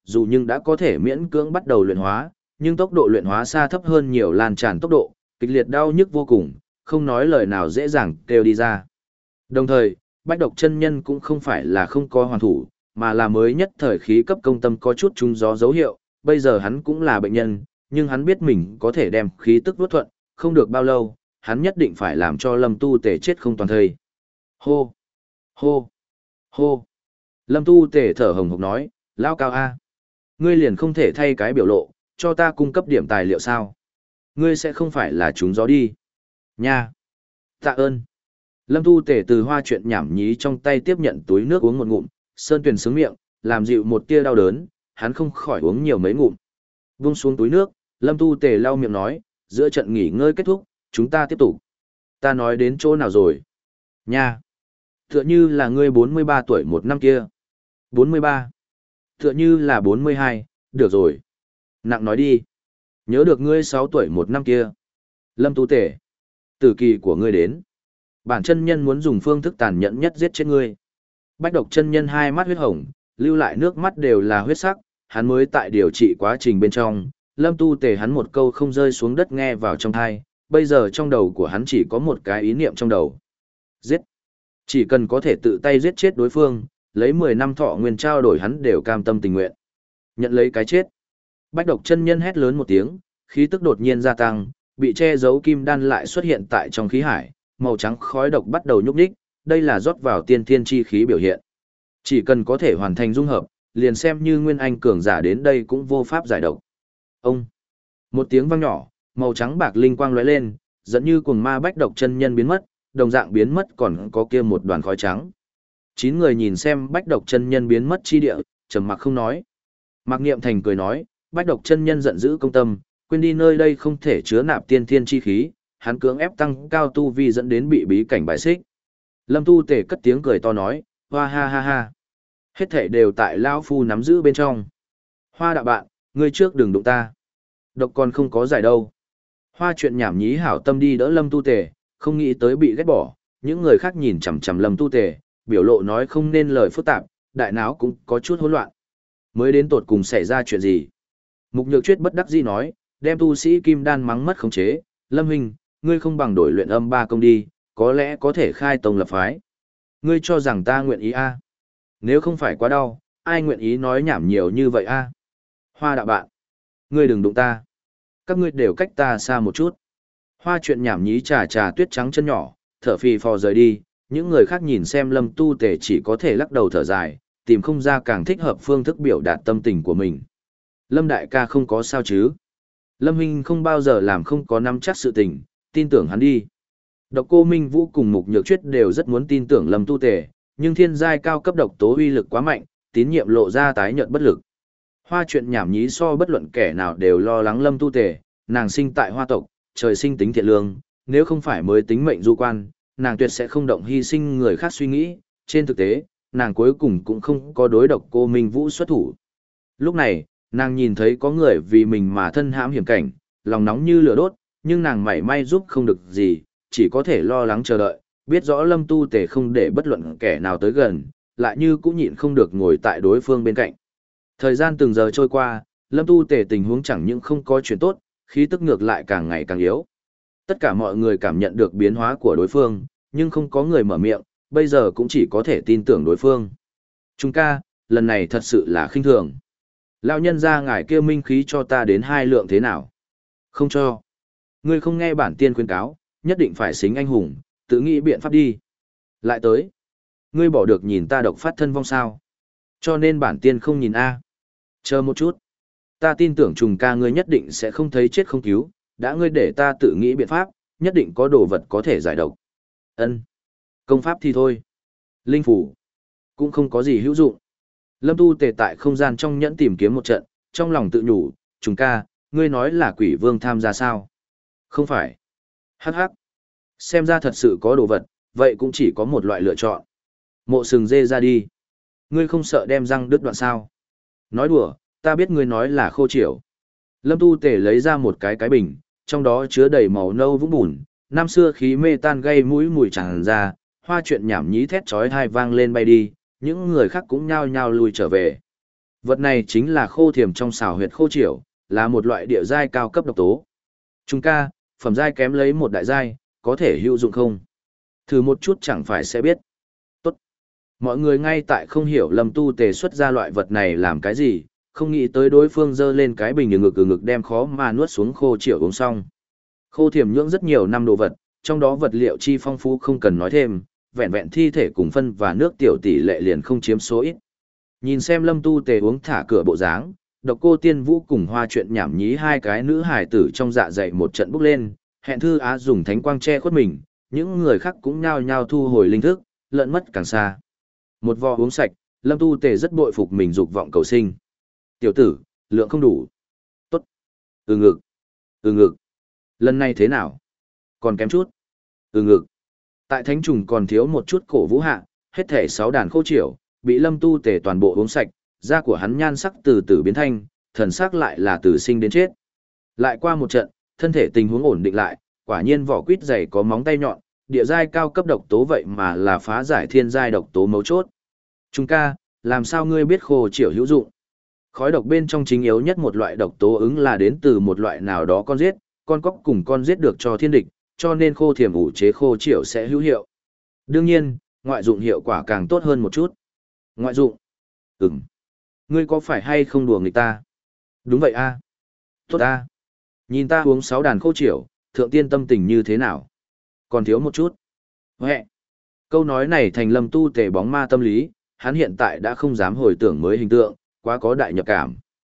dù nhưng đã có thể miễn cưỡng bắt đầu luyện hóa, nhưng tốc độ luyện hóa xa thấp hơn nhiều lan tràn tốc độ, kịch liệt đau nhức vô cùng, không nói lời nào dễ dàng kêu đi ra. Đồng thời, Bách Độc chân nhân cũng không phải là không có hoàn thủ, mà là mới nhất thời khí cấp công tâm có chút trúng gió dấu hiệu, bây giờ hắn cũng là bệnh nhân, nhưng hắn biết mình có thể đem khí tức vuốt thuận, không được bao lâu, hắn nhất định phải làm cho Lâm Tu Tề chết không toàn thây. Hô! Hô! Hô! Lâm Tu Tề thở hồng hộc nói, Lão Cao A. Ngươi liền không thể thay cái biểu lộ, cho ta cung cấp điểm tài liệu sao? Ngươi sẽ không phải là trúng gió đi. Nha! Tạ ơn! Lâm Tu Tề từ Hoa Chuyện nhảm nhí trong tay tiếp nhận túi nước uống một ngụm, sơn tuyền sướng miệng, làm dịu một tia đau đớn, hắn không khỏi uống nhiều mấy ngụm. Vung xuống túi nước, Lâm Tu Tề lau miệng nói, giữa trận nghỉ ngơi kết thúc, chúng ta tiếp tục. Ta nói đến chỗ nào rồi? Nha! Tựa như là ngươi bốn mươi ba tuổi một năm kia. bốn mươi ba. Tựa như là bốn mươi hai, được rồi. Nặng nói đi. Nhớ được ngươi sáu tuổi một năm kia. Lâm Tu Tề. Tử kỳ của ngươi đến. Bản chân nhân muốn dùng phương thức tàn nhẫn nhất giết chết ngươi. Bách Độc chân nhân hai mắt huyết hồng, lưu lại nước mắt đều là huyết sắc, hắn mới tại điều trị quá trình bên trong. Lâm Tu Tề hắn một câu không rơi xuống đất nghe vào trong thai, bây giờ trong đầu của hắn chỉ có một cái ý niệm trong đầu. Giết. Chỉ cần có thể tự tay giết chết đối phương, lấy mười năm thọ nguyên trao đổi hắn đều cam tâm tình nguyện. Nhận lấy cái chết. Bách Độc chân nhân hét lớn một tiếng, khí tức đột nhiên gia tăng, bị che giấu kim đan lại xuất hiện tại trong khí hải, màu trắng khói độc bắt đầu nhúc nhích, đây là rót vào tiên thiên chi khí biểu hiện. Chỉ cần có thể hoàn thành dung hợp, liền xem như nguyên anh cường giả đến đây cũng vô pháp giải độc. Ông. Một tiếng vang nhỏ, màu trắng bạc linh quang lóe lên, dẫn như cuồng ma Bách Độc chân nhân biến mất, đồng dạng biến mất còn có kia một đoàn khói trắng. Chín người nhìn xem Bách Độc chân nhân biến mất chi địa, trầm mặc không nói. Mạc Niệm Thành cười nói, Bách Độc chân nhân giận dữ công tâm, quên đi nơi đây không thể chứa nạp tiên thiên chi khí, hắn cưỡng ép tăng cao tu vi dẫn đến bị bí cảnh bại xích. Lâm Tu Tề cất tiếng cười to nói, hoa ha ha ha. Hết thảy đều tại lão phu nắm giữ bên trong. Hoa đạo bạn, ngươi trước đừng đụng ta. Độc còn không có giải đâu. Hoa Chuyện nhảm nhí hảo tâm đi đỡ Lâm Tu Tề, không nghĩ tới bị ghét bỏ, những người khác nhìn chằm chằm Lâm Tu Tề, biểu lộ nói không nên lời phức tạp, đại não cũng có chút hỗn loạn. Mới đến tột cùng xảy ra chuyện gì? Mục Nhược Chuyết bất đắc dĩ nói, đem tu sĩ kim đan mắng mất khống chế, Lâm huynh, ngươi không bằng đổi luyện âm ba công đi, có lẽ có thể khai tông lập phái. Ngươi cho rằng ta nguyện ý a? Nếu không phải quá đau, ai nguyện ý nói nhảm nhiều như vậy a? Hoa đạo bạn, ngươi đừng đụng ta. Các ngươi đều cách ta xa một chút. Hoa Chuyện nhảm nhí trà trà tuyết trắng chân nhỏ, thở phì phò rời đi, những người khác nhìn xem Lâm Tu Tề chỉ có thể lắc đầu thở dài, tìm không ra càng thích hợp phương thức biểu đạt tâm tình của mình. Lâm đại ca không có sao chứ? Lâm huynh không bao giờ làm không có nắm chắc sự tình, tin tưởng hắn đi. Độc Cô Minh Vũ cùng Mục Nhược Chuyết đều rất muốn tin tưởng Lâm Tu Tề, nhưng thiên giai cao cấp độc tố uy lực quá mạnh, tín nhiệm lộ ra tái nhợt bất lực. Hoa Chuyện nhảm nhí so bất luận kẻ nào đều lo lắng Lâm Tu Tề, nàng sinh tại Hoa tộc, trời sinh tính thiện lương, nếu không phải mới tính mệnh du quan, nàng tuyệt sẽ không động hy sinh người khác suy nghĩ, trên thực tế, nàng cuối cùng cũng không có đối Độc Cô Minh Vũ xuất thủ. Lúc này, nàng nhìn thấy có người vì mình mà thân hãm hiểm cảnh, lòng nóng như lửa đốt, nhưng nàng mảy may giúp không được gì, chỉ có thể lo lắng chờ đợi, biết rõ Lâm Tu Tề không để bất luận kẻ nào tới gần, lại như cũng nhịn không được ngồi tại đối phương bên cạnh. Thời gian từng giờ trôi qua, Lâm Tu Tề tình huống chẳng những không có chuyện tốt, khí tức ngược lại càng ngày càng yếu. Tất cả mọi người cảm nhận được biến hóa của đối phương, nhưng không có người mở miệng, bây giờ cũng chỉ có thể tin tưởng đối phương. Trung ca, lần này thật sự là khinh thường. Lão nhân ra ngài kia minh khí cho ta đến hai lượng thế nào? Không cho. Ngươi không nghe bản tiên khuyên cáo, nhất định phải xính anh hùng, tự nghĩ biện pháp đi. Lại tới. Ngươi bỏ được nhìn ta độc phát thân vong sao? Cho nên bản tiên không nhìn A. Chờ một chút. Ta tin tưởng trùng ca ngươi nhất định sẽ không thấy chết không cứu, đã ngươi để ta tự nghĩ biện pháp, nhất định có đồ vật có thể giải độc. Ân. Công pháp thì thôi. Linh phủ. Cũng không có gì hữu dụng. Lâm Tu Tề tại không gian trong nhẫn tìm kiếm một trận, trong lòng tự nhủ, trùng ca, ngươi nói là quỷ vương tham gia sao? Không phải. Hắc hắc. Xem ra thật sự có đồ vật, vậy cũng chỉ có một loại lựa chọn. Mộ sừng dê ra đi. Ngươi không sợ đem răng đứt đoạn sao? Nói đùa, ta biết ngươi nói là khô triểu. Lâm Tu Tề lấy ra một cái cái bình, trong đó chứa đầy màu nâu vũng bùn, năm xưa khí mê tan gây mũi mùi tràn ra, Hoa Chuyện nhảm nhí thét chói tai vang lên bay đi, những người khác cũng nhao nhao lùi trở về. Vật này chính là khô thiềm trong xào huyệt khô triểu, là một loại địa giai cao cấp độc tố. Trung ca, phẩm giai kém lấy một đại giai, có thể hữu dụng không? Thử một chút chẳng phải sẽ biết. Tốt. Mọi người ngay tại không hiểu Lâm Tu Tề xuất ra loại vật này làm cái gì, không nghĩ tới đối phương giơ lên cái bình ngực ngực ngực đem khó mà nuốt xuống khô triểu uống xong. Khô thiềm nhưỡng rất nhiều năm đồ vật, trong đó vật liệu chi phong phú không cần nói thêm, vẹn vẹn thi thể cùng phân và nước tiểu tỷ lệ liền không chiếm số ít. Nhìn xem Lâm Tu Tề uống thả cửa bộ dáng, Độc Cô Tiên Vũ cùng Hoa Chuyện nhảm nhí hai cái nữ hài tử trong dạ dày một trận bốc lên, Hẹn Thư Á dùng thánh quang che khuất mình, những người khác cũng nhao nhao thu hồi linh thức, lẫn mất càng xa. Một vò uống sạch, Lâm Tu Tề rất bội phục mình dục vọng cầu sinh. Tiểu tử, lượng không đủ. Tốt. Ừ ngực. Ừ ngực. Lần này thế nào? Còn kém chút. Ừ ngực. Tại thánh trùng còn thiếu một chút cổ vũ hạ, hết thể sáu đàn khô triểu, bị Lâm Tu Tề toàn bộ uống sạch, da của hắn nhan sắc từ từ biến thanh, thần sắc lại là từ sinh đến chết. Lại qua một trận, thân thể tình huống ổn định lại, quả nhiên vỏ quýt dày có móng tay nhọn, địa giai cao cấp độc tố vậy mà là phá giải thiên giai độc tố mấu chốt. Trung ca, làm sao ngươi biết khô triểu hữu dụng? Khói độc bên trong chính yếu nhất một loại độc tố ứng là đến từ một loại nào đó con giết, con cóc cùng con giết được cho thiên địch, cho nên khô thiềm ủ chế khô triểu sẽ hữu hiệu. Đương nhiên, ngoại dụng hiệu quả càng tốt hơn một chút. Ngoại dụng? Ừm. Ngươi có phải hay không đùa nghịch ta? Đúng vậy a. Tốt a. Nhìn ta uống sáu đàn khô triểu, thượng tiên tâm tình như thế nào? Còn thiếu một chút. Huệ. Câu nói này thành Lâm Tu Tề bóng ma tâm lý, hắn hiện tại đã không dám hồi tưởng mới hình tượng, quá có đại nhập cảm.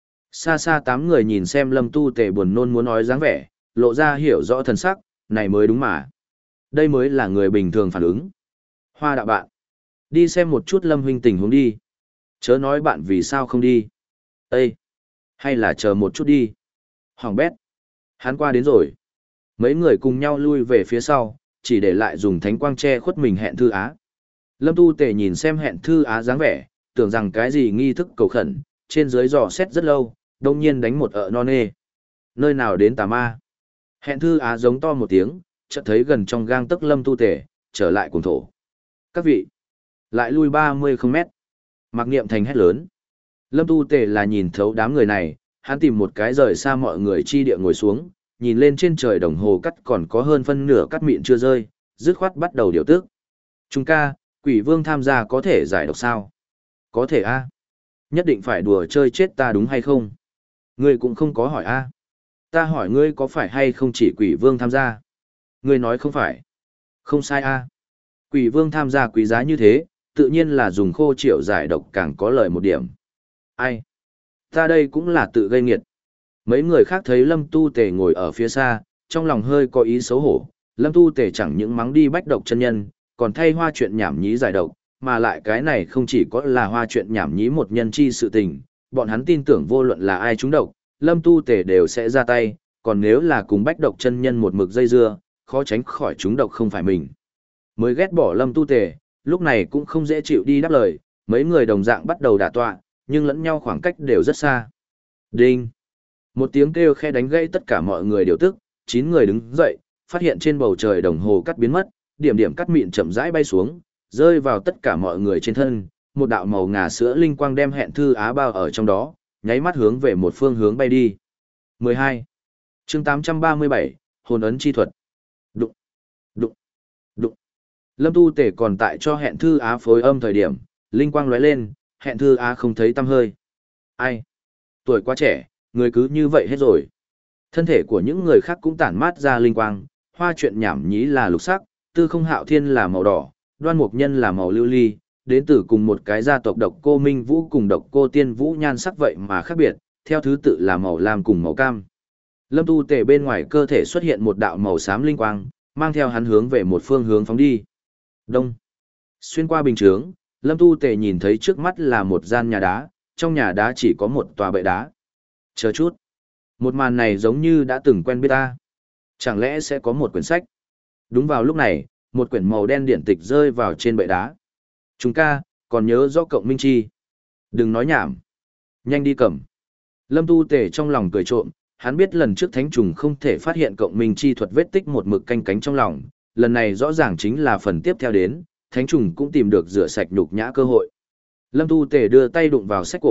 Xa xa tám người nhìn xem Lâm Tu Tề buồn nôn muốn nói dáng vẻ, lộ ra hiểu rõ thần sắc, này mới đúng mà. Đây mới là người bình thường phản ứng. Hoa đạo bạn. Đi xem một chút Lâm huynh tình huống đi. Chớ nói bạn vì sao không đi. Ê! Hay là chờ một chút đi. Hoàng bét. Hắn qua đến rồi. Mấy người cùng nhau lui về phía sau, chỉ để lại dùng thánh quang che khuất mình Hẹn Thư Á. Lâm Tu Tề nhìn xem Hẹn Thư Á dáng vẻ, tưởng rằng cái gì nghi thức cầu khẩn, trên dưới dò xét rất lâu, đông nhiên đánh một ợ non nê. Nơi nào đến tà ma? Hẹn Thư Á giống to một tiếng, chợt thấy gần trong gang tấc Lâm Tu Tề, trở lại cùng thổ. Các vị, lại lui ba mươi không mét. Mạc Niệm Thành hét lớn. Lâm Tu Tề là nhìn thấu đám người này, hắn tìm một cái rời xa mọi người chi địa ngồi xuống, nhìn lên trên trời đồng hồ cắt còn có hơn phân nửa cắt mịn chưa rơi, dứt khoát bắt đầu điều tức. Trung ca, Quỷ Vương tham gia có thể giải độc sao? Có thể a. Nhất định phải đùa chơi chết ta đúng hay không? Ngươi cũng không có hỏi a. Ta hỏi ngươi có phải hay không chỉ Quỷ Vương tham gia? Ngươi nói không phải. Không sai a. Quỷ Vương tham gia quý giá như thế, tự nhiên là dùng khô triệu giải độc càng có lợi một điểm. Ai? Ta đây cũng là tự gây nghiệt. Mấy người khác thấy Lâm Tu Tề ngồi ở phía xa, trong lòng hơi có ý xấu hổ. Lâm Tu Tề chẳng những mắng đi bách độc chân nhân, còn thay Hoa Chuyện nhảm nhí giải độc, mà lại cái này không chỉ có là Hoa Chuyện nhảm nhí một nhân chi sự tình, bọn hắn tin tưởng vô luận là ai trúng độc, Lâm Tu Tề đều sẽ ra tay, còn nếu là cùng bách độc chân nhân một mực dây dưa, khó tránh khỏi trúng độc không phải mình. Mới ghét bỏ Lâm Tu Tề, lúc này cũng không dễ chịu đi đáp lời, mấy người đồng dạng bắt đầu đả tọa, nhưng lẫn nhau khoảng cách đều rất xa. Đinh! Một tiếng kêu khe đánh gãy tất cả mọi người điều tức, chín người đứng dậy, phát hiện trên bầu trời đồng hồ cắt biến mất, điểm điểm cắt mịn chậm rãi bay xuống, rơi vào tất cả mọi người trên thân, một đạo màu ngà sữa linh quang đem Hẹn Thư Á bao ở trong đó, nháy mắt hướng về một phương hướng bay đi. mười hai. Chương tám trăm ba mươi bảy, Hồn ấn chi thuật. Đụng, đụng, đụng. Lâm Tu Tề còn tại cho Hẹn Thư Á phối âm thời điểm, linh quang lóe lên, Hẹn Thư Á không thấy tăm hơi. Ai? Tuổi quá trẻ, người cứ như vậy hết rồi. Thân thể của những người khác cũng tản mát ra linh quang, Hoa Chuyện nhảm nhí là lục sắc, Tư Không Hạo Thiên là màu đỏ, Đoan Mục Nhân là màu lưu ly, đến từ cùng một cái gia tộc Độc Cô Minh Vũ cùng Độc Cô Tiên Vũ nhan sắc vậy mà khác biệt, theo thứ tự là màu lam cùng màu cam. Lâm Tu Tề bên ngoài cơ thể xuất hiện một đạo màu xám linh quang, mang theo hắn hướng về một phương hướng phóng đi. Đông. Xuyên qua bình chướng, Lâm Tu Tề nhìn thấy trước mắt là một gian nhà đá, trong nhà đá chỉ có một tòa bệ đá. Chờ chút. Một màn này giống như đã từng quen biết ta. Chẳng lẽ sẽ có một quyển sách? Đúng vào lúc này, một quyển màu đen điển tịch rơi vào trên bệ đá. Chúng ca, còn nhớ rõ cộng minh chi. Đừng nói nhảm. Nhanh đi cầm. Lâm Tu Tề trong lòng cười trộm, hắn biết lần trước thánh trùng không thể phát hiện cộng minh chi thuật vết tích một mực canh cánh trong lòng. Lần này rõ ràng chính là phần tiếp theo đến, thánh trùng cũng tìm được rửa sạch nhục nhã cơ hội. Lâm Tu Tề đưa tay đụng vào sách cổ,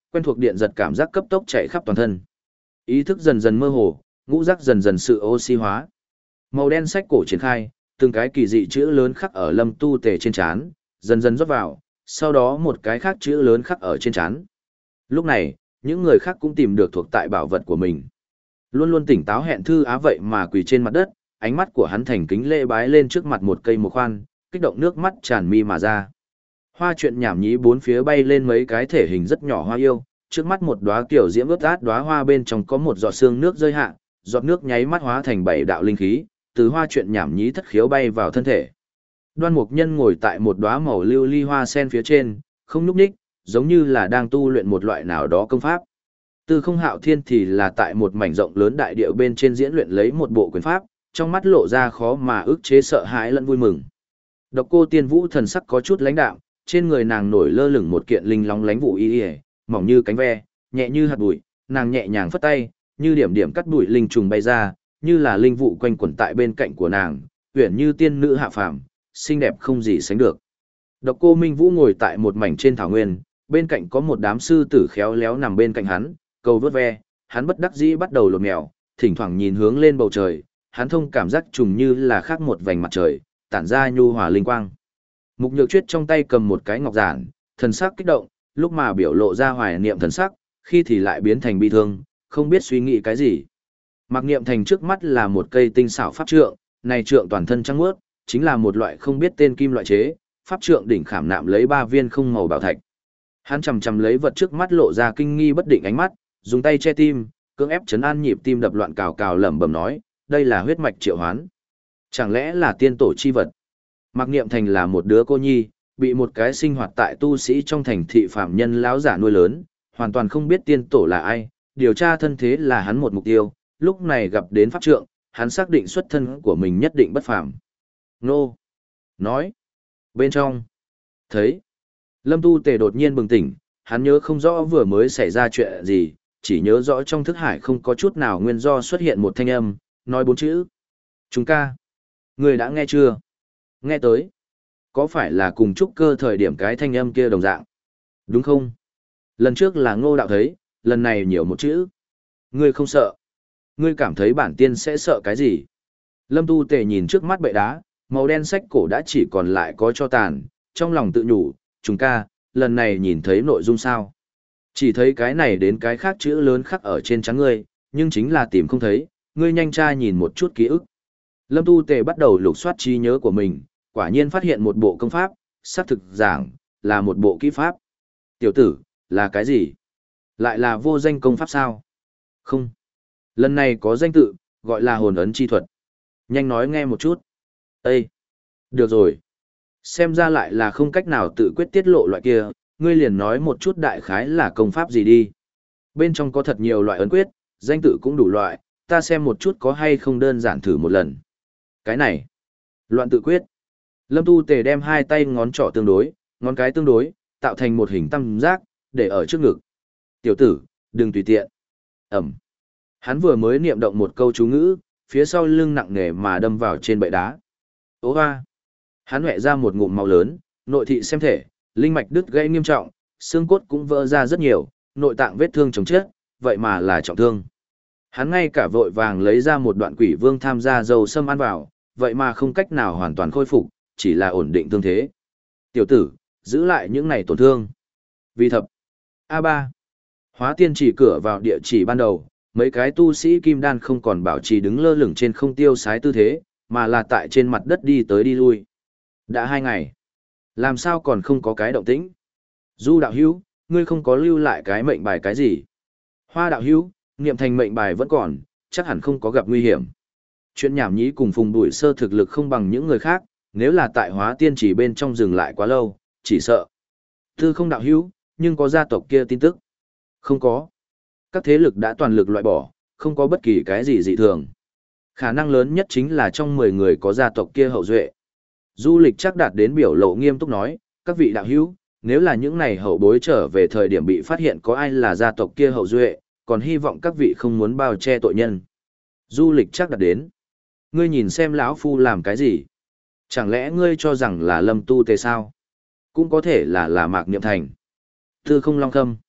quen thuộc điện giật cảm giác cấp tốc chạy khắp toàn thân. Ý thức dần dần mơ hồ, ngũ giác dần dần sự oxy hóa. Màu đen sách cổ triển khai, từng cái kỳ dị chữ lớn khắc ở Lâm Tu Tề trên trán, dần dần rót vào, sau đó một cái khác chữ lớn khắc ở trên trán. Lúc này, những người khác cũng tìm được thuộc tại bảo vật của mình. Luôn luôn tỉnh táo hẹn thư á vậy mà quỳ trên mặt đất, ánh mắt của hắn thành kính lễ bái lên trước mặt một cây mộc khoan, kích động nước mắt tràn mi mà ra. Hoa chuyện nhảm nhí bốn phía bay lên mấy cái thể hình rất nhỏ hoa yêu, trước mắt một đóa kiểu diễm ướt át đóa hoa bên trong có một giọt sương nước rơi hạ, giọt nước nháy mắt hóa thành bảy đạo linh khí, từ hoa chuyện nhảm nhí thất khiếu bay vào thân thể. Đoan Mục Nhân ngồi tại một đóa màu lưu ly hoa sen phía trên, không nhúc nhích, giống như là đang tu luyện một loại nào đó công pháp. Tư Không Hạo Thiên thì là tại một mảnh rộng lớn đại địa bên trên diễn luyện lấy một bộ quyền pháp, trong mắt lộ ra khó mà ức chế sợ hãi lẫn vui mừng. Độc Cô Tiên Vũ thần sắc có chút lãnh đạm, trên người nàng nổi lơ lửng một kiện linh long lánh vụ y y, mỏng như cánh ve, nhẹ như hạt bụi, nàng nhẹ nhàng phất tay, như điểm điểm cắt bụi linh trùng bay ra, như là linh vụ quanh quẩn tại bên cạnh của nàng, uyển như tiên nữ hạ phàm, xinh đẹp không gì sánh được. Độc Cô Minh Vũ ngồi tại một mảnh trên thảo nguyên, bên cạnh có một đám sư tử khéo léo nằm bên cạnh hắn, cầu vớt ve, hắn bất đắc dĩ bắt đầu lột mèo, thỉnh thoảng nhìn hướng lên bầu trời, hắn thông cảm giác trùng như là khác một vành mặt trời, tản ra nhu hòa linh quang. Mục Nhược Chuyết trong tay cầm một cái ngọc giản, thần sắc kích động, lúc mà biểu lộ ra hoài niệm thần sắc, khi thì lại biến thành bi thương, không biết suy nghĩ cái gì. Mạc Niệm Thành trước mắt là một cây tinh xảo pháp trượng, này trượng toàn thân trắng muốt, chính là một loại không biết tên kim loại chế, pháp trượng đỉnh khảm nạm lấy ba viên không màu bảo thạch. Hắn chầm chầm lấy vật trước mắt lộ ra kinh nghi bất định ánh mắt, dùng tay che tim, cưỡng ép chấn an nhịp tim đập loạn cào cào lẩm bẩm nói, đây là huyết mạch triệu hoán. Chẳng lẽ là tiên tổ chi vật? Mạc Niệm Thành là một đứa cô nhi, bị một cái sinh hoạt tại tu sĩ trong thành thị phạm nhân lão giả nuôi lớn, hoàn toàn không biết tiên tổ là ai, điều tra thân thế là hắn một mục tiêu, lúc này gặp đến pháp trượng, hắn xác định xuất thân của mình nhất định bất phàm. Nô! Nói! Bên trong! Thấy! Lâm Tu Tề đột nhiên bừng tỉnh, hắn nhớ không rõ vừa mới xảy ra chuyện gì, chỉ nhớ rõ trong thức hải không có chút nào nguyên do xuất hiện một thanh âm, nói bốn chữ. Chúng ca! Người đã nghe chưa? Nghe tới! Có phải là cùng trúc cơ thời điểm cái thanh âm kia đồng dạng? Đúng không? Lần trước là Ngô Đạo thấy, lần này nhiều một chữ. Ngươi không sợ. Ngươi cảm thấy bản tiên sẽ sợ cái gì? Lâm Tu Tề nhìn trước mắt bệ đá, màu đen sách cổ đã chỉ còn lại có cho tàn, trong lòng tự nhủ, chúng ca, lần này nhìn thấy nội dung sao? Chỉ thấy cái này đến cái khác chữ lớn khắc ở trên trán ngươi, nhưng chính là tìm không thấy, ngươi nhanh tra nhìn một chút ký ức. Lâm Tu Tề bắt đầu lục soát trí nhớ của mình, quả nhiên phát hiện một bộ công pháp, xác thực giảng, là một bộ kỹ pháp. Tiểu tử, là cái gì? Lại là vô danh công pháp sao? Không. Lần này có danh tự, gọi là hồn ấn chi thuật. Nhanh nói nghe một chút. Ê! Được rồi. Xem ra lại là không cách nào tự quyết tiết lộ loại kia, ngươi liền nói một chút đại khái là công pháp gì đi. Bên trong có thật nhiều loại ấn quyết, danh tự cũng đủ loại, ta xem một chút có hay không đơn giản thử một lần. Cái này. Loạn tự quyết. Lâm Tu Tề đem hai tay ngón trỏ tương đối, ngón cái tương đối, tạo thành một hình tam giác, để ở trước ngực. Tiểu tử, đừng tùy tiện. Ẩm. Hắn vừa mới niệm động một câu chú ngữ, phía sau lưng nặng nề mà đâm vào trên bệ đá. Ô hoa. Hắn hẹ ra một ngụm máu lớn, nội thị xem thể, linh mạch đứt gãy nghiêm trọng, xương cốt cũng vỡ ra rất nhiều, nội tạng vết thương chồng chết, vậy mà là trọng thương. Hắn ngay cả vội vàng lấy ra một đoạn quỷ vương tham gia dầu sâm ăn vào, vậy mà không cách nào hoàn toàn khôi phục, chỉ là ổn định thương thế. Tiểu tử, giữ lại những này tổn thương. Vì thập. a ba. Hóa tiên chỉ cửa vào địa chỉ ban đầu, mấy cái tu sĩ kim đan không còn bảo trì đứng lơ lửng trên không tiêu sái tư thế, mà là tại trên mặt đất đi tới đi lui. Đã hai ngày. Làm sao còn không có cái động tĩnh? Du đạo hữu, ngươi không có lưu lại cái mệnh bài cái gì? Hoa đạo hữu, niệm thành mệnh bài vẫn còn, chắc hẳn không có gặp nguy hiểm. Chuyện nhảm nhí cùng Phùng Bụi Sơ thực lực không bằng những người khác, nếu là tại hóa tiên chỉ bên trong dừng lại quá lâu, chỉ sợ. Tư không đạo hữu, nhưng có gia tộc kia tin tức. Không có. Các thế lực đã toàn lực loại bỏ, không có bất kỳ cái gì dị thường. Khả năng lớn nhất chính là trong mười người có gia tộc kia hậu duệ. Du Lịch chắc đạt đến biểu lộ nghiêm túc nói, các vị đạo hữu, nếu là những này hậu bối trở về thời điểm bị phát hiện có ai là gia tộc kia hậu duệ, còn hy vọng các vị không muốn bao che tội nhân. Du Lịch chắc đạt đến. Ngươi nhìn xem lão phu làm cái gì? Chẳng lẽ ngươi cho rằng là Lâm Tu Tề sao? Cũng có thể là là Mạc Niệm Thành. Tư không long khâm.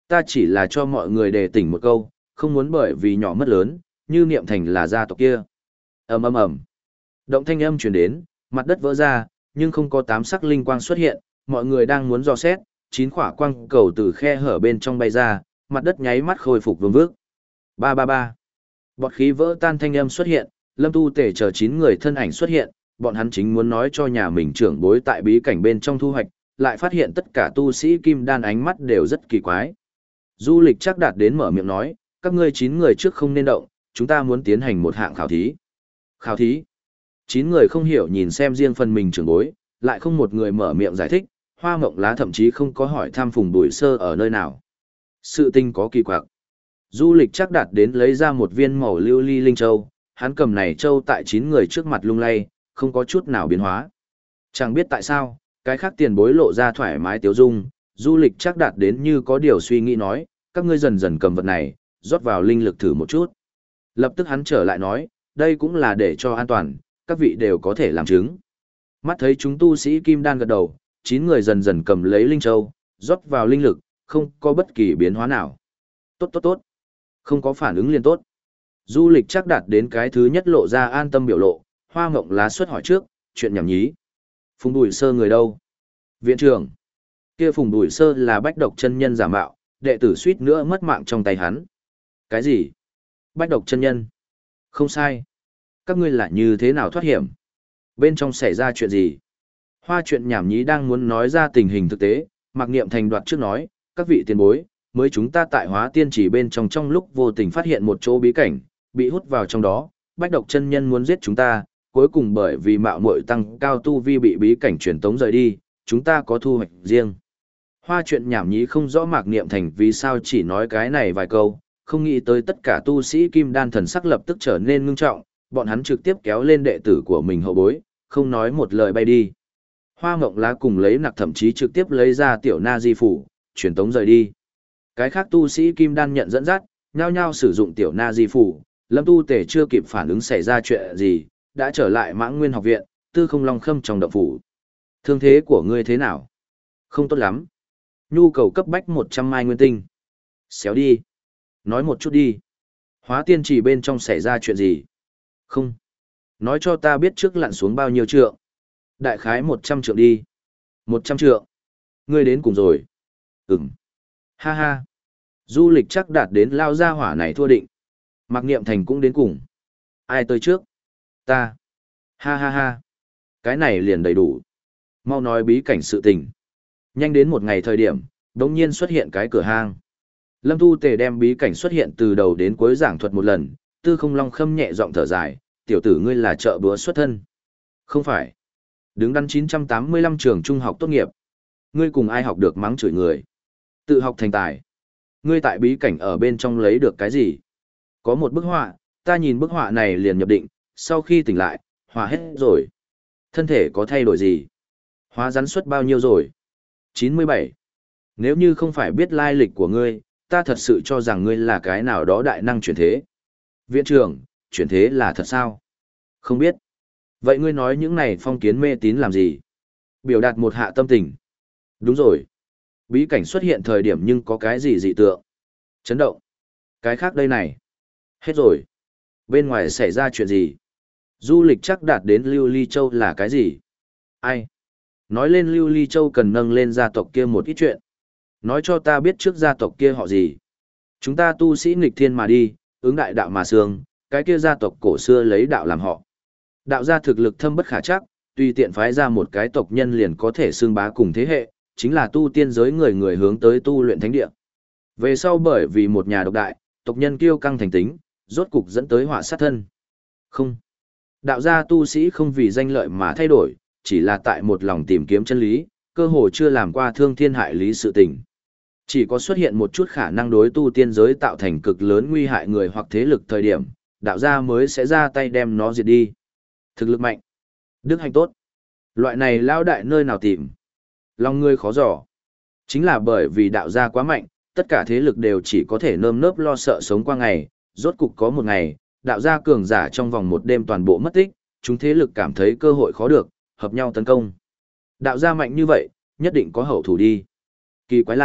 Ta chỉ là cho mọi người đề tỉnh một câu, không muốn bởi vì nhỏ mất lớn, như niệm thành là gia tộc kia. ầm ầm ầm. Động thanh âm truyền đến, mặt đất vỡ ra, nhưng không có tám sắc linh quang xuất hiện, mọi người đang muốn dò xét, chín quả quang cầu từ khe hở bên trong bay ra, mặt đất nháy mắt khôi phục vương vước. Ba ba ba. Bọt khí vỡ tan thanh âm xuất hiện, Lâm Tu Tể chờ chín người thân ảnh xuất hiện, bọn hắn chính muốn nói cho nhà mình trưởng bối tại bí cảnh bên trong thu hoạch, lại phát hiện tất cả tu sĩ kim đan ánh mắt đều rất kỳ quái. Du Lịch chắc đạt đến mở miệng nói, các ngươi chín người trước không nên động, chúng ta muốn tiến hành một hạng khảo thí. Khảo thí? Chín người không hiểu nhìn xem riêng phần mình trưởng bối, lại không một người mở miệng giải thích, Hoa Mộng Lá thậm chí không có hỏi thăm Phùng Bùi Sơ ở nơi nào. Sự tình có kỳ quặc. Du Lịch chắc đạt đến lấy ra một viên màu lưu ly linh châu, hắn cầm này châu tại chín người trước mặt lung lay, không có chút nào biến hóa. Chẳng biết tại sao, cái khác tiền bối lộ ra thoải mái tiếu dung, Du Lịch chắc đạt đến như có điều suy nghĩ nói, các ngươi dần dần cầm vật này, rót vào linh lực thử một chút. Lập tức hắn trở lại nói, đây cũng là để cho an toàn, các vị đều có thể làm chứng. Mắt thấy chúng tu sĩ kim đan gật đầu, chín người dần dần cầm lấy linh châu, rót vào linh lực, không có bất kỳ biến hóa nào. Tốt tốt tốt. Không có phản ứng liền tốt. Du Lịch chắc đạt đến cái thứ nhất lộ ra an tâm biểu lộ, Hoa Mộng Lá xuất hỏi trước, chuyện nhảm nhí. Phùng Bùi Sơ người đâu? Viện trưởng. Kia Phùng Bùi Sơ là Bách Độc chân nhân giả mạo, đệ tử suýt nữa mất mạng trong tay hắn. Cái gì? Bách Độc chân nhân? Không sai. Các ngươi là như thế nào thoát hiểm? Bên trong xảy ra chuyện gì? Hoa chuyện nhảm nhí đang muốn nói ra tình hình thực tế, Mạc Niệm Thành đoạt trước nói, các vị tiền bối, mới chúng ta tại Hóa Tiên Chỉ bên trong trong lúc vô tình phát hiện một chỗ bí cảnh, bị hút vào trong đó, Bách Độc chân nhân muốn giết chúng ta, cuối cùng bởi vì mạo muội tăng cao tu vi bị bí cảnh truyền tống rời đi, chúng ta có thu hoạch riêng. Hoa chuyện nhảm nhí không rõ Mạc Niệm Thành vì sao chỉ nói cái này vài câu, không nghĩ tới tất cả tu sĩ kim đan thần sắc lập tức trở nên ngưng trọng, bọn hắn trực tiếp kéo lên đệ tử của mình hậu bối, không nói một lời bay đi. Hoa Mộng Lá cùng lấy nặc thậm chí trực tiếp lấy ra tiểu na di phủ, truyền tống rời đi. Cái khác tu sĩ kim đan nhận dẫn dắt, nhao nhao sử dụng tiểu na di phủ, Lâm Tu Tể chưa kịp phản ứng xảy ra chuyện gì, đã trở lại Mãng Nguyên học viện, Tư Không Long Khâm trong động phủ. Thương thế của ngươi thế nào? Không tốt lắm. Nhu cầu cấp bách một trăm mai nguyên tinh. Xéo đi. Nói một chút đi. Hóa Tiên Chỉ bên trong xảy ra chuyện gì? Không. Nói cho ta biết trước lặn xuống bao nhiêu trượng. Đại khái một trăm trượng đi. Một trăm trượng. Ngươi đến cùng rồi. Ừm. Ha ha. Du Lịch chắc đạt đến lao ra hỏa này thua định. Mạc Niệm Thành cũng đến cùng. Ai tới trước? Ta. Ha ha ha. Cái này liền đầy đủ. Mau nói bí cảnh sự tình. Nhanh đến một ngày thời điểm, đống nhiên xuất hiện cái cửa hang. Lâm Tu Tề đem bí cảnh xuất hiện từ đầu đến cuối giảng thuật một lần, Tư Không Long Khâm nhẹ giọng thở dài, tiểu tử ngươi là trợ búa xuất thân. Không phải. Đứng đắn chín trăm tám mươi lăm trường trung học tốt nghiệp. Ngươi cùng ai học được mắng chửi người? Tự học thành tài. Ngươi tại bí cảnh ở bên trong lấy được cái gì? Có một bức họa, ta nhìn bức họa này liền nhập định, sau khi tỉnh lại, họa hết rồi. Thân thể có thay đổi gì? Hóa rắn suất bao nhiêu rồi? chín mươi bảy. Nếu như không phải biết lai lịch của ngươi, ta thật sự cho rằng ngươi là cái nào đó đại năng chuyển thế. Viện trưởng, chuyển thế là thật sao? Không biết. Vậy ngươi nói những này phong kiến mê tín làm gì? Biểu đạt một hạ tâm tình. Đúng rồi. Bí cảnh xuất hiện thời điểm nhưng có cái gì dị tượng? Chấn động. Cái khác đây này. Hết rồi. Bên ngoài xảy ra chuyện gì? Du Lịch chắc đạt đến Lưu Ly Châu là cái gì? Ai? Nói lên Lưu Ly Châu cần nâng lên gia tộc kia một ít chuyện. Nói cho ta biết trước gia tộc kia họ gì. Chúng ta tu sĩ nghịch thiên mà đi, ứng đại đạo mà sương, cái kia gia tộc cổ xưa lấy đạo làm họ. Đạo gia thực lực thâm bất khả chắc, tùy tiện phái ra một cái tộc nhân liền có thể xương bá cùng thế hệ, chính là tu tiên giới người người hướng tới tu luyện thánh địa. Về sau bởi vì một nhà độc đại, tộc nhân kiêu căng thành tính, rốt cục dẫn tới họa sát thân. Không. Đạo gia tu sĩ không vì danh lợi mà thay đổi, chỉ là tại một lòng tìm kiếm chân lý, cơ hồ chưa làm qua thương thiên hại lý sự tình. Chỉ có xuất hiện một chút khả năng đối tu tiên giới tạo thành cực lớn nguy hại người hoặc thế lực thời điểm, đạo gia mới sẽ ra tay đem nó diệt đi. Thực lực mạnh, đức hạnh tốt. Loại này lao đại nơi nào tìm? Lòng người khó dò. Chính là bởi vì đạo gia quá mạnh, tất cả thế lực đều chỉ có thể nơm nớp lo sợ sống qua ngày, rốt cục có một ngày, đạo gia cường giả trong vòng một đêm toàn bộ mất tích, chúng thế lực cảm thấy cơ hội khó được, hợp nhau tấn công. Đạo gia mạnh như vậy, nhất định có hậu thủ đi. Kỳ quái là,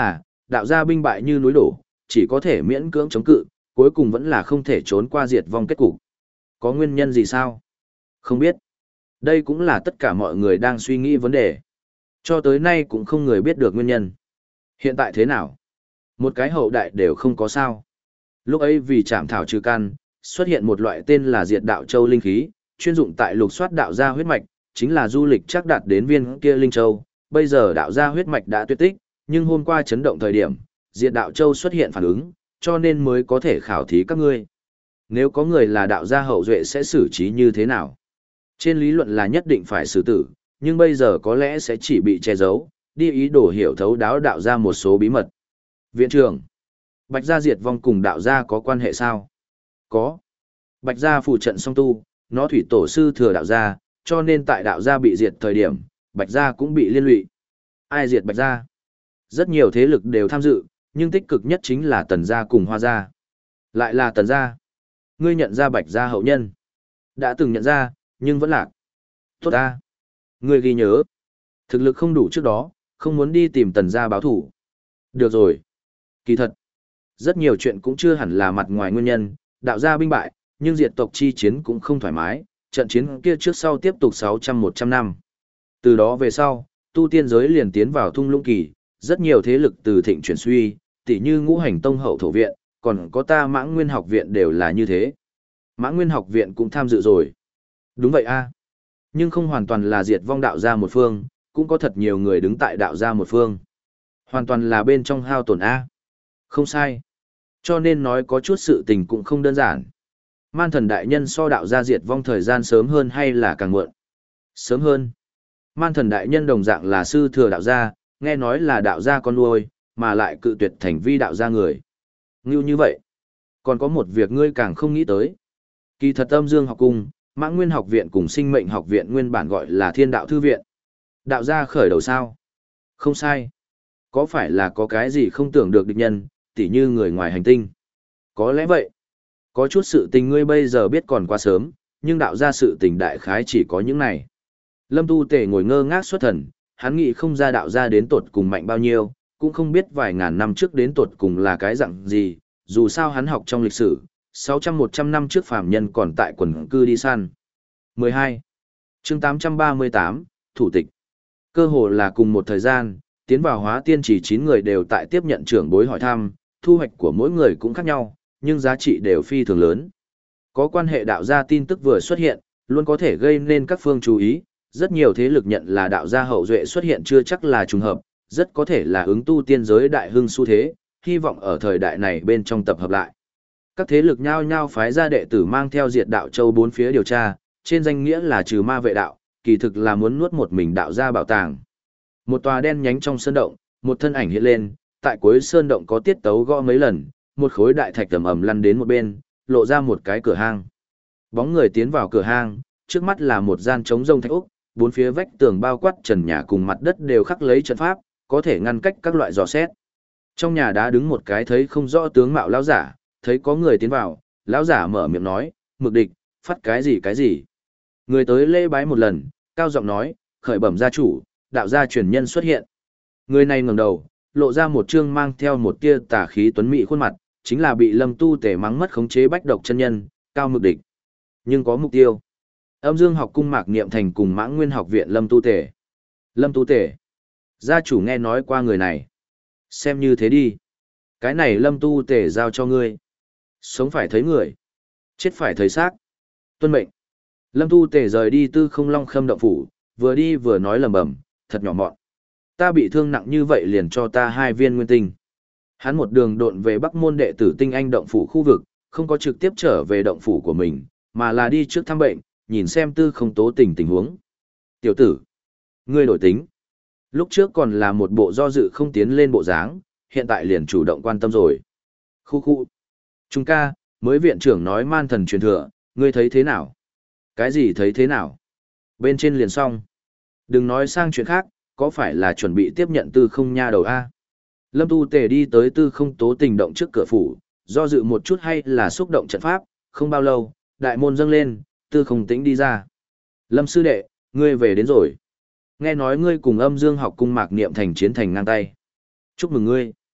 đạo gia binh bại như núi đổ, chỉ có thể miễn cưỡng chống cự, cuối cùng vẫn là không thể trốn qua diệt vong kết cục. Có nguyên nhân gì sao? Không biết. Đây cũng là tất cả mọi người đang suy nghĩ vấn đề. Cho tới nay cũng không người biết được nguyên nhân. Hiện tại thế nào? Một cái hậu đại đều không có sao. Lúc ấy vì chạm thảo trừ căn, xuất hiện một loại tên là diệt đạo châu linh khí, chuyên dụng tại lục soát đạo gia huyết mạch, chính là du lịch chắc đạt đến viên kia linh châu. Bây giờ đạo gia huyết mạch đã tuyệt tích, nhưng hôm qua chấn động thời điểm, diệt đạo châu xuất hiện phản ứng, cho nên mới có thể khảo thí các ngươi. Nếu có người là đạo gia hậu duệ sẽ xử trí như thế nào? Trên lý luận là nhất định phải xử tử, nhưng bây giờ có lẽ sẽ chỉ bị che giấu, đi ý đồ hiểu thấu đáo đạo gia một số bí mật. Viện trưởng, Bạch gia diệt vong cùng đạo gia có quan hệ sao? Có. Bạch gia phù trận song tu, nó thủy tổ sư thừa đạo gia, cho nên tại đạo gia bị diệt thời điểm, Bạch gia cũng bị liên lụy. Ai diệt Bạch gia? Rất nhiều thế lực đều tham dự, nhưng tích cực nhất chính là Tần gia cùng Hoa gia. Lại là Tần gia. Ngươi nhận ra Bạch gia hậu nhân. Đã từng nhận ra, nhưng vẫn lạc. Tốt ta. Ngươi ghi nhớ. Thực lực không đủ trước đó, không muốn đi tìm Tần gia báo thủ. Được rồi. Kỳ thật, rất nhiều chuyện cũng chưa hẳn là mặt ngoài nguyên nhân, đạo gia binh bại, nhưng diệt tộc chi chiến cũng không thoải mái, trận chiến kia trước sau tiếp tục sáu trăm một trăm năm. Từ đó về sau, tu tiên giới liền tiến vào thung lũng kỳ, rất nhiều thế lực từ thịnh chuyển suy, tỉ như ngũ hành tông hậu thổ viện, còn có ta Mãng Nguyên học viện đều là như thế. Mãng Nguyên học viện cũng tham dự rồi. Đúng vậy a. Nhưng không hoàn toàn là diệt vong đạo gia một phương, cũng có thật nhiều người đứng tại đạo gia một phương. Hoàn toàn là bên trong hao tổn a. Không sai. Cho nên nói có chút sự tình cũng không đơn giản. Man thần đại nhân so đạo gia diệt vong thời gian sớm hơn hay là càng muộn? Sớm hơn. Man thần đại nhân đồng dạng là sư thừa đạo gia, nghe nói là đạo gia con nuôi, mà lại cự tuyệt thành vi đạo gia người. Ngưu như vậy. Còn có một việc ngươi càng không nghĩ tới. Kỳ thật Âm Dương học cung, Mãng Nguyên học viện cùng Sinh Mệnh học viện nguyên bản gọi là Thiên Đạo thư viện. Đạo gia khởi đầu sao? Không sai. Có phải là có cái gì không tưởng được địch nhân, tỉ như người ngoài hành tinh? Có lẽ vậy. Có chút sự tình ngươi bây giờ biết còn quá sớm, nhưng đạo gia sự tình đại khái chỉ có những này. Lâm Tu Tề ngồi ngơ ngác xuất thần, hắn nghĩ không ra đạo gia đến tột cùng mạnh bao nhiêu, cũng không biết vài ngàn năm trước đến tột cùng là cái dạng gì, dù sao hắn học trong lịch sử, sáu trăm một trăm năm trước phàm nhân còn tại quần cư đi săn. mười hai. Chương tám trăm ba mươi tám, Thủ tịch. Cơ hồ là cùng một thời gian, tiến vào hóa tiên chỉ chín người đều tại tiếp nhận trưởng bối hỏi thăm, thu hoạch của mỗi người cũng khác nhau, nhưng giá trị đều phi thường lớn. Có quan hệ đạo gia tin tức vừa xuất hiện, luôn có thể gây nên các phương chú ý, rất nhiều thế lực nhận là đạo gia hậu duệ xuất hiện chưa chắc là trùng hợp, rất có thể là ứng tu tiên giới đại hưng xu thế, hy vọng ở thời đại này bên trong tập hợp lại. Các thế lực nhao nhao phái ra đệ tử mang theo diệt đạo châu bốn phía điều tra, trên danh nghĩa là trừ ma vệ đạo, kỳ thực là muốn nuốt một mình đạo gia bảo tàng. Một tòa đen nhánh trong sơn động, một thân ảnh hiện lên, tại cuối sơn động có tiết tấu gõ mấy lần, một khối đại thạch ầm ầm lăn đến một bên, lộ ra một cái cửa hang. Bóng người tiến vào cửa hang, trước mắt là một gian trống rông thạch ốc, bốn phía vách tường bao quát trần nhà cùng mặt đất đều khắc lấy trận pháp, có thể ngăn cách các loại dò xét. Trong nhà đá đứng một cái thấy không rõ tướng mạo lão giả, thấy có người tiến vào, lão giả mở miệng nói, "Mực địch, phát cái gì cái gì?" Người tới lễ bái một lần, cao giọng nói, "Khởi bẩm gia chủ, đạo gia truyền nhân xuất hiện." Người này ngẩng đầu, lộ ra một trương mang theo một tia tà khí tuấn mỹ khuôn mặt, chính là bị Lâm Tu Tề mắng mất khống chế bách độc chân nhân, Cao Mực Địch. Nhưng có mục tiêu. Âm Dương học cung Mạc Niệm Thành cùng Mãng Nguyên học viện Lâm Tu Tề. Lâm Tu Tề. Gia chủ nghe nói qua người này. Xem như thế đi. Cái này Lâm Tu Tề giao cho ngươi. Sống phải thấy người. Chết phải thấy xác. Tuân mệnh. Lâm Tu Tề rời đi Tư Không Long Khâm động phủ, vừa đi vừa nói lẩm bẩm, thật nhỏ mọn. Ta bị thương nặng như vậy liền cho ta hai viên nguyên tinh. Hắn một đường độn về Bắc Môn đệ tử Tinh Anh động phủ khu vực, không có trực tiếp trở về động phủ của mình, mà là đi trước thăm bệnh, nhìn xem Tư Không Tố tình tình huống. Tiểu tử, ngươi đổi tính. Lúc trước còn là một bộ do dự không tiến lên bộ dáng, hiện tại liền chủ động quan tâm rồi. Khu khu. Trung ca, mới viện trưởng nói man thần truyền thừa, ngươi thấy thế nào? Cái gì thấy thế nào? Bên trên liền xong. Đừng nói sang chuyện khác, có phải là chuẩn bị tiếp nhận Tư Không nha đầu a? Lâm Tu Tề đi tới Tư Không Tố tình động trước cửa phủ, do dự một chút hay là xúc động trận pháp, không bao lâu, đại môn dâng lên, Tư Không Tĩnh đi ra. Lâm sư đệ, ngươi về đến rồi. Nghe nói ngươi cùng Âm Dương học cung Mạc Niệm Thành chiến thành ngang tay. Chúc mừng ngươi.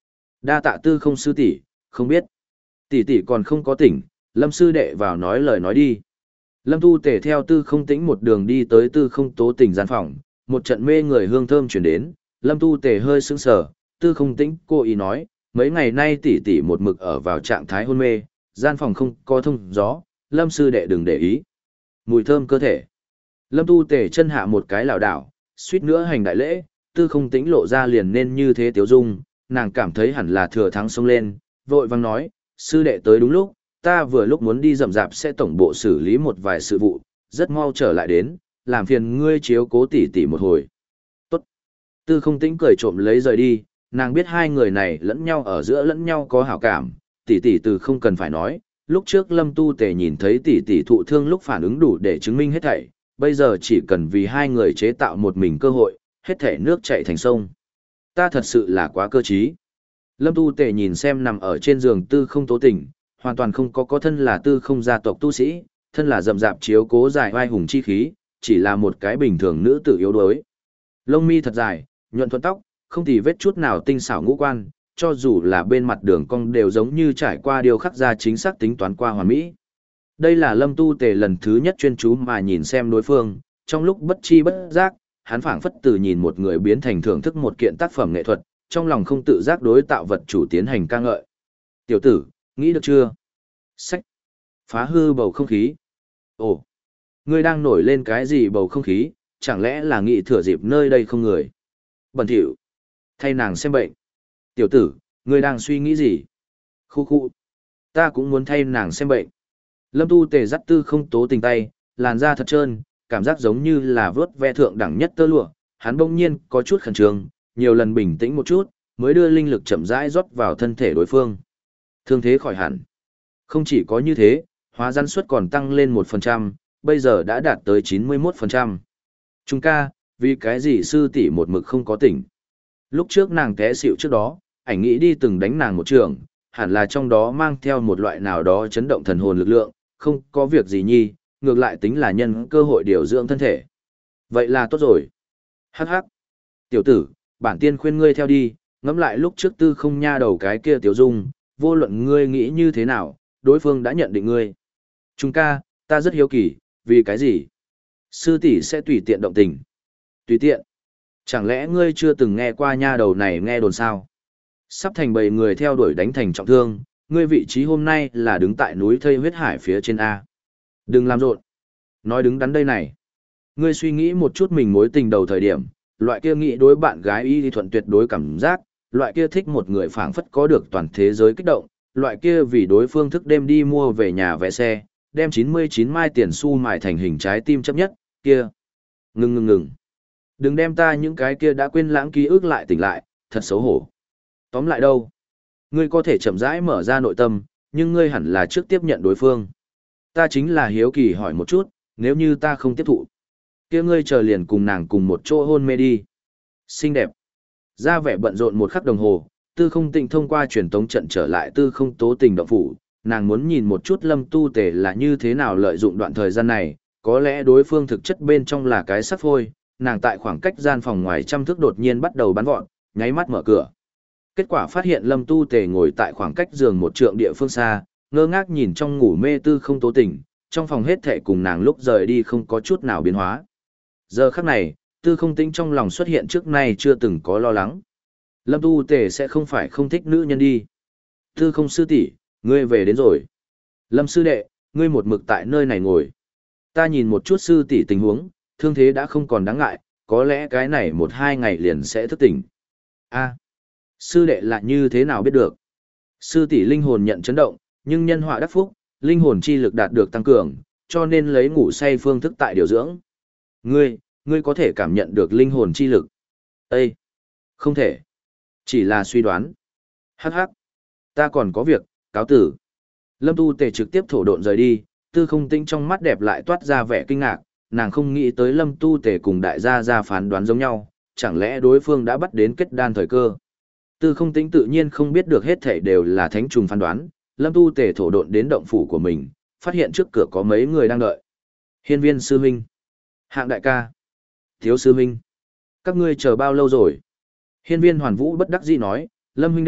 Đa tạ tư không sư tỷ, không biết. Tỷ tỷ còn không có tỉnh, Lâm sư đệ vào nói lời nói đi. Lâm Tu Tề theo tư không tĩnh một đường đi tới tư không tố tỉnh gian phòng, một trận mê người hương thơm chuyển đến, Lâm Tu Tề hơi sững sờ, tư không tĩnh cô ý nói, mấy ngày nay tỷ tỷ một mực ở vào trạng thái hôn mê, gian phòng không có thông gió, Lâm sư đệ đừng để ý. Mùi thơm cơ thể. Lâm Tu Tề chân hạ một cái lảo đảo, suýt nữa hành đại lễ, tư không tĩnh lộ ra liền nên như thế tiếu dung, nàng cảm thấy hẳn là thừa thắng xông lên, vội vang nói, sư đệ tới đúng lúc, ta vừa lúc muốn đi rậm rạp sẽ tổng bộ xử lý một vài sự vụ, rất mau trở lại đến, làm phiền ngươi chiếu cố tỷ tỷ một hồi. Tốt. Tư không tĩnh cười trộm lấy rời đi, nàng biết hai người này lẫn nhau ở giữa lẫn nhau có hảo cảm, tỷ tỷ từ không cần phải nói, lúc trước Lâm Tu Tề nhìn thấy tỷ tỷ thụ thương lúc phản ứng đủ để chứng minh hết thảy, bây giờ chỉ cần vì hai người chế tạo một mình cơ hội, hết thảy nước chảy thành sông. Ta thật sự là quá cơ trí. Lâm Tu Tề nhìn xem nằm ở trên giường tư không tố tình, hoàn toàn không có có thân là tư không gia tộc tu sĩ, thân là rậm rạp chiếu cố dài vai hùng chi khí, chỉ là một cái bình thường nữ tử yếu đuối. Lông mi thật dài, nhuận thuận tóc, không tì vết chút nào tinh xảo ngũ quan, cho dù là bên mặt đường cong đều giống như trải qua điều khắc ra chính xác tính toán qua hoàn mỹ. Đây là Lâm Tu Tề lần thứ nhất chuyên chú mà nhìn xem đối phương, trong lúc bất chi bất giác, hắn phảng phất từ nhìn một người biến thành thưởng thức một kiện tác phẩm nghệ thuật, trong lòng không tự giác đối tạo vật chủ tiến hành ca ngợi. Tiểu tử, nghĩ được chưa? Sách. Phá hư bầu không khí. Ồ, ngươi đang nổi lên cái gì bầu không khí, chẳng lẽ là nghĩ thừa dịp nơi đây không người? Bẩn thỉu. Thay nàng xem bệnh. Tiểu tử, ngươi đang suy nghĩ gì? Khu khu. Ta cũng muốn thay nàng xem bệnh. Lâm Tu Tề dắt tư không tố tình tay, làn da thật trơn, cảm giác giống như là vớt ve thượng đẳng nhất tơ lụa. Hắn bỗng nhiên có chút khẩn trương, nhiều lần bình tĩnh một chút, mới đưa linh lực chậm rãi rót vào thân thể đối phương. Thương thế khỏi hẳn. Không chỉ có như thế, hóa rắn suất còn tăng lên một phần trăm, bây giờ đã đạt tới chín mươi mốt phần trăm. Trung ca, vì cái gì sư tỷ một mực không có tỉnh? Lúc trước nàng té xỉu trước đó, ảnh nghĩ đi từng đánh nàng một trường, hẳn là trong đó mang theo một loại nào đó chấn động thần hồn lực lượng, không có việc gì nhi, ngược lại tính là nhân cơ hội điều dưỡng thân thể. Vậy là tốt rồi. Hắc hắc. Tiểu tử, bản tiên khuyên ngươi theo đi, ngẫm lại lúc trước tư không nha đầu cái kia tiểu dung, vô luận ngươi nghĩ như thế nào, đối phương đã nhận định ngươi. Trung ca, ta rất hiếu kỳ, vì cái gì? Sư tỷ sẽ tùy tiện động tình. Tùy tiện. Chẳng lẽ ngươi chưa từng nghe qua nha đầu này nghe đồn sao? Sắp thành bầy người theo đuổi đánh thành trọng thương, ngươi vị trí hôm nay là đứng tại núi thây huyết hải phía trên A. Đừng làm rộn. Nói đứng đắn đây này. Ngươi suy nghĩ một chút mình mối tình đầu thời điểm, loại kia nghĩ đối bạn gái y thì thuận tuyệt đối cảm giác, loại kia thích một người phảng phất có được toàn thế giới kích động, loại kia vì đối phương thức đêm đi mua về nhà vé xe, đem chín mươi chín mai tiền xu mài thành hình trái tim chấp nhất, kia. Ngừng ngừng ngừng. Đừng đem ta những cái kia đã quên lãng ký ức lại tỉnh lại, thật xấu hổ. Tóm lại đâu? Ngươi có thể chậm rãi mở ra nội tâm, nhưng ngươi hẳn là trước tiếp nhận đối phương. Ta chính là hiếu kỳ hỏi một chút, nếu như ta không tiếp thụ, kia ngươi chờ liền cùng nàng cùng một chỗ hôn mê đi. Xinh đẹp. Ra vẻ bận rộn một khắc đồng hồ, tư không tịnh thông qua truyền tống trận trở lại tư không tố tình động phủ, nàng muốn nhìn một chút Lâm Tu Tề là như thế nào lợi dụng đoạn thời gian này, có lẽ đối phương thực chất bên trong là cái sắt phôi, nàng tại khoảng cách gian phòng ngoài trăm thước đột nhiên bắt đầu bắn vọt, nháy mắt mở cửa. Kết quả phát hiện Lâm Tu Tề ngồi tại khoảng cách giường một trượng địa phương xa, ngơ ngác nhìn trong ngủ mê tư không tố tình, trong phòng hết thệ cùng nàng lúc rời đi không có chút nào biến hóa. Giờ khắc này, tư không tĩnh trong lòng xuất hiện trước nay chưa từng có lo lắng. Lâm Tu Tề sẽ không phải không thích nữ nhân đi. Tư không sư tỷ, ngươi về đến rồi. Lâm sư đệ, ngươi một mực tại nơi này ngồi. Ta nhìn một chút sư tỷ tình huống, thương thế đã không còn đáng ngại, có lẽ cái này một hai ngày liền sẽ thức tỉnh. A, sư đệ là như thế nào biết được? Sư tỷ linh hồn nhận chấn động, nhưng nhân họa đắc phúc, linh hồn chi lực đạt được tăng cường, cho nên lấy ngủ say phương thức tại điều dưỡng. Ngươi, ngươi có thể cảm nhận được linh hồn chi lực. Ê! Không thể. Chỉ là suy đoán. Hắc hắc. Ta còn có việc, cáo tử. Lâm Tu Tề trực tiếp thổ độn rời đi, tư không tĩnh trong mắt đẹp lại toát ra vẻ kinh ngạc, nàng không nghĩ tới Lâm Tu Tề cùng đại gia ra phán đoán giống nhau, chẳng lẽ đối phương đã bắt đến kết đan thời cơ. Tư không tĩnh tự nhiên không biết được hết thảy đều là thánh trùng phán đoán, Lâm Tu Tề thổ độn đến động phủ của mình, phát hiện trước cửa có mấy người đang đợi. Hiên Viên sư huynh, Hạng đại ca, Thiếu sư huynh, các ngươi chờ bao lâu rồi? Hiên Viên Hoàn Vũ bất đắc dĩ nói, Lâm huynh đệ,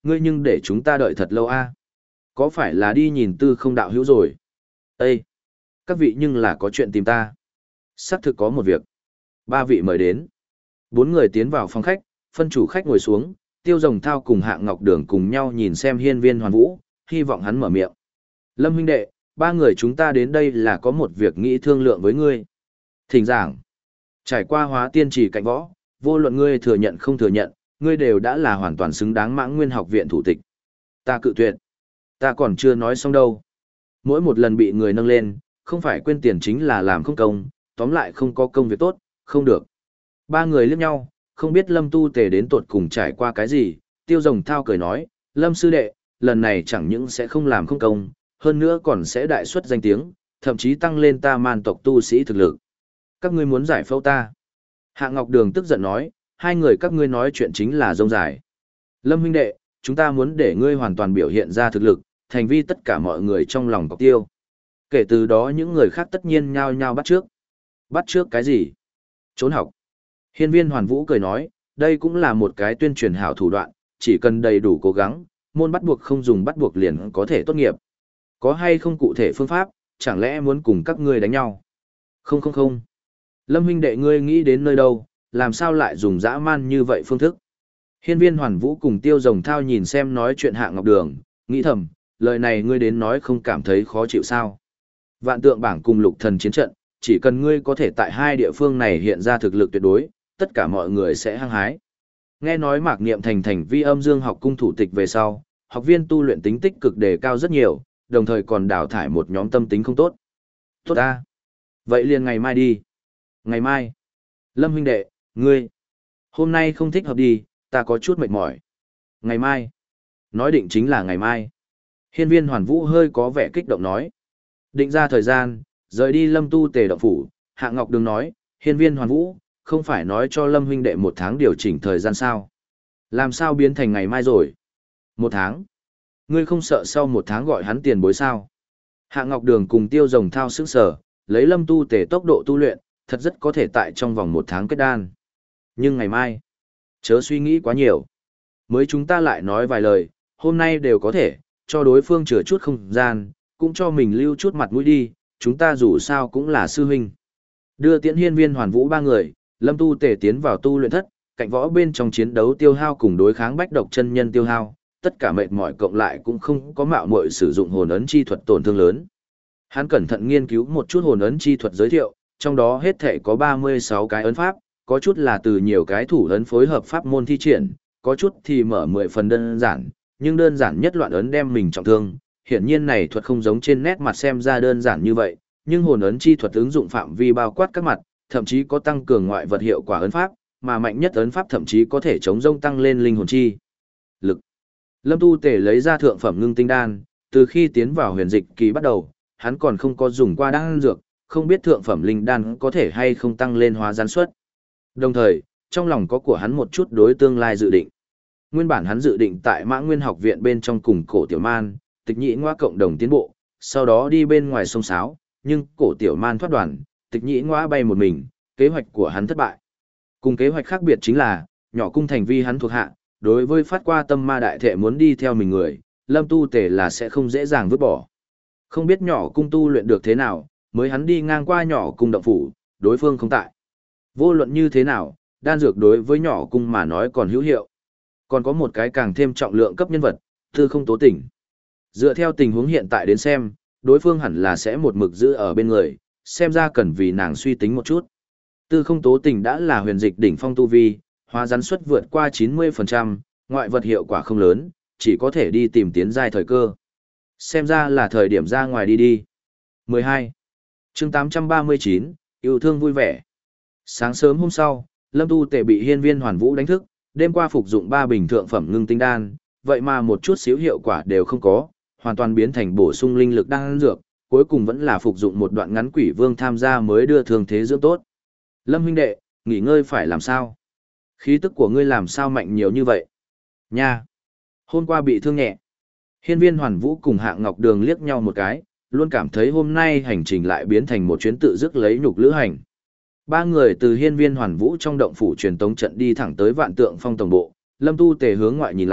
ngươi nhưng để chúng ta đợi thật lâu a. Có phải là đi nhìn tư không đạo hữu rồi? Ê! Các vị nhưng là có chuyện tìm ta. Xác thực có một việc. Ba vị mời đến. Bốn người tiến vào phòng khách, phân chủ khách ngồi xuống, Tiêu Rồng Thao cùng Hạng Ngọc Đường cùng nhau nhìn xem Hiên Viên Hoàn Vũ, hy vọng hắn mở miệng. Lâm huynh đệ, ba người chúng ta đến đây là có một việc nghĩ thương lượng với ngươi. Thỉnh giảng. Trải qua hóa tiên trì cạnh võ, vô luận ngươi thừa nhận không thừa nhận, ngươi đều đã là hoàn toàn xứng đáng Mãng Nguyên học viện thủ tịch. Ta cự tuyệt. Ta còn chưa nói xong đâu. Mỗi một lần bị người nâng lên, không phải quên tiền chính là làm không công, tóm lại không có công việc tốt, không được. Ba người liếc nhau, không biết Lâm Tu Tề đến tột cùng trải qua cái gì, Tiêu Rồng Thao cười nói, Lâm sư đệ, lần này chẳng những sẽ không làm không công, hơn nữa còn sẽ đại xuất danh tiếng, thậm chí tăng lên ta man tộc tu sĩ thực lực. Các ngươi muốn giải phẫu ta. Hạ Ngọc Đường tức giận nói, hai người các ngươi nói chuyện chính là rông dài. Lâm huynh đệ, chúng ta muốn để ngươi hoàn toàn biểu hiện ra thực lực, thành vi tất cả mọi người trong lòng cọc tiêu. Kể từ đó những người khác tất nhiên nhao nhao bắt trước. Bắt trước cái gì? Trốn học. Hiên Viên Hoàn Vũ cười nói, đây cũng là một cái tuyên truyền hảo thủ đoạn, chỉ cần đầy đủ cố gắng, môn bắt buộc không dùng bắt buộc liền có thể tốt nghiệp. Có hay không cụ thể phương pháp, chẳng lẽ muốn cùng các ngươi đánh nhau? Không không không. Lâm huynh đệ ngươi nghĩ đến nơi đâu, làm sao lại dùng dã man như vậy phương thức? Hiên Viên Hoàn Vũ cùng Tiêu Rồng Thao nhìn xem nói chuyện Hạ Ngọc Đường, nghĩ thầm, lời này ngươi đến nói không cảm thấy khó chịu sao? Vạn tượng bảng cùng lục thần chiến trận, chỉ cần ngươi có thể tại hai địa phương này hiện ra thực lực tuyệt đối, tất cả mọi người sẽ hăng hái. Nghe nói Mạc Niệm thành thành vi âm dương học cung thủ tịch về sau, học viên tu luyện tính tích cực đề cao rất nhiều, đồng thời còn đào thải một nhóm tâm tính không tốt. Tốt ta. Vậy liền ngày mai đi. Ngày mai. Lâm huynh đệ, ngươi. Hôm nay không thích hợp đi, ta có chút mệt mỏi. Ngày mai. Nói định chính là ngày mai. Hiên Viên Hoàn Vũ hơi có vẻ kích động nói. Định ra thời gian, rời đi Lâm Tu Tề động phủ, Hạ Ngọc Đường nói, Hiên Viên Hoàn Vũ, không phải nói cho Lâm huynh đệ một tháng điều chỉnh thời gian sao? Làm sao biến thành ngày mai rồi? Một tháng? Ngươi không sợ sau một tháng gọi hắn tiền bối sao? Hạ Ngọc Đường cùng Tiêu Rồng Thao sững sờ, lấy Lâm Tu Tề tốc độ tu luyện, thật rất có thể tại trong vòng một tháng kết đan. Nhưng ngày mai, chớ suy nghĩ quá nhiều. Mới chúng ta lại nói vài lời, hôm nay đều có thể, cho đối phương chừa chút không gian, cũng cho mình lưu chút mặt mũi đi, chúng ta dù sao cũng là sư huynh. Đưa tiễn Hiên Viên Hoàn Vũ ba người, Lâm Tu Tề tiến vào tu luyện thất, cạnh võ bên trong chiến đấu tiêu hao cùng đối kháng bách độc chân nhân tiêu hao, tất cả mệt mỏi cộng lại cũng không có mạo muội sử dụng hồn ấn chi thuật tổn thương lớn. Hắn cẩn thận nghiên cứu một chút hồn ấn chi thuật giới thiệu, trong đó hết thể có ba mươi sáu cái ấn pháp, có chút là từ nhiều cái thủ ấn phối hợp pháp môn thi triển, có chút thì mở mười phần đơn giản, nhưng đơn giản nhất loạn ấn đem mình trọng thương. Hiển nhiên này thuật không giống trên nét mặt xem ra đơn giản như vậy, nhưng hồn ấn chi thuật ứng dụng phạm vi bao quát các mặt, thậm chí có tăng cường ngoại vật hiệu quả ấn pháp, mà mạnh nhất ấn pháp thậm chí có thể chống rông tăng lên linh hồn chi lực. Lâm Tu Tề lấy ra thượng phẩm ngưng tinh đan, từ khi tiến vào huyền dịch kỳ bắt đầu, hắn còn không có dùng qua đan dược, không biết thượng phẩm linh đan có thể hay không tăng lên hóa gián suất. Đồng thời, trong lòng có của hắn một chút đối tương lai dự định. Nguyên bản hắn dự định tại Mã Nguyên học viện bên trong cùng Cổ Tiểu Man, Tịch Nhĩ Ngoa cộng đồng tiến bộ, sau đó đi bên ngoài sông Sáo, nhưng Cổ Tiểu Man thoát đoàn, Tịch Nhĩ Ngoa bay một mình, kế hoạch của hắn thất bại. Cùng kế hoạch khác biệt chính là, nhỏ cung thành vi hắn thuộc hạ, đối với phát qua tâm ma đại thệ muốn đi theo mình người, Lâm Tu Tề là sẽ không dễ dàng vứt bỏ. Không biết nhỏ cung tu luyện được thế nào, mới hắn đi ngang qua nhỏ cung động phủ, đối phương không tại. Vô luận như thế nào, đan dược đối với nhỏ cung mà nói còn hữu hiệu. Còn có một cái càng thêm trọng lượng cấp nhân vật, Tư Không Tố Tỉnh. Dựa theo tình huống hiện tại đến xem, đối phương hẳn là sẽ một mực giữ ở bên người, xem ra cần vì nàng suy tính một chút. Tư Không Tố Tình đã là huyền dịch đỉnh phong tu vi, hóa rắn suất vượt qua chín mươi phần trăm, ngoại vật hiệu quả không lớn, chỉ có thể đi tìm tiến giai thời cơ. Xem ra là thời điểm ra ngoài đi đi. mười hai. Chương tám trăm ba mươi chín, yêu thương vui vẻ. Sáng sớm hôm sau, Lâm Tu Tề bị Hiên Viên Hoàn Vũ đánh thức, đêm qua phục dụng ba bình thượng phẩm ngưng tinh đan, vậy mà một chút xíu hiệu quả đều không có, hoàn toàn biến thành bổ sung linh lực đan dược, cuối cùng vẫn là phục dụng một đoạn ngắn quỷ vương tham gia mới đưa thương thế dưỡng tốt. Lâm huynh đệ, nghỉ ngơi phải làm sao? Khí tức của ngươi làm sao mạnh nhiều như vậy? Nha! Hôm qua bị thương nhẹ. Hiên Viên Hoàn Vũ cùng Hạng Ngọc Đường liếc nhau một cái, luôn cảm thấy hôm nay hành trình lại biến thành một chuyến tự dứt lấy nhục lữ hành. Ba người từ Hiên Viên Hoàn Vũ trong động phủ truyền tống trận đi thẳng tới Vạn Tượng Phong tổng bộ, Lâm Tu Tề hướng ngoại nhìn lại,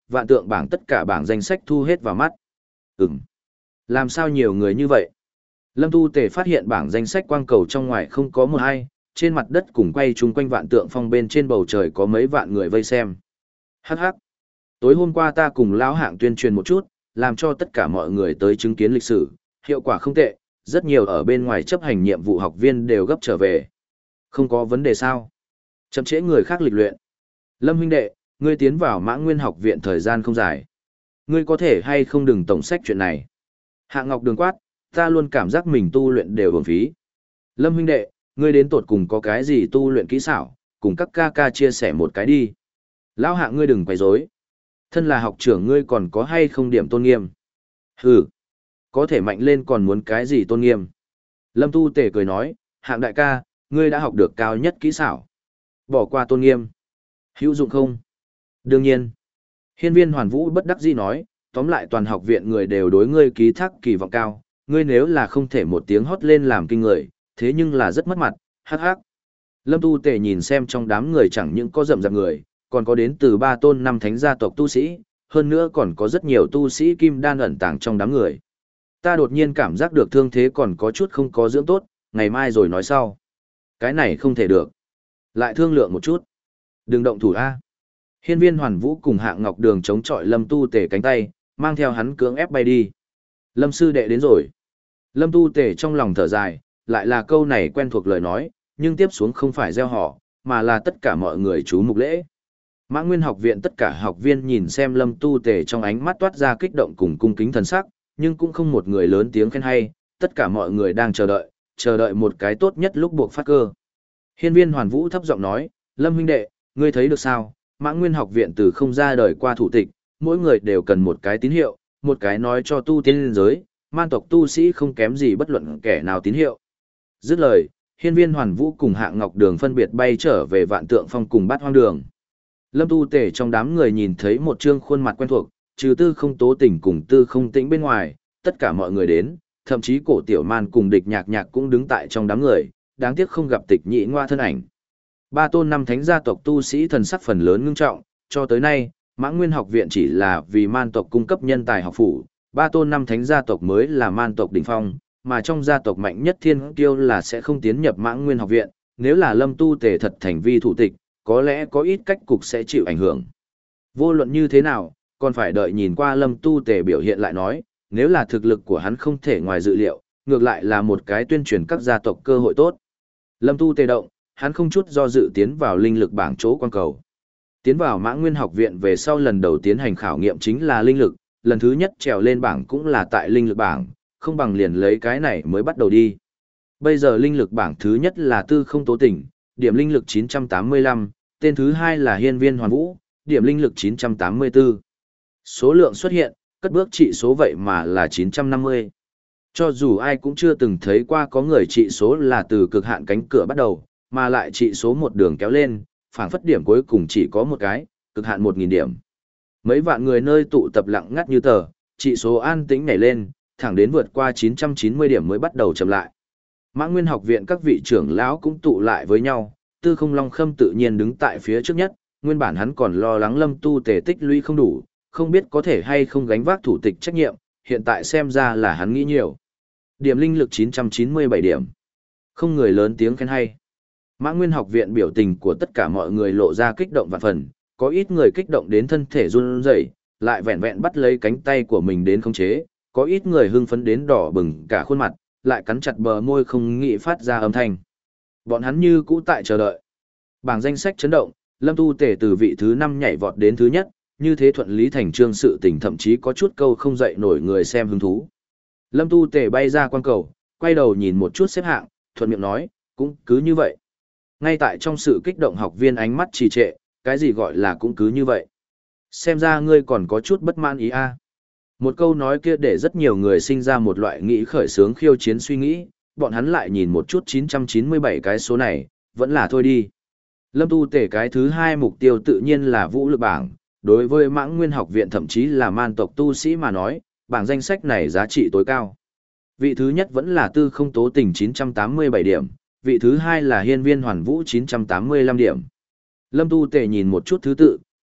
vạn tượng bảng tất cả bảng danh sách thu hết vào mắt. Ừm, làm sao nhiều người như vậy? Lâm Tu Tề phát hiện bảng danh sách quang cầu trong ngoài không có một ai, trên mặt đất cùng quay chung quanh vạn tượng phong bên trên bầu trời có mấy vạn người vây xem. Hắc hắc. Tối hôm qua ta cùng lão hạng tuyên truyền một chút, làm cho tất cả mọi người tới chứng kiến lịch sử, hiệu quả không tệ, rất nhiều ở bên ngoài chấp hành nhiệm vụ học viên đều gấp trở về. Không có vấn đề sao? Chậm trễ người khác lịch luyện. Lâm huynh đệ, ngươi tiến vào Mã Nguyên học viện thời gian không dài. Ngươi có thể hay không đừng tổng sách chuyện này. Hạng Ngọc Đường quát, ta luôn cảm giác mình tu luyện đều uổng phí. Lâm huynh đệ, ngươi đến tột cùng có cái gì tu luyện kỹ xảo, cùng các ca ca chia sẻ một cái đi. Lão Hạng ngươi đừng quấy rối. Thân là học trưởng ngươi còn có hay không điểm tôn nghiêm? Hừ, có thể mạnh lên còn muốn cái gì tôn nghiêm? Lâm Tu Tề cười nói, Hạng đại ca, ngươi đã học được cao nhất kỹ xảo. Bỏ qua tôn nghiêm. Hữu dụng không? Đương nhiên. Hiên Viên Hoàn Vũ bất đắc dĩ nói, tóm lại toàn học viện người đều đối ngươi ký thác kỳ vọng cao, ngươi nếu là không thể một tiếng hót lên làm kinh người, thế nhưng là rất mất mặt, hắc hắc. Lâm Tu Tề nhìn xem trong đám người chẳng những có rậm rạp người, còn có đến từ ba tôn năm thánh gia tộc tu sĩ, hơn nữa còn có rất nhiều tu sĩ kim đan ẩn tàng trong đám người. Ta đột nhiên cảm giác được thương thế còn có chút không có dưỡng tốt, ngày mai rồi nói sau. Cái này không thể được. Lại thương lượng một chút. Đừng động thủ A. Hiên Viên Hoàn Vũ cùng Hạng Ngọc Đường chống chọi Lâm Tu Tề cánh tay, mang theo hắn cưỡng ép bay đi. Lâm sư đệ đến rồi. Lâm Tu Tề trong lòng thở dài, lại là câu này quen thuộc lời nói, nhưng tiếp xuống không phải gieo họ, mà là tất cả mọi người chú mục lễ. Mã Nguyên học viện tất cả học viên nhìn xem Lâm Tu Tề trong ánh mắt toát ra kích động cùng cung kính thần sắc, nhưng cũng không một người lớn tiếng khen hay, tất cả mọi người đang chờ đợi, chờ đợi một cái tốt nhất lúc buộc phát cơ. Hiên Viên Hoàn Vũ thấp giọng nói, Lâm huynh đệ, ngươi thấy được sao, Mã Nguyên học viện từ không ra đời qua thủ tịch, mỗi người đều cần một cái tín hiệu, một cái nói cho tu tiên liên giới, man tộc tu sĩ không kém gì bất luận kẻ nào tín hiệu. Dứt lời, Hiên Viên Hoàn Vũ cùng Hạng Ngọc Đường phân biệt bay trở về Vạn Tượng Phong cùng Bát Hoang Đường. Lâm Tu Tề trong đám người nhìn thấy một trương khuôn mặt quen thuộc, trừ Tư Không Tố Tình cùng Tư Không Tĩnh bên ngoài, tất cả mọi người đến, thậm chí Cổ Tiểu Man cùng Địch Nhạc Nhạc cũng đứng tại trong đám người, đáng tiếc không gặp Tịch Nhị Ngoa thân ảnh. Ba tôn năm thánh gia tộc tu sĩ thần sắc phần lớn ngưng trọng, cho tới nay, Mã Nguyên học viện chỉ là vì man tộc cung cấp nhân tài học phủ, ba tôn năm thánh gia tộc mới là man tộc đỉnh phong, mà trong gia tộc mạnh nhất Thiên Kiêu là sẽ không tiến nhập Mã Nguyên học viện, nếu là Lâm Tu Tề thật thành vi thủ tịch, có lẽ có ít cách cục sẽ chịu ảnh hưởng. Vô luận như thế nào, còn phải đợi nhìn qua Lâm Tu Tề biểu hiện lại nói, nếu là thực lực của hắn không thể ngoài dự liệu, ngược lại là một cái tuyên truyền các gia tộc cơ hội tốt. Lâm Tu Tề động, hắn không chút do dự tiến vào linh lực bảng chỗ quan cầu. Tiến vào Mã Nguyên học viện về sau lần đầu tiến hành khảo nghiệm chính là linh lực, lần thứ nhất trèo lên bảng cũng là tại linh lực bảng, không bằng liền lấy cái này mới bắt đầu đi. Bây giờ linh lực bảng thứ nhất là Tư Không Tố Tình, điểm linh lực chín trăm tám mươi lăm, tên thứ hai là Hiên Viên Hoàn Vũ, điểm linh lực chín trăm tám mươi tư. Số lượng xuất hiện, cất bước trị số vậy mà là chín trăm năm mươi. Cho dù ai cũng chưa từng thấy qua có người trị số là từ cực hạn cánh cửa bắt đầu, mà lại trị số một đường kéo lên, phảng phất điểm cuối cùng chỉ có một cái, cực hạn một nghìn điểm. Mấy vạn người nơi tụ tập lặng ngắt như tờ, trị số an tĩnh nhảy lên, thẳng đến vượt qua chín trăm chín mươi điểm mới bắt đầu chậm lại. Mã Nguyên học viện các vị trưởng lão cũng tụ lại với nhau, Tư Không Long Khâm tự nhiên đứng tại phía trước nhất, nguyên bản hắn còn lo lắng Lâm Tu Tề tích lũy không đủ, không biết có thể hay không gánh vác thủ tịch trách nhiệm, hiện tại xem ra là hắn nghĩ nhiều. Điểm linh lực chín trăm chín mươi bảy điểm. Không người lớn tiếng khen hay. Mã Nguyên học viện biểu tình của tất cả mọi người lộ ra kích động vạn phần, có ít người kích động đến thân thể run rẩy, lại vẹn vẹn bắt lấy cánh tay của mình đến khống chế, có ít người hưng phấn đến đỏ bừng cả khuôn mặt, lại cắn chặt bờ môi không nghĩ phát ra âm thanh. Bọn hắn như cũ tại chờ đợi. Bảng danh sách chấn động, Lâm Tu Tề từ vị thứ năm nhảy vọt đến thứ nhất, như thế thuận lý thành trương sự tình thậm chí có chút câu không dậy nổi người xem hứng thú. Lâm Tu Tề bay ra quan cầu, quay đầu nhìn một chút xếp hạng, thuận miệng nói, cũng cứ như vậy. Ngay tại trong sự kích động học viên ánh mắt trì trệ, cái gì gọi là cũng cứ như vậy. Xem ra ngươi còn có chút bất mãn ý a. Một câu nói kia để rất nhiều người sinh ra một loại nghĩ khởi sướng khiêu chiến suy nghĩ, bọn hắn lại nhìn một chút chín trăm chín mươi bảy cái số này, vẫn là thôi đi. Lâm Tu Tề cái thứ hai mục tiêu tự nhiên là vũ lực bảng, đối với Mãng Nguyên học viện thậm chí là man tộc tu sĩ mà nói, bảng danh sách này giá trị tối cao. Vị thứ nhất vẫn là Tư Không Tố Tình chín trăm tám mươi bảy điểm, vị thứ hai là Hiên Viên Hoàn Vũ chín trăm tám mươi lăm điểm. Lâm Tu Tề nhìn một chút thứ tự,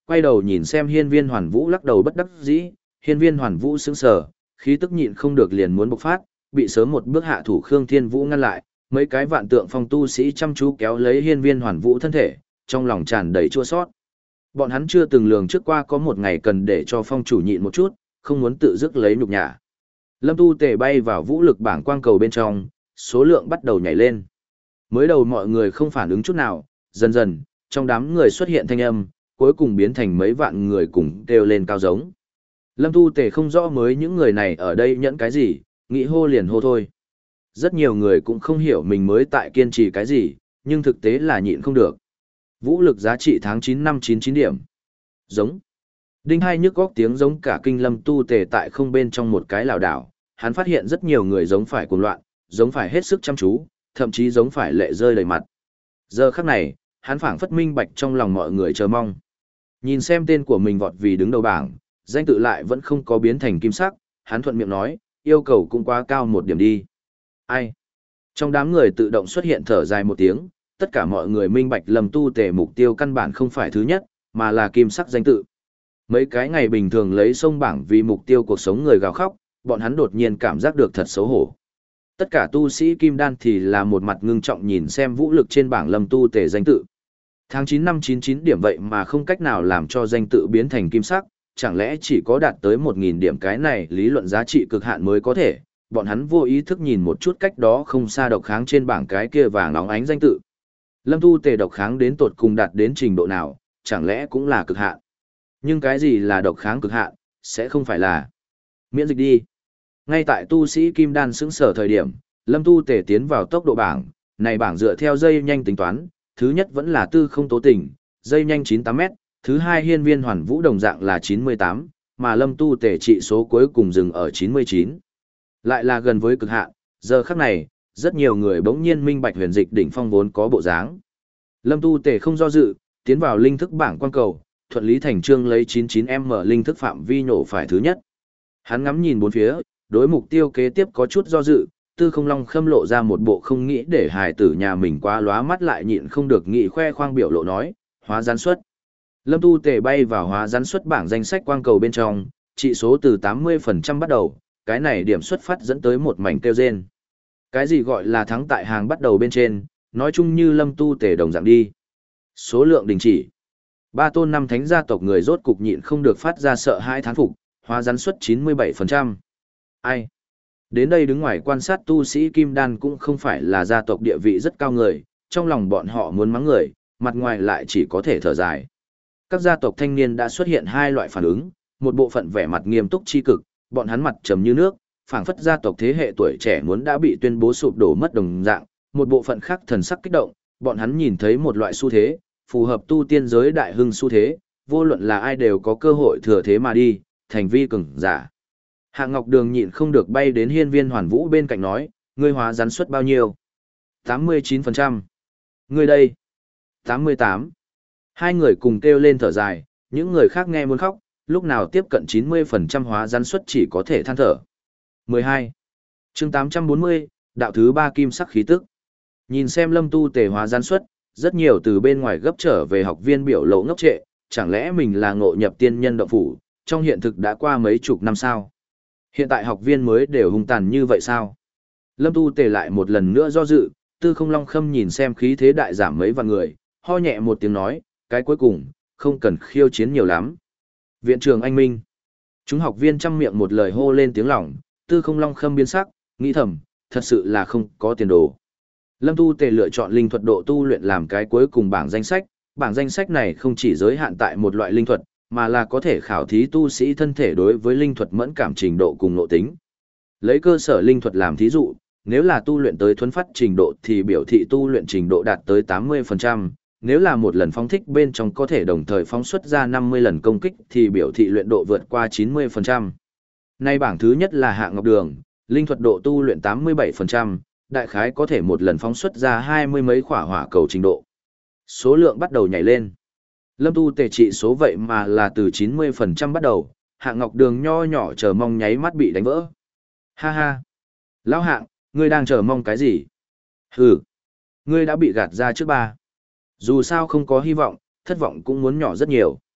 quay đầu nhìn xem hiên viên hoàn vũ lắc đầu bất đắc dĩ, hiên viên hoàn vũ sững sờ, khí tức nhịn không được liền muốn bộc phát, bị sớm một bước hạ thủ Khương Thiên Vũ ngăn lại, mấy cái vạn tượng phong tu sĩ chăm chú kéo lấy hiên viên hoàn vũ thân thể, trong lòng tràn đầy chua sót. Bọn hắn chưa từng lường trước qua có một ngày cần để cho phong chủ nhịn một chút, không muốn tự dứt lấy nhục nhã. Lâm Tu Tề bay vào vũ lực bảng quang cầu bên trong, số lượng bắt đầu nhảy lên. Mới đầu mọi người không phản ứng chút nào, dần dần, trong đám người xuất hiện thanh âm, cuối cùng biến thành mấy vạn người cùng kêu lên cao giống. Lâm Tu Tề không rõ mới những người này ở đây nhẫn cái gì, nghĩ hô liền hô thôi. Rất nhiều người cũng không hiểu mình mới tại kiên trì cái gì, nhưng thực tế là nhịn không được. Vũ lực giá trị tháng chín năm chín chín điểm. Giống. Đinh hai nhức góc tiếng giống cả kinh Lâm Tu Tề tại không bên trong một cái lảo đảo, hắn phát hiện rất nhiều người giống phải cuồng loạn, giống phải hết sức chăm chú, thậm chí giống phải lệ rơi đầy mặt. Giờ khắc này, hắn phảng phất minh bạch trong lòng mọi người chờ mong. Nhìn xem tên của mình vọt vì đứng đầu bảng, danh tự lại vẫn không có biến thành kim sắc, hắn thuận miệng nói, yêu cầu cũng quá cao một điểm đi. Ai? Trong đám người tự động xuất hiện thở dài một tiếng, tất cả mọi người minh bạch Lâm Tu Tề mục tiêu căn bản không phải thứ nhất, mà là kim sắc danh tự. Mấy cái ngày bình thường lấy sông bảng vì mục tiêu cuộc sống người gào khóc, bọn hắn đột nhiên cảm giác được thật xấu hổ. Tất cả tu sĩ kim đan thì là một mặt ngưng trọng nhìn xem vũ lực trên bảng Lâm Tu Tề danh tự. Tháng chín năm chín chín điểm vậy mà không cách nào làm cho danh tự biến thành kim sắc, chẳng lẽ chỉ có đạt tới một nghìn điểm cái này lý luận giá trị cực hạn mới có thể, bọn hắn vô ý thức nhìn một chút cách đó không xa độc kháng trên bảng cái kia vàng óng ánh danh tự. Lâm Tu Tề độc kháng đến tột cùng đạt đến trình độ nào, chẳng lẽ cũng là cực hạn. Nhưng cái gì là độc kháng cực hạn, sẽ không phải là miễn dịch đi. Ngay tại tu sĩ kim đan sững sở thời điểm, Lâm Tu Tề tiến vào tốc độ bảng, này bảng dựa theo dây nhanh tính toán, thứ nhất vẫn là tư không tố tình, dây nhanh chín mươi tám mét, thứ hai hiên viên hoàn vũ đồng dạng là chín mươi tám, mà Lâm Tu Tề trị số cuối cùng dừng ở chín mươi chín. Lại là gần với cực hạn, giờ khắc này, rất nhiều người bỗng nhiên minh bạch huyền dịch đỉnh phong vốn có bộ dáng. Lâm Tu Tề không do dự, tiến vào linh thức bảng quan cầu, thuận lý thành trương lấy chín mươi chín em linh thức phạm vi nổ phải thứ nhất. Hắn ngắm nhìn bốn phía, đối mục tiêu kế tiếp có chút do dự, Tư Không Long khâm lộ ra một bộ không nghĩ để hài tử nhà mình quá lóa mắt lại nhịn không được nghị khoe khoang biểu lộ nói, hóa gián suất. Lâm Tu Tề bay vào hóa gián suất bảng danh sách quang cầu bên trong, trị số từ tám mươi phần trăm bắt đầu, cái này điểm xuất phát dẫn tới một mảnh kêu rên. Cái gì gọi là thắng tại hàng bắt đầu bên trên, nói chung như Lâm Tu Tề đồng dạng đi. Số lượng đình chỉ. Ba tôn năm thánh gia tộc người rốt cục nhịn không được phát ra sợ hãi thán phục, hóa gián suất chín mươi bảy phần trăm. Ai? Đến đây đứng ngoài quan sát tu sĩ Kim Đan cũng không phải là gia tộc địa vị rất cao người, trong lòng bọn họ muốn mắng người, mặt ngoài lại chỉ có thể thở dài. Các gia tộc thanh niên đã xuất hiện hai loại phản ứng, một bộ phận vẻ mặt nghiêm túc chi cực, bọn hắn mặt trầm như nước, phảng phất gia tộc thế hệ tuổi trẻ muốn đã bị tuyên bố sụp đổ mất đồng dạng, một bộ phận khác thần sắc kích động, bọn hắn nhìn thấy một loại xu thế, phù hợp tu tiên giới đại hưng xu thế, vô luận là ai đều có cơ hội thừa thế mà đi, thành vi cường giả. Hạ Ngọc Đường nhịn không được bay đến hiên viên hoàn vũ bên cạnh nói, ngươi hóa rắn suất bao nhiêu? tám mươi chín phần trăm. Ngươi đây? tám mươi tám. Hai người cùng kêu lên thở dài, những người khác nghe muốn khóc, lúc nào tiếp cận chín mươi phần trăm hóa rắn suất chỉ có thể than thở. mười hai. Chương tám trăm bốn mươi, đạo thứ ba kim sắc khí tức. Nhìn xem Lâm Tu Tề hóa rắn suất, rất nhiều từ bên ngoài gấp trở về học viên biểu lộ ngốc trệ, chẳng lẽ mình là ngộ nhập tiên nhân động phủ, trong hiện thực đã qua mấy chục năm sao? Hiện tại học viên mới đều hung tàn như vậy sao? Lâm Tu Tề lại một lần nữa do dự, Tư Không Long Khâm nhìn xem khí thế đại giảm mấy vạn người, ho nhẹ một tiếng nói, cái cuối cùng, không cần khiêu chiến nhiều lắm. Viện trưởng anh Minh. Chúng học viên chăm miệng một lời hô lên tiếng lòng, Tư Không Long Khâm biến sắc, nghĩ thầm, thật sự là không có tiền đồ. Lâm Tu Tề lựa chọn linh thuật độ tu luyện làm cái cuối cùng bảng danh sách, bảng danh sách này không chỉ giới hạn tại một loại linh thuật, mà là có thể khảo thí tu sĩ thân thể đối với linh thuật mẫn cảm trình độ cùng nội tính. Lấy cơ sở linh thuật làm thí dụ, nếu là tu luyện tới thuấn phát trình độ thì biểu thị tu luyện trình độ đạt tới tám mươi phần trăm, nếu là một lần phóng thích bên trong có thể đồng thời phóng xuất ra năm mươi lần công kích thì biểu thị luyện độ vượt qua chín mươi phần trăm. Nay bảng thứ nhất là Hạ Ngọc Đường, linh thuật độ tu luyện tám mươi bảy phần trăm, đại khái có thể một lần phóng xuất ra hai mươi mấy quả hỏa cầu trình độ. Số lượng bắt đầu nhảy lên. Lâm Tu Tề trị số vậy mà là từ chín mươi phần trăm bắt đầu, Hạ Ngọc Đường nho nhỏ chờ mong nháy mắt bị đánh vỡ. Ha ha! Lão Hạng, ngươi đang chờ mong cái gì? Hừ! Ngươi đã bị gạt ra trước ba. Dù sao không có hy vọng, thất vọng cũng muốn nhỏ rất nhiều.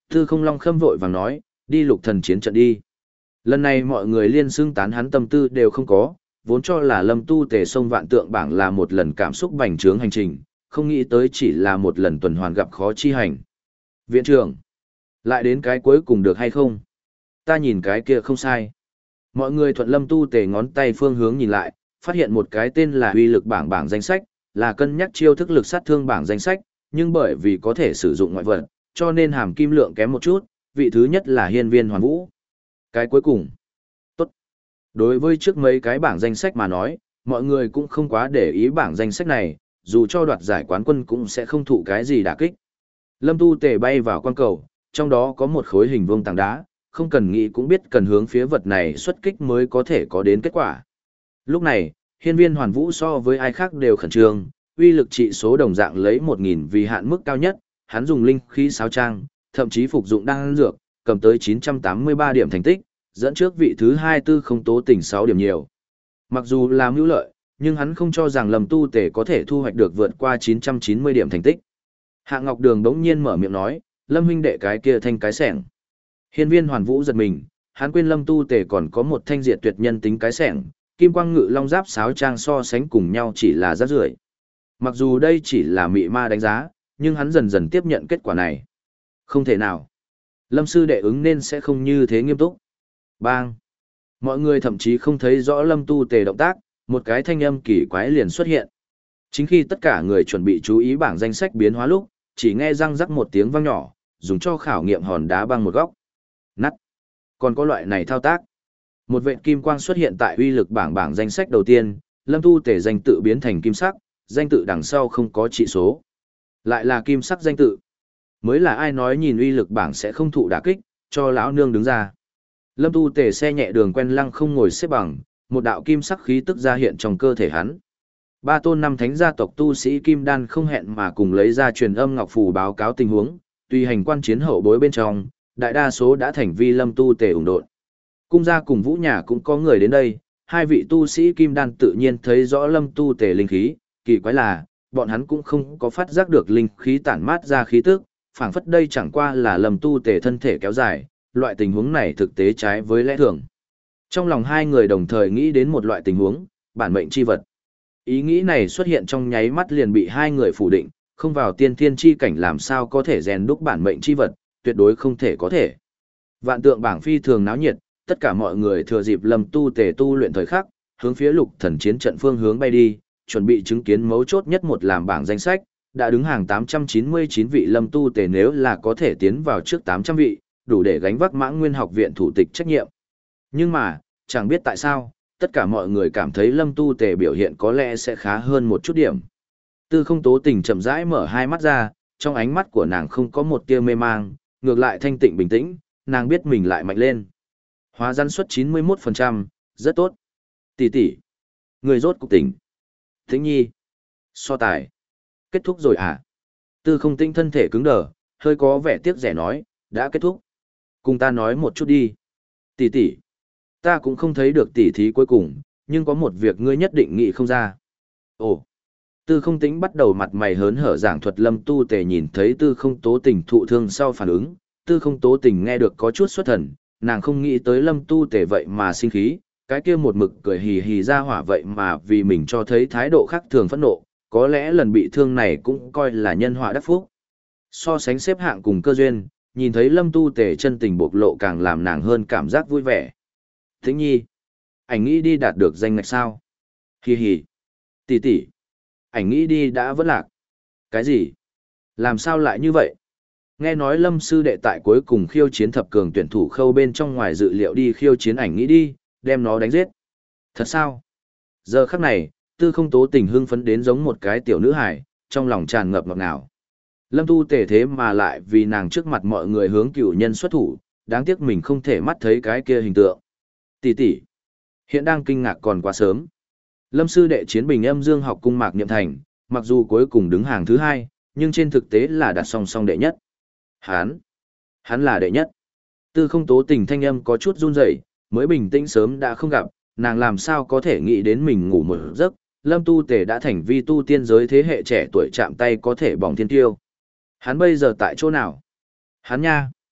Tư không long khâm vội vàng nói, đi lục thần chiến trận đi. Lần này mọi người liên xưng tán hắn tâm tư đều không có, vốn cho là lâm tu tề sông vạn tượng bảng là một lần cảm xúc bành trướng hành trình, không nghĩ tới chỉ là một lần tuần hoàn gặp khó chi hành. Viện trưởng, lại đến cái cuối cùng được hay không? Ta nhìn cái kia không sai. Mọi người thuận lâm tu tề ngón tay phương hướng nhìn lại, phát hiện một cái tên là uy lực bảng bảng danh sách, là cân nhắc chiêu thức lực sát thương bảng danh sách, nhưng bởi vì có thể sử dụng ngoại vật, cho nên hàm kim lượng kém một chút, vị thứ nhất là hiên viên hoàn vũ. Cái cuối cùng, tốt. Đối với trước mấy cái bảng danh sách mà nói, mọi người cũng không quá để ý bảng danh sách này, dù cho đoạt giải quán quân cũng sẽ không thụ cái gì đả kích. Lâm tu tề bay vào quan cầu, trong đó có một khối hình vuông tảng đá, không cần nghĩ cũng biết cần hướng phía vật này xuất kích mới có thể có đến kết quả. Lúc này, hiên viên hoàn vũ so với ai khác đều khẩn trương, uy lực trị số đồng dạng lấy một nghìn vì hạn mức cao nhất, hắn dùng linh khí sáo trang, thậm chí phục dụng đan dược, cầm tới chín trăm tám mươi ba điểm thành tích, dẫn trước vị thứ hai Tư Không Tố Tình sáu điểm nhiều. Mặc dù là mưu lợi, nhưng hắn không cho rằng Lâm Tu Tề có thể thu hoạch được vượt qua chín trăm chín mươi điểm thành tích. Hạ Ngọc Đường đống nhiên mở miệng nói, Lâm huynh đệ cái kia thanh cái sẻng. Hiên viên hoàn vũ giật mình, hắn quên Lâm Tu Tề còn có một thanh diệt tuyệt nhân tính cái sẻng, kim quang ngự long giáp sáo trang so sánh cùng nhau chỉ là rác rưởi. Mặc dù đây chỉ là mị ma đánh giá, nhưng hắn dần dần tiếp nhận kết quả này. Không thể nào. Lâm sư đệ ứng nên sẽ không như thế nghiêm túc. Bang. Mọi người thậm chí không thấy rõ Lâm Tu Tề động tác, một cái thanh âm kỳ quái liền xuất hiện. Chính khi tất cả người chuẩn bị chú ý bảng danh sách biến hóa lúc, chỉ nghe răng rắc một tiếng vang nhỏ, dùng cho khảo nghiệm hòn đá băng một góc. Nắt. Còn có loại này thao tác. Một vệt kim quang xuất hiện tại uy lực bảng bảng danh sách đầu tiên, Lâm Tu Tề danh tự biến thành kim sắc, danh tự đằng sau không có trị số. Lại là kim sắc danh tự. Mới là ai nói nhìn uy lực bảng sẽ không thụ đả kích, cho lão nương đứng ra. Lâm Tu Tề xe nhẹ đường quen lăng không ngồi xếp bằng, một đạo kim sắc khí tức ra hiện trong cơ thể hắn. Ba tôn năm thánh gia tộc tu sĩ kim đan không hẹn mà cùng lấy ra truyền âm ngọc phù báo cáo tình huống, tùy hành quan chiến hậu bối bên trong, đại đa số đã thành vi Lâm Tu Tề ủng độn. Cung gia cùng Vũ nhà cũng có người đến đây, hai vị tu sĩ kim đan tự nhiên thấy rõ Lâm Tu Tề linh khí, kỳ quái là, bọn hắn cũng không có phát giác được linh khí tản mát ra khí tức, phảng phất đây chẳng qua là Lâm Tu Tề thân thể kéo dài, loại tình huống này thực tế trái với lẽ thường. Trong lòng hai người đồng thời nghĩ đến một loại tình huống, bản mệnh chi vật. Ý nghĩ này xuất hiện trong nháy mắt liền bị hai người phủ định, không vào tiên thiên chi cảnh làm sao có thể rèn đúc bản mệnh chi vật, tuyệt đối không thể có thể. Vạn tượng bảng phi thường náo nhiệt, tất cả mọi người thừa dịp Lâm Tu Tề tu luyện thời khắc, hướng phía lục thần chiến trận phương hướng bay đi, chuẩn bị chứng kiến mấu chốt nhất một làm bảng danh sách, đã đứng hàng tám trăm chín mươi chín vị Lâm Tu Tề nếu là có thể tiến vào trước tám trăm vị, đủ để gánh vác Mãng Nguyên học viện thủ tịch trách nhiệm. Nhưng mà, chẳng biết tại sao, tất cả mọi người cảm thấy Lâm Tu Tề biểu hiện có lẽ sẽ khá hơn một chút điểm. Tư Không Tố Tình chậm rãi mở hai mắt ra, trong ánh mắt của nàng không có một tia mê mang, ngược lại thanh tịnh bình tĩnh, nàng biết mình lại mạnh lên. Hóa rắn suất chín mươi mốt phần trăm, rất tốt. Tỷ tỷ, người rốt cục tỉnh. Tĩnh Nhi, so tài. Kết thúc rồi à? Tư Không Tĩnh thân thể cứng đờ, hơi có vẻ tiếc rẻ nói, đã kết thúc. Cùng ta nói một chút đi. Tỷ tỷ, ta cũng không thấy được tỷ thí cuối cùng, nhưng có một việc ngươi nhất định nghĩ không ra. Ồ. Tư Không Tĩnh bắt đầu mặt mày hớn hở giảng thuật Lâm Tu Tề nhìn thấy Tư Không Tố Tình thụ thương sau phản ứng, Tư Không Tố Tình nghe được có chút xuất thần, nàng không nghĩ tới Lâm Tu Tề vậy mà sinh khí, cái kia một mực cười hì hì ra hỏa vậy mà vì mình cho thấy thái độ khác thường phẫn nộ, có lẽ lần bị thương này cũng coi là nhân họa đắc phúc. So sánh xếp hạng cùng cơ duyên, nhìn thấy Lâm Tu Tề chân tình bộc lộ càng làm nàng hơn cảm giác vui vẻ. Tĩnh Nhi, ảnh nghĩ đi đạt được danh ngạch sao? Hì hì. Tỷ tỷ, ảnh nghĩ đi đã vẫn lạc. Cái gì? Làm sao lại như vậy? Nghe nói Lâm sư đệ tại cuối cùng khiêu chiến thập cường tuyển thủ khâu bên trong ngoài dự liệu đi khiêu chiến ảnh nghĩ đi, đem nó đánh giết. Thật sao? Giờ khắc này, Tư Không Tố Tình hưng phấn đến giống một cái tiểu nữ hài, trong lòng tràn ngập ngọt ngào. Lâm Tu Tề thế mà lại vì nàng trước mặt mọi người hướng cựu nhân xuất thủ, đáng tiếc mình không thể mắt thấy cái kia hình tượng. Tỷ tỷ, hiện đang kinh ngạc còn quá sớm. Lâm sư đệ chiến bình âm dương học cung Mạc Niệm Thành, mặc dù cuối cùng đứng hàng thứ hai, nhưng trên thực tế là đặt song song đệ nhất. Hán, hắn là đệ nhất. Tư Không Tố Tình thanh âm có chút run rẩy, mới bình tĩnh sớm đã không gặp, nàng làm sao có thể nghĩ đến mình ngủ một giấc, Lâm Tu Tề đã thành vi tu tiên giới thế hệ trẻ tuổi chạm tay có thể bỏng thiên tiêu. Hắn bây giờ tại chỗ nào? Hắn nha.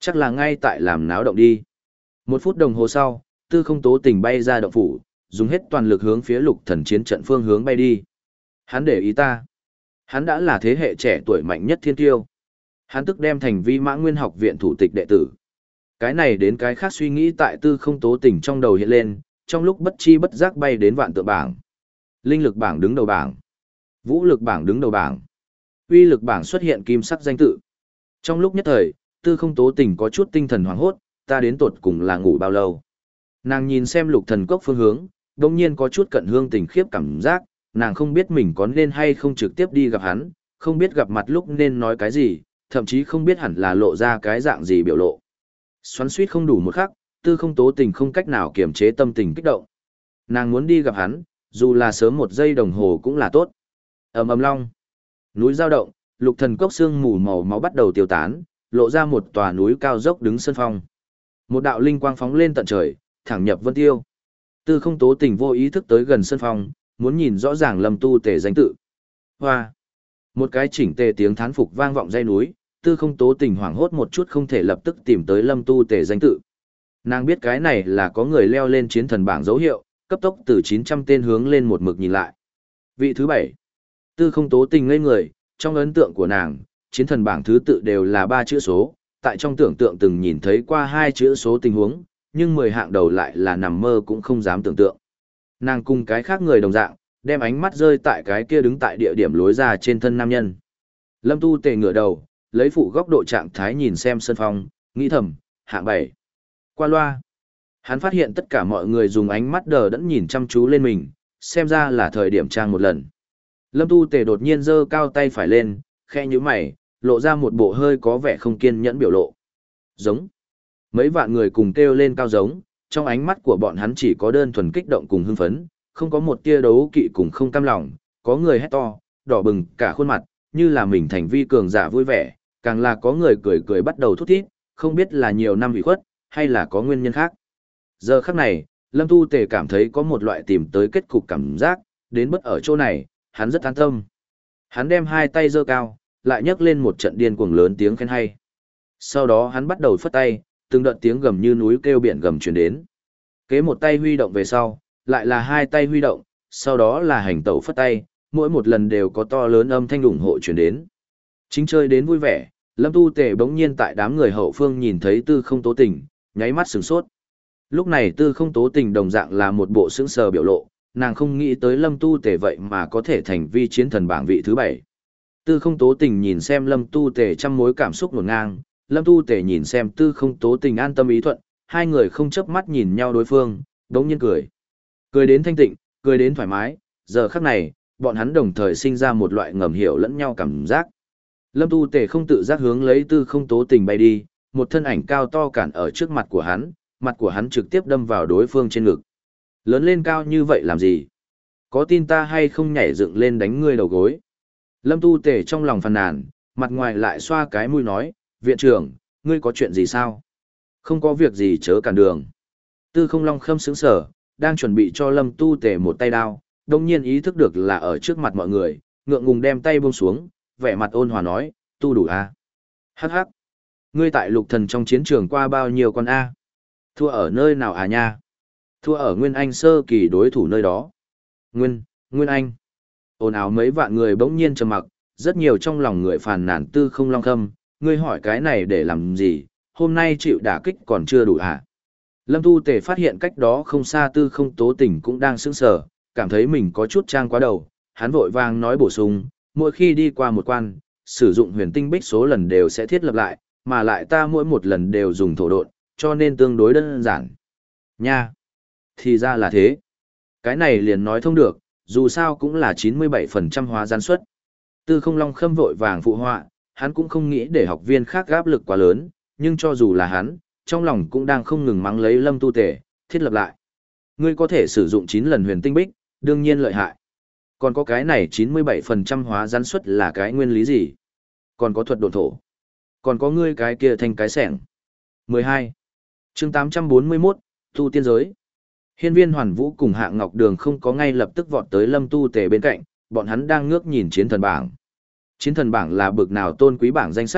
Chắc là ngay tại làm náo động đi. Một phút đồng hồ sau, Tư Không Tố Tình bay ra động phủ, dùng hết toàn lực hướng phía Lục Thần chiến trận phương hướng bay đi. Hắn để ý ta. Hắn đã là thế hệ trẻ tuổi mạnh nhất thiên tiêu. Hắn tức đem thành Vi Mã Nguyên học viện thủ tịch đệ tử. Cái này đến cái khác suy nghĩ tại Tư Không Tố Tình trong đầu hiện lên, trong lúc bất chi bất giác bay đến vạn tượng bảng. Linh lực bảng đứng đầu bảng. Vũ lực bảng đứng đầu bảng. Uy lực bảng xuất hiện kim sắc danh tự. Trong lúc nhất thời, Tư Không Tố Tình có chút tinh thần hoảng hốt, ta đến tột cùng là ngủ bao lâu. Nàng nhìn xem Lục Thần cốc phương hướng, đồng nhiên có chút cận hương tình khiếp cảm giác, nàng không biết mình có nên hay không trực tiếp đi gặp hắn, không biết gặp mặt lúc nên nói cái gì, thậm chí không biết hẳn là lộ ra cái dạng gì biểu lộ. Xoắn suýt không đủ một khắc, Tư Không Tố Tình không cách nào kiềm chế tâm tình kích động. Nàng muốn đi gặp hắn, dù là sớm một giây đồng hồ cũng là tốt. Ầm ầm long, núi dao động, Lục Thần cốc xương mù màu máu bắt đầu tiêu tán, lộ ra một tòa núi cao dốc đứng sân phong. Một đạo linh quang phóng lên tận trời, thẳng nhập vân tiêu. Tư Không Tố Tình vô ý thức tới gần sân phong, muốn nhìn rõ ràng Lâm Tu Tề danh tự. Hoa! Một cái chỉnh tề tiếng thán phục vang vọng dãy núi, Tư Không Tố Tình hoảng hốt một chút không thể lập tức tìm tới Lâm Tu Tề danh tự. Nàng biết cái này là có người leo lên chiến thần bảng dấu hiệu, cấp tốc từ chín trăm tên hướng lên một mực nhìn lại. Vị thứ bảy. Tư Không Tố Tình ngây người, trong ấn tượng của nàng, chiến thần bảng thứ tự đều là ba chữ số, tại trong tưởng tượng từng nhìn thấy qua hai chữ số tình huống, nhưng mười hạng đầu lại là nằm mơ cũng không dám tưởng tượng. Nàng cùng cái khác người đồng dạng, đem ánh mắt rơi tại cái kia đứng tại địa điểm lối ra trên thân nam nhân. Lâm Tu Tề ngửa đầu, lấy phụ góc độ trạng thái nhìn xem sân phong, nghĩ thầm, hạng bảy. Qua loa. Hắn phát hiện tất cả mọi người dùng ánh mắt đờ đẫn nhìn chăm chú lên mình, xem ra là thời điểm trang một lần. Lâm Tu Tề đột nhiên giơ cao tay phải lên, khẽ nhíu mày, lộ ra một bộ hơi có vẻ không kiên nhẫn biểu lộ. Giống. Mấy vạn người cùng kêu lên cao giống, trong ánh mắt của bọn hắn chỉ có đơn thuần kích động cùng hưng phấn, không có một tia đấu kỵ cùng không cam lòng, có người hét to, đỏ bừng cả khuôn mặt, như là mình thành vi cường giả vui vẻ, càng là có người cười cười bắt đầu thút thít, không biết là nhiều năm bị khuất, hay là có nguyên nhân khác. Giờ khắc này, Lâm Tu Tề cảm thấy có một loại tìm tới kết cục cảm giác, đến bất ở chỗ này, hắn rất an tâm. Hắn đem hai tay giơ cao, lại nhấc lên một trận điên cuồng lớn tiếng khen hay. Sau đó hắn bắt đầu phất tay, từng đợt tiếng gầm như núi kêu biển gầm truyền đến. Kế một tay huy động về sau, lại là hai tay huy động, sau đó là hành tẩu phất tay, mỗi một lần đều có to lớn âm thanh ủng hộ truyền đến. Chính chơi đến vui vẻ, Lâm Tu Tề bỗng nhiên tại đám người hậu phương nhìn thấy Tư Không Tố Tình, nháy mắt sửng sốt. Lúc này Tư Không Tố Tình đồng dạng là một bộ sững sờ biểu lộ, nàng không nghĩ tới Lâm Tu Tề vậy mà có thể thành vi chiến thần bảng vị thứ bảy. Tư Không Tố Tình nhìn xem Lâm Tu Tề trăm mối cảm xúc ngổn ngang, Lâm Tu Tề nhìn xem Tư Không Tố Tình an tâm ý thuận, hai người không chớp mắt nhìn nhau đối phương, đống nhiên cười. Cười đến thanh tịnh, cười đến thoải mái, giờ khắc này, bọn hắn đồng thời sinh ra một loại ngầm hiểu lẫn nhau cảm giác. Lâm Tu Tề không tự giác hướng lấy Tư Không Tố Tình bay đi, một thân ảnh cao to cản ở trước mặt của hắn, mặt của hắn trực tiếp đâm vào đối phương trên ngực. Lớn lên cao như vậy làm gì? Có tin ta hay không nhảy dựng lên đánh ngươi đầu gối? Lâm Tu Tề trong lòng phàn nàn, mặt ngoài lại xoa cái mũi nói, viện trưởng, ngươi có chuyện gì sao? Không có việc gì chớ cản đường. Tư Không Long Khâm sững sờ, đang chuẩn bị cho Lâm Tu Tề một tay đao, đồng nhiên ý thức được là ở trước mặt mọi người, ngượng ngùng đem tay buông xuống, vẻ mặt ôn hòa nói, tu đủ a? Hắc hắc. Ngươi tại Lục Thần trong chiến trường qua bao nhiêu con a? Thua ở nơi nào à nha? Thua ở Nguyên Anh sơ kỳ đối thủ nơi đó. Nguyên, Nguyên Anh. Ồn ào mấy vạn người bỗng nhiên trầm mặc, rất nhiều trong lòng người phàn nàn Tư Không Long Khâm, ngươi hỏi cái này để làm gì, hôm nay chịu đả kích còn chưa đủ hả? Lâm Tu Tề phát hiện cách đó không xa Tư Không Tố Tình cũng đang sững sờ, cảm thấy mình có chút trang quá đầu, hắn vội vàng nói bổ sung, mỗi khi đi qua một quan, sử dụng huyền tinh bích số lần đều sẽ thiết lập lại, mà lại ta mỗi một lần đều dùng thổ độn, cho nên tương đối đơn giản. Nha! Thì ra là thế. Cái này liền nói thông được, dù sao cũng là chín mươi bảy phần trăm hóa gián suất. Tư Không Long Khâm vội vàng phụ họa, hắn cũng không nghĩ để học viên khác áp lực quá lớn, nhưng cho dù là hắn, trong lòng cũng đang không ngừng mắng lấy Lâm Tu Tề, thiết lập lại. Ngươi có thể sử dụng chín lần huyền tinh bích, đương nhiên lợi hại. Còn có cái này chín mươi bảy phần trăm hóa gián suất là cái nguyên lý gì? Còn có thuật độn thổ. Còn có ngươi cái kia thành cái sẻng. mười hai. Chương tám trăm bốn mươi mốt, Tu Tiên Giới. Hiên Viên Hoàn Vũ cùng Hạng Ngọc Đường không có ngay lập tức vọt tới Lâm Tu Tề bên cạnh, bọn hắn đang ngước nhìn chiến thần bảng. Chiến thần bảng là bực nào tôn quý bảng danh sách,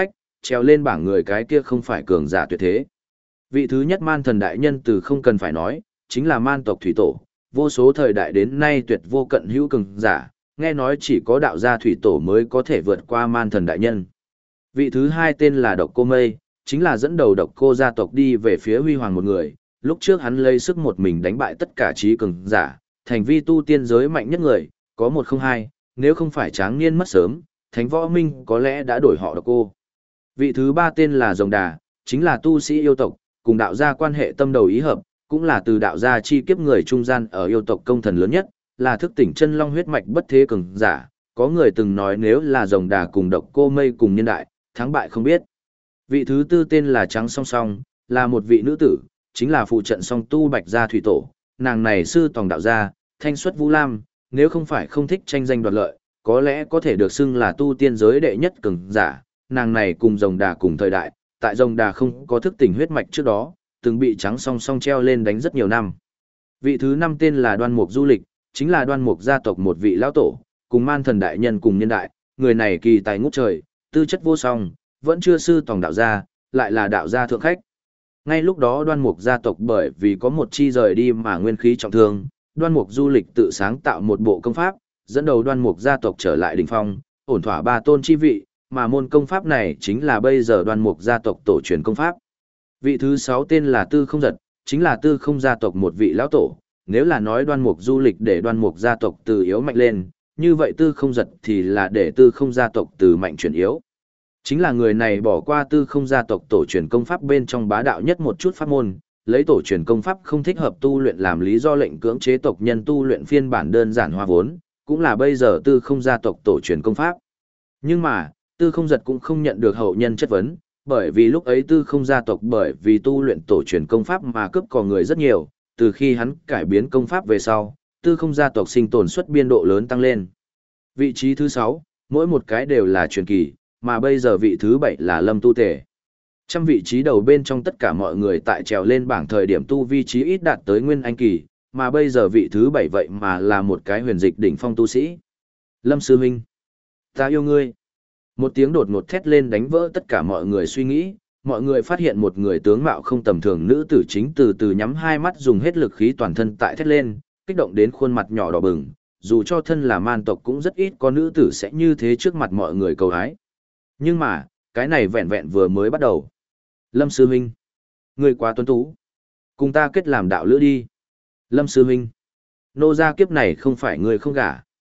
treo lên bảng người cái kia không phải cường giả tuyệt thế. Vị thứ nhất man thần đại nhân từ không cần phải nói, chính là man tộc thủy tổ, vô số thời đại đến nay tuyệt vô cận hữu cường giả, nghe nói chỉ có đạo gia thủy tổ mới có thể vượt qua man thần đại nhân. Vị thứ hai tên là Độc Cô Mây, chính là dẫn đầu Độc Cô gia tộc đi về phía huy hoàng một người, lúc trước hắn lấy sức một mình đánh bại tất cả trí cường giả, thành vi tu tiên giới mạnh nhất người, có một không hai, nếu không phải Tráng Niên mất sớm, Thánh Võ Minh có lẽ đã đổi họ Độc Cô. Vị thứ ba tên là Rồng Đà, chính là tu sĩ yêu tộc, cùng đạo gia quan hệ tâm đầu ý hợp, cũng là từ đạo gia chi kiếp người trung gian ở yêu tộc công thần lớn nhất, là thức tỉnh chân long huyết mạch bất thế cường giả, có người từng nói nếu là Rồng Đà cùng Độc Cô Mây cùng niên đại, thắng bại không biết. Vị thứ tư tên là Trắng Song Song, là một vị nữ tử, chính là phụ trận song tu Bạch gia thủy tổ, nàng này sư tòng đạo gia, thanh xuất vũ lam, nếu không phải không thích tranh danh đoạt lợi, có lẽ có thể được xưng là tu tiên giới đệ nhất cường giả, nàng này cùng Rồng Đà cùng thời đại, tại Rồng Đà không có thức tỉnh huyết mạch trước đó, từng bị Trắng Song Song treo lên đánh rất nhiều năm. Vị thứ năm tên là Đoan Mục Du Lịch, chính là Đoan Mục gia tộc một vị lão tổ, cùng man thần đại nhân cùng niên đại, người này kỳ tài ngút trời, tư chất vô song, vẫn chưa sư tòng đạo gia, lại là đạo gia thượng khách. Ngay lúc đó Đoan Mục gia tộc bởi vì có một chi rời đi mà nguyên khí trọng thương, Đoan Mục Du Lịch tự sáng tạo một bộ công pháp, dẫn đầu Đoan Mục gia tộc trở lại đỉnh phong, ổn thỏa ba tôn chi vị, mà môn công pháp này chính là bây giờ Đoan Mục gia tộc tổ truyền công pháp. Vị thứ sáu tên là Tư Không Giật, chính là Tư Không gia tộc một vị lão tổ, nếu là nói Đoan Mục Du Lịch để Đoan Mục gia tộc từ yếu mạnh lên, như vậy Tư Không Giật thì là để Tư Không gia tộc từ mạnh chuyển yếu. Chính là người này bỏ qua Tư Không gia tộc tổ truyền công pháp bên trong bá đạo nhất một chút pháp môn, lấy tổ truyền công pháp không thích hợp tu luyện làm lý do lệnh cưỡng chế tộc nhân tu luyện phiên bản đơn giản hoa vốn, cũng là bây giờ Tư Không gia tộc tổ truyền công pháp. Nhưng mà, Tư Không Giật cũng không nhận được hậu nhân chất vấn, bởi vì lúc ấy Tư Không gia tộc bởi vì tu luyện tổ truyền công pháp mà cướp cò người rất nhiều, từ khi hắn cải biến công pháp về sau, Tư Không gia tộc sinh tồn suất biên độ lớn tăng lên. Vị trí thứ sáu, mỗi một cái đều là truyền kỳ, mà bây giờ vị thứ bảy là Lâm Tu Tề. Trăm vị trí đầu bên trong tất cả mọi người tại trèo lên bảng thời điểm tu vi trí ít đạt tới nguyên anh kỳ, mà bây giờ vị thứ bảy vậy mà là một cái huyền dịch đỉnh phong tu sĩ. Lâm sư huynh, ta yêu ngươi. Một tiếng đột ngột thét lên đánh vỡ tất cả mọi người suy nghĩ, mọi người phát hiện một người tướng mạo không tầm thường nữ tử chính từ từ nhắm hai mắt dùng hết lực khí toàn thân tại thét lên, kích động đến khuôn mặt nhỏ đỏ bừng, dù cho thân là man tộc cũng rất ít có nữ tử sẽ như thế trước mặt mọi người cầu hái. Nhưng mà, cái này vẹn vẹn vừa mới bắt đầu. Lâm sư huynh, ngươi quá tuấn tú. Cùng ta kết làm đạo lữ đi. Lâm sư huynh, nô gia kiếp này không phải ngươi không gả.